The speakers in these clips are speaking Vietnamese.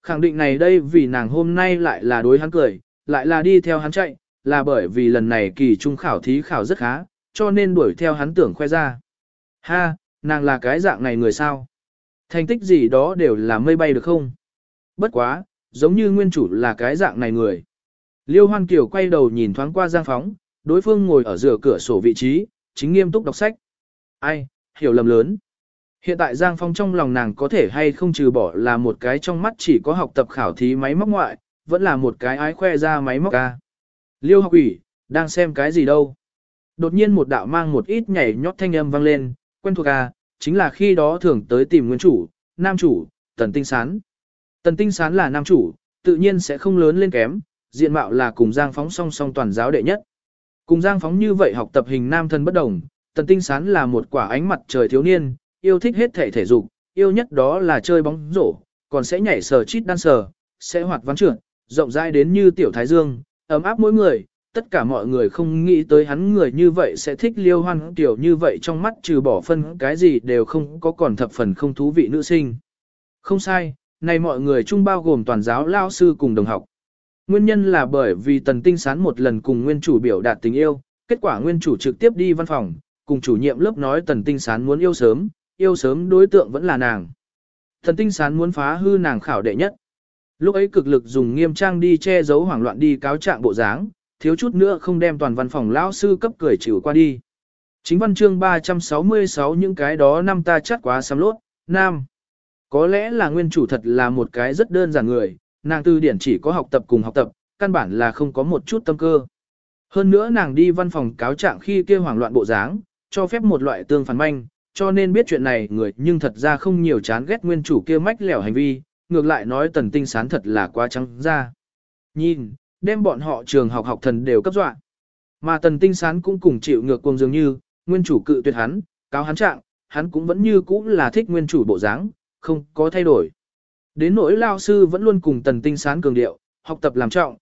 Khẳng định này đây vì nàng hôm nay lại là đối hắn cười, lại là đi theo hắn chạy, là bởi vì lần này kỳ trung khảo thí khảo rất khá, cho nên đuổi theo hắn tưởng khoe ra. Ha, nàng là cái dạng này người sao? Thành tích gì đó đều là mây bay được không? Bất quá, giống như nguyên chủ là cái dạng này người. Liêu Hoan Kiều quay đầu nhìn thoáng qua Giang Phóng, đối phương ngồi ở giữa cửa sổ vị trí, chính nghiêm túc đọc sách. Ai, hiểu lầm lớn. Hiện tại Giang Phong trong lòng nàng có thể hay không trừ bỏ là một cái trong mắt chỉ có học tập khảo thí máy móc ngoại, vẫn là một cái ái khoe ra máy móc ca. Liêu học ủy, đang xem cái gì đâu? Đột nhiên một đạo mang một ít nhảy nhót thanh âm vang lên, quen thuộc chính là khi đó thường tới tìm nguyên chủ, nam chủ, Tần Tinh Sán. Tần Tinh Sán là nam chủ, tự nhiên sẽ không lớn lên kém, diện mạo là cùng Giang Phóng song song toàn giáo đệ nhất. Cùng Giang Phóng như vậy học tập hình nam thân bất đồng, Tần Tinh Sán là một quả ánh mặt trời thiếu niên, yêu thích hết thể thể dục, yêu nhất đó là chơi bóng rổ, còn sẽ nhảy sờ chít đan sờ, sẽ hoạt ván trượt, rộng rãi đến như tiểu thái dương, ấm áp mỗi người. Tất cả mọi người không nghĩ tới hắn người như vậy sẽ thích Liêu Hoan Kiều như vậy, trong mắt trừ bỏ phân cái gì đều không có, còn thập phần không thú vị nữ sinh. Không sai, này mọi người chung bao gồm toàn giáo lao sư cùng đồng học. Nguyên nhân là bởi vì Tần Tinh Sán một lần cùng nguyên chủ biểu đạt tình yêu, kết quả nguyên chủ trực tiếp đi văn phòng, cùng chủ nhiệm lớp nói Tần Tinh Sán muốn yêu sớm đối tượng vẫn là nàng. Tần Tinh Sán muốn phá hư nàng khảo đệ nhất. Lúc ấy cực lực dùng nghiêm trang đi che giấu hoảng loạn đi cáo trạng bộ dáng, thiếu chút nữa không đem toàn văn phòng lão sư cấp cười chịu qua đi. Chính văn chương 366 những cái đó năm ta chắc quá sắm lốt, nam. Có lẽ là nguyên chủ thật là một cái rất đơn giản người, nàng từ điển chỉ có học tập cùng học tập, căn bản là không có một chút tâm cơ. Hơn nữa nàng đi văn phòng cáo trạng khi kia hoảng loạn bộ dáng, cho phép một loại tương phản manh, cho nên biết chuyện này người nhưng thật ra không nhiều chán ghét nguyên chủ kia mách lẻo hành vi, ngược lại nói Tần Tinh Sán thật là quá trắng ra. Nhìn, đem bọn họ trường học học thần đều cấp dọa. Mà Tần Tinh Sán cũng cùng chịu ngược cuồng dường như, nguyên chủ cự tuyệt hắn, cáo hắn trạng, hắn cũng vẫn như cũ là thích nguyên chủ bộ dáng, không có thay đổi. Đến nỗi lao sư vẫn luôn cùng Tần Tinh Sán cường điệu, học tập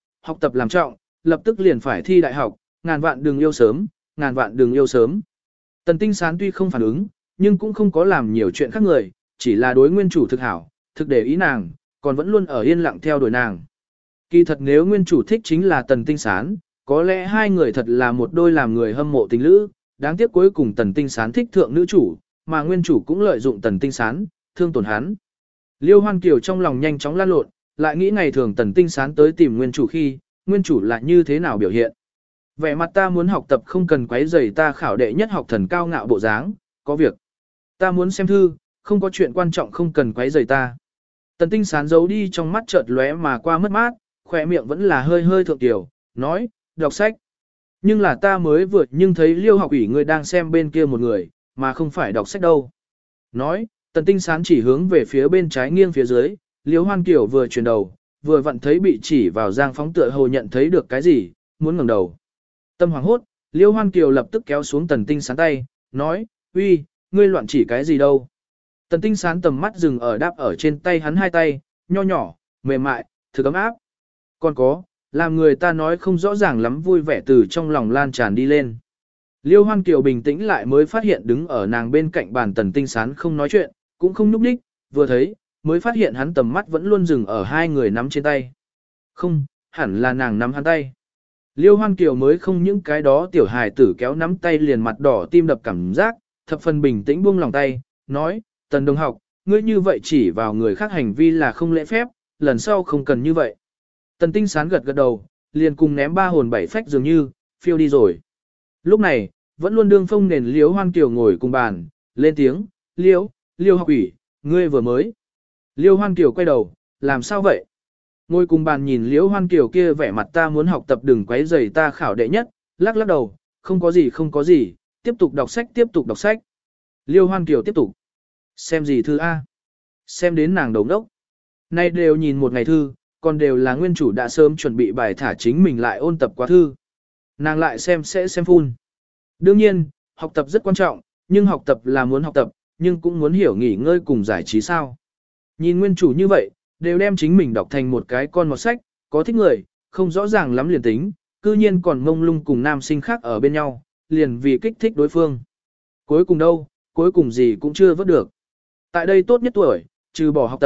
làm trọng, lập tức liền phải thi đại học, ngàn vạn đừng yêu sớm, ngàn vạn đừng yêu sớm. Tần Tinh Sán tuy không phản ứng, nhưng cũng không có làm nhiều chuyện khác người, chỉ là đối nguyên chủ thực hảo, thực để ý nàng, còn vẫn luôn ở yên lặng theo đuổi nàng. Kỳ thật nếu nguyên chủ thích chính là Tần Tinh Sán, có lẽ hai người thật là một đôi làm người hâm mộ tình lữ, đáng tiếc cuối cùng Tần Tinh Sán thích thượng nữ chủ, mà nguyên chủ cũng lợi dụng Tần Tinh Sán, thương tổn hắn. Liêu Hoan Kiều trong lòng nhanh chóng lan lộn, lại nghĩ ngày thường Tần Tinh Sán tới tìm nguyên chủ khi, nguyên chủ là như thế nào biểu hiện. Vẻ mặt ta muốn học tập không cần quấy rầy ta khảo đệ nhất học thần cao ngạo bộ dáng, có việc. Ta muốn xem thư, không có chuyện quan trọng không cần quấy rầy ta. Tần Tinh Sán giấu đi trong mắt chợt lóe mà qua mất mát, khỏe miệng vẫn là hơi hơi thượng tiểu, nói, đọc sách. Nhưng là ta mới vừa nhưng thấy Liêu học ủy người đang xem bên kia một người, mà không phải đọc sách đâu. Nói, Tần Tinh Sán chỉ hướng về phía bên trái nghiêng phía dưới, Liêu Hoan Kiều vừa chuyển đầu, vừa vặn thấy bị chỉ vào Giang Phóng tựa hồ nhận thấy được cái gì, muốn ngẩng đầu. Tâm hoảng hốt, Liêu Hoan Kiều lập tức kéo xuống Tần Tinh Sán tay, nói, uy, ngươi loạn chỉ cái gì đâu. Tần Tinh Sán tầm mắt dừng ở đáp ở trên tay hắn hai tay, nho nhỏ, mềm mại, thực ấm áp. Còn có, làm người ta nói không rõ ràng lắm vui vẻ từ trong lòng lan tràn đi lên. Liêu Hoan Kiều bình tĩnh lại mới phát hiện đứng ở nàng bên cạnh bàn Tần Tinh Sán không nói chuyện, cũng không nhúc nhích, vừa thấy, mới phát hiện hắn tầm mắt vẫn luôn dừng ở hai người nắm trên tay. Không, hẳn là nàng nắm hắn tay. Liêu Hoan Kiều mới không những cái đó tiểu hài tử kéo nắm tay liền mặt đỏ tim đập cảm giác, thập phần bình tĩnh buông lòng tay, nói, Tần đồng học, ngươi như vậy chỉ vào người khác hành vi là không lễ phép, lần sau không cần như vậy. Tần Tinh Sán gật gật đầu, liền cùng ném ba hồn bảy phách dường như, phiêu đi rồi. Lúc này, vẫn luôn đương phong nền Liêu Hoan Kiều ngồi cùng bàn, lên tiếng, Liêu học ủy, ngươi vừa mới. Liêu Hoan Kiều quay đầu, làm sao vậy? Ngồi cùng bàn nhìn Liêu Hoan Kiều kia vẻ mặt ta muốn học tập đừng quấy rầy ta khảo đệ nhất, lắc lắc đầu, không có gì, tiếp tục đọc sách. Liêu Hoan Kiều tiếp tục. Xem gì thư A? Xem đến nàng đầu đốc. Nay đều nhìn một ngày thư, còn đều là nguyên chủ đã sớm chuẩn bị bài thả chính mình lại ôn tập qua thư. Nàng lại xem sẽ xem phun. Đương nhiên, học tập rất quan trọng, nhưng học tập là muốn học tập, nhưng cũng muốn hiểu nghỉ ngơi cùng giải trí sao. Nhìn nguyên chủ như vậy, đều đem chính mình đọc thành một cái con mọt sách, có thích người, không rõ ràng lắm liền tính, cư nhiên còn mông lung cùng nam sinh khác ở bên nhau, liền vì kích thích đối phương. Cuối cùng đâu, cuối cùng gì cũng chưa vớt được. Tại đây tốt nhất tuổi, trừ bỏ học tập,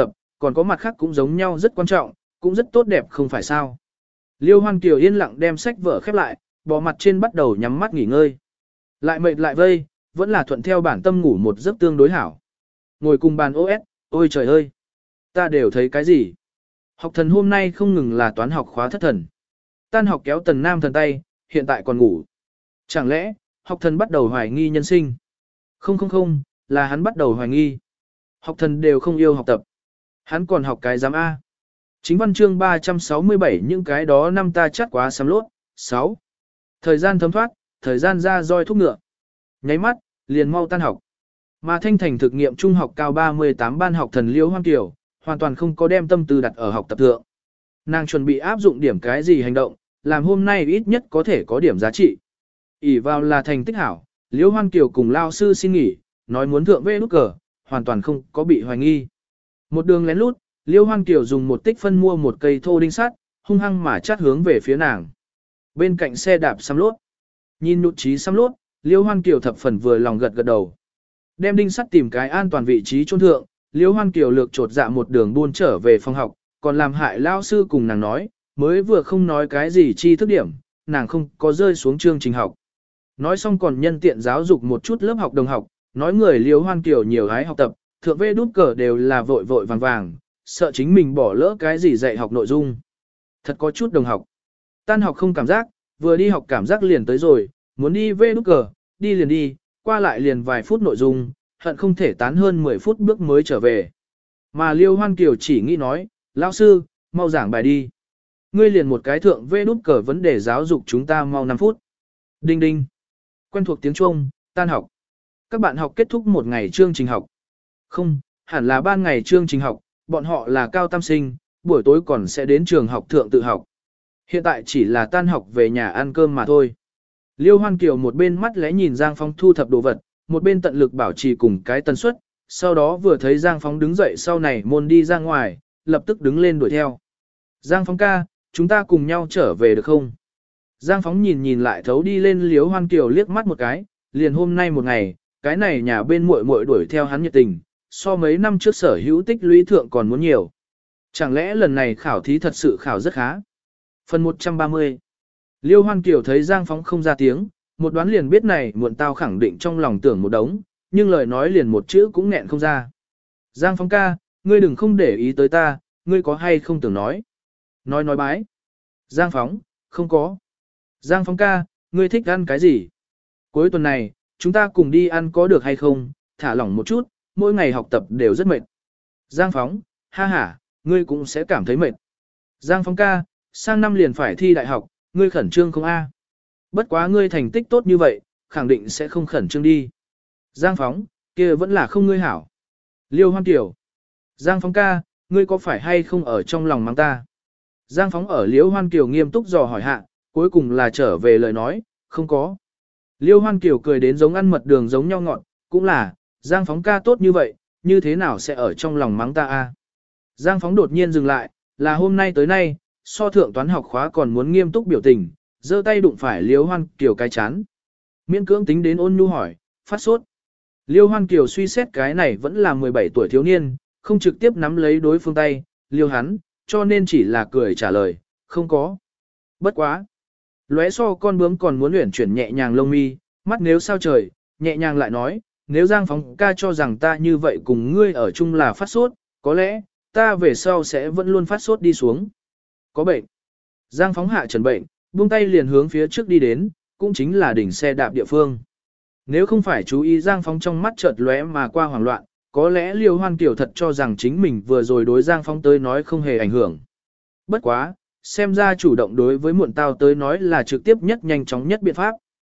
còn có mặt khác cũng giống nhau rất quan trọng, cũng rất tốt đẹp không phải sao. Liêu Hoan Kiều yên lặng đem sách vở khép lại, bò mặt trên bắt đầu nhắm mắt nghỉ ngơi. Lại mệt lại vây, vẫn là thuận theo bản tâm ngủ một giấc tương đối hảo. Ngồi cùng bàn OS, ôi trời ơi, ta đều thấy cái gì. Học thần hôm nay không ngừng là toán học khóa thất thần. Tan học kéo Tần Nam thần tay, hiện tại còn ngủ. Chẳng lẽ, học thần bắt đầu hoài nghi nhân sinh? Không, là hắn bắt đầu hoài nghi. Học thần đều không yêu học tập. Hắn còn học cái giám A. Chính văn chương 367 những cái đó năm ta chắc quá sắm lốt. 6. Thời gian thấm thoát, thời gian ra roi thúc ngựa. Nháy mắt, liền mau tan học. Mà Thanh Thành thực nghiệm trung học cao 38 ban học thần Liêu Hoan Kiều, hoàn toàn không có đem tâm tư đặt ở học tập thượng. Nàng chuẩn bị áp dụng điểm cái gì hành động, làm hôm nay ít nhất có thể có điểm giá trị. ỷ vào là thành tích hảo, Liêu Hoan Kiều cùng lao sư xin nghỉ, nói muốn thượng về nút cờ, hoàn toàn không có bị hoài nghi. Một đường lén lút, Liêu Hoan Kiều dùng một tích phân mua một cây thô đinh sắt, hung hăng mà chát hướng về phía nàng. Bên cạnh xe đạp xăm lốt. Nhìn nụt trí xăm lốt, Liêu Hoan Kiều thập phần vừa lòng gật gật đầu. Đem đinh sắt tìm cái an toàn vị trí chôn thượng, Liêu Hoan Kiều lược trột dạ một đường buôn trở về phòng học, còn làm hại lao sư cùng nàng nói, mới vừa không nói cái gì chi thức điểm, nàng không có rơi xuống chương trình học. Nói xong còn nhân tiện giáo dục một chút lớp học đồng học, nói người Liêu Hoan Kiều nhiều hái học tập, thượng vê đút cờ đều là vội vội vàng vàng, sợ chính mình bỏ lỡ cái gì dạy học nội dung. Thật có chút đồng học. Tan học không cảm giác, vừa đi học cảm giác liền tới rồi, muốn đi vê đút cờ, đi liền đi, qua lại liền vài phút nội dung, hận không thể tán hơn 10 phút bước mới trở về. Mà Liêu Hoan Kiều chỉ nghĩ nói, lão sư, mau giảng bài đi. Ngươi liền một cái thượng vê đút cờ vấn đề giáo dục chúng ta mau 5 phút. Đinh đinh. Quen thuộc tiếng Trung, tan học. Các bạn học kết thúc một ngày chương trình học. Không, hẳn là ban ngày chương trình học, bọn họ là cao tam sinh, buổi tối còn sẽ đến trường học thượng tự học. Hiện tại chỉ là tan học về nhà ăn cơm mà thôi. Liêu Hoan Kiều một bên mắt lẽ nhìn Giang Phong thu thập đồ vật, một bên tận lực bảo trì cùng cái tần suất, sau đó vừa thấy Giang Phong đứng dậy sau này môn đi ra ngoài, lập tức đứng lên đuổi theo. Giang Phong ca, chúng ta cùng nhau trở về được không? Giang Phong nhìn lại thấu đi lên Liêu Hoan Kiều liếc mắt một cái, liền hôm nay một ngày, cái này nhà bên muội muội đuổi theo hắn nhiệt tình, so mấy năm trước sở hữu tích lũy thượng còn muốn nhiều. Chẳng lẽ lần này khảo thí thật sự khảo rất khá? Phần 130. Liêu Hoan Kiều thấy Giang Phóng không ra tiếng, một đoán liền biết này muộn tao khẳng định trong lòng tưởng một đống, nhưng lời nói liền một chữ cũng nghẹn không ra. Giang Phóng ca, ngươi đừng không để ý tới ta, ngươi có hay không tưởng nói. Nói bái. Giang Phóng, không có. Giang Phóng ca, ngươi thích ăn cái gì? Cuối tuần này, chúng ta cùng đi ăn có được hay không, thả lỏng một chút, mỗi ngày học tập đều rất mệt. Giang Phóng, ha ha, ngươi cũng sẽ cảm thấy mệt. Giang Phóng ca, sang năm liền phải thi đại học, ngươi khẩn trương không a? Bất quá ngươi thành tích tốt như vậy, khẳng định sẽ không khẩn trương đi. Giang Phóng, kia vẫn là không ngươi hảo. Liêu Hoan Kiều. Giang Phóng ca, ngươi có phải hay không ở trong lòng mắng ta? Giang Phóng ở Liêu Hoan Kiều nghiêm túc dò hỏi hạ, cuối cùng là trở về lời nói, không có. Liêu Hoan Kiều cười đến giống ăn mật đường giống nhau ngọn, cũng là, Giang Phóng ca tốt như vậy, như thế nào sẽ ở trong lòng mắng ta a? Giang Phóng đột nhiên dừng lại, là hôm nay tới nay, so thượng toán học khóa còn muốn nghiêm túc biểu tình, giơ tay đụng phải Liêu Hoan Kiều cái chán. Miễn cưỡng tính đến ôn nhu hỏi, phát sốt. Liêu Hoan Kiều suy xét cái này vẫn là 17 tuổi thiếu niên, không trực tiếp nắm lấy đối phương tay, liêu hắn, cho nên chỉ là cười trả lời, không có. Bất quá. Lóe so con bướm còn muốn luyện chuyển nhẹ nhàng lông mi, mắt nếu sao trời, nhẹ nhàng lại nói, nếu Giang Phóng ca cho rằng ta như vậy cùng ngươi ở chung là phát sốt, có lẽ, ta về sau sẽ vẫn luôn phát sốt đi xuống. Có bệnh. Giang Phóng hạ trần bệnh, buông tay liền hướng phía trước đi đến, cũng chính là đỉnh xe đạp địa phương. Nếu không phải chú ý Giang Phóng trong mắt chợt lóe mà qua hoảng loạn, có lẽ Liêu Hoan Kiều thật cho rằng chính mình vừa rồi đối Giang Phóng tới nói không hề ảnh hưởng. Bất quá, xem ra chủ động đối với muộn tao tới nói là trực tiếp nhất nhanh chóng nhất biện pháp.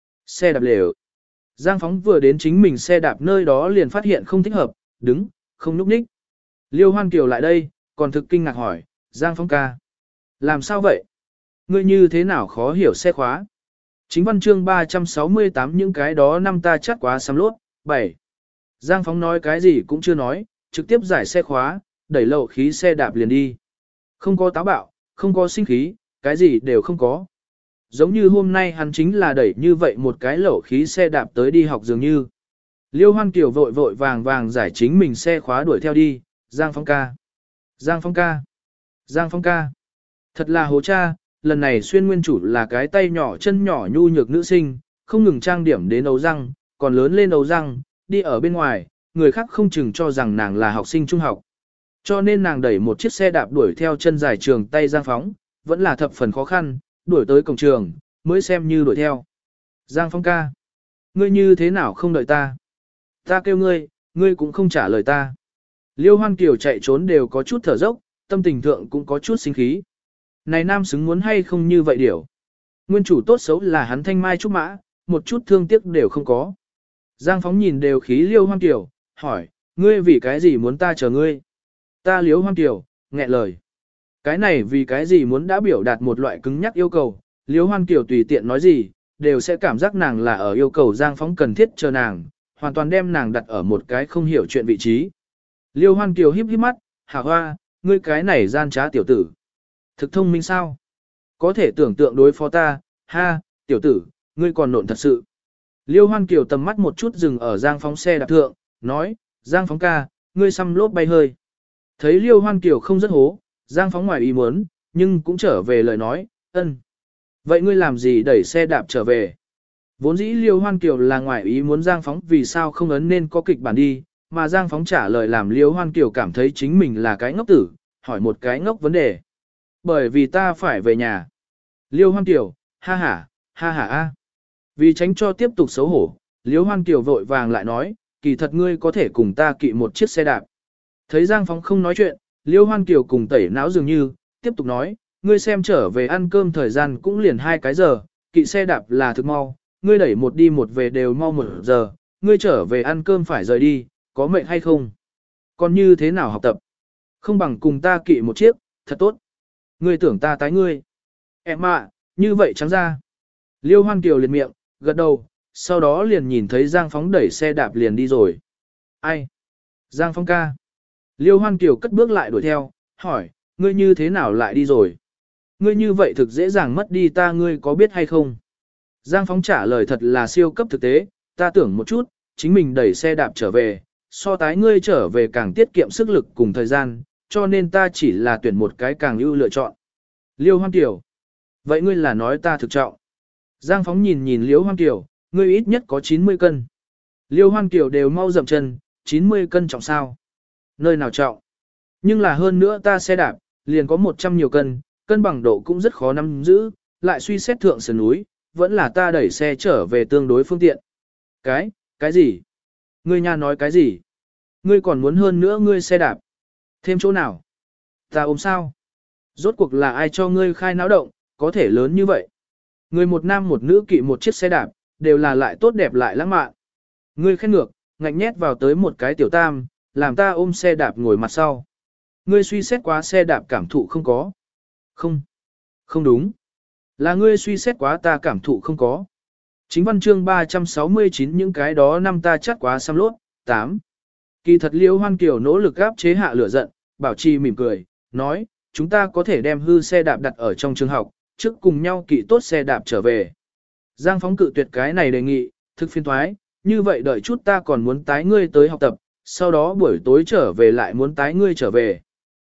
Xe đạp lều. Giang Phóng vừa đến chính mình xe đạp nơi đó liền phát hiện không thích hợp, đứng, không nhúc nhích. Liêu Hoan Kiều lại đây, còn thực kinh ngạc hỏi, Giang Phóng ca. Làm sao vậy? Ngươi như thế nào khó hiểu xe khóa? Chính văn chương 368 những cái đó năm ta chắc quá sắm lốt. 7. Giang Phóng nói cái gì cũng chưa nói, trực tiếp giải xe khóa, đẩy lậu khí xe đạp liền đi. Không có táo bạo, không có sinh khí, cái gì đều không có. Giống như hôm nay hắn chính là đẩy như vậy một cái lậu khí xe đạp tới đi học dường như. Liêu Hoan Kiều vội vội vàng vàng giải chính mình xe khóa đuổi theo đi, Giang Phóng ca. Giang Phong ca. Giang Phong ca. Thật là hố cha, lần này xuyên nguyên chủ là cái tay nhỏ chân nhỏ nhu nhược nữ sinh, không ngừng trang điểm đến ấu răng, còn lớn lên ấu răng, đi ở bên ngoài, người khác không chừng cho rằng nàng là học sinh trung học. Cho nên nàng đẩy một chiếc xe đạp đuổi theo chân dài trường tay Giang Phóng, vẫn là thập phần khó khăn, đuổi tới cổng trường, mới xem như đuổi theo. Giang Phong ca. Ngươi như thế nào không đợi ta? Ta kêu ngươi, ngươi cũng không trả lời ta. Liêu Hoan Kiều chạy trốn đều có chút thở dốc, tâm tình thượng cũng có chút sinh khí. Này nam xứng muốn hay không như vậy điểu. Nguyên chủ tốt xấu là hắn thanh mai trúc mã, một chút thương tiếc đều không có. Giang Phóng nhìn đều khí Liêu Hoan Kiều, hỏi, ngươi vì cái gì muốn ta chờ ngươi? Ta Liêu Hoan Kiều, nghẹn lời. Cái này vì cái gì muốn đã biểu đạt một loại cứng nhắc yêu cầu, Liêu Hoan Kiều tùy tiện nói gì, đều sẽ cảm giác nàng là ở yêu cầu Giang Phóng cần thiết chờ nàng, hoàn toàn đem nàng đặt ở một cái không hiểu chuyện vị trí. Liêu Hoan Kiều híp híp mắt, Hà Hoa, ngươi cái này gian trá tiểu tử. Thực thông minh sao? Có thể tưởng tượng đối phó ta, ha, tiểu tử, ngươi còn nộn thật sự. Liêu Hoan Kiều tầm mắt một chút dừng ở Giang Phóng xe đạp thượng, nói, Giang Phóng ca, ngươi xăm lốp bay hơi. Thấy Liêu Hoan Kiều không rất hố, Giang Phóng ngoài ý muốn, nhưng cũng trở về lời nói, ân. Vậy ngươi làm gì đẩy xe đạp trở về? Vốn dĩ Liêu Hoan Kiều là ngoài ý muốn Giang Phóng vì sao không ấn nên có kịch bản đi, mà Giang Phóng trả lời làm Liêu Hoan Kiều cảm thấy chính mình là cái ngốc tử, hỏi một cái ngốc vấn đề. Bởi vì ta phải về nhà. Liêu Hoan Kiều, ha ha a. Vì tránh cho tiếp tục xấu hổ, Liêu Hoan Kiều vội vàng lại nói, kỳ thật ngươi có thể cùng ta kỵ một chiếc xe đạp. Thấy Giang Phóng không nói chuyện, Liêu Hoan Kiều cùng tẩy não dường như, tiếp tục nói, ngươi xem trở về ăn cơm thời gian cũng liền 2 cái giờ, kỵ xe đạp là thực mau, ngươi đẩy một đi một về đều mau 1 giờ, ngươi trở về ăn cơm phải rời đi, có mệt hay không? Còn như thế nào học tập? Không bằng cùng ta kỵ một chiếc, thật tốt. Ngươi tưởng ta tái ngươi. Em ạ, như vậy trắng ra. Liêu Hoan Kiều liệt miệng, gật đầu, sau đó liền nhìn thấy Giang Phóng đẩy xe đạp liền đi rồi. Ai? Giang Phóng ca. Liêu Hoan Kiều cất bước lại đuổi theo, hỏi, ngươi như thế nào lại đi rồi? Ngươi như vậy thực dễ dàng mất đi ta ngươi có biết hay không? Giang Phóng trả lời thật là siêu cấp thực tế, ta tưởng một chút, chính mình đẩy xe đạp trở về, so tái ngươi trở về càng tiết kiệm sức lực cùng thời gian, cho nên ta chỉ là tuyển một cái càng ưu lựa chọn. Liêu Hoan Kiều. Vậy ngươi là nói ta thực trọng. Giang Phóng nhìn nhìn Liêu Hoan Kiều, ngươi ít nhất có 90 cân. Liêu Hoan Kiều đều mau dậm chân, 90 cân trọng sao? Nơi nào trọng? Nhưng là hơn nữa ta xe đạp, liền có 100 nhiều cân, cân bằng độ cũng rất khó nắm giữ, lại suy xét thượng sườn núi, vẫn là ta đẩy xe trở về tương đối phương tiện. Cái gì? Ngươi nhà nói cái gì? Ngươi còn muốn hơn nữa ngươi xe đạp. Thêm chỗ nào? Ta ôm sao? Rốt cuộc là ai cho ngươi khai náo động, có thể lớn như vậy? Người một nam một nữ kỵ một chiếc xe đạp, đều là lại tốt đẹp lại lãng mạn. Ngươi khen ngược, ngạnh nhét vào tới một cái tiểu tam, làm ta ôm xe đạp ngồi mặt sau. Ngươi suy xét quá xe đạp cảm thụ không có. Không đúng. Là ngươi suy xét quá ta cảm thụ không có. Chính văn chương 369 những cái đó năm ta chắc quá xăm lốt. 8. Kỳ thật Liêu Hoan Kiều nỗ lực áp chế hạ lửa giận, bảo trì mỉm cười, nói, chúng ta có thể đem hư xe đạp đặt ở trong trường học, trước cùng nhau kỵ tốt xe đạp trở về. Giang Phóng cự tuyệt cái này đề nghị, thực phiền thoái, như vậy đợi chút ta còn muốn tái ngươi tới học tập, sau đó buổi tối trở về lại muốn tái ngươi trở về.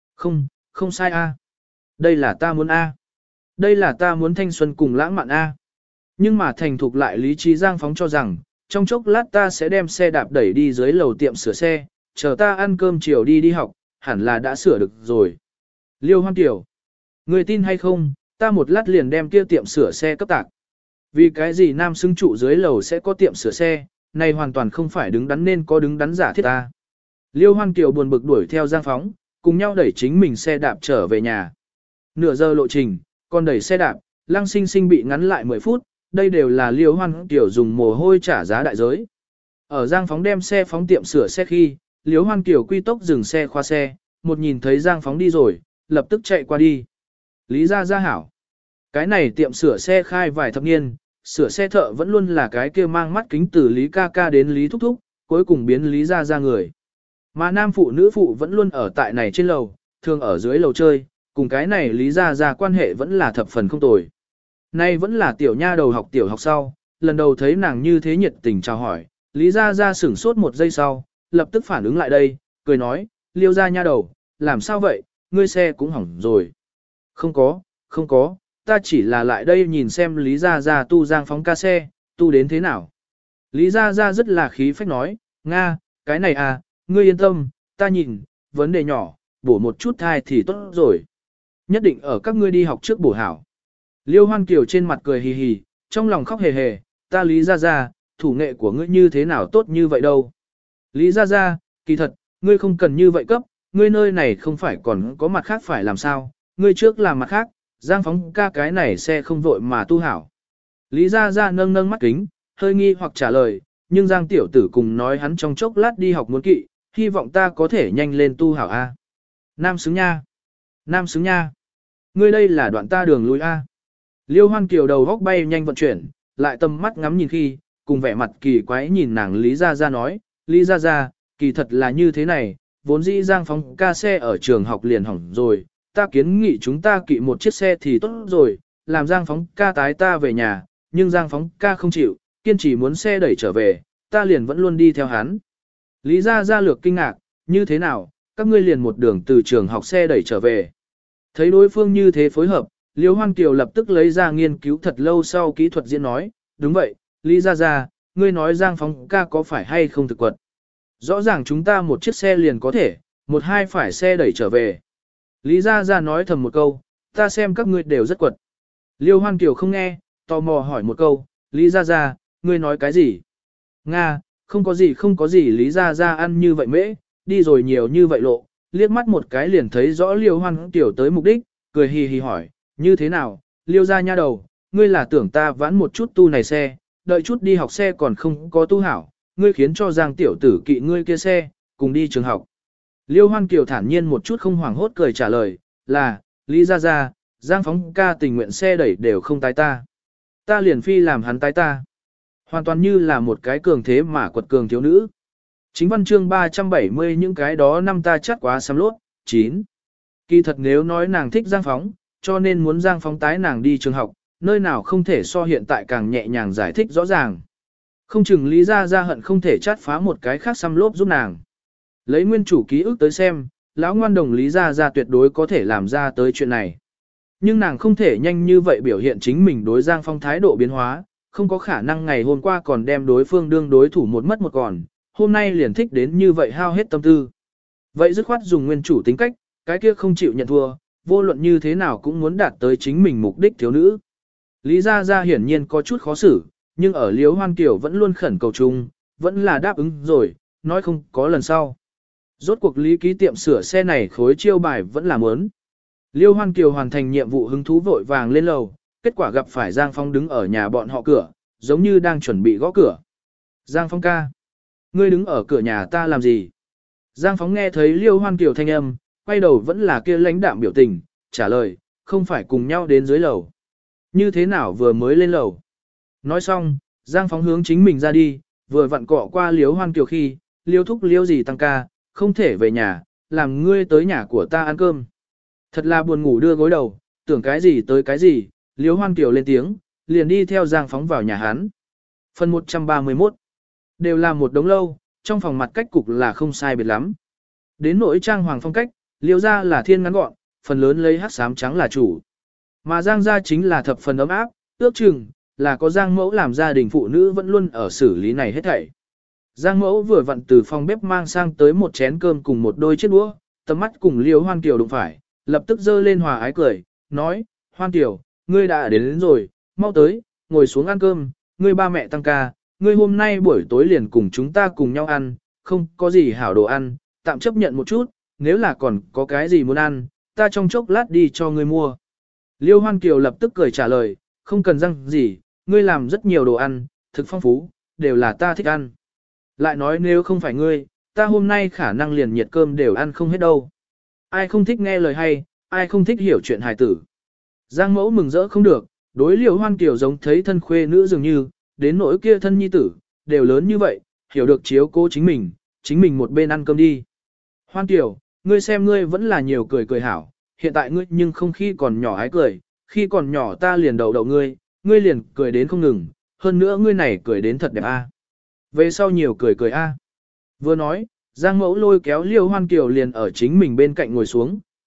Không sai a. Đây là ta muốn a. Đây là ta muốn thanh xuân cùng lãng mạn a. Nhưng mà thành thục lại lý trí Giang Phóng cho rằng, trong chốc lát ta sẽ đem xe đạp đẩy đi dưới lầu tiệm sửa xe, chờ ta ăn cơm chiều đi học, hẳn là đã sửa được rồi. Liêu Hoan Kiều, người tin hay không, ta một lát liền đem kia tiệm sửa xe cấp tạc. Vì cái gì nam xứng trụ dưới lầu sẽ có tiệm sửa xe, này hoàn toàn không phải đứng đắn nên có đứng đắn giả thiết ta. Liêu Hoan Kiều buồn bực đuổi theo Giang Phóng, cùng nhau đẩy chính mình xe đạp trở về nhà. Nửa giờ lộ trình, còn đẩy xe đạp, lăng sinh sinh bị ngắn lại 10 phút, đây đều là Liêu Hoan Kiều dùng mồ hôi trả giá đại giới. Ở Giang Phóng đem xe phóng tiệm sửa xe khi, Liêu Hoan Kiều quy tốc dừng xe khoa xe, một nhìn thấy Giang Phóng đi rồi, lập tức chạy qua đi. Lý Gia Gia hảo. Cái này tiệm sửa xe khai vài thập niên, sửa xe thợ vẫn luôn là cái kia mang mắt kính từ Lý ca ca đến Lý thúc thúc, cuối cùng biến Lý Gia Gia người. Mà nam phụ nữ phụ vẫn luôn ở tại này trên lầu, thường ở dưới lầu chơi, cùng cái này Lý Gia Gia quan hệ vẫn là thập phần không tồi. Nay vẫn là tiểu nha đầu học tiểu học sau, lần đầu thấy nàng như thế nhiệt tình chào hỏi, Lý Gia Gia sửng sốt một giây sau, lập tức phản ứng lại đây, cười nói, Liêu gia nha đầu, làm sao vậy, ngươi xe cũng hỏng rồi. Không có, ta chỉ là lại đây nhìn xem Lý Gia Gia tu Giang Phóng ca xe, tu đến thế nào. Lý Gia Gia rất là khí phách nói, Nga, cái này à, ngươi yên tâm, ta nhìn, vấn đề nhỏ, bổ một chút thai thì tốt rồi. Nhất định ở các ngươi đi học trước bổ hảo. Liêu Hoan Kiều trên mặt cười hì hì, trong lòng khóc hề hề, ta Lý Gia Gia, thủ nghệ của ngươi như thế nào tốt như vậy đâu. Lý Gia Gia, kỳ thật, ngươi không cần như vậy cấp, ngươi nơi này không phải còn có mặt khác phải làm sao, ngươi trước làm mặt khác, Giang Phóng ca cái này xe không vội mà tu hảo. Lý Gia Gia nâng nâng mắt kính, hơi nghi hoặc trả lời, nhưng Giang tiểu tử cùng nói hắn trong chốc lát đi học muốn kỵ, hy vọng ta có thể nhanh lên tu hảo A. Nam xứng nha. Nam xứng nha. Ngươi đây là đoạn ta đường lui A. Liêu Hoan Kiều đầu góc bay nhanh vận chuyển, lại tầm mắt ngắm nhìn khi, cùng vẻ mặt kỳ quái nhìn nàng Lý Gia Gia nói, Lý Gia Gia, kỳ thật là như thế này, vốn dĩ Giang Phóng ca xe ở trường học liền hỏng rồi, ta kiến nghị chúng ta kỵ một chiếc xe thì tốt rồi, làm Giang Phóng ca tái ta về nhà, nhưng Giang Phóng ca không chịu, kiên trì muốn xe đẩy trở về, ta liền vẫn luôn đi theo hắn. Lý Gia Gia lược kinh ngạc, như thế nào, các ngươi liền một đường từ trường học xe đẩy trở về. Thấy đối phương như thế phối hợp, Liêu Hoan Kiều lập tức lấy ra nghiên cứu thật lâu sau kỹ thuật diễn nói, đúng vậy, Lý Gia Gia, ngươi nói Giang Phóng ca có phải hay không thực quật. Rõ ràng chúng ta một chiếc xe liền có thể, một hai phải xe đẩy trở về. Lý Gia Gia nói thầm một câu, ta xem các ngươi đều rất quật. Liêu Hoan Kiều không nghe, tò mò hỏi một câu, Lý Gia Gia, ngươi nói cái gì? Nga, không có gì Lý Gia Gia ăn như vậy mễ, đi rồi nhiều như vậy lộ, liếc mắt một cái liền thấy rõ Liêu Hoan Kiều tới mục đích, cười hì hì hỏi, như thế nào, Liêu Gia nha đầu, ngươi là tưởng ta vãn một chút tu này xe, đợi chút đi học xe còn không có tu hảo, ngươi khiến cho Giang tiểu tử kỵ ngươi kia xe, cùng đi trường học. Liêu Hoan Kiều thản nhiên một chút không hoảng hốt cười trả lời, là, Lý Gia Gia, Giang Phóng ca tình nguyện xe đẩy đều không tái ta. Ta liền phi làm hắn tái ta. Hoàn toàn như là một cái cường thế mà quật cường thiếu nữ. Chính văn chương 370 những cái đó năm ta chắc quá xăm lốt, 9. Kỳ thật nếu nói nàng thích Giang Phóng, cho nên muốn Giang Phóng tái nàng đi trường học, nơi nào không thể so hiện tại càng nhẹ nhàng giải thích rõ ràng. Không chừng Lý Gia Gia hận không thể chát phá một cái khác xăm lốp giúp nàng. Lấy nguyên chủ ký ức tới xem, lão ngoan đồng Lý Gia Gia tuyệt đối có thể làm ra tới chuyện này. Nhưng nàng không thể nhanh như vậy biểu hiện chính mình đối Giang Phong thái độ biến hóa, không có khả năng ngày hôm qua còn đem đối phương đương đối thủ một mất một còn, hôm nay liền thích đến như vậy hao hết tâm tư. Vậy dứt khoát dùng nguyên chủ tính cách, cái kia không chịu nhận thua, vô luận như thế nào cũng muốn đạt tới chính mình mục đích thiếu nữ. Lý Gia Gia hiển nhiên có chút khó xử, nhưng ở Liễu Hoan Kiều vẫn luôn khẩn cầu chung, vẫn là đáp ứng rồi, nói không có lần sau. Rốt cuộc Lý ký tiệm sửa xe này khối chiêu bài vẫn là muốn. Liêu Hoan Kiều hoàn thành nhiệm vụ hứng thú vội vàng lên lầu, kết quả gặp phải Giang Phong đứng ở nhà bọn họ cửa, giống như đang chuẩn bị gõ cửa. Giang Phong ca, ngươi đứng ở cửa nhà ta làm gì? Giang Phong nghe thấy Liêu Hoan Kiều thanh âm, quay đầu vẫn là kia lãnh đạm biểu tình, trả lời, không phải cùng nhau đến dưới lầu. Như thế nào vừa mới lên lầu? Nói xong, Giang Phong hướng chính mình ra đi, vừa vặn cọ qua Liêu Hoan Kiều khi, Liêu thúc Liêu gì tăng ca, không thể về nhà, làm ngươi tới nhà của ta ăn cơm. Thật là buồn ngủ đưa gối đầu, tưởng cái gì tới cái gì, Liêu Hoan Kiều lên tiếng, liền đi theo Giang Phóng vào nhà hắn. Phần 131 đều là một đống lâu, trong phòng mặt cách cục là không sai biệt lắm. Đến nỗi trang hoàng phong cách, Liêu gia là thiên ngắn gọn, phần lớn lấy hắc xám trắng là chủ. Mà Giang gia chính là thập phần ấm áp, ước chừng là có Giang mẫu làm gia đình phụ nữ vẫn luôn ở xử lý này hết thảy. Giang mẫu vừa vặn từ phòng bếp mang sang tới một chén cơm cùng một đôi chiếc đũa, tầm mắt cùng Liêu Hoan Kiều đụng phải, lập tức giơ lên hòa ái cười, nói, Hoan Kiều, ngươi đã đến rồi, mau tới, ngồi xuống ăn cơm, ngươi ba mẹ tăng ca, ngươi hôm nay buổi tối liền cùng chúng ta cùng nhau ăn, không có gì hảo đồ ăn, tạm chấp nhận một chút, nếu là còn có cái gì muốn ăn, ta trong chốc lát đi cho ngươi mua. Liêu Hoan Kiều lập tức cười trả lời, không cần răng gì, ngươi làm rất nhiều đồ ăn, thực phong phú, đều là ta thích ăn. Lại nói nếu không phải ngươi, ta hôm nay khả năng liền nhiệt cơm đều ăn không hết đâu. Ai không thích nghe lời hay, ai không thích hiểu chuyện hài tử. Giang mẫu mừng rỡ không được, đối Liêu Hoan Kiều giống thấy thân khuê nữ dường như, đến nỗi kia thân nhi tử, đều lớn như vậy, hiểu được chiếu cố chính mình một bên ăn cơm đi. Hoan Kiều, ngươi xem ngươi vẫn là nhiều cười cười hảo, hiện tại ngươi nhưng không khi còn nhỏ ái cười, khi còn nhỏ ta liền đầu đậu ngươi, ngươi liền cười đến không ngừng, hơn nữa ngươi này cười đến thật đẹp a. Về sau nhiều cười cười a. Vừa nói, Giang mẫu lôi kéo Liêu Hoan Kiều liền ở chính mình bên cạnh ngồi xuống,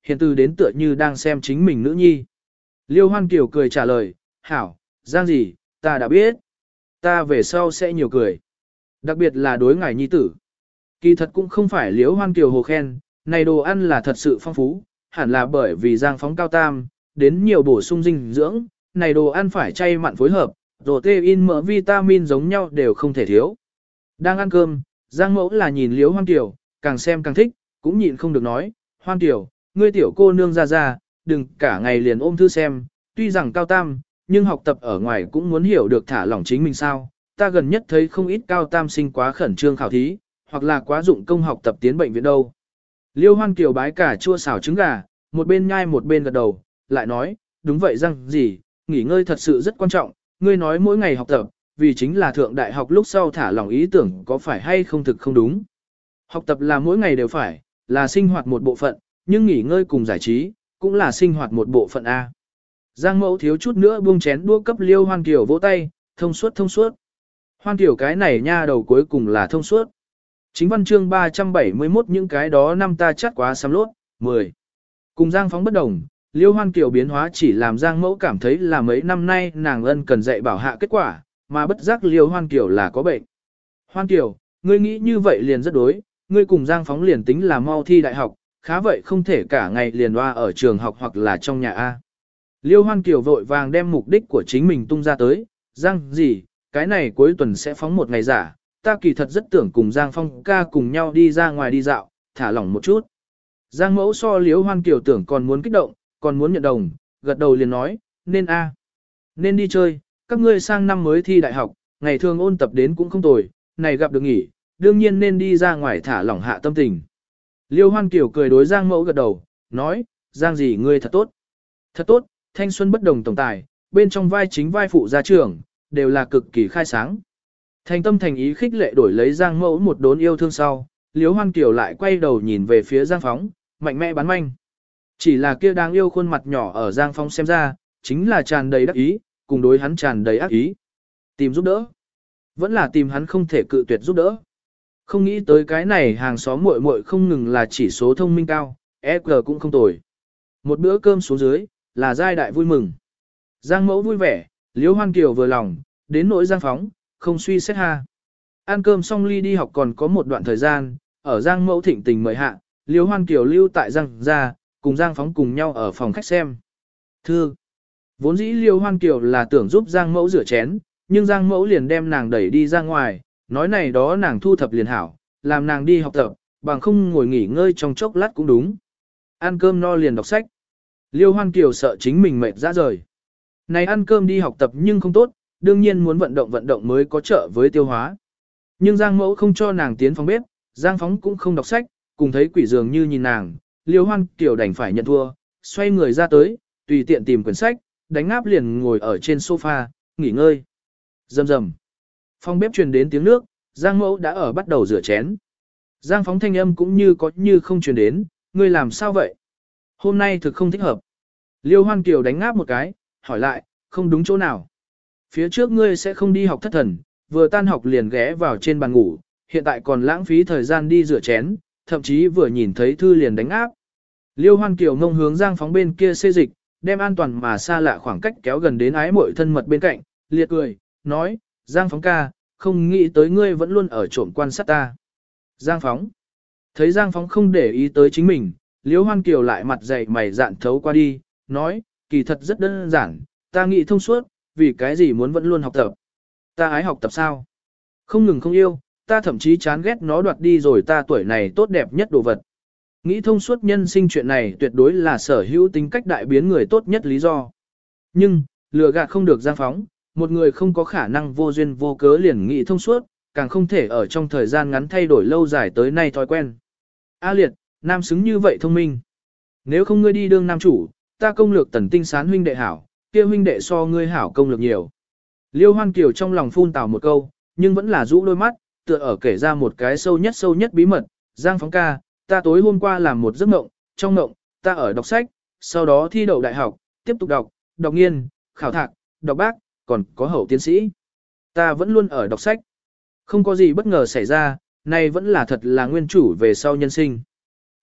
hiện từ đến tựa như đang xem chính mình nữ nhi. Liêu Hoan Kiều cười trả lời, hảo, Giang gì, ta đã biết. Ta về sau sẽ nhiều cười. Đặc biệt là đối ngài nhi tử. Kỳ thật cũng không phải Liêu Hoan Kiều hồ khen, này đồ ăn là thật sự phong phú, hẳn là bởi vì Giang phóng cao tam, đến nhiều bổ sung dinh dưỡng, này đồ ăn phải chay mặn phối hợp, protein mỡ vitamin giống nhau đều không thể thiếu. Đang ăn cơm, Giang mẫu là nhìn Liêu Hoan Kiều, càng xem càng thích, cũng nhịn không được nói, Hoan Kiều, ngươi tiểu cô nương ra, đừng cả ngày liền ôm thư xem, tuy rằng cao tam, nhưng học tập ở ngoài cũng muốn hiểu được thả lỏng chính mình sao. Ta gần nhất thấy không ít cao tam sinh quá khẩn trương khảo thí, hoặc là quá dụng công học tập tiến bệnh viện đâu. Liêu Hoan Kiều bái cả chua xào trứng gà, một bên nhai một bên gật đầu, lại nói, đúng vậy Giang gì, nghỉ ngơi thật sự rất quan trọng, ngươi nói mỗi ngày học tập, vì chính là thượng đại học lúc sau thả lỏng ý tưởng có phải hay không thực không đúng. Học tập là mỗi ngày đều phải, là sinh hoạt một bộ phận, nhưng nghỉ ngơi cùng giải trí, cũng là sinh hoạt một bộ phận A. Giang mẫu thiếu chút nữa buông chén đũa cấp Liêu Hoan Kiều vỗ tay, thông suốt. Hoan Kiều cái này nha đầu cuối cùng là thông suốt. Chính văn chương 371 những cái đó năm ta chắc quá sắm lốt, 10. Cùng Giang phóng bất đồng, Liêu Hoan Kiều biến hóa chỉ làm Giang mẫu cảm thấy là mấy năm nay nàng ân cần dạy bảo hạ kết quả, mà bất giác Liêu Hoan Kiều là có bệnh. Hoan Kiều, ngươi nghĩ như vậy liền rất đối, ngươi cùng Giang phóng liền tính là mau thi đại học, khá vậy không thể cả ngày liền loa ở trường học hoặc là trong nhà A. Liêu Hoan Kiều vội vàng đem mục đích của chính mình tung ra tới, Giang gì, cái này cuối tuần sẽ phóng một ngày giả, ta kỳ thật rất tưởng cùng Giang Phong ca cùng nhau đi ra ngoài đi dạo, thả lỏng một chút. Giang mẫu so Liêu Hoan Kiều tưởng còn muốn kích động, còn muốn nhận đồng, gật đầu liền nói, nên A. Nên đi chơi, các ngươi sang năm mới thi đại học, ngày thường ôn tập đến cũng không tồi, này gặp được nghỉ, đương nhiên nên đi ra ngoài thả lỏng hạ tâm tình. Liêu Hoan Kiều cười đối Giang mẫu gật đầu, nói, Giang gì ngươi thật tốt. Thật tốt, thanh xuân bất đồng tổng tài, bên trong vai chính vai phụ gia trưởng, đều là cực kỳ khai sáng. Thành tâm thành ý khích lệ đổi lấy Giang mẫu một đốn yêu thương sau, Liêu Hoan Kiều lại quay đầu nhìn về phía Giang phóng, mạnh mẽ bán manh. Chỉ là kia đáng yêu khuôn mặt nhỏ ở Giang phóng xem ra, chính là tràn đầy đắc ý, cùng đối hắn tràn đầy ác ý. Tìm giúp đỡ. Vẫn là tìm hắn không thể cự tuyệt giúp đỡ. Không nghĩ tới cái này hàng xóm muội muội không ngừng là chỉ số thông minh cao, EQ cũng không tồi. Một bữa cơm xuống dưới, là giai đại vui mừng. Giang mẫu vui vẻ, Liêu Hoan Kiều vừa lòng, đến nỗi Giang phóng, không suy xét ha. Ăn cơm xong ly đi học còn có một đoạn thời gian, ở Giang mẫu thịnh tình mời hạ, Liêu Hoan Kiều lưu tại Giang gia, cùng Giang phóng cùng nhau ở phòng khách xem. Thư. Vốn dĩ Liêu Hoan Kiều là tưởng giúp Giang mẫu rửa chén, nhưng Giang mẫu liền đem nàng đẩy đi ra ngoài, nói này đó nàng thu thập liền hảo, làm nàng đi học tập, bằng không ngồi nghỉ ngơi trong chốc lát cũng đúng. Ăn cơm no liền đọc sách. Liêu Hoan Kiều sợ chính mình mệt ra rời. Này ăn cơm đi học tập nhưng không tốt, đương nhiên muốn vận động mới có trợ với tiêu hóa. Nhưng Giang mẫu không cho nàng tiến phòng bếp, Giang phóng cũng không đọc sách, cùng thấy quỷ dường như nhìn nàng, Liêu Hoan Kiều đành phải nhận thua, xoay người ra tới, tùy tiện tìm quyển sách, đánh áp liền ngồi ở trên sofa, nghỉ ngơi. Rầm rầm. Phòng bếp truyền đến tiếng nước, Giang mẫu đã ở bắt đầu rửa chén. Giang phóng thanh âm cũng như có như không truyền đến, ngươi làm sao vậy? Hôm nay thực không thích hợp. Liêu Hoan Kiều đánh ngáp một cái, hỏi lại, không đúng chỗ nào. Phía trước ngươi sẽ không đi học thất thần, vừa tan học liền ghé vào trên bàn ngủ, hiện tại còn lãng phí thời gian đi rửa chén, thậm chí vừa nhìn thấy thư liền đánh áp. Liêu Hoan Kiều ngông hướng Giang phóng bên kia xê dịch, đem an toàn mà xa lạ khoảng cách kéo gần đến ái muội thân mật bên cạnh, liệt cười, nói, Giang phóng ca, không nghĩ tới ngươi vẫn luôn ở trộm quan sát ta. Giang phóng. Thấy Giang phóng không để ý tới chính mình, Liêu Hoan Kiều lại mặt dày mày dạn thấu qua đi, nói, kỳ thật rất đơn giản, ta nghĩ thông suốt, vì cái gì muốn vẫn luôn học tập. Ta ái học tập sao? Không ngừng không yêu, ta thậm chí chán ghét nó đoạt đi rồi ta tuổi này tốt đẹp nhất đồ vật. Nghĩ thông suốt nhân sinh chuyện này tuyệt đối là sở hữu tính cách đại biến người tốt nhất lý do. Nhưng, lừa gạt không được Giang phóng, một người không có khả năng vô duyên vô cớ liền nghĩ thông suốt, càng không thể ở trong thời gian ngắn thay đổi lâu dài tới nay thói quen. A liệt, nam xứng như vậy thông minh. Nếu không ngươi đi đương nam chủ, ta công lược tần tinh sán huynh đệ hảo, kia huynh đệ so ngươi hảo công lược nhiều. Liêu Hoan Kiều trong lòng phun tào một câu, nhưng vẫn là rũ đôi mắt, tựa ở kể ra một cái sâu nhất bí mật. Giang phóng ca, ta tối hôm qua làm một giấc mộng, trong mộng, ta ở đọc sách, sau đó thi đậu đại học, tiếp tục đọc nghiên, khảo thạc, đọc bác, còn có hậu tiến sĩ. Ta vẫn luôn ở đọc sách. Không có gì bất ngờ xảy ra, này vẫn là thật là nguyên chủ về sau nhân sinh.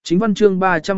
Chính văn chương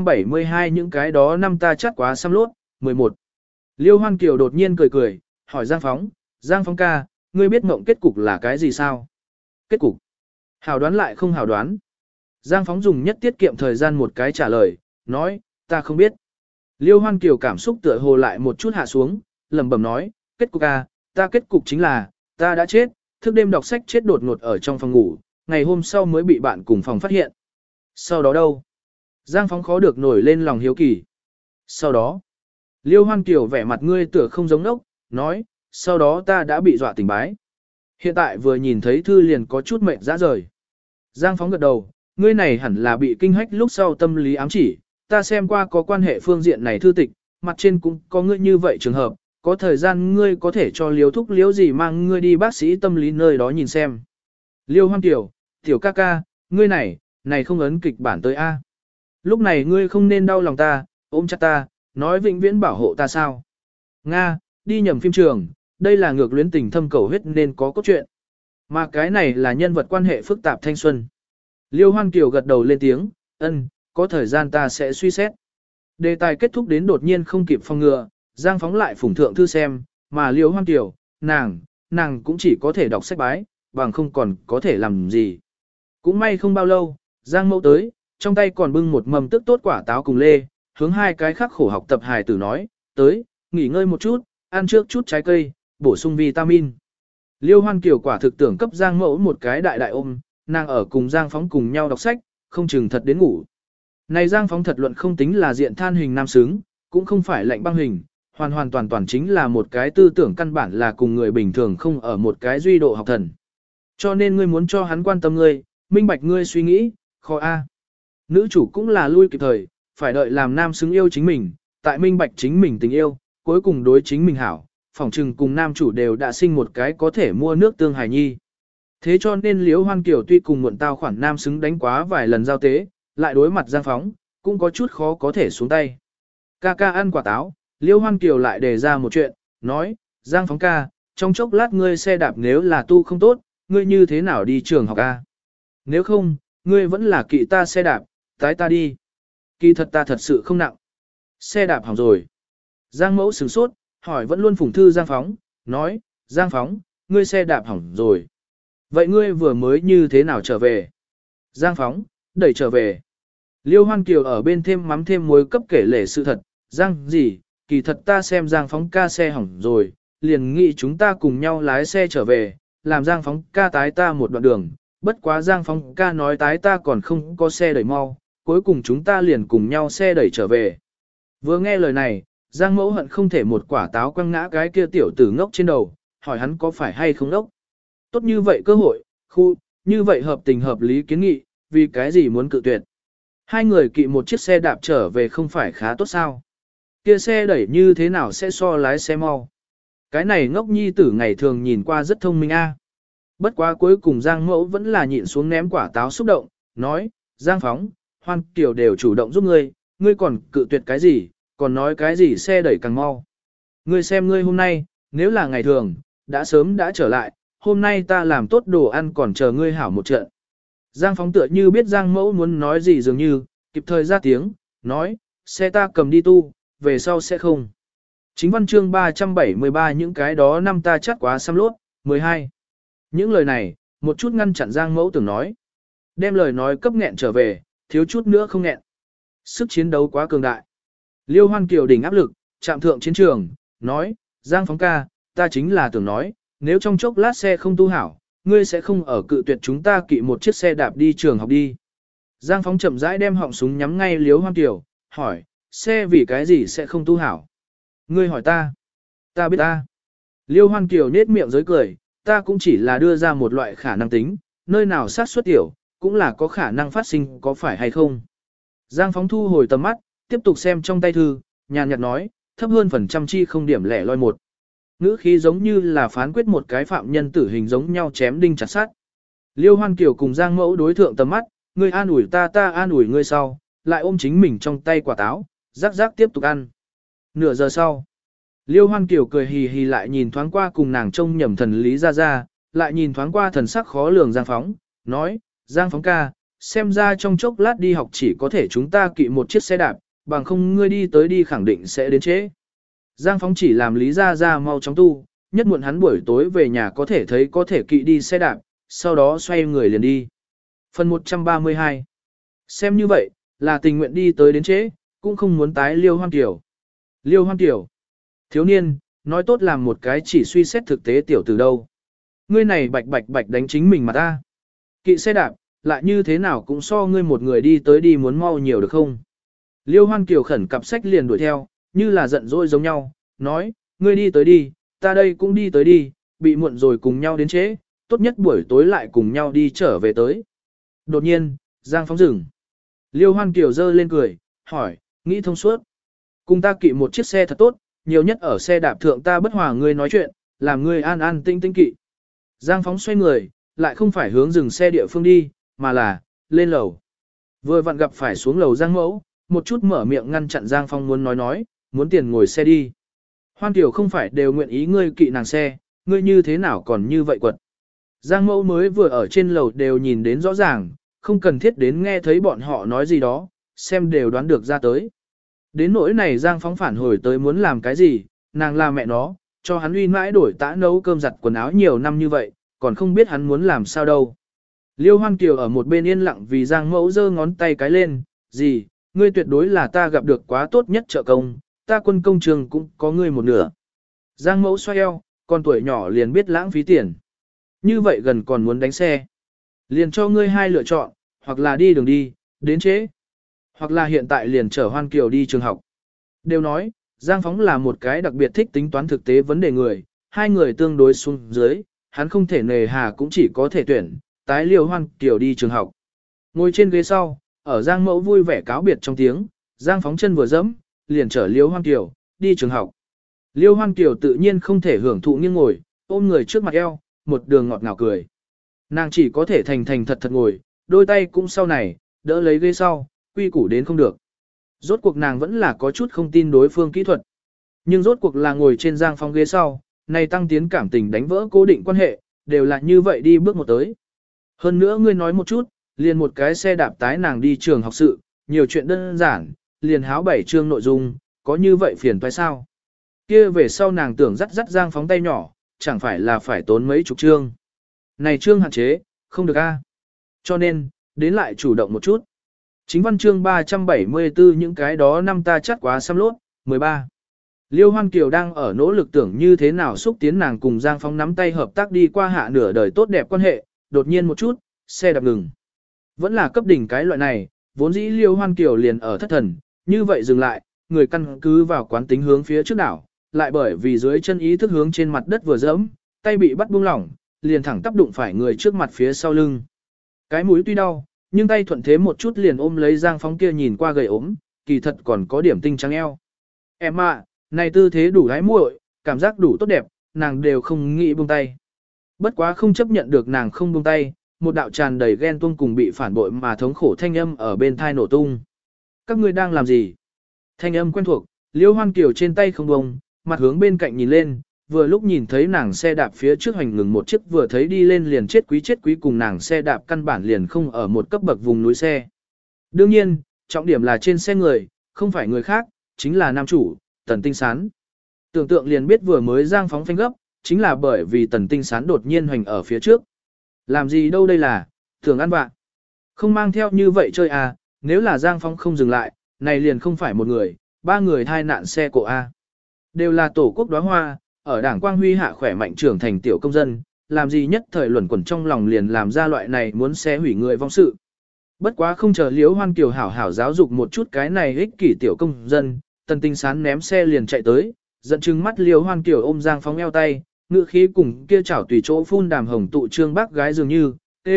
372 những cái đó năm ta chắc quá xăm lốt, 11. Liêu Hoan Kiều đột nhiên cười cười, hỏi Giang Phóng ca, ngươi biết mộng kết cục là cái gì sao? Kết cục? Hảo đoán lại không hảo đoán. Giang Phóng dùng nhất tiết kiệm thời gian một cái trả lời, nói, ta không biết. Liêu Hoan Kiều cảm xúc tựa hồ lại một chút hạ xuống, lẩm bẩm nói, kết cục ta kết cục chính là, ta đã chết, thức đêm đọc sách chết đột ngột ở trong phòng ngủ, ngày hôm sau mới bị bạn cùng phòng phát hiện. Sau đó đâu? Giang Phóng khó được nổi lên lòng hiếu kỳ. Sau đó, Liêu Hoan Kiều vẻ mặt ngươi tựa không giống nốc, nói, sau đó ta đã bị dọa tỉnh bái. Hiện tại vừa nhìn thấy thư liền có chút mệt ra rời. Giang Phóng gật đầu, ngươi này hẳn là bị kinh hách lúc sau tâm lý ám chỉ, ta xem qua có quan hệ phương diện này thư tịch, mặt trên cũng có ngươi như vậy trường hợp, có thời gian ngươi có thể cho liếu thúc liếu gì mang ngươi đi bác sĩ tâm lý nơi đó nhìn xem. Liêu Hoan Kiều, tiểu ca ca, ngươi này không ấn kịch bản tới A. Lúc này ngươi không nên đau lòng ta, ôm chặt ta, nói vĩnh viễn bảo hộ ta sao. Nga, đi nhầm phim trường, đây là ngược luyến tình thâm cầu huyết nên có cốt truyện. Mà cái này là nhân vật quan hệ phức tạp thanh xuân. Liêu Hoan Kiều gật đầu lên tiếng, có thời gian ta sẽ suy xét. Đề tài kết thúc đến đột nhiên không kịp phòng ngừa, Giang Phóng lại phủng thượng thư xem, mà Liêu Hoan Kiều, nàng cũng chỉ có thể đọc sách bái, bằng không còn có thể làm gì. Cũng may không bao lâu, Giang Mẫu tới, trong tay còn bưng một mầm tức tốt quả táo cùng lê, hướng hai cái khắc khổ học tập hài tử nói, tới, nghỉ ngơi một chút, ăn trước chút trái cây, bổ sung vitamin. Liêu Hoan Kiều quả thực tưởng cấp Giang Mẫu một cái đại đại ôm, nàng ở cùng Giang Phóng cùng nhau đọc sách, không chừng thật đến ngủ. Này Giang Phóng thật luận không tính là diện than hình nam xứng, cũng không phải lạnh băng hình, hoàn toàn chính là một cái tư tưởng căn bản là cùng người bình thường không ở một cái duy độ học thần. Cho nên ngươi muốn cho hắn quan tâm ngươi, minh bạch ngươi suy nghĩ, khó a. Nữ chủ cũng là lui kịp thời, phải đợi làm nam xứng yêu chính mình, tại minh bạch chính mình tình yêu, cuối cùng đối chính mình hảo, phỏng trừng cùng nam chủ đều đã sinh một cái có thể mua nước tương hài nhi. Thế cho nên Liễu Hoan Kiều tuy cùng muộn tao khoản nam xứng đánh quá vài lần giao tế, lại đối mặt Giang Phóng, cũng có chút khó có thể xuống tay. Ca ca ăn quả táo, Liễu Hoan Kiều lại đề ra một chuyện, nói, Giang Phóng ca, trong chốc lát ngươi xe đạp nếu là tu không tốt, ngươi như thế nào đi trường học ca? Nếu không, ngươi vẫn là kỵ ta xe đạp, tái ta đi. Kỳ thật ta thật sự không nặng. Xe đạp hỏng rồi. Giang Mẫu sửng sốt, hỏi vẫn luôn phụng thư Giang Phóng, nói, Giang Phóng, ngươi xe đạp hỏng rồi. Vậy ngươi vừa mới như thế nào trở về? Giang Phóng, đẩy trở về. Liêu Hoan Kiều ở bên thêm mắm thêm muối cấp kể lể sự thật, Giang gì, kỳ thật ta xem Giang Phóng ca xe hỏng rồi, liền nghĩ chúng ta cùng nhau lái xe trở về, làm Giang Phóng ca tái ta một đoạn đường, bất quá Giang Phóng ca nói tái ta còn không có xe đẩy mau, cuối cùng chúng ta liền cùng nhau xe đẩy trở về. Vừa nghe lời này, Giang Mẫu hận không thể một quả táo quăng ngã cái kia tiểu tử ngốc trên đầu, hỏi hắn có phải hay không ngốc. Tốt như vậy cơ hội, như vậy hợp tình hợp lý kiến nghị, vì cái gì muốn cự tuyệt. Hai người kỵ một chiếc xe đạp trở về không phải khá tốt sao. Kia xe đẩy như thế nào sẽ so lái xe mau. Cái này ngốc nhi tử ngày thường nhìn qua rất thông minh a. Bất quá cuối cùng Giang Mẫu vẫn là nhịn xuống ném quả táo xúc động, nói, Giang Phóng, Hoan Kiều đều chủ động giúp ngươi còn cự tuyệt cái gì, còn nói cái gì xe đẩy càng mau. Ngươi xem ngươi hôm nay, nếu là ngày thường, đã sớm đã trở lại, hôm nay ta làm tốt đồ ăn còn chờ ngươi hảo một trận. Giang Phóng tựa như biết Giang Mẫu muốn nói gì dường như, kịp thời ra tiếng, nói, xe ta cầm đi tu, về sau sẽ không. Chính văn chương 373 những cái đó năm ta chắc quá xăm lốt, 12. Những lời này, một chút ngăn chặn Giang Mẫu tưởng nói. Đem lời nói cấp nghẹn trở về, thiếu chút nữa không nghẹn. Sức chiến đấu quá cường đại. Liêu Hoan Kiều đỉnh áp lực, chạm thượng chiến trường, nói, Giang Phóng ca, ta chính là tưởng nói, nếu trong chốc lát xe không tu hảo, ngươi sẽ không ở cự tuyệt chúng ta kỵ một chiếc xe đạp đi trường học đi. Giang Phóng chậm rãi đem họng súng nhắm ngay Liêu Hoan Kiều, hỏi, xe vì cái gì sẽ không tu hảo? Ngươi hỏi ta biết ta. Liêu Hoan Kiều nết miệng giới cười, ta cũng chỉ là đưa ra một loại khả năng tính, nơi nào sát suất tiểu, cũng là có khả năng phát sinh có phải hay không. Giang Phóng thu hồi tầm mắt, tiếp tục xem trong tay thư, nhàn nhạt nói, thấp hơn phần trăm chi không điểm lẻ loi một. Ngữ khí giống như là phán quyết một cái phạm nhân tử hình giống nhau chém đinh chặt sắt. Liêu Hoan Kiều cùng Giang Mẫu đối thượng tầm mắt, ngươi an ủi ta an ủi ngươi sau, lại ôm chính mình trong tay quả táo, rắc rắc tiếp tục ăn. Nửa giờ sau, Liêu Hoan Kiều cười hì hì lại nhìn thoáng qua cùng nàng trông nhầm thần lý ra, lại nhìn thoáng qua thần sắc khó lường Giang Phóng, nói, Giang Phóng ca, xem ra trong chốc lát đi học chỉ có thể chúng ta kỵ một chiếc xe đạp, bằng không ngươi đi tới đi khẳng định sẽ đến trễ. Giang Phóng chỉ làm Lý Gia Gia mau chóng tu, nhất muộn hắn buổi tối về nhà có thể kỵ đi xe đạp, sau đó xoay người liền đi. Phần 132. Xem như vậy, là tình nguyện đi tới đến trễ, cũng không muốn tái Liêu Hoan Kiều. Liêu Hoan Kiều. Thiếu niên, nói tốt làm một cái chỉ suy xét thực tế tiểu từ đâu. Ngươi này bạch bạch bạch đánh chính mình mà ta. Kỵ xe đạp, lại như thế nào cũng so ngươi một người đi tới đi muốn mau nhiều được không. Liêu Hoan Kiều khẩn cặp sách liền đuổi theo, như là giận dỗi giống nhau, nói, ngươi đi tới đi, ta đây cũng đi tới đi, bị muộn rồi cùng nhau đến trễ, tốt nhất buổi tối lại cùng nhau đi trở về tới. Đột nhiên, Giang Phóng dừng. Liêu Hoan Kiều giơ lên cười, hỏi, nghĩ thông suốt. Cùng ta kỵ một chiếc xe thật tốt, nhiều nhất ở xe đạp thượng ta bất hòa ngươi nói chuyện, làm ngươi an an tinh tinh kỵ. Giang Phóng xoay người, lại không phải hướng dừng xe địa phương đi, mà là, lên lầu. Vừa vặn gặp phải xuống lầu Giang Mẫu, một chút mở miệng ngăn chặn Giang Phong muốn nói, muốn tiền ngồi xe đi. Hoan Kiều không phải đều nguyện ý ngươi kỵ nàng xe, ngươi như thế nào còn như vậy quật. Giang Mẫu mới vừa ở trên lầu đều nhìn đến rõ ràng, không cần thiết đến nghe thấy bọn họ nói gì đó, xem đều đoán được ra tới. Đến nỗi này Giang Phóng phản hồi tới muốn làm cái gì, nàng là mẹ nó, cho hắn uy mãi đổi tã nấu cơm giặt quần áo nhiều năm như vậy, còn không biết hắn muốn làm sao đâu. Liêu Hoan Kiều ở một bên yên lặng vì Giang Mẫu giơ ngón tay cái lên, gì, ngươi tuyệt đối là ta gặp được quá tốt nhất trợ công, ta quân công trường cũng có ngươi một nửa. Giang Mẫu xoay eo, con tuổi nhỏ liền biết lãng phí tiền. Như vậy gần còn muốn đánh xe. Liền cho ngươi hai lựa chọn, hoặc là đi đường đi, đến trễ. Hoặc là hiện tại liền chở Hoan Kiều đi trường học. Đều nói, Giang Phóng là một cái đặc biệt thích tính toán thực tế vấn đề người, hai người tương đối xuống dưới, hắn không thể nề hà cũng chỉ có thể tuyển, tái Liêu Hoan Kiều đi trường học. Ngồi trên ghế sau, ở Giang Mẫu vui vẻ cáo biệt trong tiếng, Giang Phóng chân vừa dẫm, liền chở Liêu Hoan Kiều đi trường học. Liêu Hoan Kiều tự nhiên không thể hưởng thụ nghiêng ngồi, ôm người trước mặt eo, một đường ngọt ngào cười. Nàng chỉ có thể thành thành thật thật ngồi, đôi tay cũng sau này, đỡ lấy ghế sau, quy củ đến không được. Rốt cuộc nàng vẫn là có chút không tin đối phương kỹ thuật. Nhưng rốt cuộc là ngồi trên Giang Phóng ghế sau, này tăng tiến cảm tình đánh vỡ cố định quan hệ, đều là như vậy đi bước một tới. Hơn nữa ngươi nói một chút, liền một cái xe đạp tái nàng đi trường học sự, nhiều chuyện đơn giản, liền háo 7 chương nội dung, có như vậy phiền toái sao? Kia về sau nàng tưởng dắt Giang Phóng tay nhỏ, chẳng phải là phải tốn mấy chục chương. Này chương hạn chế, không được a. Cho nên, đến lại chủ động một chút. Chính văn chương 374 những cái đó năm ta chắc quá xăm lốt, 13. Liêu Hoan Kiều đang ở nỗ lực tưởng như thế nào xúc tiến nàng cùng Giang Phóng nắm tay hợp tác đi qua hạ nửa đời tốt đẹp quan hệ, đột nhiên một chút, xe đạp ngừng. Vẫn là cấp đỉnh cái loại này, vốn dĩ Liêu Hoan Kiều liền ở thất thần, như vậy dừng lại, người căn cứ vào quán tính hướng phía trước đảo, lại bởi vì dưới chân ý thức hướng trên mặt đất vừa dẫm, tay bị bắt buông lỏng, liền thẳng tác đụng phải người trước mặt phía sau lưng. Cái mũi tuy đau, nhưng tay thuận thế một chút liền ôm lấy Giang Phóng kia nhìn qua gầy ốm, kỳ thật còn có điểm tinh trắng eo. Em ạ, này tư thế đủ gái muội, cảm giác đủ tốt đẹp, nàng đều không nghĩ buông tay. Bất quá không chấp nhận được nàng không buông tay, một đạo tràn đầy ghen tuông cùng bị phản bội mà thống khổ thanh âm ở bên thai nổ tung. Các ngươi đang làm gì? Thanh âm quen thuộc, Liêu Hoan Kiều trên tay không bông, mặt hướng bên cạnh nhìn lên, vừa lúc nhìn thấy nàng xe đạp phía trước hoành ngừng một chiếc vừa thấy đi lên liền chết quý cùng nàng xe đạp căn bản liền không ở một cấp bậc vùng núi xe. Đương nhiên, trọng điểm là trên xe người, không phải người khác, chính là nam chủ, Tần Tinh Sán. Tưởng tượng liền biết vừa mới Giang Phóng phanh gấp, chính là bởi vì Tần Tinh Sán đột nhiên hoành ở phía trước. Làm gì đâu đây là, thường ăn vạ. Không mang theo như vậy chơi à, nếu là Giang Phóng không dừng lại, này liền không phải một người, ba người thai nạn xe cộ A. Đều là tổ quốc đóa hoa, ở đảng Quang Huy hạ khỏe mạnh trưởng thành tiểu công dân, làm gì nhất thời luẩn quẩn trong lòng liền làm ra loại này muốn xe hủy người vong sự. Bất quá không chờ Liễu Hoan Kiều hảo hảo giáo dục một chút cái này ích kỷ tiểu công dân, Tần Tinh Sán ném xe liền chạy tới, giận chừng mắt Liễu Hoan Kiều ôm Giang Phóng eo tay, ngữ khí cùng kia chảo tùy chỗ phun đàm hồng tụ trương bác gái dường như,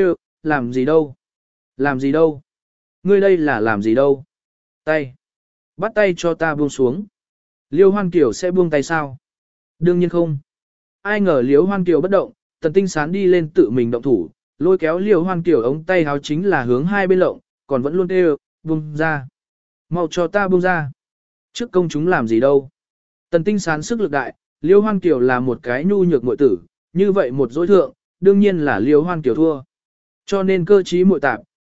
làm gì đâu? Làm gì đâu? Ngươi đây là làm gì đâu? Tay! Bắt tay cho ta buông xuống. Liêu Hoan Kiều sẽ buông tay sao? Đương nhiên không. Ai ngờ Liêu Hoan Kiều bất động, Tần Tinh Sán đi lên tự mình động thủ, lôi kéo Liêu Hoan Kiều ống tay háo chính là hướng hai bên lộng, còn vẫn luôn kêu, buông ra. Mau cho ta buông ra. Trước công chúng làm gì đâu? Tần Tinh Sán sức lực đại, Liêu Hoan Kiều là một cái nhu nhược muội tử, như vậy một dối thượng, đương nhiên là Liêu Hoan Kiều thua. Cho nên cơ trí muội tạp,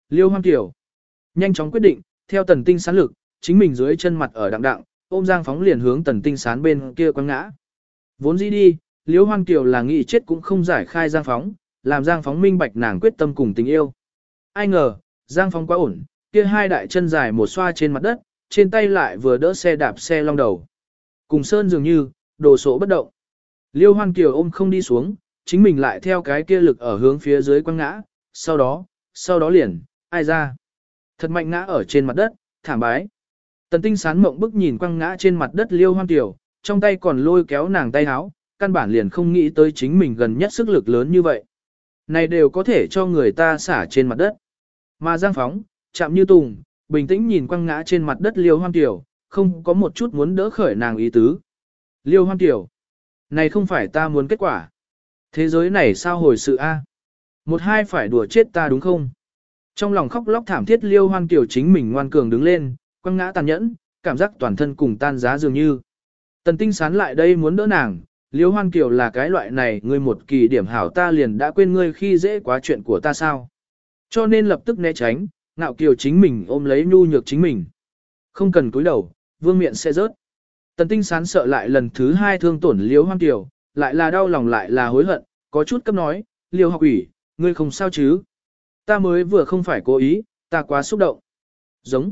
Liêu Hoan Kiều. Nhanh chóng quyết định, theo Tần Tinh Sán lực, chính mình dưới chân mặt ở đặng đặng, ôm Giang Phóng liền hướng Tần Tinh Sán bên kia quăng ngã. Vốn dĩ đi, Liêu Hoan Kiều là nghĩ chết cũng không giải khai Giang Phóng, làm Giang Phóng minh bạch nàng quyết tâm cùng tình yêu. Ai ngờ, Giang Phóng quá ổn, kia hai đại chân dài một xoa trên mặt đất, trên tay lại vừa đỡ xe đạp xe long đầu. Cùng Sơn dường như, đồ sổ bất động. Liêu Hoan Kiều ôm không đi xuống, chính mình lại theo cái kia lực ở hướng phía dưới quăng ngã, sau đó liền, ai ra. Thật mạnh ngã ở trên mặt đất, thảm bái. Tần Tinh Sán mộng bức nhìn quăng ngã trên mặt đất Liêu Hoan Kiều, trong tay còn lôi kéo nàng tay háo, căn bản liền không nghĩ tới chính mình gần nhất sức lực lớn như vậy. Này đều có thể cho người ta xả trên mặt đất. Mà Giang Phóng, chạm như tùng, bình tĩnh nhìn quăng ngã trên mặt đất Liêu Hoan Kiều, không có một chút muốn đỡ khởi nàng ý tứ. Liêu Hoan Kiều, này không phải ta muốn kết quả. Thế giới này sao hồi sự a? Một hai phải đùa chết ta đúng không? Trong lòng khóc lóc thảm thiết Liêu Hoan Kiều chính mình ngoan cường đứng lên, quăng ngã tàn nhẫn, cảm giác toàn thân cùng tan giá dường như. Tần Tinh Sán lại đây muốn đỡ nàng, Liêu Hoan Kiều là cái loại này, ngươi một kỳ điểm hảo ta liền đã quên ngươi khi dễ quá chuyện của ta sao. Cho nên lập tức né tránh, ngạo kiều chính mình ôm lấy nhu nhược chính mình. Không cần cúi đầu, vương miện sẽ rớt. Tần Tinh Sán sợ lại lần thứ hai thương tổn Liêu Hoan Kiều, lại là đau lòng lại là hối hận, có chút cấp nói, Liêu học ủy, ngươi không sao chứ? Ta mới vừa không phải cố ý, ta quá xúc động. Giống.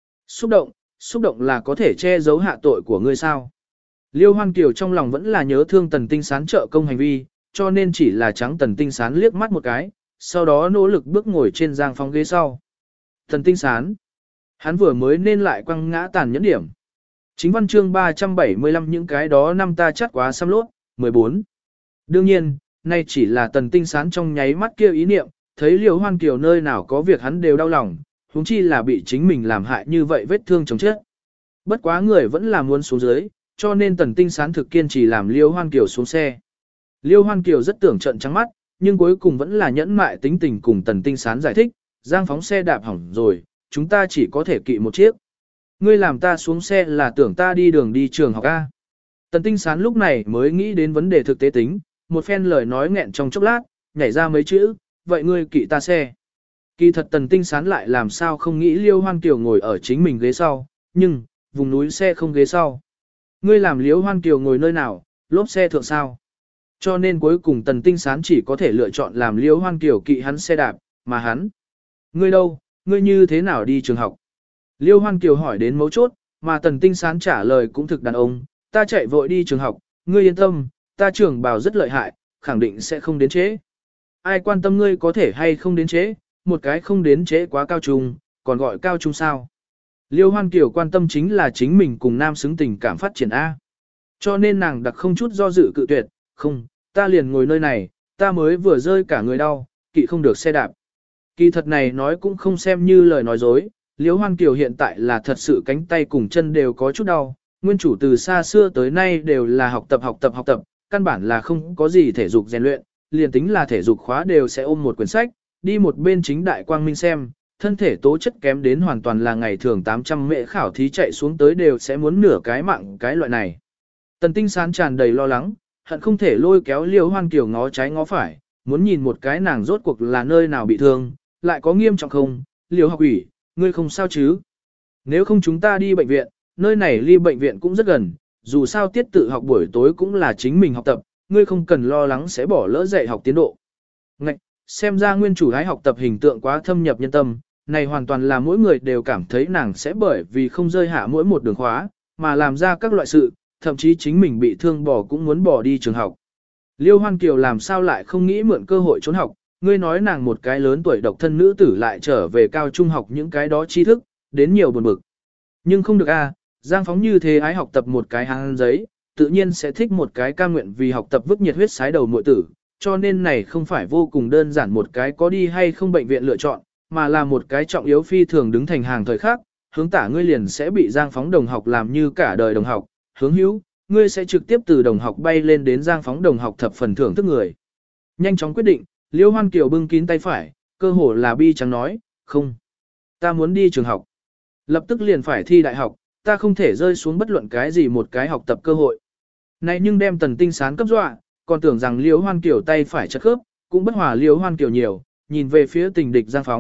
Xúc động là có thể che giấu hạ tội của ngươi sao? Liêu Hoan Kiều trong lòng vẫn là nhớ thương Tần Tinh Sán trợ công hành vi, cho nên chỉ là trắng Tần Tinh Sán liếc mắt một cái, sau đó nỗ lực bước ngồi trên Giang Phóng ghế sau. Tần Tinh Sán. Hắn vừa mới nên lại quăng ngã tàn nhẫn điểm. Chính văn chương 375 những cái đó năm ta chắc quá xăm lốt, 14. Đương nhiên, nay chỉ là Tần Tinh Sán trong nháy mắt kia ý niệm, thấy Liêu Hoan Kiều nơi nào có việc hắn đều đau lòng, huống chi là bị chính mình làm hại như vậy vết thương chồng chết. Bất quá người vẫn là muốn xuống dưới, cho nên Tần Tinh Sán thực kiên trì làm Liêu Hoan Kiều xuống xe. Liêu Hoan Kiều rất tưởng trận trắng mắt, nhưng cuối cùng vẫn là nhẫn mại tính tình cùng Tần Tinh Sán giải thích, Giang Phóng xe đạp hỏng rồi, chúng ta chỉ có thể kỵ một chiếc. Ngươi làm ta xuống xe là tưởng ta đi đường đi trường học A. Tần Tinh Sán lúc này mới nghĩ đến vấn đề thực tế tính, một phen lời nói nghẹn trong chốc lát, nhảy ra mấy chữ, vậy ngươi kỵ ta xe. Kỳ thật Tần Tinh Sán lại làm sao không nghĩ Liêu Hoan Kiều ngồi ở chính mình ghế sau, nhưng, vùng núi xe không ghế sau. Ngươi làm Liêu Hoan Kiều ngồi nơi nào, lốp xe thượng sao. Cho nên cuối cùng Tần Tinh Sán chỉ có thể lựa chọn làm Liêu Hoan Kiều kỵ hắn xe đạp, mà hắn. Ngươi đâu, ngươi như thế nào đi trường học? Liêu Hoan Kiều hỏi đến mấu chốt, mà Tần Tinh Sán trả lời cũng thực đàn ông, ta chạy vội đi trường học, ngươi yên tâm, ta trưởng bào rất lợi hại, khẳng định sẽ không đến trễ. Ai quan tâm ngươi có thể hay không đến trễ, một cái không đến trễ quá cao trung, còn gọi cao trung sao. Liêu Hoan Kiều quan tâm chính là chính mình cùng nam xứng tình cảm phát triển A. Cho nên nàng đặc không chút do dự cự tuyệt, không, ta liền ngồi nơi này, ta mới vừa rơi cả người đau, kỵ không được xe đạp. Kỳ thật này nói cũng không xem như lời nói dối, Liêu Hoan Kiều hiện tại là thật sự cánh tay cùng chân đều có chút đau, nguyên chủ từ xa xưa tới nay đều là học tập, căn bản là không có gì thể dục rèn luyện, liền tính là thể dục khóa đều sẽ ôm một quyển sách, đi một bên chính đại quang minh xem, thân thể tố chất kém đến hoàn toàn là ngày thường 800 mệ khảo thí chạy xuống tới đều sẽ muốn nửa cái mạng cái loại này. Tần Tinh Sán tràn đầy lo lắng, hận không thể lôi kéo Liêu Hoan Kiều ngó trái ngó phải, muốn nhìn một cái nàng rốt cuộc là nơi nào bị thương, lại có nghiêm trọng không, Liêu học ủy, ngươi không sao chứ? Nếu không chúng ta đi bệnh viện, nơi này ly bệnh viện cũng rất gần, dù sao tiết tự học buổi tối cũng là chính mình học tập, ngươi không cần lo lắng sẽ bỏ lỡ dạy học tiến độ. Ngạch, xem ra nguyên chủ hái học tập hình tượng quá thâm nhập nhân tâm, này hoàn toàn là mỗi người đều cảm thấy nàng sẽ bởi vì không rơi hạ mỗi một đường khóa, mà làm ra các loại sự, thậm chí chính mình bị thương bỏ cũng muốn bỏ đi trường học. Liêu Hoan Kiều làm sao lại không nghĩ mượn cơ hội trốn học, ngươi nói nàng một cái lớn tuổi độc thân nữ tử lại trở về cao trung học những cái đó tri thức, đến nhiều buồn bực. Nhưng không được a, Giang Phóng như thế ái học tập một cái hàng giấy, tự nhiên sẽ thích một cái ca nguyện vì học tập vứt nhiệt huyết sái đầu muội tử, cho nên này không phải vô cùng đơn giản một cái có đi hay không bệnh viện lựa chọn, mà là một cái trọng yếu phi thường đứng thành hàng thời khắc, hướng tả ngươi liền sẽ bị Giang Phóng đồng học làm như cả đời đồng học, hướng hữu, ngươi sẽ trực tiếp từ đồng học bay lên đến Giang Phóng đồng học thập phần thưởng thức người. Nhanh chóng quyết định, Liêu Hoan Kiều bưng kín tay phải, cơ hồ là bi trắng nói, không, ta muốn đi trường học. Lập tức liền phải thi đại học, ta không thể rơi xuống bất luận cái gì một cái học tập cơ hội. Này nhưng đem Tần Tinh Sán cấp dọa, còn tưởng rằng Liêu Hoan Kiều tay phải chật khớp, cũng bất hòa Liêu Hoan Kiều nhiều, nhìn về phía tình địch Giang Phóng,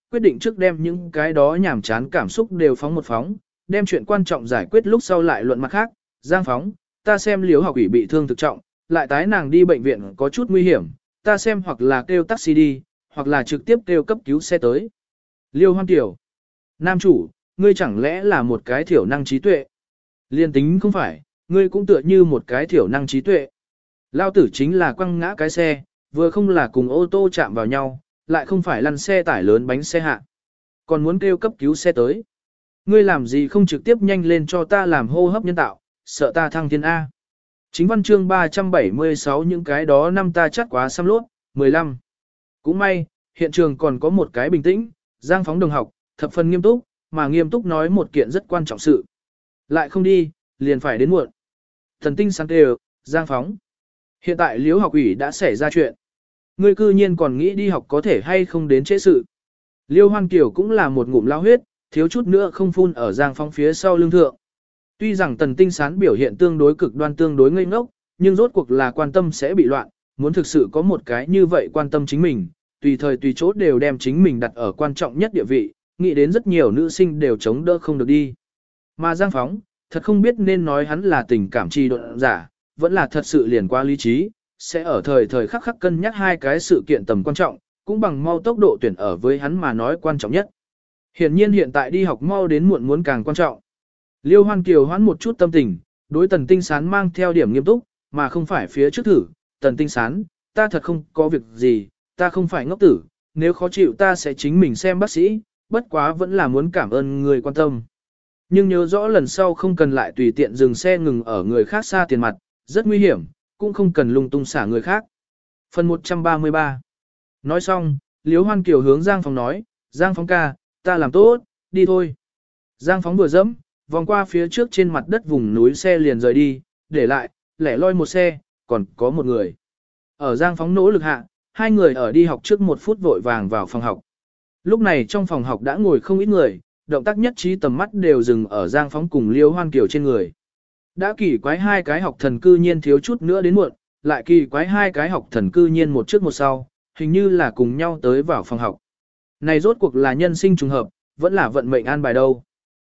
quyết định trước đem những cái đó nhảm chán cảm xúc đều phóng một phóng, đem chuyện quan trọng giải quyết lúc sau lại luận mặt khác. Giang Phóng, ta xem Liễu Học Ủy bị thương thực trọng, lại tái nàng đi bệnh viện có chút nguy hiểm, ta xem hoặc là kêu taxi đi, hoặc là trực tiếp kêu cấp cứu xe tới. Liêu Hoan Kiều, nam chủ, ngươi chẳng lẽ là một cái thiểu năng trí tuệ? Liên tính không phải, ngươi cũng tựa như một cái thiểu năng trí tuệ. Lao tử chính là quăng ngã cái xe, vừa không là cùng ô tô chạm vào nhau, lại không phải lăn xe tải lớn bánh xe hạ. Còn muốn kêu cấp cứu xe tới. Ngươi làm gì không trực tiếp nhanh lên cho ta làm hô hấp nhân tạo, sợ ta thăng thiên A. Chính văn chương 376 những cái đó năm ta chắc quá xăm lốt, 15. Cũng may, hiện trường còn có một cái bình tĩnh, Giang Phóng đồng học, thập phần nghiêm túc, mà nghiêm túc nói một kiện rất quan trọng sự. Lại không đi, liền phải đến muộn. Thần tinh sáng đều, Giang Phóng. Hiện tại Liễu Học Ủy đã xảy ra chuyện. Ngươi cư nhiên còn nghĩ đi học có thể hay không đến trễ sự. Liêu Hoan Kiều cũng là một ngụm lao huyết, thiếu chút nữa không phun ở Giang Phóng phía sau lưng thượng. Tuy rằng Tần Tinh Sán biểu hiện tương đối cực đoan tương đối ngây ngốc, nhưng rốt cuộc là quan tâm sẽ bị loạn, muốn thực sự có một cái như vậy quan tâm chính mình, tùy thời tùy chỗ đều đem chính mình đặt ở quan trọng nhất địa vị, nghĩ đến rất nhiều nữ sinh đều chống đỡ không được đi. Mà Giang Phóng, thật không biết nên nói hắn là tình cảm trì độn giả, vẫn là thật sự liền qua lý trí, sẽ ở thời thời khắc khắc cân nhắc hai cái sự kiện tầm quan trọng, cũng bằng mau tốc độ tuyển ở với hắn mà nói quan trọng nhất. Hiển nhiên hiện tại đi học mau đến muộn muốn càng quan trọng. Liêu Hoan Kiều hoãn một chút tâm tình, đối Tần Tinh Sán mang theo điểm nghiêm túc, mà không phải phía trước thử. Tần Tinh Sán, ta thật không có việc gì, ta không phải ngốc tử, nếu khó chịu ta sẽ chính mình xem bác sĩ, bất quá vẫn là muốn cảm ơn người quan tâm. Nhưng nhớ rõ lần sau không cần lại tùy tiện dừng xe ngừng ở người khác xa tiền mặt, rất nguy hiểm, cũng không cần lung tung xả người khác. Phần 133. Nói xong, Liêu Hoan Kiều hướng Giang Phóng nói, Giang Phóng ca, ta làm tốt, đi thôi. Giang Phóng vừa dẫm, vòng qua phía trước trên mặt đất vùng núi xe liền rời đi, để lại, lẻ loi một xe, còn có một người. Ở Giang Phóng nỗ lực hạ, hai người ở đi học trước 1 phút vội vàng vào phòng học. Lúc này trong phòng học đã ngồi không ít người, động tác nhất trí tầm mắt đều dừng ở Giang Phóng cùng Liêu Hoan Kiều trên người. Đã kỳ quái hai cái học thần cư nhiên thiếu chút nữa đến muộn, lại kỳ quái hai cái học thần cư nhiên một trước một sau, hình như là cùng nhau tới vào phòng học. Này rốt cuộc là nhân sinh trùng hợp, vẫn là vận mệnh an bài đâu.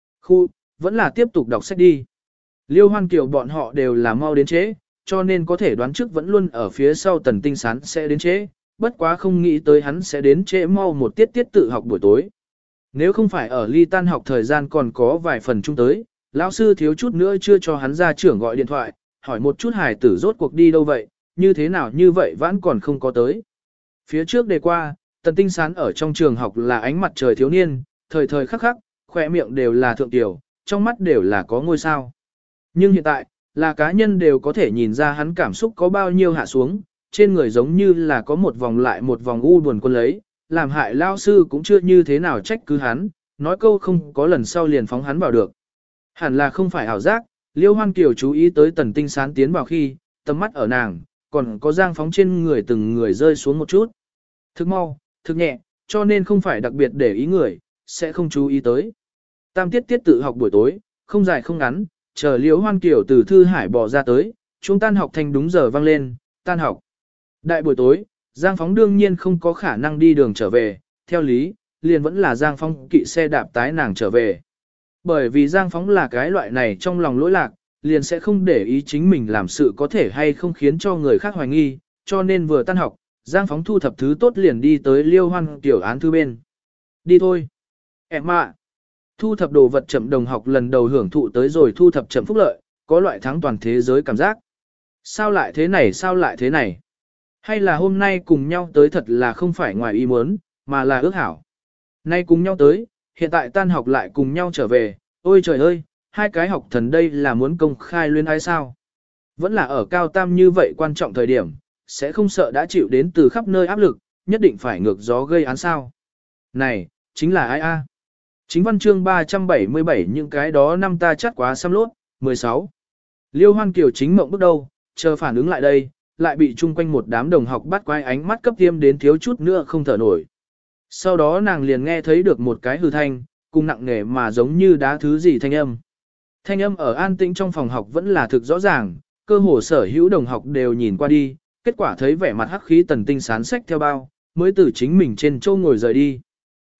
Vẫn là tiếp tục đọc sách đi. Liêu Hoan Kiều bọn họ đều là mau đến trễ, cho nên có thể đoán trước vẫn luôn ở phía sau Tần Tinh Sán sẽ đến trễ, bất quá không nghĩ tới hắn sẽ đến trễ mau một tiết tự học buổi tối. Nếu không phải ở ly tan học thời gian còn có vài phần chung tới, lão sư thiếu chút nữa chưa cho hắn ra trưởng gọi điện thoại, hỏi một chút hài tử rốt cuộc đi đâu vậy, như thế nào như vậy vẫn còn không có tới. Phía trước đề qua, Tần Tinh Sán ở trong trường học là ánh mặt trời thiếu niên, thời thời khắc khắc, khỏe miệng đều là thượng tiểu, trong mắt đều là có ngôi sao. Nhưng hiện tại, là cá nhân đều có thể nhìn ra hắn cảm xúc có bao nhiêu hạ xuống, trên người giống như là có một vòng lại một vòng u buồn quân lấy, làm hại lao sư cũng chưa như thế nào trách cứ hắn, nói câu không có lần sau liền phóng hắn vào được. Hẳn là không phải ảo giác, Liêu Hoan Kiều chú ý tới Tần Tinh Sán tiến vào khi, tầm mắt ở nàng, còn có Giang Phóng trên người từng người rơi xuống một chút. Thực mau, thực nhẹ, cho nên không phải đặc biệt để ý người, sẽ không chú ý tới. Tam tiết tự học buổi tối, không dài không ngắn, chờ Liễu Hoan Kiều từ thư hải bỏ ra tới, chúng tan học thành đúng giờ vang lên, tan học. Đại buổi tối, Giang Phóng đương nhiên không có khả năng đi đường trở về, theo lý, liền vẫn là Giang Phóng kỵ xe đạp tái nàng trở về. Bởi vì Giang Phóng là cái loại này trong lòng lỗi lạc, liền sẽ không để ý chính mình làm sự có thể hay không khiến cho người khác hoài nghi, cho nên vừa tan học, Giang Phóng thu thập thứ tốt liền đi tới Liêu Hoan Kiều án thư bên. Đi thôi. Em ạ. Thu thập đồ vật chậm đồng học lần đầu hưởng thụ tới rồi thu thập chậm phúc lợi, có loại thắng toàn thế giới cảm giác. Sao lại thế này? Hay là hôm nay cùng nhau tới thật là không phải ngoài ý muốn, mà là ước hảo. Nay cùng nhau tới, hiện tại tan học lại cùng nhau trở về, ôi trời ơi, hai cái học thần đây là muốn công khai luyến ái sao? Vẫn là ở cao tam như vậy quan trọng thời điểm, sẽ không sợ đã chịu đến từ khắp nơi áp lực, nhất định phải ngược gió gây án sao? Này, chính là ai a? Chính văn chương 377 những cái đó năm ta chắc quá xăm lốt, 16. Liêu Hoan Kiều chính mộng bước đầu, chờ phản ứng lại đây, lại bị chung quanh một đám đồng học bắt quay ánh mắt cấp tiêm đến thiếu chút nữa không thở nổi. Sau đó nàng liền nghe thấy được một cái hư thanh, cùng nặng nề mà giống như đá thứ gì thanh âm. Thanh âm ở an tĩnh trong phòng học vẫn là thực rõ ràng, cơ hồ sở hữu đồng học đều nhìn qua đi, kết quả thấy vẻ mặt hắc khí Tần Tinh Sán xách theo bao, mới từ chính mình trên châu ngồi rời đi.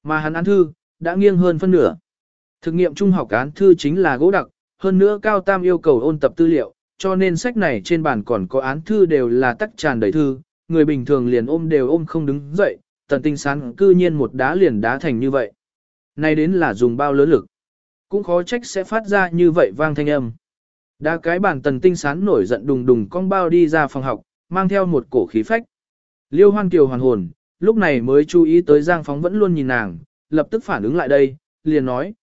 Mà hắn án thư, đã nghiêng hơn phân nửa. Thực nghiệm trung học án thư chính là gỗ đặc, hơn nữa cao tam yêu cầu ôn tập tư liệu, cho nên sách này trên bàn còn có án thư đều là tắc tràn đầy thư, người bình thường liền ôm đều ôm không đứng dậy, Tần Tinh Sán cư nhiên một đá liền đá thành như vậy. Này đến là dùng bao lớn lực, cũng khó trách sẽ phát ra như vậy vang thanh âm. Đá cái bàn Tần Tinh Sán nổi giận đùng đùng cong bao đi ra phòng học, mang theo một cổ khí phách. Liêu Hoan Kiều hoàn hồn, lúc này mới chú ý tới Giang Phóng vẫn luôn nhìn nàng, lập tức phản ứng lại đây, liền nói,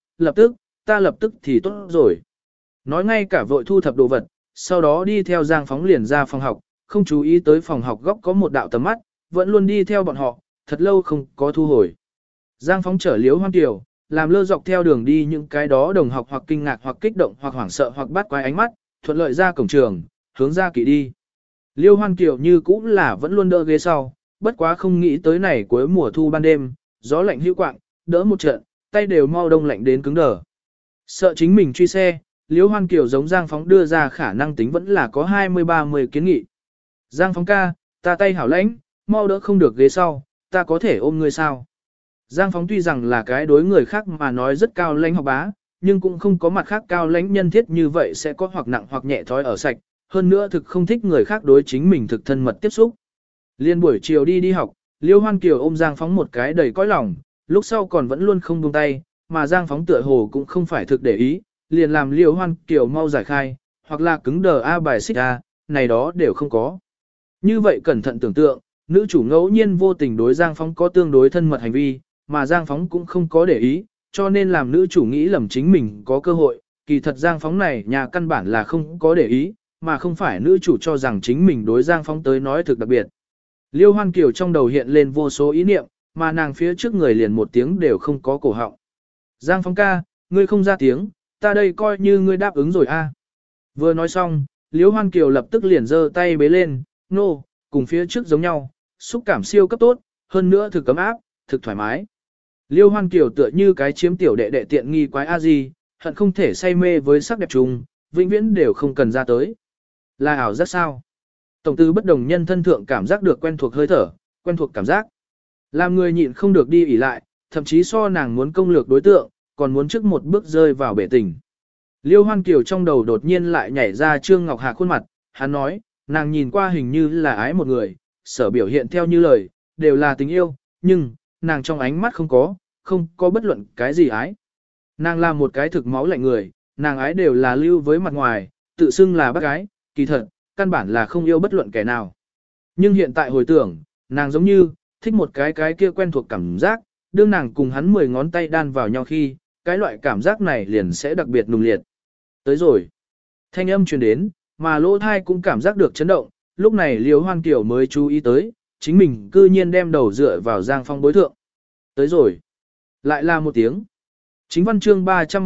ta lập tức thì tốt rồi. Nói ngay cả vội thu thập đồ vật, sau đó đi theo Giang Phóng liền ra phòng học, không chú ý tới phòng học góc có một đạo tầm mắt, vẫn luôn đi theo bọn họ, thật lâu không có thu hồi. Giang Phóng chở Liêu Hoan Kiều, làm lơ dọc theo đường đi những cái đó đồng học hoặc kinh ngạc hoặc kích động hoặc hoảng sợ hoặc bắt quái ánh mắt, thuận lợi ra cổng trường, hướng ra kỵ đi. Liêu Hoan Kiều như cũng là vẫn luôn đỡ ghế sau, bất quá không nghĩ tới này cuối mùa thu ban đêm, gió lạnh hữu quạng, đỡ một trận, tay đều mau đông lạnh đến cứng đờ. Sợ chính mình truy xe, Liêu Hoan Kiều giống Giang Phóng đưa ra khả năng tính vẫn là có 20-30 kiến nghị. Giang Phóng ca, ta tay hảo lãnh, mau đỡ không được ghế sau, ta có thể ôm ngươi sao? Giang Phóng tuy rằng là cái đối người khác mà nói rất cao lãnh học bá, nhưng cũng không có mặt khác cao lãnh nhân thiết như vậy sẽ có hoặc nặng hoặc nhẹ thói ở sạch, hơn nữa thực không thích người khác đối chính mình thực thân mật tiếp xúc. Liên buổi chiều đi học, Liêu Hoan Kiều ôm Giang Phóng một cái đầy cõi lòng, lúc sau còn vẫn luôn không buông tay, mà Giang Phóng tựa hồ cũng không phải thực để ý, liền làm Liêu Hoan Kiều mau giải khai, hoặc là cứng đờ bài xích này đó đều không có. Như vậy cẩn thận tưởng tượng, nữ chủ ngẫu nhiên vô tình đối Giang Phóng có tương đối thân mật hành vi, mà Giang Phóng cũng không có để ý, cho nên làm nữ chủ nghĩ lầm chính mình có cơ hội, kỳ thật Giang Phóng này nhà căn bản là không có để ý, mà không phải nữ chủ cho rằng chính mình đối Giang Phóng tới nói thực đặc biệt. Liêu Hoan Kiều trong đầu hiện lên vô số ý niệm, mà nàng phía trước người liền một tiếng đều không có cổ họng. Giang Phóng ca, ngươi không ra tiếng, ta đây coi như ngươi đáp ứng rồi a. Vừa nói xong, Liêu Hoan Kiều lập tức liền giơ tay bế lên, nô, cùng phía trước giống nhau, xúc cảm siêu cấp tốt, hơn nữa thực cấm áp, thực thoải mái. Liêu Hoan Kiều tựa như cái chiếm tiểu đệ đệ tiện nghi quái a gì, hận không thể say mê với sắc đẹp trùng, vĩnh viễn đều không cần ra tới. Là ảo giác sao? Tổng tư bất đồng nhân thân thượng cảm giác được quen thuộc hơi thở, quen thuộc cảm giác. Làm người nhịn không được đi ỉ lại, thậm chí so nàng muốn công lược đối tượng, còn muốn trước một bước rơi vào bể tình. Liêu Hoan Kiều trong đầu đột nhiên lại nhảy ra Trương Ngọc Hà khuôn mặt, hắn nói, nàng nhìn qua hình như là ái một người, sở biểu hiện theo như lời, đều là tình yêu, nhưng, nàng trong ánh mắt không có bất luận cái gì ái. Nàng là một cái thực máu lạnh người, nàng ái đều là lưu với mặt ngoài, tự xưng là bác gái, kỳ thật, căn bản là không yêu bất luận kẻ nào. Nhưng hiện tại hồi tưởng, nàng giống như, thích một cái kia quen thuộc cảm giác, đương nàng cùng hắn 10 ngón tay đan vào nhau khi, cái loại cảm giác này liền sẽ đặc biệt nùng liệt. Tới rồi. Thanh âm truyền đến, mà lỗ thai cũng cảm giác được chấn động, lúc này Liêu Hoan Kiều mới chú ý tới, chính mình cư nhiên đem đầu dựa vào Giang Phong bối thượng. Tới rồi. Lại là một tiếng. Chính văn chương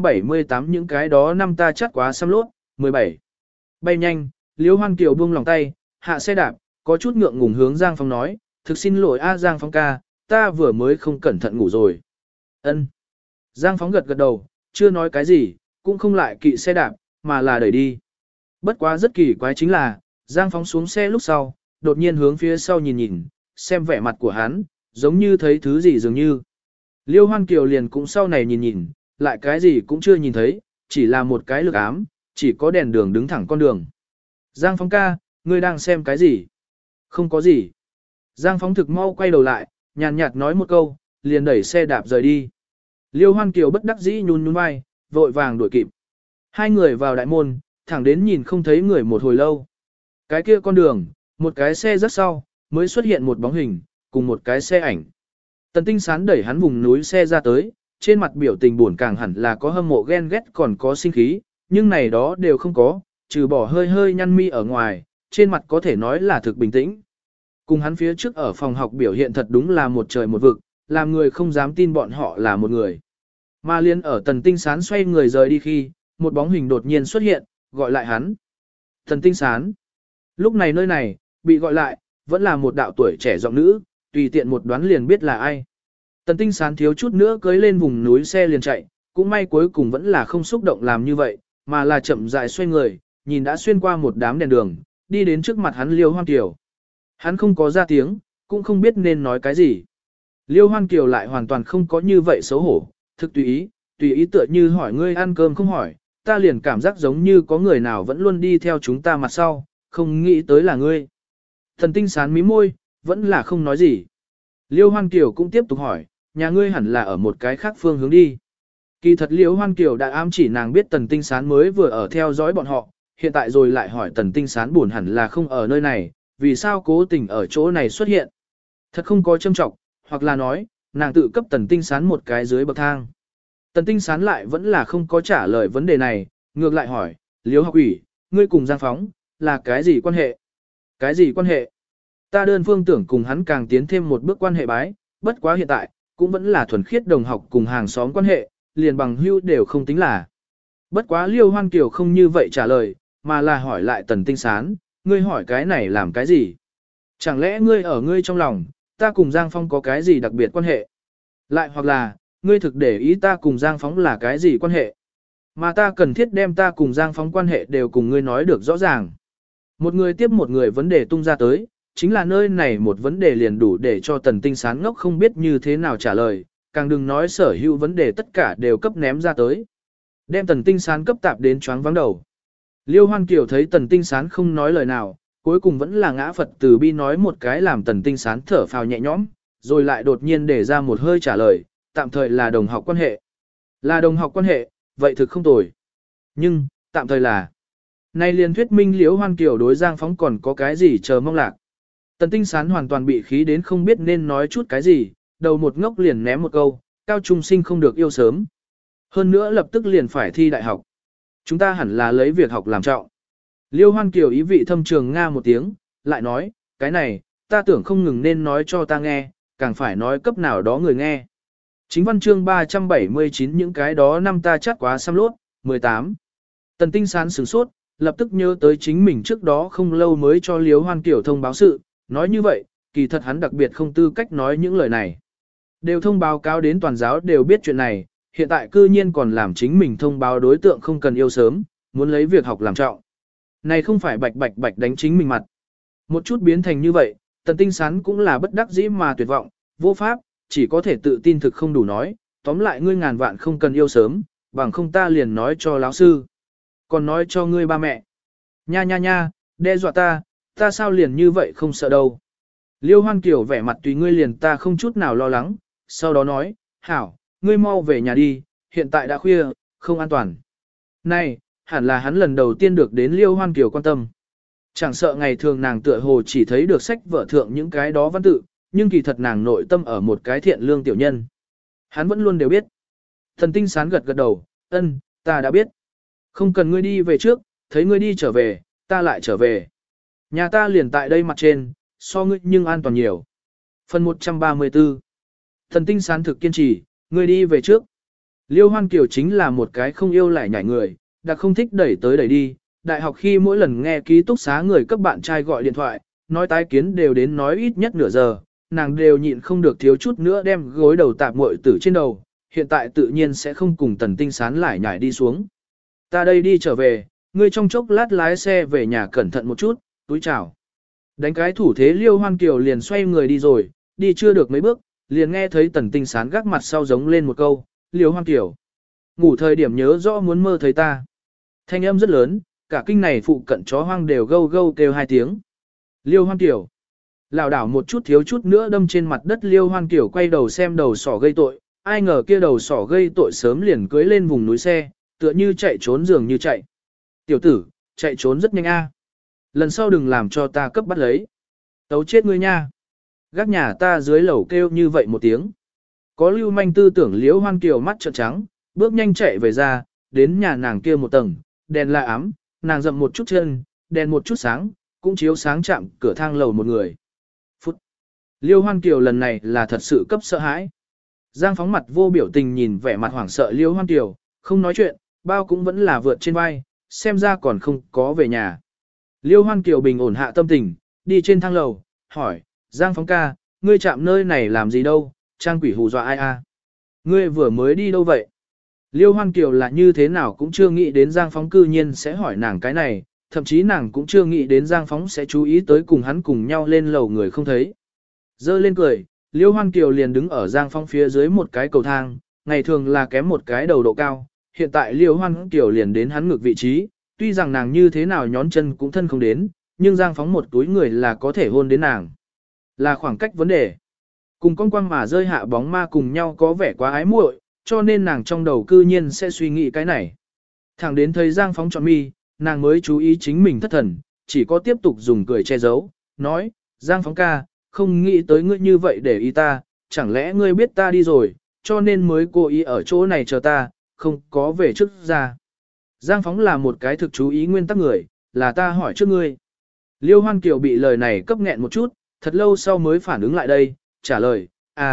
378 những cái đó năm ta chắc quá xăm lốt, 17. Bay nhanh, Liêu Hoan Kiều buông lòng tay, hạ xe đạp, có chút ngượng ngùng hướng Giang Phong nói, thực xin lỗi Giang Phong ca, ta vừa mới không cẩn thận ngủ rồi. Ân. Giang Phong gật gật đầu, chưa nói cái gì, cũng không lại kỵ xe đạp, mà là đẩy đi. Bất quá rất kỳ quái chính là, Giang Phong xuống xe lúc sau, đột nhiên hướng phía sau nhìn, xem vẻ mặt của hắn, giống như thấy thứ gì dường như. Liêu Hoan Kiều liền cũng sau này nhìn, lại cái gì cũng chưa nhìn thấy, chỉ là một cái lực ám, chỉ có đèn đường đứng thẳng con đường. Giang Phong ca, ngươi đang xem cái gì? Không có gì. Giang Phong thực mau quay đầu lại, nhàn nhạt nói một câu, liền đẩy xe đạp rời đi. Liêu Hoan Kiều bất đắc dĩ nhún vai, vội vàng đuổi kịp. Hai người vào đại môn, thẳng đến nhìn không thấy người một hồi lâu. Cái kia con đường, một cái xe rất sau, mới xuất hiện một bóng hình, cùng một cái xe ảnh. Tần Tinh Sán đẩy hắn vùng núi xe ra tới, trên mặt biểu tình buồn càng hẳn là có hâm mộ ghen ghét còn có sinh khí, nhưng này đó đều không có, trừ bỏ hơi hơi nhăn mi ở ngoài, trên mặt có thể nói là thực bình tĩnh. Cùng hắn phía trước ở phòng học biểu hiện thật đúng là một trời một vực, làm người không dám tin bọn họ là một người. Mà liên ở Tần Tinh Sán xoay người rời đi khi, một bóng hình đột nhiên xuất hiện, gọi lại hắn. Tần Tinh Sán. Lúc này nơi này, bị gọi lại, vẫn là một đạo tuổi trẻ giọng nữ, tùy tiện một đoán liền biết là ai. Tần Tinh Sán thiếu chút nữa cưới lên vùng núi xe liền chạy, cũng may cuối cùng vẫn là không xúc động làm như vậy, mà là chậm rãi xoay người, nhìn đã xuyên qua một đám đèn đường, đi đến trước mặt hắn Liêu Hoan Kiều. Hắn không có ra tiếng, cũng không biết nên nói cái gì. Liêu Hoan Kiều lại hoàn toàn không có như vậy xấu hổ, thực tùy ý tựa như hỏi ngươi ăn cơm không hỏi, ta liền cảm giác giống như có người nào vẫn luôn đi theo chúng ta mặt sau, không nghĩ tới là ngươi. Thần Tinh Sán mí môi, vẫn là không nói gì. Liêu Hoan Kiều cũng tiếp tục hỏi, nhà ngươi hẳn là ở một cái khác phương hướng đi. Kỳ thật Liêu Hoan Kiều đã ám chỉ nàng biết Tần Tinh Sán mới vừa ở theo dõi bọn họ, hiện tại rồi lại hỏi Tần Tinh Sán buồn hẳn là không ở nơi này, vì sao cố tình ở chỗ này xuất hiện. Thật không có châm trọng, hoặc là nói, nàng tự cấp Tần Tinh Sán một cái dưới bậc thang. Tần Tinh Sán lại vẫn là không có trả lời vấn đề này, ngược lại hỏi, Liêu học ủy, ngươi cùng Giang Phóng, là cái gì quan hệ? Cái gì quan hệ? Ta đơn phương tưởng cùng hắn càng tiến thêm một bước quan hệ bái, bất quá hiện tại, cũng vẫn là thuần khiết đồng học cùng hàng xóm quan hệ, liền bằng hữu đều không tính là. Bất quá Liêu Hoan Kiều không như vậy trả lời, mà là hỏi lại Tần Tinh Sán, ngươi hỏi cái này làm cái gì? Chẳng lẽ ngươi ở ngươi trong lòng, ta cùng Giang Phong có cái gì đặc biệt quan hệ? Lại hoặc là, ngươi thực để ý ta cùng Giang Phong là cái gì quan hệ? Mà ta cần thiết đem ta cùng Giang Phong quan hệ đều cùng ngươi nói được rõ ràng. Một người tiếp một người vấn đề tung ra tới, chính là nơi này một vấn đề liền đủ để cho Tần Tinh Sán ngốc không biết như thế nào trả lời, càng đừng nói sở hữu vấn đề tất cả đều cấp ném ra tới. Đem Tần Tinh Sán cấp tạp đến choáng vắng đầu. Liêu Hoan Kiều thấy Tần Tinh Sán không nói lời nào, cuối cùng vẫn là ngã Phật từ bi nói một cái làm Tần Tinh Sán thở phào nhẹ nhõm, rồi lại đột nhiên để ra một hơi trả lời, tạm thời là đồng học quan hệ. Là đồng học quan hệ, vậy thực không tồi. Nhưng, tạm thời là, nay liền thuyết minh Liêu Hoan Kiều đối Giang Phóng còn có cái gì chờ mong lạc. Tần Tinh Sán hoàn toàn bị khí đến không biết nên nói chút cái gì, đầu một ngốc liền ném một câu, cao trung sinh không được yêu sớm. Hơn nữa lập tức liền phải thi đại học. Chúng ta hẳn là lấy việc học làm trọng. Liêu Hoan Kiều ý vị thâm trường nga một tiếng, lại nói, cái này, ta tưởng không ngừng nên nói cho ta nghe, càng phải nói cấp nào đó người nghe. Chính văn chương 379 những cái đó năm ta chát quá xăm lốt, 18. Tần Tinh Sán sửng sốt, lập tức nhớ tới chính mình trước đó không lâu mới cho Liêu Hoan Kiều thông báo sự, nói như vậy, kỳ thật hắn đặc biệt không tư cách nói những lời này. Đều thông báo cáo đến toàn giáo đều biết chuyện này, hiện tại cư nhiên còn làm chính mình thông báo đối tượng không cần yêu sớm, muốn lấy việc học làm trọng. Này không phải bạch đánh chính mình mặt. Một chút biến thành như vậy, Tần Tinh Sán cũng là bất đắc dĩ mà tuyệt vọng, vô pháp, chỉ có thể tự tin thực không đủ nói, tóm lại ngươi ngàn vạn không cần yêu sớm, bằng không ta liền nói cho lão sư. Còn nói cho ngươi ba mẹ. Nha, đe dọa ta sao liền như vậy không sợ đâu. Liêu Hoan Kiều vẻ mặt tùy ngươi liền ta không chút nào lo lắng, sau đó nói, hảo, ngươi mau về nhà đi, hiện tại đã khuya, không an toàn. Này, hẳn là hắn lần đầu tiên được đến Liêu Hoan Kiều quan tâm. Chẳng sợ ngày thường nàng tựa hồ chỉ thấy được sách vở thượng những cái đó văn tự, nhưng kỳ thật nàng nội tâm ở một cái thiện lương tiểu nhân. Hắn vẫn luôn đều biết. Thần Tinh Sán gật đầu, ân, ta đã biết. Không cần ngươi đi về trước, thấy ngươi đi trở về, ta lại trở về. Nhà ta liền tại đây mặt trên, so ngươi nhưng an toàn nhiều. Phần 134. Thần Tinh Sán thực kiên trì, ngươi đi về trước. Liêu Hoan Kiều chính là một cái không yêu lại nhảy người, đặc không thích đẩy tới đẩy đi. Đại học khi mỗi lần nghe ký túc xá người cấp bạn trai gọi điện thoại, nói tái kiến đều đến nói ít nhất nửa giờ, nàng đều nhịn không được thiếu chút nữa đem gối đầu tạp muội tử trên đầu, hiện tại tự nhiên sẽ không cùng Tần Tinh Sán lại nhảy đi xuống. Ta đây đi trở về, ngươi trong chốc lát lái xe về nhà cẩn thận một chút, túi chào. Đánh cái thủ thế Liêu Hoan Kiều liền xoay người đi rồi, đi chưa được mấy bước, liền nghe thấy Tần Tinh Sán gác mặt sau giống lên một câu, Liêu Hoan Kiều. Ngủ thời điểm nhớ rõ muốn mơ thấy ta. Thanh âm rất lớn, cả kinh này phụ cận chó hoang đều gâu gâu kêu hai tiếng. Liêu Hoan Kiều. Lảo đảo một chút thiếu chút nữa đâm trên mặt đất Liêu Hoan Kiều quay đầu xem đầu sỏ gây tội, ai ngờ kia đầu sỏ gây tội sớm liền cưới lên vùng núi xe, tựa như chạy trốn dường như chạy. Tiểu tử, chạy trốn rất nhanh a. Lần sau đừng làm cho ta cấp bắt lấy. Tấu chết ngươi nha. Gác nhà ta dưới lầu kêu như vậy một tiếng. Có lưu manh tư tưởng Liêu Hoan Kiều mắt trợn trắng, bước nhanh chạy về ra, đến nhà nàng kia một tầng, đèn là ám, nàng dậm một chút chân, đèn một chút sáng, cũng chiếu sáng chạm cửa thang lầu một người. Phút. Liêu Hoan Kiều lần này là thật sự cấp sợ hãi. Giang Phóng mặt vô biểu tình nhìn vẻ mặt hoảng sợ Liêu Hoan Kiều, không nói chuyện, bao cũng vẫn là vượt trên vai, xem ra còn không có về nhà. Liêu Hoan Kiều bình ổn hạ tâm tình, đi trên thang lầu, hỏi, Giang Phóng ca, ngươi chạm nơi này làm gì đâu, trang quỷ hù dọa ai a? Ngươi vừa mới đi đâu vậy? Liêu Hoan Kiều là như thế nào cũng chưa nghĩ đến Giang Phóng cư nhiên sẽ hỏi nàng cái này, thậm chí nàng cũng chưa nghĩ đến Giang Phóng sẽ chú ý tới cùng hắn cùng nhau lên lầu người không thấy. Dơ lên cười, Liêu Hoan Kiều liền đứng ở Giang Phong phía dưới một cái cầu thang, ngày thường là kém một cái đầu độ cao, hiện tại Liêu Hoan Kiều liền đến hắn ngược vị trí, tuy rằng nàng như thế nào nhón chân cũng thân không đến, nhưng Giang Phong một túi người là có thể hôn đến nàng. Là khoảng cách vấn đề. Cùng con quăng mà rơi hạ bóng ma cùng nhau có vẻ quá ái muội, cho nên nàng trong đầu cư nhiên sẽ suy nghĩ cái này. Thẳng đến thấy Giang Phong chọn mi, nàng mới chú ý chính mình thất thần, chỉ có tiếp tục dùng cười che giấu, nói, Giang Phong ca, không nghĩ tới ngươi như vậy để ý ta, chẳng lẽ ngươi biết ta đi rồi, cho nên mới cố ý ở chỗ này chờ ta, không có về trước ra. Giang Phong là một cái thực chú ý nguyên tắc người, là ta hỏi trước ngươi. Liêu Hoan Kiều bị lời này cấp nghẹn một chút, thật lâu sau mới phản ứng lại đây, trả lời,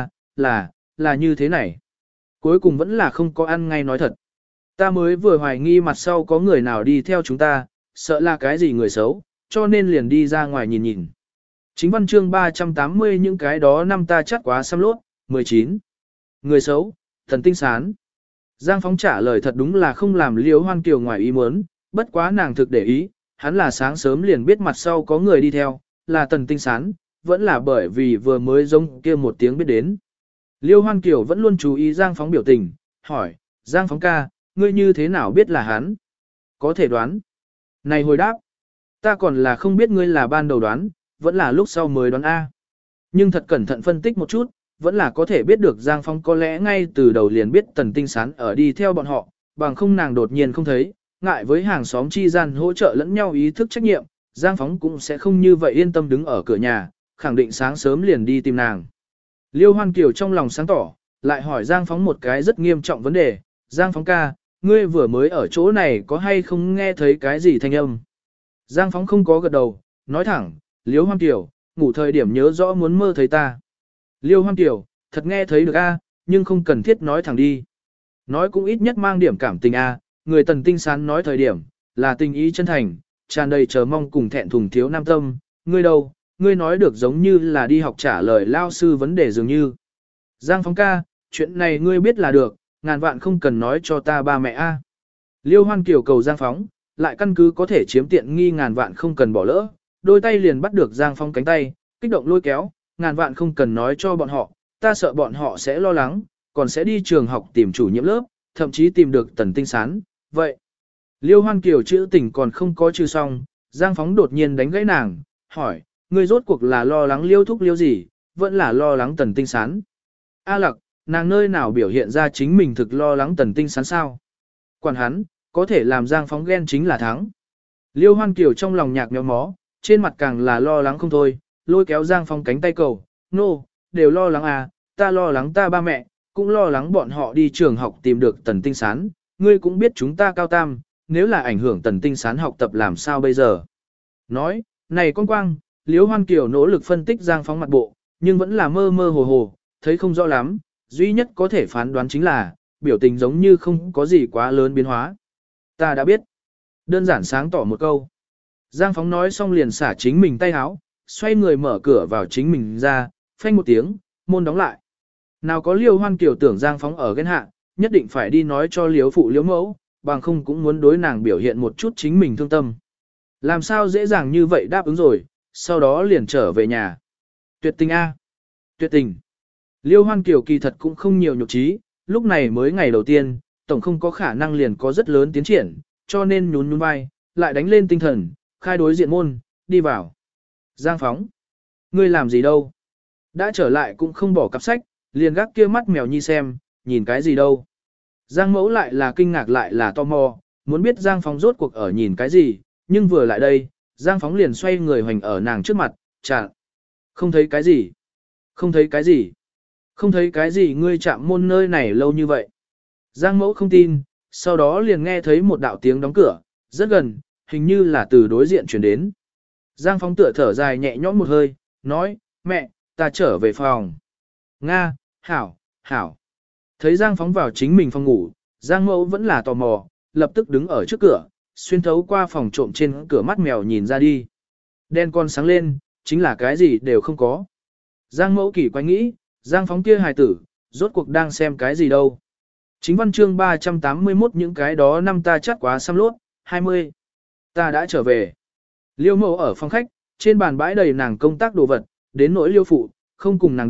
là như thế này. Cuối cùng vẫn là không có ăn ngay nói thật. Ta mới vừa hoài nghi mặt sau có người nào đi theo chúng ta, sợ là cái gì người xấu, cho nên liền đi ra ngoài nhìn nhìn. Chính văn chương 380 những cái đó năm ta chắc quá xăm lốt, 19. Người xấu, thần tinh sán. Giang Phong trả lời thật đúng là không làm Liêu Hoan Kiều ngoài ý muốn, bất quá nàng thực để ý, hắn là sáng sớm liền biết mặt sau có người đi theo, là tần tinh sán, vẫn là bởi vì vừa mới giống kia một tiếng biết đến. Liêu Hoan Kiều vẫn luôn chú ý Giang Phong biểu tình, hỏi, Giang Phong ca, ngươi như thế nào biết là hắn? Có thể đoán. Này hồi đáp, ta còn là không biết ngươi là ban đầu đoán, vẫn là lúc sau mới đoán A. Nhưng thật cẩn thận phân tích một chút, vẫn là có thể biết được Giang Phong có lẽ ngay từ đầu liền biết tần tinh sán ở đi theo bọn họ, bằng không nàng đột nhiên không thấy, ngại với hàng xóm chi gian hỗ trợ lẫn nhau ý thức trách nhiệm, Giang Phong cũng sẽ không như vậy yên tâm đứng ở cửa nhà, khẳng định sáng sớm liền đi tìm nàng. Liêu Hoan Kiều trong lòng sáng tỏ, lại hỏi Giang Phong một cái rất nghiêm trọng vấn đề, Giang Phong ca, ngươi vừa mới ở chỗ này có hay không nghe thấy cái gì thanh âm? Giang Phong không có gật đầu, nói thẳng, Liêu Hoan Kiều, ngủ thời điểm nhớ rõ muốn mơ thấy ta. Liêu Hoan Kiều, thật nghe thấy được a, nhưng không cần thiết nói thẳng đi. Nói cũng ít nhất mang điểm cảm tình a, người tần tinh sán nói thời điểm, là tình ý chân thành, tràn đầy chờ mong cùng thẹn thùng thiếu nam tâm, ngươi đâu, ngươi nói được giống như là đi học trả lời lao sư vấn đề dường như. Giang Phong ca, chuyện này ngươi biết là được, ngàn vạn không cần nói cho ta ba mẹ a. Liêu Hoan Kiều cầu Giang Phong, lại căn cứ có thể chiếm tiện nghi ngàn vạn không cần bỏ lỡ, đôi tay liền bắt được Giang Phong cánh tay, kích động lôi kéo, ngàn vạn không cần nói cho bọn họ, ta sợ bọn họ sẽ lo lắng, còn sẽ đi trường học tìm chủ nhiệm lớp, thậm chí tìm được tần tinh sán, vậy. Liêu Hoan Kiều chữ tình còn không có trừ xong, Giang Phong đột nhiên đánh gãy nàng, hỏi, ngươi rốt cuộc là lo lắng Liêu thúc Liêu gì, vẫn là lo lắng tần tinh sán. A Lặc, nàng nơi nào biểu hiện ra chính mình thực lo lắng tần tinh sán sao? Quản hắn, có thể làm Giang Phong ghen chính là thắng. Liêu Hoan Kiều trong lòng nhạc méo mó, trên mặt càng là lo lắng không thôi, lôi kéo Giang Phong cánh tay cầu, nô, đều lo lắng à, ta lo lắng ta ba mẹ, cũng lo lắng bọn họ đi trường học tìm được tần tinh sán, ngươi cũng biết chúng ta cao tam, nếu là ảnh hưởng tần tinh sán học tập làm sao bây giờ. Nói, này con quang, Liêu Hoan Kiều nỗ lực phân tích Giang Phong mặt bộ, nhưng vẫn là mơ mơ hồ hồ, thấy không rõ lắm, duy nhất có thể phán đoán chính là, biểu tình giống như không có gì quá lớn biến hóa. Ta đã biết. Đơn giản sáng tỏ một câu. Giang Phong nói xong liền xả chính mình tay háo, xoay người mở cửa vào chính mình ra, phanh một tiếng, môn đóng lại. Nào có Liêu Hoan Kiều tưởng Giang Phong ở ghen hạ, nhất định phải đi nói cho Liêu phụ Liêu mẫu, bằng không cũng muốn đối nàng biểu hiện một chút chính mình thương tâm. Làm sao dễ dàng như vậy đáp ứng rồi, sau đó liền trở về nhà. Tuyệt tình a, tuyệt tình. Liêu Hoan Kiều kỳ thật cũng không nhiều nhục trí, lúc này mới ngày đầu tiên, tổng không có khả năng liền có rất lớn tiến triển, cho nên nhún nhún vai, lại đánh lên tinh thần, khai đối diện môn, đi vào. Giang Phong, ngươi làm gì đâu? Đã trở lại cũng không bỏ cặp sách, liền gác kia mắt mèo nhi xem, nhìn cái gì đâu. Giang Mẫu lại là kinh ngạc lại là tò mò, muốn biết Giang Phong rốt cuộc ở nhìn cái gì, nhưng vừa lại đây, Giang Phong liền xoay người hoành ở nàng trước mặt, chặn. Không thấy cái gì? Không thấy cái gì? Không thấy cái gì ngươi chạm môn nơi này lâu như vậy? Giang Mẫu không tin, sau đó liền nghe thấy một đạo tiếng đóng cửa, rất gần, hình như là từ đối diện chuyển đến. Giang Phong tựa thở dài nhẹ nhõm một hơi, nói, mẹ, ta trở về phòng. Nga, hảo, hảo. Thấy Giang Phong vào chính mình phòng ngủ, Giang Mẫu vẫn là tò mò, lập tức đứng ở trước cửa, xuyên thấu qua phòng trộm trên cửa mắt mèo nhìn ra đi. Đen con sáng lên, chính là cái gì đều không có. Giang Mẫu kỳ quái nghĩ, Giang Phong kia hài tử, rốt cuộc đang xem cái gì đâu. Chính văn chương 381 những cái đó năm ta chắc quá xăm lốt, 20. Ta đã trở về. Liêu Mẫu ở phòng khách, trên bàn bãi đầy nàng công tác đồ vật, đến nỗi Liêu phụ, không cùng nàng đoạt,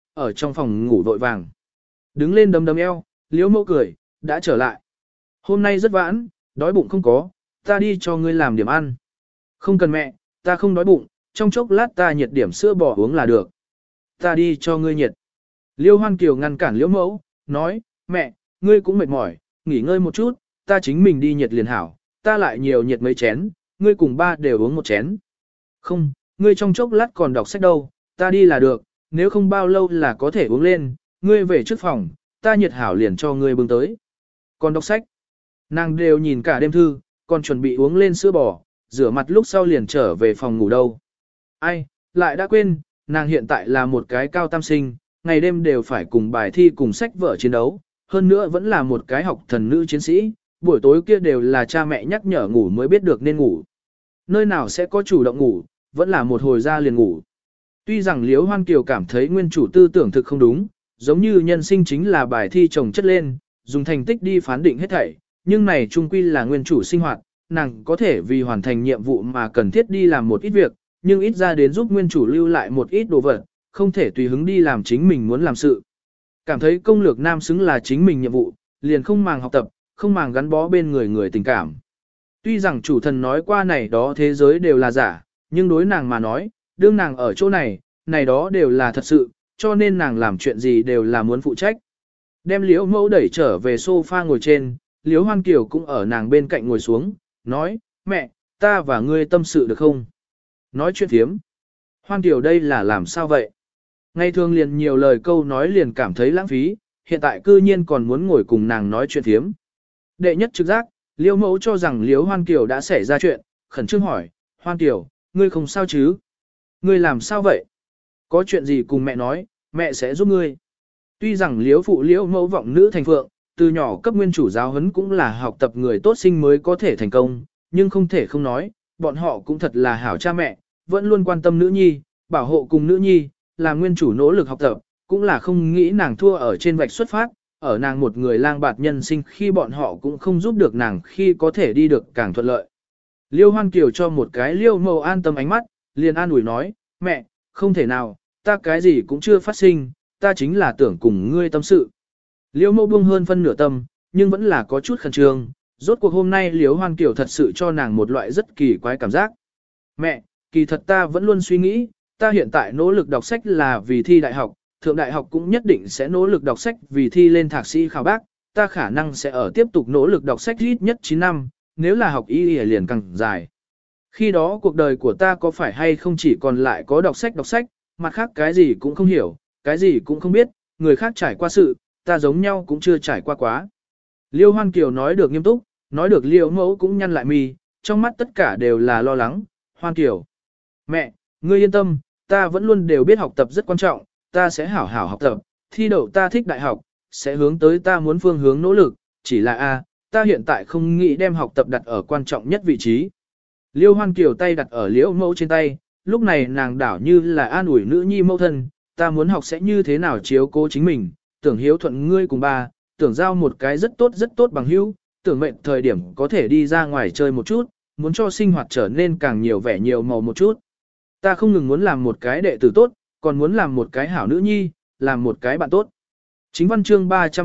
ở trong phòng ngủ vội vàng. Đứng lên đấm đấm eo, Liễu Mẫu cười, đã trở lại. Hôm nay rất vãn, đói bụng không có, ta đi cho ngươi làm điểm ăn. Không cần mẹ, ta không đói bụng, trong chốc lát ta nhiệt điểm sữa bò uống là được. Ta đi cho ngươi nhiệt. Liêu Hoan Kiều ngăn cản Liễu Mẫu, nói, mẹ, ngươi cũng mệt mỏi, nghỉ ngơi một chút, ta chính mình đi nhiệt liền hảo, ta lại nhiều nhiệt mấy chén, ngươi cùng ba đều uống một chén. Không, ngươi trong chốc lát còn đọc sách đâu, ta đi là được, nếu không bao lâu là có thể uống lên, ngươi về trước phòng, ta nhiệt hảo liền cho ngươi bưng tới. Còn đọc sách, nàng đều nhìn cả đêm thư, còn chuẩn bị uống lên sữa bò, rửa mặt lúc sau liền trở về phòng ngủ đâu. Ai, lại đã quên, nàng hiện tại là một cái cao tam sinh, ngày đêm đều phải cùng bài thi cùng sách vở chiến đấu, hơn nữa vẫn là một cái học thần nữ chiến sĩ, buổi tối kia đều là cha mẹ nhắc nhở ngủ mới biết được nên ngủ. Nơi nào sẽ có chủ động ngủ, vẫn là một hồi ra liền ngủ. Tuy rằng Liễu Hoan Kiều cảm thấy nguyên chủ tư tưởng thực không đúng, giống như nhân sinh chính là bài thi chồng chất lên, dùng thành tích đi phán định hết thảy, nhưng này trung quy là nguyên chủ sinh hoạt, nàng có thể vì hoàn thành nhiệm vụ mà cần thiết đi làm một ít việc, nhưng ít ra đến giúp nguyên chủ lưu lại một ít đồ vật, không thể tùy hứng đi làm chính mình muốn làm sự. Cảm thấy công lược nam xứng là chính mình nhiệm vụ, liền không màng học tập, không màng gắn bó bên người người tình cảm. Tuy rằng chủ thần nói qua này đó thế giới đều là giả, nhưng đối nàng mà nói, đương nàng ở chỗ này, này đó đều là thật sự, cho nên nàng làm chuyện gì đều là muốn phụ trách. Đem Liễu Mẫu đẩy trở về sofa ngồi trên, Liễu Hoan Kiều cũng ở nàng bên cạnh ngồi xuống, nói, mẹ, ta và ngươi tâm sự được không? Nói chuyện thiếm. Hoan Kiều đây là làm sao vậy? Ngày thường liền nhiều lời câu nói liền cảm thấy lãng phí, hiện tại cư nhiên còn muốn ngồi cùng nàng nói chuyện thiếm. Đệ nhất trực giác, Liễu Mẫu cho rằng Liễu Hoan Kiều đã xảy ra chuyện, khẩn trương hỏi, Hoan Kiều, ngươi không sao chứ? Ngươi làm sao vậy? Có chuyện gì cùng mẹ nói, mẹ sẽ giúp ngươi. Tuy rằng Liễu phụ Liễu Mẫu vọng nữ thành phượng, từ nhỏ cấp nguyên chủ giáo huấn cũng là học tập người tốt sinh mới có thể thành công, nhưng không thể không nói, bọn họ cũng thật là hảo cha mẹ, vẫn luôn quan tâm nữ nhi, bảo hộ cùng nữ nhi, là nguyên chủ nỗ lực học tập, cũng là không nghĩ nàng thua ở trên vạch xuất phát, ở nàng một người lang bạt nhân sinh khi bọn họ cũng không giúp được nàng khi có thể đi được càng thuận lợi. Liêu Hoan Kiều cho một cái Liêu Mẫu an tâm ánh mắt, liền an ủi nói, mẹ, không thể nào, ta cái gì cũng chưa phát sinh, ta chính là tưởng cùng ngươi tâm sự. Liêu Mẫu buông hơn phân nửa tâm, nhưng vẫn là có chút khẩn trương, rốt cuộc hôm nay Liêu Hoan Kiều thật sự cho nàng một loại rất kỳ quái cảm giác. Mẹ, kỳ thật ta vẫn luôn suy nghĩ, ta hiện tại nỗ lực đọc sách là vì thi đại học, thượng đại học cũng nhất định sẽ nỗ lực đọc sách vì thi lên thạc sĩ khảo bác, ta khả năng sẽ ở tiếp tục nỗ lực đọc sách ít nhất 9 năm, nếu là học y liền càng dài. Khi đó cuộc đời của ta có phải hay không chỉ còn lại có đọc sách, mặt khác cái gì cũng không hiểu, cái gì cũng không biết, người khác trải qua sự, ta giống nhau cũng chưa trải qua quá. Liêu Hoan Kiều nói được nghiêm túc, nói được Liêu Mẫu cũng nhăn lại mi, trong mắt tất cả đều là lo lắng. Hoan Kiều, mẹ, ngươi yên tâm, ta vẫn luôn đều biết học tập rất quan trọng, ta sẽ hảo hảo học tập, thi đậu ta thích đại học, sẽ hướng tới ta muốn phương hướng nỗ lực, chỉ là ta hiện tại không nghĩ đem học tập đặt ở quan trọng nhất vị trí. Liêu Hoan Kiều tay đặt ở Liễu Mẫu trên tay, lúc này nàng đảo như là an ủi nữ nhi mẫu thân, ta muốn học sẽ như thế nào chiếu cố chính mình, tưởng hiếu thuận ngươi cùng ba, tưởng giao một cái rất tốt bằng hữu, tưởng mệnh thời điểm có thể đi ra ngoài chơi một chút, muốn cho sinh hoạt trở nên càng nhiều vẻ nhiều màu một chút. Ta không ngừng muốn làm một cái đệ tử tốt, còn muốn làm một cái hảo nữ nhi, làm một cái bạn tốt. Chính văn chương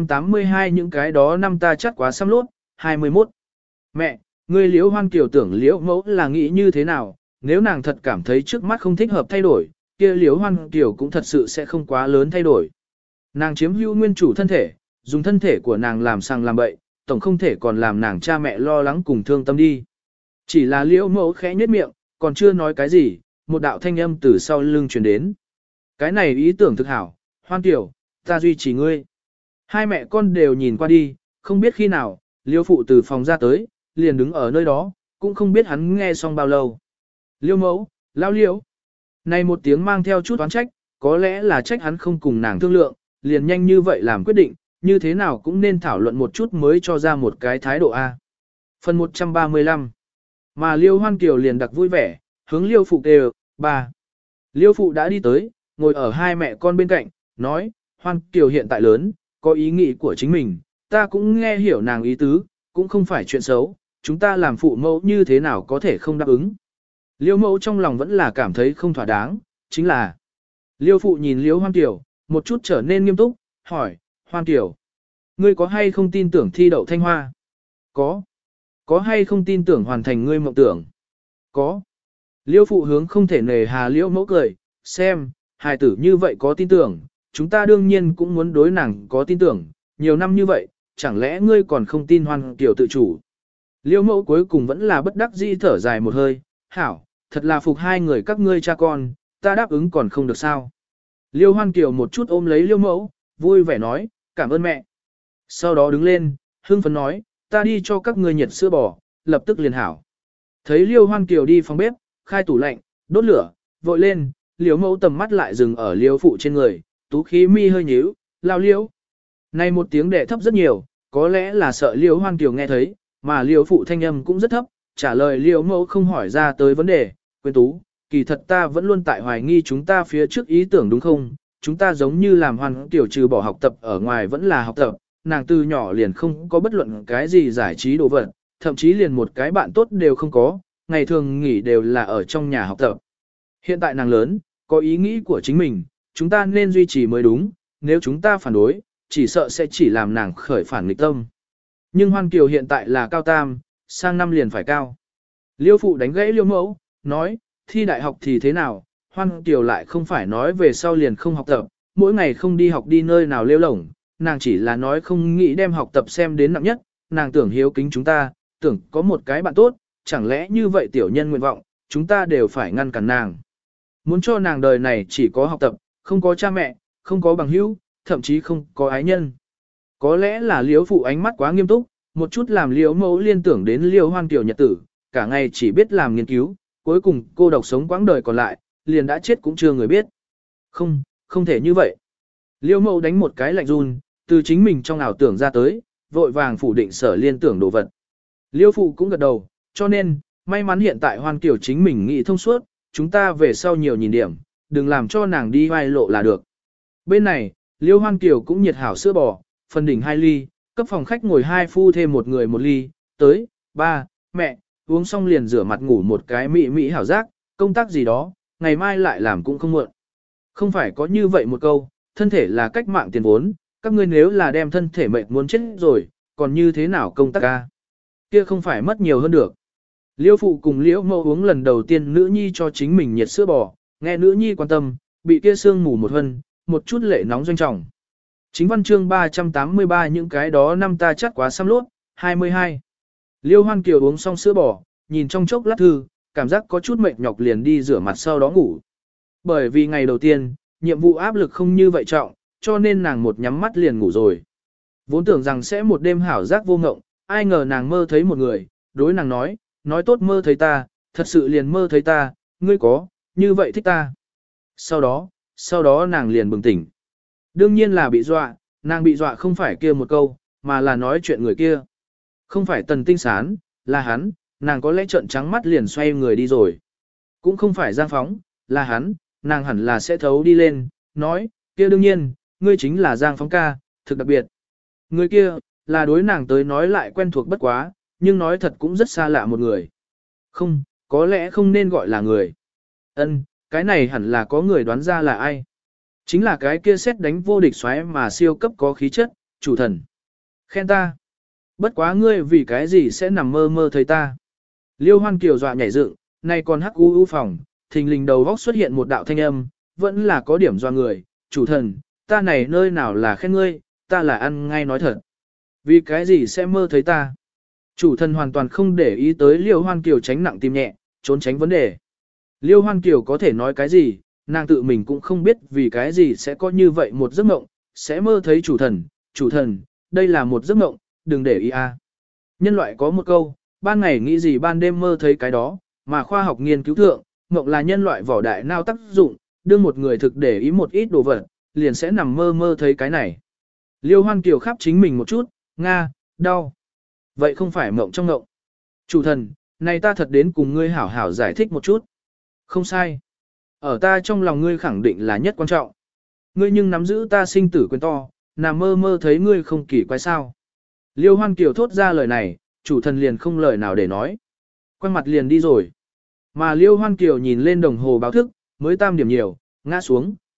382 những cái đó năm ta chắc quá xăm lốt, 21. Mẹ, ngươi Liễu Hoan Kiều tưởng Liễu Mẫu là nghĩ như thế nào, nếu nàng thật cảm thấy trước mắt không thích hợp thay đổi, kia Liễu Hoan Kiều cũng thật sự sẽ không quá lớn thay đổi. Nàng chiếm hữu nguyên chủ thân thể, dùng thân thể của nàng làm sàng làm bậy, tổng không thể còn làm nàng cha mẹ lo lắng cùng thương tâm đi. Chỉ là Liễu Mẫu khẽ nhếch miệng, còn chưa nói cái gì, một đạo thanh âm từ sau lưng truyền đến. Cái này ý tưởng thực hảo, Hoan Kiều, ta duy trì ngươi. Hai mẹ con đều nhìn qua đi, không biết khi nào, Liêu phụ từ phòng ra tới, liền đứng ở nơi đó, cũng không biết hắn nghe xong bao lâu. Liêu Mẫu, lao Liêu. Này một tiếng mang theo chút oán trách, có lẽ là trách hắn không cùng nàng thương lượng, liền nhanh như vậy làm quyết định, như thế nào cũng nên thảo luận một chút mới cho ra một cái thái độ A. Phần 135. Mà Liêu Hoan Kiều liền đặc vui vẻ, hướng Liêu phụ kêu, ba. Liêu phụ đã đi tới, ngồi ở hai mẹ con bên cạnh, nói, Hoan Kiều hiện tại lớn, có ý nghĩ của chính mình, ta cũng nghe hiểu nàng ý tứ, cũng không phải chuyện xấu, chúng ta làm phụ mẫu như thế nào có thể không đáp ứng. Liêu mẫu trong lòng vẫn là cảm thấy không thỏa đáng, chính là Liêu phụ nhìn Liêu Hoan Kiều, một chút trở nên nghiêm túc, hỏi, Hoan Kiều, ngươi có hay không tin tưởng thi đậu Thanh Hoa? Có. Có hay không tin tưởng hoàn thành ngươi mộng tưởng? Có. Liêu phụ hướng không thể nề hà liễu mẫu cười, xem, hài tử như vậy có tin tưởng, chúng ta đương nhiên cũng muốn đối nàng có tin tưởng, nhiều năm như vậy, chẳng lẽ ngươi còn không tin Hoan Kiều tự chủ? Liêu mẫu cuối cùng vẫn là bất đắc dĩ thở dài một hơi, hảo, thật là phục hai người các ngươi cha con, ta đáp ứng còn không được sao. Liêu Hoan Kiều một chút ôm lấy Liêu mẫu, vui vẻ nói, cảm ơn mẹ. Sau đó đứng lên, hưng phấn nói, ta đi cho các ngươi nhiệt sữa bò, lập tức liền hảo. Thấy Liêu Hoan Kiều đi phòng bếp, khai tủ lạnh, đốt lửa, vội lên, Liêu mẫu tầm mắt lại dừng ở Liêu phụ trên người, tú khí mi hơi nhíu, lao Liêu. Này một tiếng đệ thấp rất nhiều, có lẽ là sợ Liêu Hoan Kiều nghe thấy, mà Liêu phụ thanh âm cũng rất thấp, trả lời Liêu mẫu không hỏi ra tới vấn đề, quên tú, kỳ thật ta vẫn luôn tại hoài nghi chúng ta phía trước ý tưởng đúng không, chúng ta giống như làm Hoan Kiều trừ bỏ học tập ở ngoài vẫn là học tập, nàng từ nhỏ liền không có bất luận cái gì giải trí đồ vật, thậm chí liền một cái bạn tốt đều không có, ngày thường nghỉ đều là ở trong nhà học tập. Hiện tại nàng lớn, có ý nghĩ của chính mình, chúng ta nên duy trì mới đúng, nếu chúng ta phản đối, chỉ sợ sẽ chỉ làm nàng khởi phản nghịch tâm. Nhưng Hoan Kiều hiện tại là cao tam, sang năm liền phải cao. Liêu phụ đánh gãy Liêu mẫu, nói, thi đại học thì thế nào, Hoan Kiều lại không phải nói về sau liền không học tập, mỗi ngày không đi học đi nơi nào lêu lổng, nàng chỉ là nói không nghĩ đem học tập xem đến nặng nhất, nàng tưởng hiếu kính chúng ta, tưởng có một cái bạn tốt, chẳng lẽ như vậy tiểu nhân nguyện vọng, chúng ta đều phải ngăn cản nàng. Muốn cho nàng đời này chỉ có học tập, không có cha mẹ, không có bằng hữu, thậm chí không có ái nhân. Có lẽ là Liễu phụ ánh mắt quá nghiêm túc, một chút làm Liễu mẫu liên tưởng đến Liễu Hoan Kiều nhật tử, cả ngày chỉ biết làm nghiên cứu, cuối cùng cô độc sống quãng đời còn lại, liền đã chết cũng chưa người biết. Không, không thể như vậy. Liễu mẫu đánh một cái lạnh run, từ chính mình trong ảo tưởng ra tới, vội vàng phủ định sở liên tưởng đồ vật. Liễu phụ cũng gật đầu, cho nên, may mắn hiện tại Hoan Kiều chính mình nghĩ thông suốt, chúng ta về sau nhiều nhìn điểm, đừng làm cho nàng đi vai lộ là được. Bên này, Liễu Hoan Kiều cũng nhiệt hảo sữa bò, phần đỉnh 2 ly, cấp phòng khách ngồi 2 phu thêm một người 1 ly, tới, ba, mẹ, uống xong liền rửa mặt ngủ một cái mỹ hảo giác, công tác gì đó, ngày mai lại làm cũng không muộn. Không phải có như vậy một câu, thân thể là cách mạng tiền vốn, các ngươi nếu là đem thân thể mệt muốn chết rồi, còn như thế nào công tác ca? Kia không phải mất nhiều hơn được. Liêu phụ cùng Liễu mẫu uống lần đầu tiên nữ nhi cho chính mình nhiệt sữa bò, nghe nữ nhi quan tâm, bị kia sương mù một hân, một chút lệ nóng doanh trọng. Chính văn chương 383 những cái đó năm ta chắc quá xăm lốt, 22. Liêu Hoan Kiều uống xong sữa bò, nhìn trong chốc lát thư, cảm giác có chút mệt nhọc liền đi rửa mặt sau đó ngủ. Bởi vì ngày đầu tiên, nhiệm vụ áp lực không như vậy trọng, cho nên nàng một nhắm mắt liền ngủ rồi. Vốn tưởng rằng sẽ một đêm hảo giác vô ngộng, ai ngờ nàng mơ thấy một người, đối nàng nói tốt mơ thấy ta, thật sự liền mơ thấy ta, ngươi có, như vậy thích ta. Sau đó nàng liền bừng tỉnh. Đương nhiên là bị dọa, nàng bị dọa không phải kia một câu, mà là nói chuyện người kia. Không phải Tần Tinh Sán, là hắn, nàng có lẽ trợn trắng mắt liền xoay người đi rồi. Cũng không phải Giang Phóng, là hắn, nàng hẳn là sẽ thấu đi lên, nói, kia đương nhiên, ngươi chính là Giang Phóng ca, thực đặc biệt. Người kia, là đối nàng tới nói lại quen thuộc bất quá, nhưng nói thật cũng rất xa lạ một người. Không, có lẽ không nên gọi là người. Ân, cái này hẳn là có người đoán ra là ai. Chính là cái kia xét đánh vô địch xoáy mà siêu cấp có khí chất, chủ thần. Khen ta. Bất quá ngươi vì cái gì sẽ nằm mơ mơ thấy ta. Liêu Hoan Kiều dọa nhảy dựng, nay còn hắc u phòng, thình lình đầu góc xuất hiện một đạo thanh âm, vẫn là có điểm dọa người, chủ thần, ta này nơi nào là khen ngươi, ta là ăn ngay nói thật. Vì cái gì sẽ mơ thấy ta. Chủ thần hoàn toàn không để ý tới Liêu Hoan Kiều tránh nặng tim nhẹ, trốn tránh vấn đề. Liêu Hoan Kiều có thể nói cái gì, nàng tự mình cũng không biết vì cái gì sẽ có như vậy một giấc mộng, sẽ mơ thấy chủ thần, đây là một giấc mộng, đừng để ý a. Nhân loại có một câu, ban ngày nghĩ gì ban đêm mơ thấy cái đó, mà khoa học nghiên cứu thượng, mộng là nhân loại vỏ đại não tác dụng, đưa một người thực để ý một ít đồ vật, liền sẽ nằm mơ mơ thấy cái này. Liêu Hoan Kiều khắp chính mình một chút, nga, đau. Vậy không phải mộng trong mộng. Chủ thần, này ta thật đến cùng ngươi hảo hảo giải thích một chút. Không sai. Ở ta trong lòng ngươi khẳng định là nhất quan trọng. Ngươi nhưng nắm giữ ta sinh tử quyền to, nằm mơ mơ thấy ngươi không kỳ quái sao. Liêu Hoan Kiều thốt ra lời này, chủ thần liền không lời nào để nói. Quay mặt liền đi rồi. Mà Liêu Hoan Kiều nhìn lên đồng hồ báo thức, mới tam điểm nhiều, ngã xuống,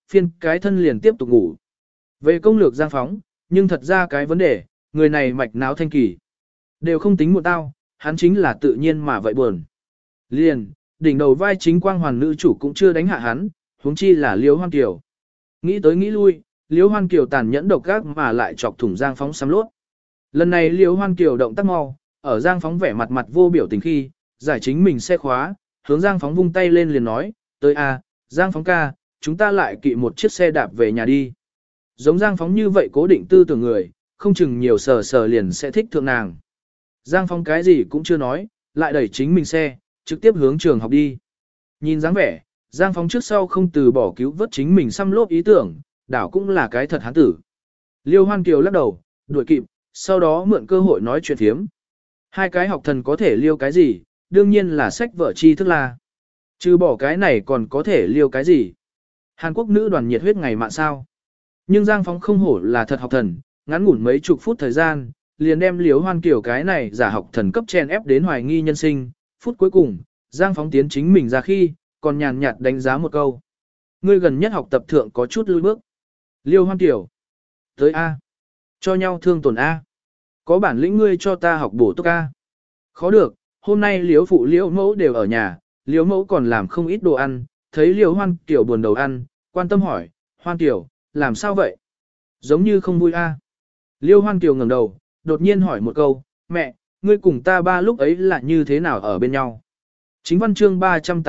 phiên cái thân liền tiếp tục ngủ. Về công lược Giang Phóng, nhưng thật ra cái vấn đề, người này mạch não thanh kỳ. Đều không tính một tao, hắn chính là tự nhiên mà vậy buồn. Liền, đỉnh đầu vai chính quang hoàn nữ chủ cũng chưa đánh hạ hắn, huống chi là Liễu Hoan Kiều. Nghĩ tới nghĩ lui, Liễu Hoan Kiều tàn nhẫn độc ác mà lại chọc thủng Giang Phóng sắm lốt. Lần này Liễu Hoan Kiều động tác mau, ở Giang Phóng vẻ mặt vô biểu tình khi, giải chính mình xe khóa, hướng Giang Phóng vung tay lên liền nói, tới a, Giang Phóng ca, chúng ta lại kỵ một chiếc xe đạp về nhà đi. Giống Giang Phóng như vậy cố định tư tưởng người, không chừng nhiều sờ liền sẽ thích thượng nàng. Giang Phóng cái gì cũng chưa nói, lại đẩy chính mình xe, trực tiếp hướng trường học đi. Nhìn dáng vẻ, Giang Phóng trước sau không từ bỏ cứu vớt chính mình xăm lốp ý tưởng, đảo cũng là cái thật hán tử. Liêu Hoan Kiều lắc đầu, đuổi kịp, sau đó mượn cơ hội nói chuyện thiếm. Hai cái học thần có thể liêu cái gì, đương nhiên là sách vở tri thức là. Trừ bỏ cái này còn có thể liêu cái gì. Hàn Quốc nữ đoàn nhiệt huyết ngày mạng sao. Nhưng Giang Phóng không hổ là thật học thần, ngắn ngủn mấy chục phút thời gian, liền đem Liêu Hoan Kiều cái này giả học thần cấp chen ép đến hoài nghi nhân sinh. Phút cuối cùng, Giang Phóng tiến chính mình ra khi, còn nhàn nhạt đánh giá một câu. Ngươi gần nhất học tập thượng có chút lùi bước. Liêu Hoan Kiều. Tới A. Cho nhau thương tổn A. Có bản lĩnh ngươi cho ta học bổ túc A. Khó được, hôm nay Liễu phụ Liễu mẫu đều ở nhà, Liễu mẫu còn làm không ít đồ ăn, thấy Liễu Hoan Kiều buồn đầu ăn, quan tâm hỏi, Hoan Kiều, làm sao vậy? Giống như không vui A. Liễu Hoan Kiều ngẩng đầu, đột nhiên hỏi một câu, mẹ, ngươi cùng ta ba lúc ấy là như thế nào ở bên nhau? Chính văn chương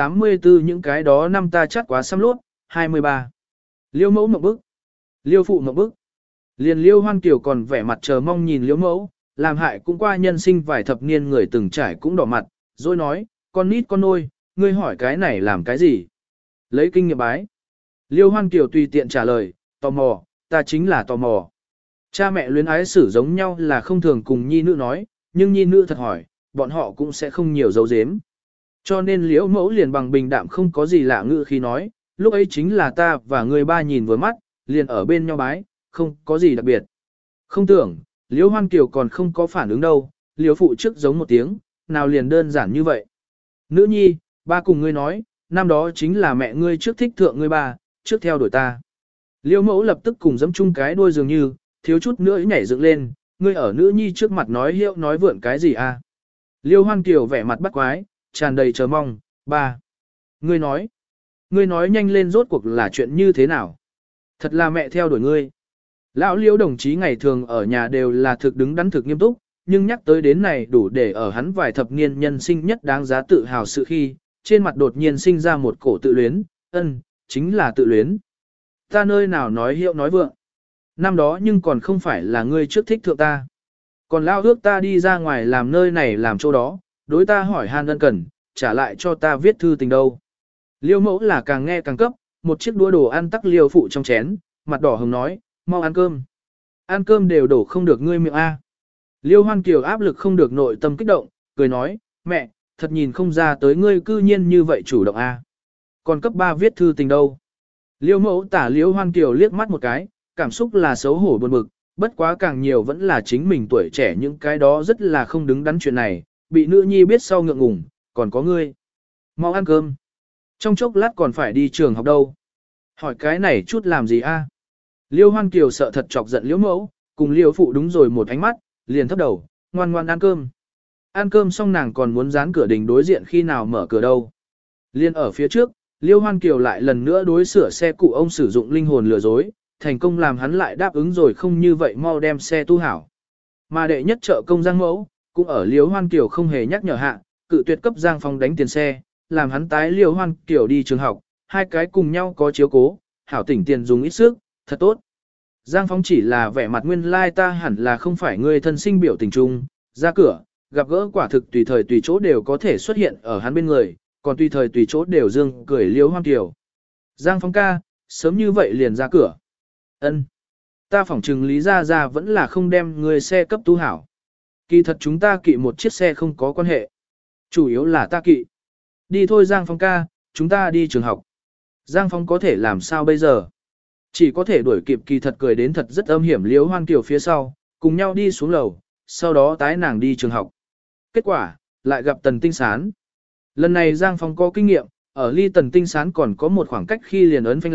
384 những cái đó năm ta chắc quá xăm lốt, 23. Liễu mẫu mộng bức. Liêu phụ mộng bức. Liền Liêu Hoan Kiều còn vẻ mặt chờ mong nhìn Liễu mẫu, làm hại cũng qua nhân sinh vài thập niên người từng trải cũng đỏ mặt, rồi nói, con nít con nôi, ngươi hỏi cái này làm cái gì? Lấy kinh nghiệm bái. Liêu Hoan Kiều tùy tiện trả lời, tò mò, ta chính là tò mò. Cha mẹ luyến ái xử giống nhau là không thường cùng nhi nữ nói, nhưng nhi nữ thật hỏi, bọn họ cũng sẽ không nhiều dấu dếm. Cho nên Liễu mẫu liền bằng bình đạm không có gì lạ ngữ khi nói, lúc ấy chính là ta và người ba nhìn với mắt, liền ở bên nhau bái, không có gì đặc biệt. Không tưởng, Liễu Hoan Kiều còn không có phản ứng đâu, Liễu phụ trước giống một tiếng, nào liền đơn giản như vậy. Nữ nhi, ba cùng ngươi nói, năm đó chính là mẹ ngươi trước thích thượng ngươi ba, trước theo đuổi ta. Liễu mẫu lập tức cùng giẫm chung cái đuôi dường như, thiếu chút nữa nhảy dựng lên, ngươi ở nữ nhi trước mặt nói hiệu nói vượn cái gì à. Liễu Hoan Kiều vẻ mặt bắt quái, tràn đầy chờ mong, ba. Ngươi nói nhanh lên rốt cuộc là chuyện như thế nào? Thật là mẹ theo đuổi ngươi. Lão Liễu đồng chí ngày thường ở nhà đều là thực đứng đắn thực nghiêm túc, nhưng nhắc tới đến này đủ để ở hắn vài thập niên nhân sinh nhất đáng giá tự hào sự khi, trên mặt đột nhiên sinh ra một cổ tự luyến, chính là tự luyến. Ta nơi nào nói hiệu nói vượng. Năm đó nhưng còn không phải là ngươi trước thích thượng ta. Còn lao ước ta đi ra ngoài làm nơi này làm chỗ đó, đối ta hỏi han ân cần, trả lại cho ta viết thư tình đâu. Liêu mẫu là càng nghe càng cấp, một chiếc đũa đồ ăn tắc liêu phụ trong chén, mặt đỏ hồng nói, mau ăn cơm. Ăn cơm đều đổ không được ngươi miệng A. Liêu Hoan Kiều áp lực không được nội tâm kích động, cười nói, mẹ, thật nhìn không ra tới ngươi cư nhiên như vậy chủ động A. Còn cấp 3 viết thư tình đâu. Liêu mẫu tả Liêu Hoan Kiều liếc mắt một cái, cảm xúc là xấu hổ buồn bực, bất quá càng nhiều vẫn là chính mình tuổi trẻ những cái đó rất là không đứng đắn chuyện này, bị nữ nhi biết sau ngượng ngùng, còn có ngươi. Mau ăn cơm. Trong chốc lát còn phải đi trường học đâu. Hỏi cái này chút làm gì a? Liêu Hoan Kiều sợ thật chọc giận Liễu mẫu, cùng Liêu phụ đúng rồi một ánh mắt, liền thấp đầu, ngoan ngoan ăn cơm. Ăn cơm xong nàng còn muốn dán cửa đình đối diện khi nào mở cửa đâu. Liên ở phía trước, Liêu Hoan Kiều lại lần nữa đối sửa xe cụ ông sử dụng linh hồn lừa dối, thành công làm hắn lại đáp ứng rồi không như vậy mau đem xe tu hảo. Mà đệ nhất trợ công Giang mẫu, cũng ở Liêu Hoan Kiều không hề nhắc nhở hạ, cự tuyệt cấp Giang Phong đánh tiền xe, làm hắn tái Liêu Hoan Kiều đi trường học, hai cái cùng nhau có chiếu cố, hảo tỉnh tiền dùng ít sức, thật tốt. Giang Phong chỉ là vẻ mặt nguyên lai ta hẳn là không phải người thân sinh biểu tình chung, ra cửa, gặp gỡ quả thực tùy thời tùy chỗ đều có thể xuất hiện ở hắn bên người, còn tùy thời tùy chỗ đều dương cười Liêu Hoan Kiều. Giang Phong ca, sớm như vậy liền ra cửa. Ân, ta phỏng chừng Lý Gia Gia vẫn là không đem người xe cấp tu hảo. Kỳ thật chúng ta kỵ một chiếc xe không có quan hệ. Chủ yếu là ta kỵ. Đi thôi Giang Phong ca, chúng ta đi trường học. Giang Phong có thể làm sao bây giờ? Chỉ có thể đuổi kịp kỳ thật cười đến thật rất âm hiểm Liễu Hoan Kiều phía sau, cùng nhau đi xuống lầu, sau đó tái nàng đi trường học. Kết quả, lại gặp Tần Tinh Sán. Lần này Giang Phong có kinh nghiệm, ở ly Tần Tinh Sán còn có một khoảng cách khi liền ấn phanh lại,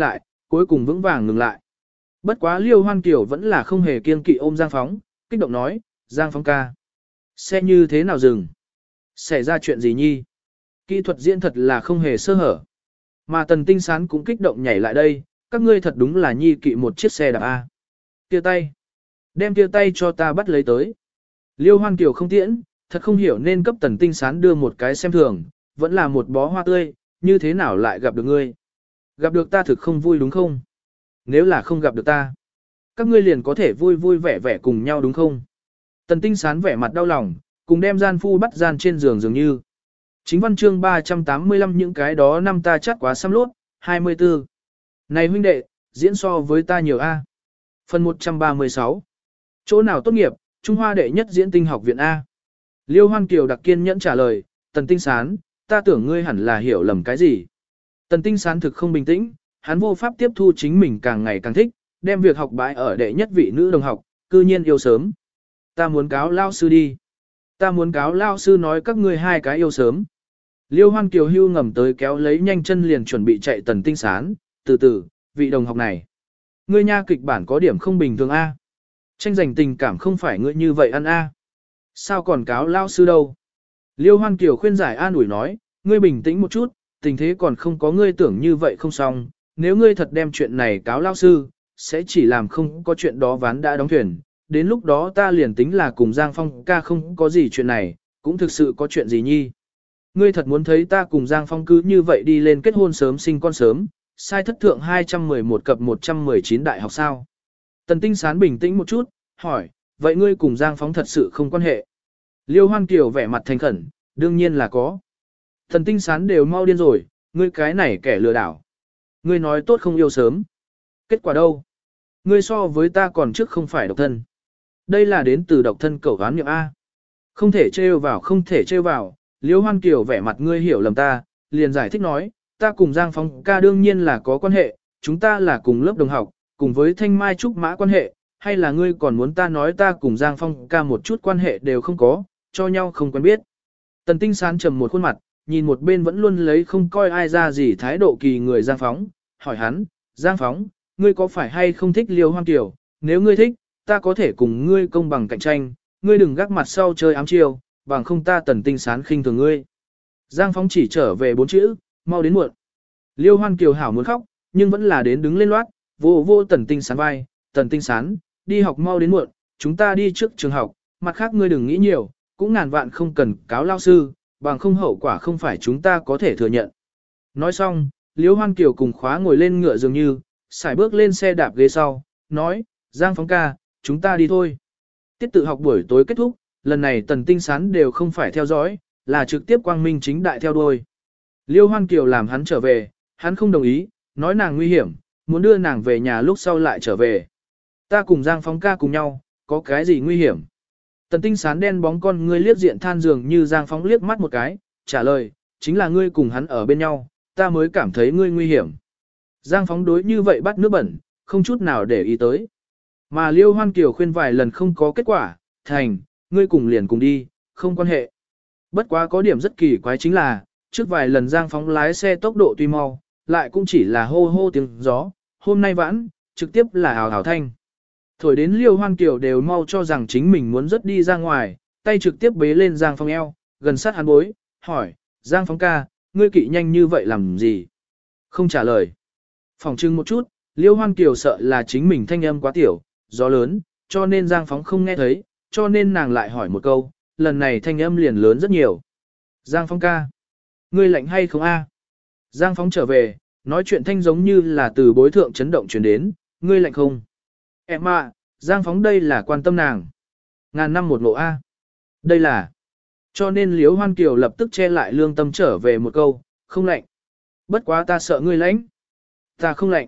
cuối cùng vững vàng ngừng lại. Bất quá Liêu Hoan Kiều vẫn là không hề kiêng kỵ ôm Giang Phóng, kích động nói, Giang Phóng ca. Xe như thế nào dừng? Xảy ra chuyện gì nhi? Kỹ thuật diễn thật là không hề sơ hở. Mà Tần Tinh Sán cũng kích động nhảy lại đây, các ngươi thật đúng là nhi kỵ một chiếc xe đạp A. Kia tay. Đem kia tay cho ta bắt lấy tới. Liêu Hoan Kiều không tiễn, thật không hiểu nên cấp Tần Tinh Sán đưa một cái xem thường, vẫn là một bó hoa tươi, như thế nào lại gặp được ngươi. Gặp được ta thực không vui đúng không? Nếu là không gặp được ta, các ngươi liền có thể vui vui vẻ vẻ cùng nhau đúng không? Tần Tinh Sán vẻ mặt đau lòng, cùng đem gian phu bắt gian trên giường dường như. Chính văn chương 385 những cái đó năm ta chắc quá xăm lốt, 24. Này huynh đệ, diễn so với ta nhiều A. Phần 136. Chỗ nào tốt nghiệp, Trung Hoa đệ nhất diễn tinh học viện A. Liêu Hoan Kiều đặc kiên nhẫn trả lời, Tần Tinh Sán, ta tưởng ngươi hẳn là hiểu lầm cái gì. Tần Tinh Sán thực không bình tĩnh, hắn vô pháp tiếp thu chính mình càng ngày càng thích, đem việc học bãi ở đệ nhất vị nữ đồng học, cư nhiên yêu sớm. Ta muốn cáo lao sư đi. Ta muốn cáo lao sư nói các ngươi hai cái yêu sớm. Liêu Hoan Kiều hưu ngầm tới kéo lấy nhanh chân liền chuẩn bị chạy Tần Tinh Sán, từ từ, vị đồng học này. Ngươi nha kịch bản có điểm không bình thường A. Tranh giành tình cảm không phải ngươi như vậy ăn A. Sao còn cáo lao sư đâu? Liêu Hoan Kiều khuyên giải an ủi nói, ngươi bình tĩnh một chút, tình thế còn không có ngươi tưởng như vậy không xong, nếu ngươi thật đem chuyện này cáo lao sư, sẽ chỉ làm không có chuyện đó ván đã đóng thuyền, đến lúc đó ta liền tính là cùng Giang Phong ca không có gì chuyện này, cũng thực sự có chuyện gì nhi. Ngươi thật muốn thấy ta cùng Giang Phong cứ như vậy đi lên kết hôn sớm sinh con sớm, sai thất thượng 211 cập 119 đại học sao? Tần Tinh Sán bình tĩnh một chút, hỏi, vậy ngươi cùng Giang Phong thật sự không quan hệ? Liêu Hoan Kiều vẻ mặt thành khẩn, đương nhiên là có. Tần Tinh Sán đều mau điên rồi, ngươi cái này kẻ lừa đảo. Ngươi nói tốt không yêu sớm. Kết quả đâu? Ngươi so với ta còn trước không phải độc thân. Đây là đến từ độc thân cẩu đoán miệng A. Không thể trêu vào, không thể trêu vào. Liêu Hoan Kiều vẻ mặt ngươi hiểu lầm ta, liền giải thích nói, ta cùng Giang Phong ca đương nhiên là có quan hệ, chúng ta là cùng lớp đồng học, cùng với Thanh Mai Trúc Mã quan hệ, hay là ngươi còn muốn ta nói ta cùng Giang Phong ca một chút quan hệ đều không có, cho nhau không quen biết. Tần Tinh Sán trầm một khuôn mặt, nhìn một bên vẫn luôn lấy không coi ai ra gì thái độ kỳ người Giang Phóng, hỏi hắn, Giang Phóng, ngươi có phải hay không thích Liêu Hoan Kiều, nếu ngươi thích, ta có thể cùng ngươi công bằng cạnh tranh, ngươi đừng gác mặt sau chơi ám chiêu, bằng không ta Tần Tinh Sán khinh thường ngươi. Giang Phóng chỉ trở về 4 chữ, mau đến muộn. Liêu Hoan Kiều hảo muốn khóc, nhưng vẫn là đến đứng lên loát, vô Tần Tinh Sán vai, Tần Tinh Sán, đi học mau đến muộn, chúng ta đi trước trường học, mặt khác ngươi đừng nghĩ nhiều, cũng ngàn vạn không cần cáo lao sư, bằng không hậu quả không phải chúng ta có thể thừa nhận. Nói xong, Liêu Hoan Kiều cùng khóa ngồi lên ngựa dường như, xài bước lên xe đạp ghế sau, nói, Giang Phóng ca, chúng ta đi thôi. Tiết tự học buổi tối kết thúc, lần này Tần Tinh Sán đều không phải theo dõi, là trực tiếp quang minh chính đại theo đuôi. Liêu Hoan Kiều làm hắn trở về, hắn không đồng ý, nói nàng nguy hiểm, muốn đưa nàng về nhà lúc sau lại trở về. Ta cùng Giang Phóng ca cùng nhau, có cái gì nguy hiểm? Tần Tinh Sán đen bóng con ngươi liếc diện than dường như Giang Phóng liếc mắt một cái, trả lời, chính là ngươi cùng hắn ở bên nhau, ta mới cảm thấy ngươi nguy hiểm. Giang Phóng đối như vậy bắt nước bẩn, không chút nào để ý tới. Mà Liêu Hoan Kiều khuyên vài lần không có kết quả, thành, ngươi cùng liền cùng đi, không quan hệ. Bất quá có điểm rất kỳ quái chính là, trước vài lần Giang Phóng lái xe tốc độ tuy mau, lại cũng chỉ là hô hô tiếng gió, hôm nay vãn, trực tiếp là hào hào thanh. Thổi đến Liêu Hoan Kiều đều mau cho rằng chính mình muốn rất đi ra ngoài, tay trực tiếp bế lên Giang Phóng eo, gần sát hắn bối, hỏi, Giang Phóng ca, ngươi kỵ nhanh như vậy làm gì? Không trả lời. Phòng trưng một chút, Liêu Hoan Kiều sợ là chính mình thanh âm quá tiểu, gió lớn, cho nên Giang Phóng không nghe thấy, cho nên nàng lại hỏi một câu, lần này thanh âm liền lớn rất nhiều. Giang Phóng ca, ngươi lạnh hay không a? Giang Phóng trở về, nói chuyện thanh giống như là từ bối thượng chấn động truyền đến, ngươi lạnh không? Em ạ, Giang Phóng đây là quan tâm nàng. Ngàn năm một ngộ A. Đây là. Cho nên Liễu Hoan Kiều lập tức che lại lương tâm trở về một câu, không lạnh. Bất quá ta sợ ngươi lạnh. Ta không lạnh.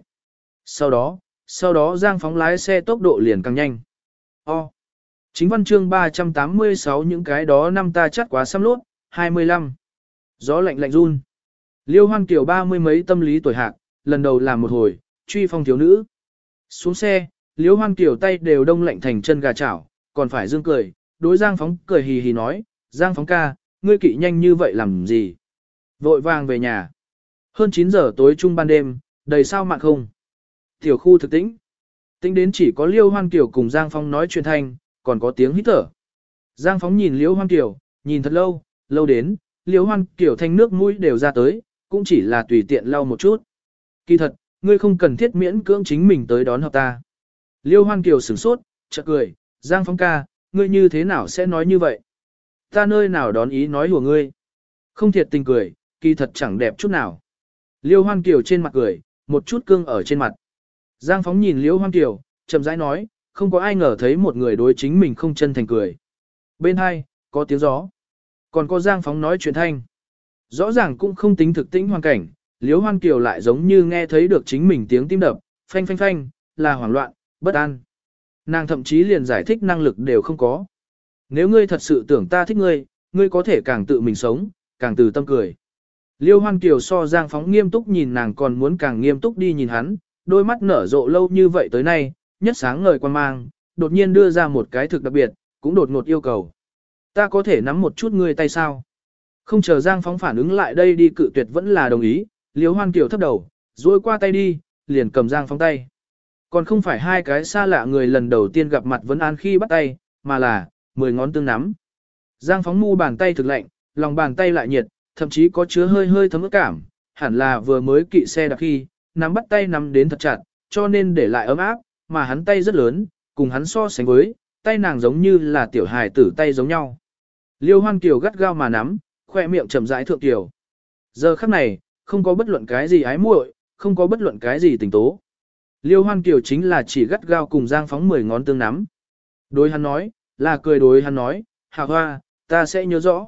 Sau đó Giang Phóng lái xe tốc độ liền càng nhanh. Chính văn chương 386 những cái đó năm ta chắc quá xăm lốt, 25. Gió lạnh lạnh run. Liêu Hoan Kiều 30 mấy tâm lý tuổi hạc, lần đầu làm một hồi, truy phong thiếu nữ. Xuống xe, Liêu Hoan Kiều tay đều đông lạnh thành chân gà chảo, còn phải dương cười, đối Giang Phóng cười hì hì nói, Giang Phóng ca, ngươi kỵ nhanh như vậy làm gì? Vội vàng về nhà. Hơn 9 giờ tối trung ban đêm, đầy sao mạn không. Tiểu khu thực tĩnh. Tĩnh đến chỉ có Liêu Hoan Kiều cùng Giang Phong nói chuyện thanh, còn có tiếng hít thở. Giang Phong nhìn Liêu Hoan Kiều, nhìn thật lâu, lâu đến, Liêu Hoan Kiều thanh nước mũi đều ra tới, cũng chỉ là tùy tiện lau một chút. Kỳ thật, ngươi không cần thiết miễn cưỡng chính mình tới đón hợp ta. Liêu Hoan Kiều sửng sốt, chợt cười, Giang Phong ca, ngươi như thế nào sẽ nói như vậy? Ta nơi nào đón ý nói của ngươi? Không thiệt tình cười, kỳ thật chẳng đẹp chút nào. Liêu Hoan Kiều trên mặt cười, một chút cương ở trên mặt. Giang Phóng nhìn Liêu Hoan Kiều, chậm rãi nói, không có ai ngờ thấy một người đối chính mình không chân thành cười. Bên hai, có tiếng gió. Còn có Giang Phóng nói chuyện thanh. Rõ ràng cũng không tính thực tĩnh hoàn cảnh, Liêu Hoan Kiều lại giống như nghe thấy được chính mình tiếng tim đập, phanh phanh phanh, là hoảng loạn, bất an. Nàng thậm chí liền giải thích năng lực đều không có. Nếu ngươi thật sự tưởng ta thích ngươi, ngươi có thể càng tự mình sống, càng từ tâm cười. Liêu Hoan Kiều so Giang Phóng nghiêm túc nhìn nàng còn muốn càng nghiêm túc đi nhìn hắn, đôi mắt nở rộ lâu như vậy tới nay, nhất sáng ngời quan mang, đột nhiên đưa ra một cái thực đặc biệt, cũng đột ngột yêu cầu. Ta có thể nắm một chút ngươi tay sao? Không chờ Giang Phóng phản ứng lại đây đi cự tuyệt vẫn là đồng ý, Liêu Hoan Kiều thấp đầu, duỗi qua tay đi, liền cầm Giang Phóng tay. Còn không phải hai cái xa lạ người lần đầu tiên gặp mặt vấn an khi bắt tay, mà là 10 ngón tương nắm. Giang Phóng mu bàn tay thực lạnh, lòng bàn tay lại nhiệt, thậm chí có chứa hơi hơi thấm ướt cảm, hẳn là vừa mới kỵ xe đạp khi, nắm bắt tay nắm đến thật chặt, cho nên để lại ấm áp, mà hắn tay rất lớn, cùng hắn so sánh với, tay nàng giống như là tiểu hài tử tay giống nhau. Liêu Hoan Kiều gắt gao mà nắm, khoe miệng chậm rãi thượng tiểu. Giờ khắc này, không có bất luận cái gì ái muội, không có bất luận cái gì tình tố. Liêu Hoan Kiều chính là chỉ gắt gao cùng Giang Phóng 10 ngón tương nắm. Đối hắn nói, là cười đối hắn nói, Hà Hoa, ta sẽ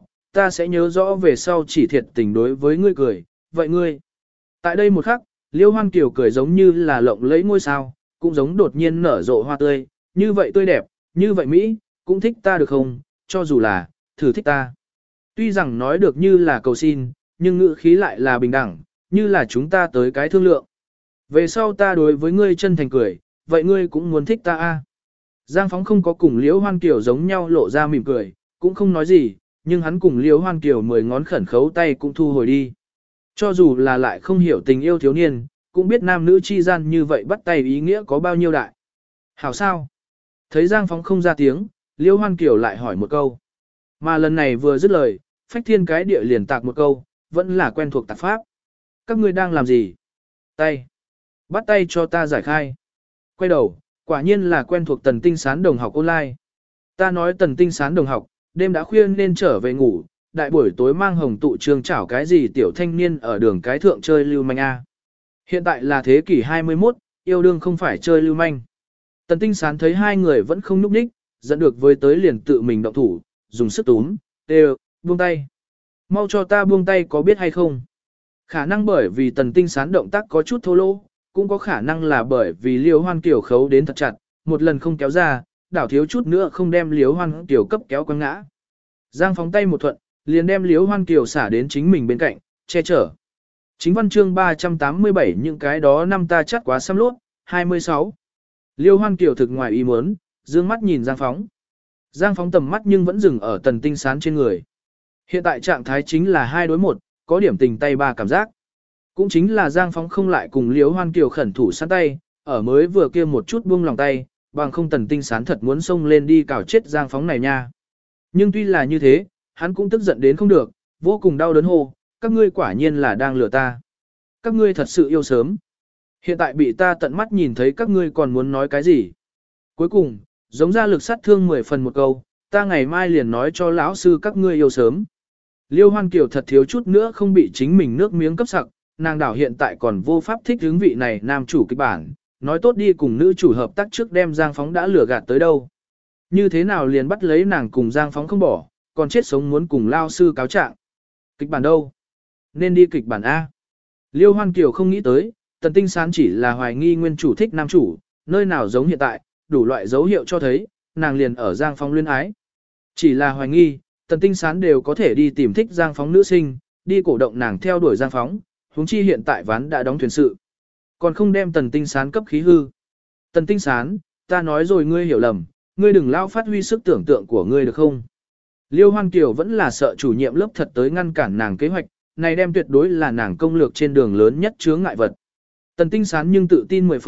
nhớ rõ về sau chỉ thiệt tình đối với ngươi cười, vậy ngươi. Tại đây một khắc, Liêu Hoan Kiều cười giống như là lộng lẫy ngôi sao, cũng giống đột nhiên nở rộ hoa tươi, như vậy tươi đẹp, như vậy Mỹ, cũng thích ta được không, cho dù là, thử thích ta. Tuy rằng nói được như là cầu xin, nhưng ngữ khí lại là bình đẳng, như là chúng ta tới cái thương lượng. Về sau ta đối với ngươi chân thành cười, vậy ngươi cũng muốn thích ta a? Giang Phóng không có cùng Liễu Hoan Kiều giống nhau lộ ra mỉm cười, cũng không nói gì, nhưng hắn cùng Liễu Hoan Kiều 10 ngón khẩn khấu tay cũng thu hồi đi. Cho dù là lại không hiểu tình yêu thiếu niên, cũng biết nam nữ chi gian như vậy bắt tay ý nghĩa có bao nhiêu đại. Hảo sao? Thấy Giang Phóng không ra tiếng, Liễu Hoan Kiều lại hỏi một câu. Mà lần này vừa dứt lời, phách thiên cái địa liền tạc một câu, vẫn là quen thuộc tạc pháp. Các ngươi đang làm gì? Tay. Bắt tay cho ta giải khai. Quay đầu, quả nhiên là quen thuộc Tần Tinh Sán đồng học online. Ta nói Tần Tinh Sán đồng học, đêm đã khuya nên trở về ngủ, đại buổi tối mang hồng tụ trường chảo cái gì tiểu thanh niên ở đường cái thượng chơi lưu manh a. Hiện tại là thế kỷ 21, yêu đương không phải chơi lưu manh. Tần Tinh Sán thấy hai người vẫn không núp đích, dẫn được với tới liền tự mình động thủ, dùng sức túm, đều, buông tay. Mau cho ta buông tay có biết hay không? Khả năng bởi vì Tần Tinh Sán động tác có chút thô lỗ, cũng có khả năng là bởi vì Liêu Hoan Kiều khấu đến thật chặt, một lần không kéo ra, đảo thiếu chút nữa không đem Liêu Hoan Kiều cấp kéo quăng ngã. Giang Phóng tay một thuận, liền đem Liêu Hoan Kiều xả đến chính mình bên cạnh, che chở. Chính văn chương 387 những cái đó năm ta chắc quá xăm lốt, 26. Liêu Hoan Kiều thực ngoài ý muốn, dương mắt nhìn Giang Phóng. Giang Phóng tầm mắt nhưng vẫn dừng ở Tần Tinh Sán trên người. Hiện tại trạng thái chính là 2 đối 1, có điểm tình tay ba cảm giác. Cũng chính là Giang Phóng không lại cùng Liễu Hoan Kiều khẩn thủ sát tay, ở mới vừa kia một chút buông lòng tay, bằng không Tần Tinh Sán thật muốn xông lên đi cào chết Giang Phóng này nha. Nhưng tuy là như thế, hắn cũng tức giận đến không được, vô cùng đau đớn hô, các ngươi quả nhiên là đang lừa ta. Các ngươi thật sự yêu sớm. Hiện tại bị ta tận mắt nhìn thấy các ngươi còn muốn nói cái gì. Cuối cùng, giống ra lực sát thương 10 phần một câu, ta ngày mai liền nói cho lão sư các ngươi yêu sớm. Liêu Hoan Kiều thật thiếu chút nữa không bị chính mình nước miếng cấp sặc, nàng đảo hiện tại còn vô pháp thích hướng vị này nam chủ kịch bản, nói tốt đi cùng nữ chủ hợp tác trước đem Giang Phóng đã lừa gạt tới đâu. Như thế nào liền bắt lấy nàng cùng Giang Phóng không bỏ, còn chết sống muốn cùng lao sư cáo trạng. Kịch bản đâu? Nên đi kịch bản A. Liêu Hoan Kiều không nghĩ tới, Tần Tinh Sán chỉ là hoài nghi nguyên chủ thích nam chủ, nơi nào giống hiện tại, đủ loại dấu hiệu cho thấy, nàng liền ở Giang Phóng luyến ái. Chỉ là hoài nghi, Tần Tinh Sán đều có thể đi tìm thích Giang Phóng nữ sinh, đi cổ động nàng theo đuổi Giang Phóng, huống chi hiện tại ván đã đóng thuyền sự. Còn không đem Tần Tinh Sán cấp khí hư. Tần Tinh Sán, ta nói rồi ngươi hiểu lầm, ngươi đừng lao phát huy sức tưởng tượng của ngươi được không? Liêu Hoan Kiều vẫn là sợ chủ nhiệm lớp thật tới ngăn cản nàng kế hoạch, này đem tuyệt đối là nàng công lược trên đường lớn nhất chướng ngại vật. Tần Tinh Sán nhưng tự tin 10 phần,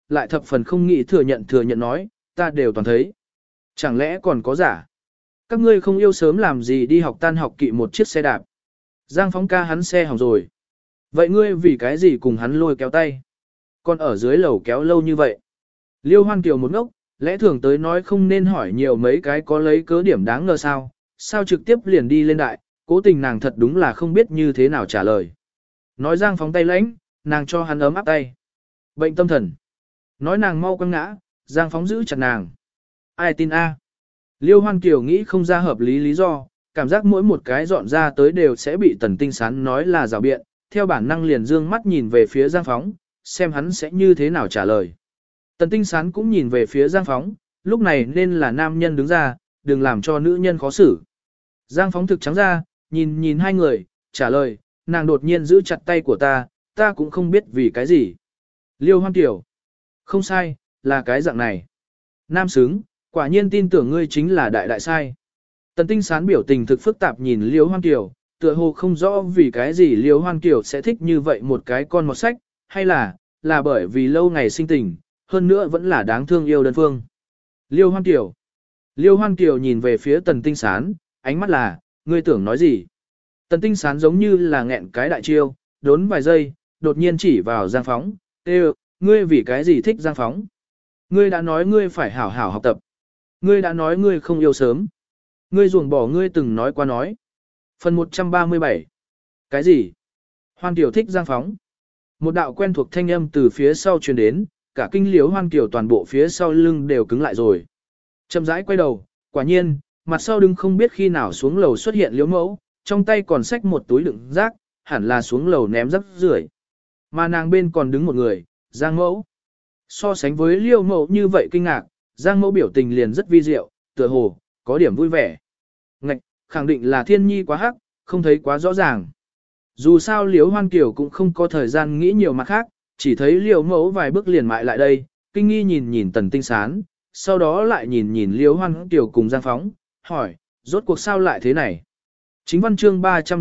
lại thập phần không nghĩ thừa nhận nói, ta đều toàn thấy. Chẳng lẽ còn có giả? Các ngươi không yêu sớm làm gì đi học tan học kỵ một chiếc xe đạp. Giang Phóng ca hắn xe hỏng rồi. Vậy ngươi vì cái gì cùng hắn lôi kéo tay? Còn ở dưới lầu kéo lâu như vậy. Liêu Hoan Kiều một ngốc, lẽ thường tới nói không nên hỏi nhiều mấy cái có lấy cớ điểm đáng ngờ sao trực tiếp liền đi lên đại, cố tình nàng thật đúng là không biết như thế nào trả lời. Nói Giang Phóng tay lãnh, nàng cho hắn ấm áp tay. Bệnh tâm thần. Nói nàng mau quăng ngã, Giang Phóng giữ chặt nàng. Ai tin a? Liêu Hoan Kiều nghĩ không ra hợp lý lý do, cảm giác mỗi một cái dọn ra tới đều sẽ bị Tần Tinh Sán nói là rào biện, theo bản năng liền dương mắt nhìn về phía Giang Phóng, xem hắn sẽ như thế nào trả lời. Tần Tinh Sán cũng nhìn về phía Giang Phóng, lúc này nên là nam nhân đứng ra, đừng làm cho nữ nhân khó xử. Giang Phóng thực trắng ra, nhìn hai người, trả lời, nàng đột nhiên giữ chặt tay của ta cũng không biết vì cái gì. Liêu Hoan Kiều. Không sai, là cái dạng này. Nam xứng, quả nhiên tin tưởng ngươi chính là đại sai. Tần Tinh Sán biểu tình thực phức tạp nhìn Liêu Hoan Kiều, tựa hồ không rõ vì cái gì Liêu Hoan Kiều sẽ thích như vậy một cái con mọt sách, hay là bởi vì lâu ngày sinh tình, hơn nữa vẫn là đáng thương yêu đơn phương. Liêu Hoan Kiều. Liêu Hoan Kiều nhìn về phía Tần Tinh Sán, ánh mắt là, ngươi tưởng nói gì? Tần Tinh Sán giống như là nghẹn cái đại chiêu, đốn vài giây, đột nhiên chỉ vào Giang Phóng, ngươi vì cái gì thích Giang Phóng? Ngươi đã nói ngươi phải hảo hảo học tập. Ngươi đã nói ngươi không yêu sớm. Ngươi ruồng bỏ ngươi từng nói qua nói. Phần 137. Cái gì? Hoan Kiều thích Giang Phóng. Một đạo quen thuộc thanh âm từ phía sau truyền đến, cả kinh liếu Hoan Kiều toàn bộ phía sau lưng đều cứng lại rồi. Chậm rãi quay đầu, quả nhiên, mặt sau đứng không biết khi nào xuống lầu xuất hiện liếu mẫu, trong tay còn xách một túi đựng rác, hẳn là xuống lầu ném rác rưởi. Mà nàng bên còn đứng một người, Giang Mẫu. So sánh với liêu mẫu như vậy kinh ngạc, Giang Mẫu biểu tình liền rất vi diệu, tựa hồ, có điểm vui vẻ. Ngạch, khẳng định là thiên nhi quá hắc, không thấy quá rõ ràng. Dù sao liếu Hoan Kiều cũng không có thời gian nghĩ nhiều mặt khác, chỉ thấy liêu mẫu vài bước liền mại lại đây, kinh nghi nhìn Tần Tinh Sán, sau đó lại nhìn liếu Hoan Kiều cùng Giang Phóng, hỏi, rốt cuộc sao lại thế này? Chính văn chương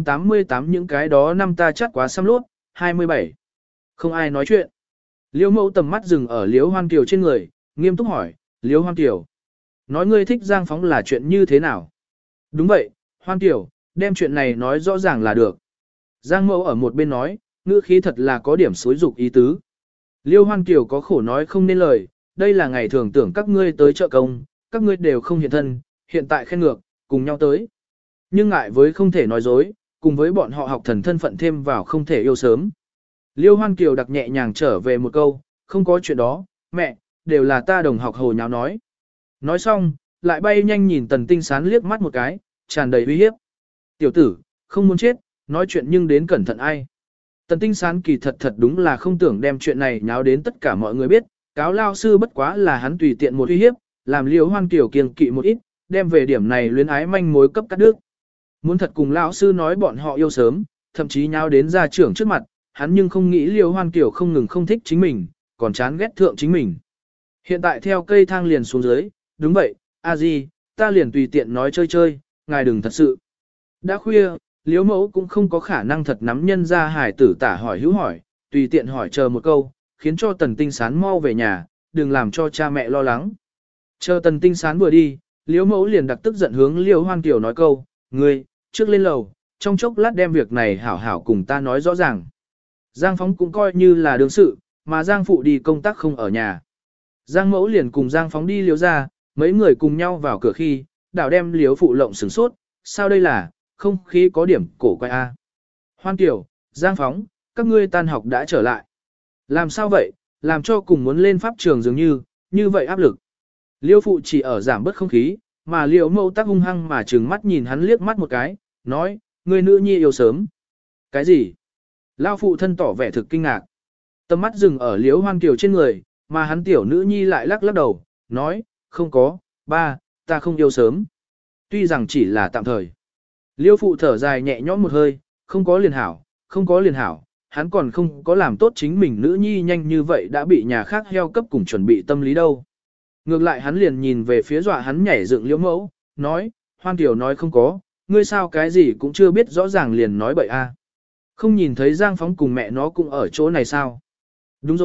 388 những cái đó năm ta chắc quá xăm lốt, 27. Không ai nói chuyện. Liêu mẫu tầm mắt dừng ở Liêu Hoan Kiều trên người, nghiêm túc hỏi, Liêu Hoan Kiều. Nói ngươi thích Giang Phóng là chuyện như thế nào? Đúng vậy, Hoan Kiều, đem chuyện này nói rõ ràng là được. Giang mẫu ở một bên nói, ngữ khí thật là có điểm xối dục ý tứ. Liêu Hoan Kiều có khổ nói không nên lời, đây là ngày thường tưởng các ngươi tới chợ công, các ngươi đều không hiện thân, hiện tại khen ngược, cùng nhau tới. Nhưng ngại với không thể nói dối, cùng với bọn họ học thần thân phận thêm vào không thể yêu sớm. Liêu Hoan Kiều đặc nhẹ nhàng trở về một câu, không có chuyện đó, mẹ, đều là ta đồng học hồ nháo nói. Nói xong, lại bay nhanh nhìn Tần Tinh Sán liếc mắt một cái, tràn đầy uy hiếp. Tiểu tử, không muốn chết, nói chuyện nhưng đến cẩn thận ai. Tần Tinh Sán kỳ thật đúng là không tưởng đem chuyện này nháo đến tất cả mọi người biết, cáo lao sư bất quá là hắn tùy tiện một uy hiếp, làm Liêu Hoan Kiều kiêng kỵ một ít, đem về điểm này luyến ái manh mối cấp cắt đứt. Muốn thật cùng lão sư nói bọn họ yêu sớm, thậm chí nháo đến gia trưởng trước mặt, hắn nhưng không nghĩ Liêu Hoan Kiều không ngừng không thích chính mình, còn chán ghét thượng chính mình. Hiện tại theo cây thang liền xuống dưới, đúng vậy, a di, ta liền tùy tiện nói chơi, ngài đừng thật sự. Đã khuya, Liêu mẫu cũng không có khả năng thật nắm nhân ra hải tử tả hỏi hữu hỏi, tùy tiện hỏi chờ một câu, khiến cho Tần Tinh Sán mau về nhà, đừng làm cho cha mẹ lo lắng. Chờ Tần Tinh Sán vừa đi, Liêu mẫu liền đặc tức giận hướng Liêu Hoan Kiều nói câu, ngươi, trước lên lầu, trong chốc lát đem việc này hảo hảo cùng ta nói rõ ràng. Giang Phóng cũng coi như là đương sự, mà Giang Phụ đi công tác không ở nhà. Giang Mẫu liền cùng Giang Phóng đi Liêu ra, mấy người cùng nhau vào cửa khi, đảo đem Liêu Phụ lộng sửng sốt, sao đây là, không khí có điểm cổ quay a. Hoan Kiều, Giang Phóng, các ngươi tan học đã trở lại. Làm sao vậy, làm cho cùng muốn lên pháp trường dường như vậy áp lực. Liêu Phụ chỉ ở giảm bớt không khí, mà Liêu Mẫu tác hung hăng mà trừng mắt nhìn hắn liếc mắt một cái, nói, người nữ nhi yêu sớm. Cái gì? Lao phụ thân tỏ vẻ thực kinh ngạc. Tầm mắt dừng ở Liễu Hoan Kiều trên người, mà hắn tiểu nữ nhi lại lắc đầu, nói, không có, ba, ta không yêu sớm. Tuy rằng chỉ là tạm thời. Liễu phụ thở dài nhẹ nhõm một hơi, không có liền hảo, hắn còn không có làm tốt chính mình nữ nhi nhanh như vậy đã bị nhà khác heo cấp cùng chuẩn bị tâm lý đâu. Ngược lại hắn liền nhìn về phía dọa hắn nhảy dựng Liễu mẫu, nói, Hoan Kiều nói không có, ngươi sao cái gì cũng chưa biết rõ ràng liền nói bậy a. Không nhìn thấy Giang Phóng cùng mẹ nó cũng ở chỗ này sao? Đúng rồi,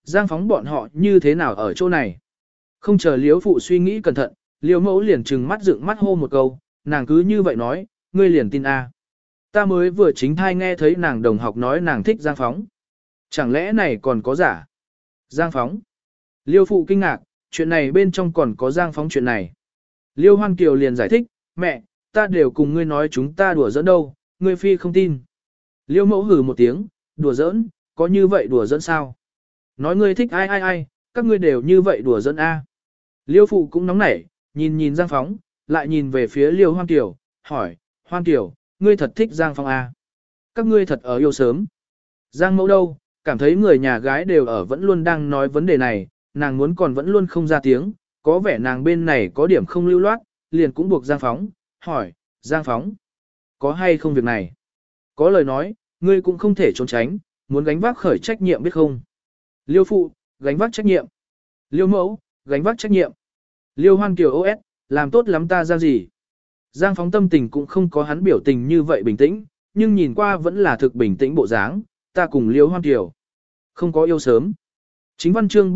Giang Phóng bọn họ như thế nào ở chỗ này. Không chờ Liễu phụ suy nghĩ cẩn thận, Liễu mẫu liền trừng mắt dựng mắt hô một câu, nàng cứ như vậy nói, ngươi liền tin a? Ta mới vừa chính thai nghe thấy nàng đồng học nói nàng thích Giang Phóng. Chẳng lẽ này còn có giả? Giang Phóng. Liêu phụ kinh ngạc, chuyện này bên trong còn có Giang Phóng chuyện này. Liêu Hoan Kiều liền giải thích, mẹ, ta đều cùng ngươi nói chúng ta đùa giỡn đâu, ngươi phi không tin. Liêu mẫu hừ một tiếng, đùa giỡn, có như vậy đùa giỡn sao? Nói ngươi thích ai, các ngươi đều như vậy đùa giỡn a. Liêu phụ cũng nóng nảy, nhìn Giang Phóng, lại nhìn về phía Liêu Hoan Kiều, hỏi, Hoan Kiều, ngươi thật thích Giang Phóng a? Các ngươi thật ở yêu sớm. Giang mẫu đâu, cảm thấy người nhà gái đều ở vẫn luôn đang nói vấn đề này, nàng muốn còn vẫn luôn không ra tiếng, có vẻ nàng bên này có điểm không lưu loát, liền cũng buộc Giang Phóng, hỏi, Giang Phóng, có hay không việc này? Có lời nói, ngươi cũng không thể trốn tránh, muốn gánh vác khởi trách nhiệm biết không? Liêu phụ, gánh vác trách nhiệm. Liêu mẫu, gánh vác trách nhiệm. Liêu Hoan Kiều OS, làm tốt lắm ta ra gì? Giang Phóng tâm tình cũng không có hắn biểu tình như vậy bình tĩnh, nhưng nhìn qua vẫn là thực bình tĩnh bộ dáng, ta cùng Liêu Hoan Kiều. Không có yêu sớm. Chính văn chương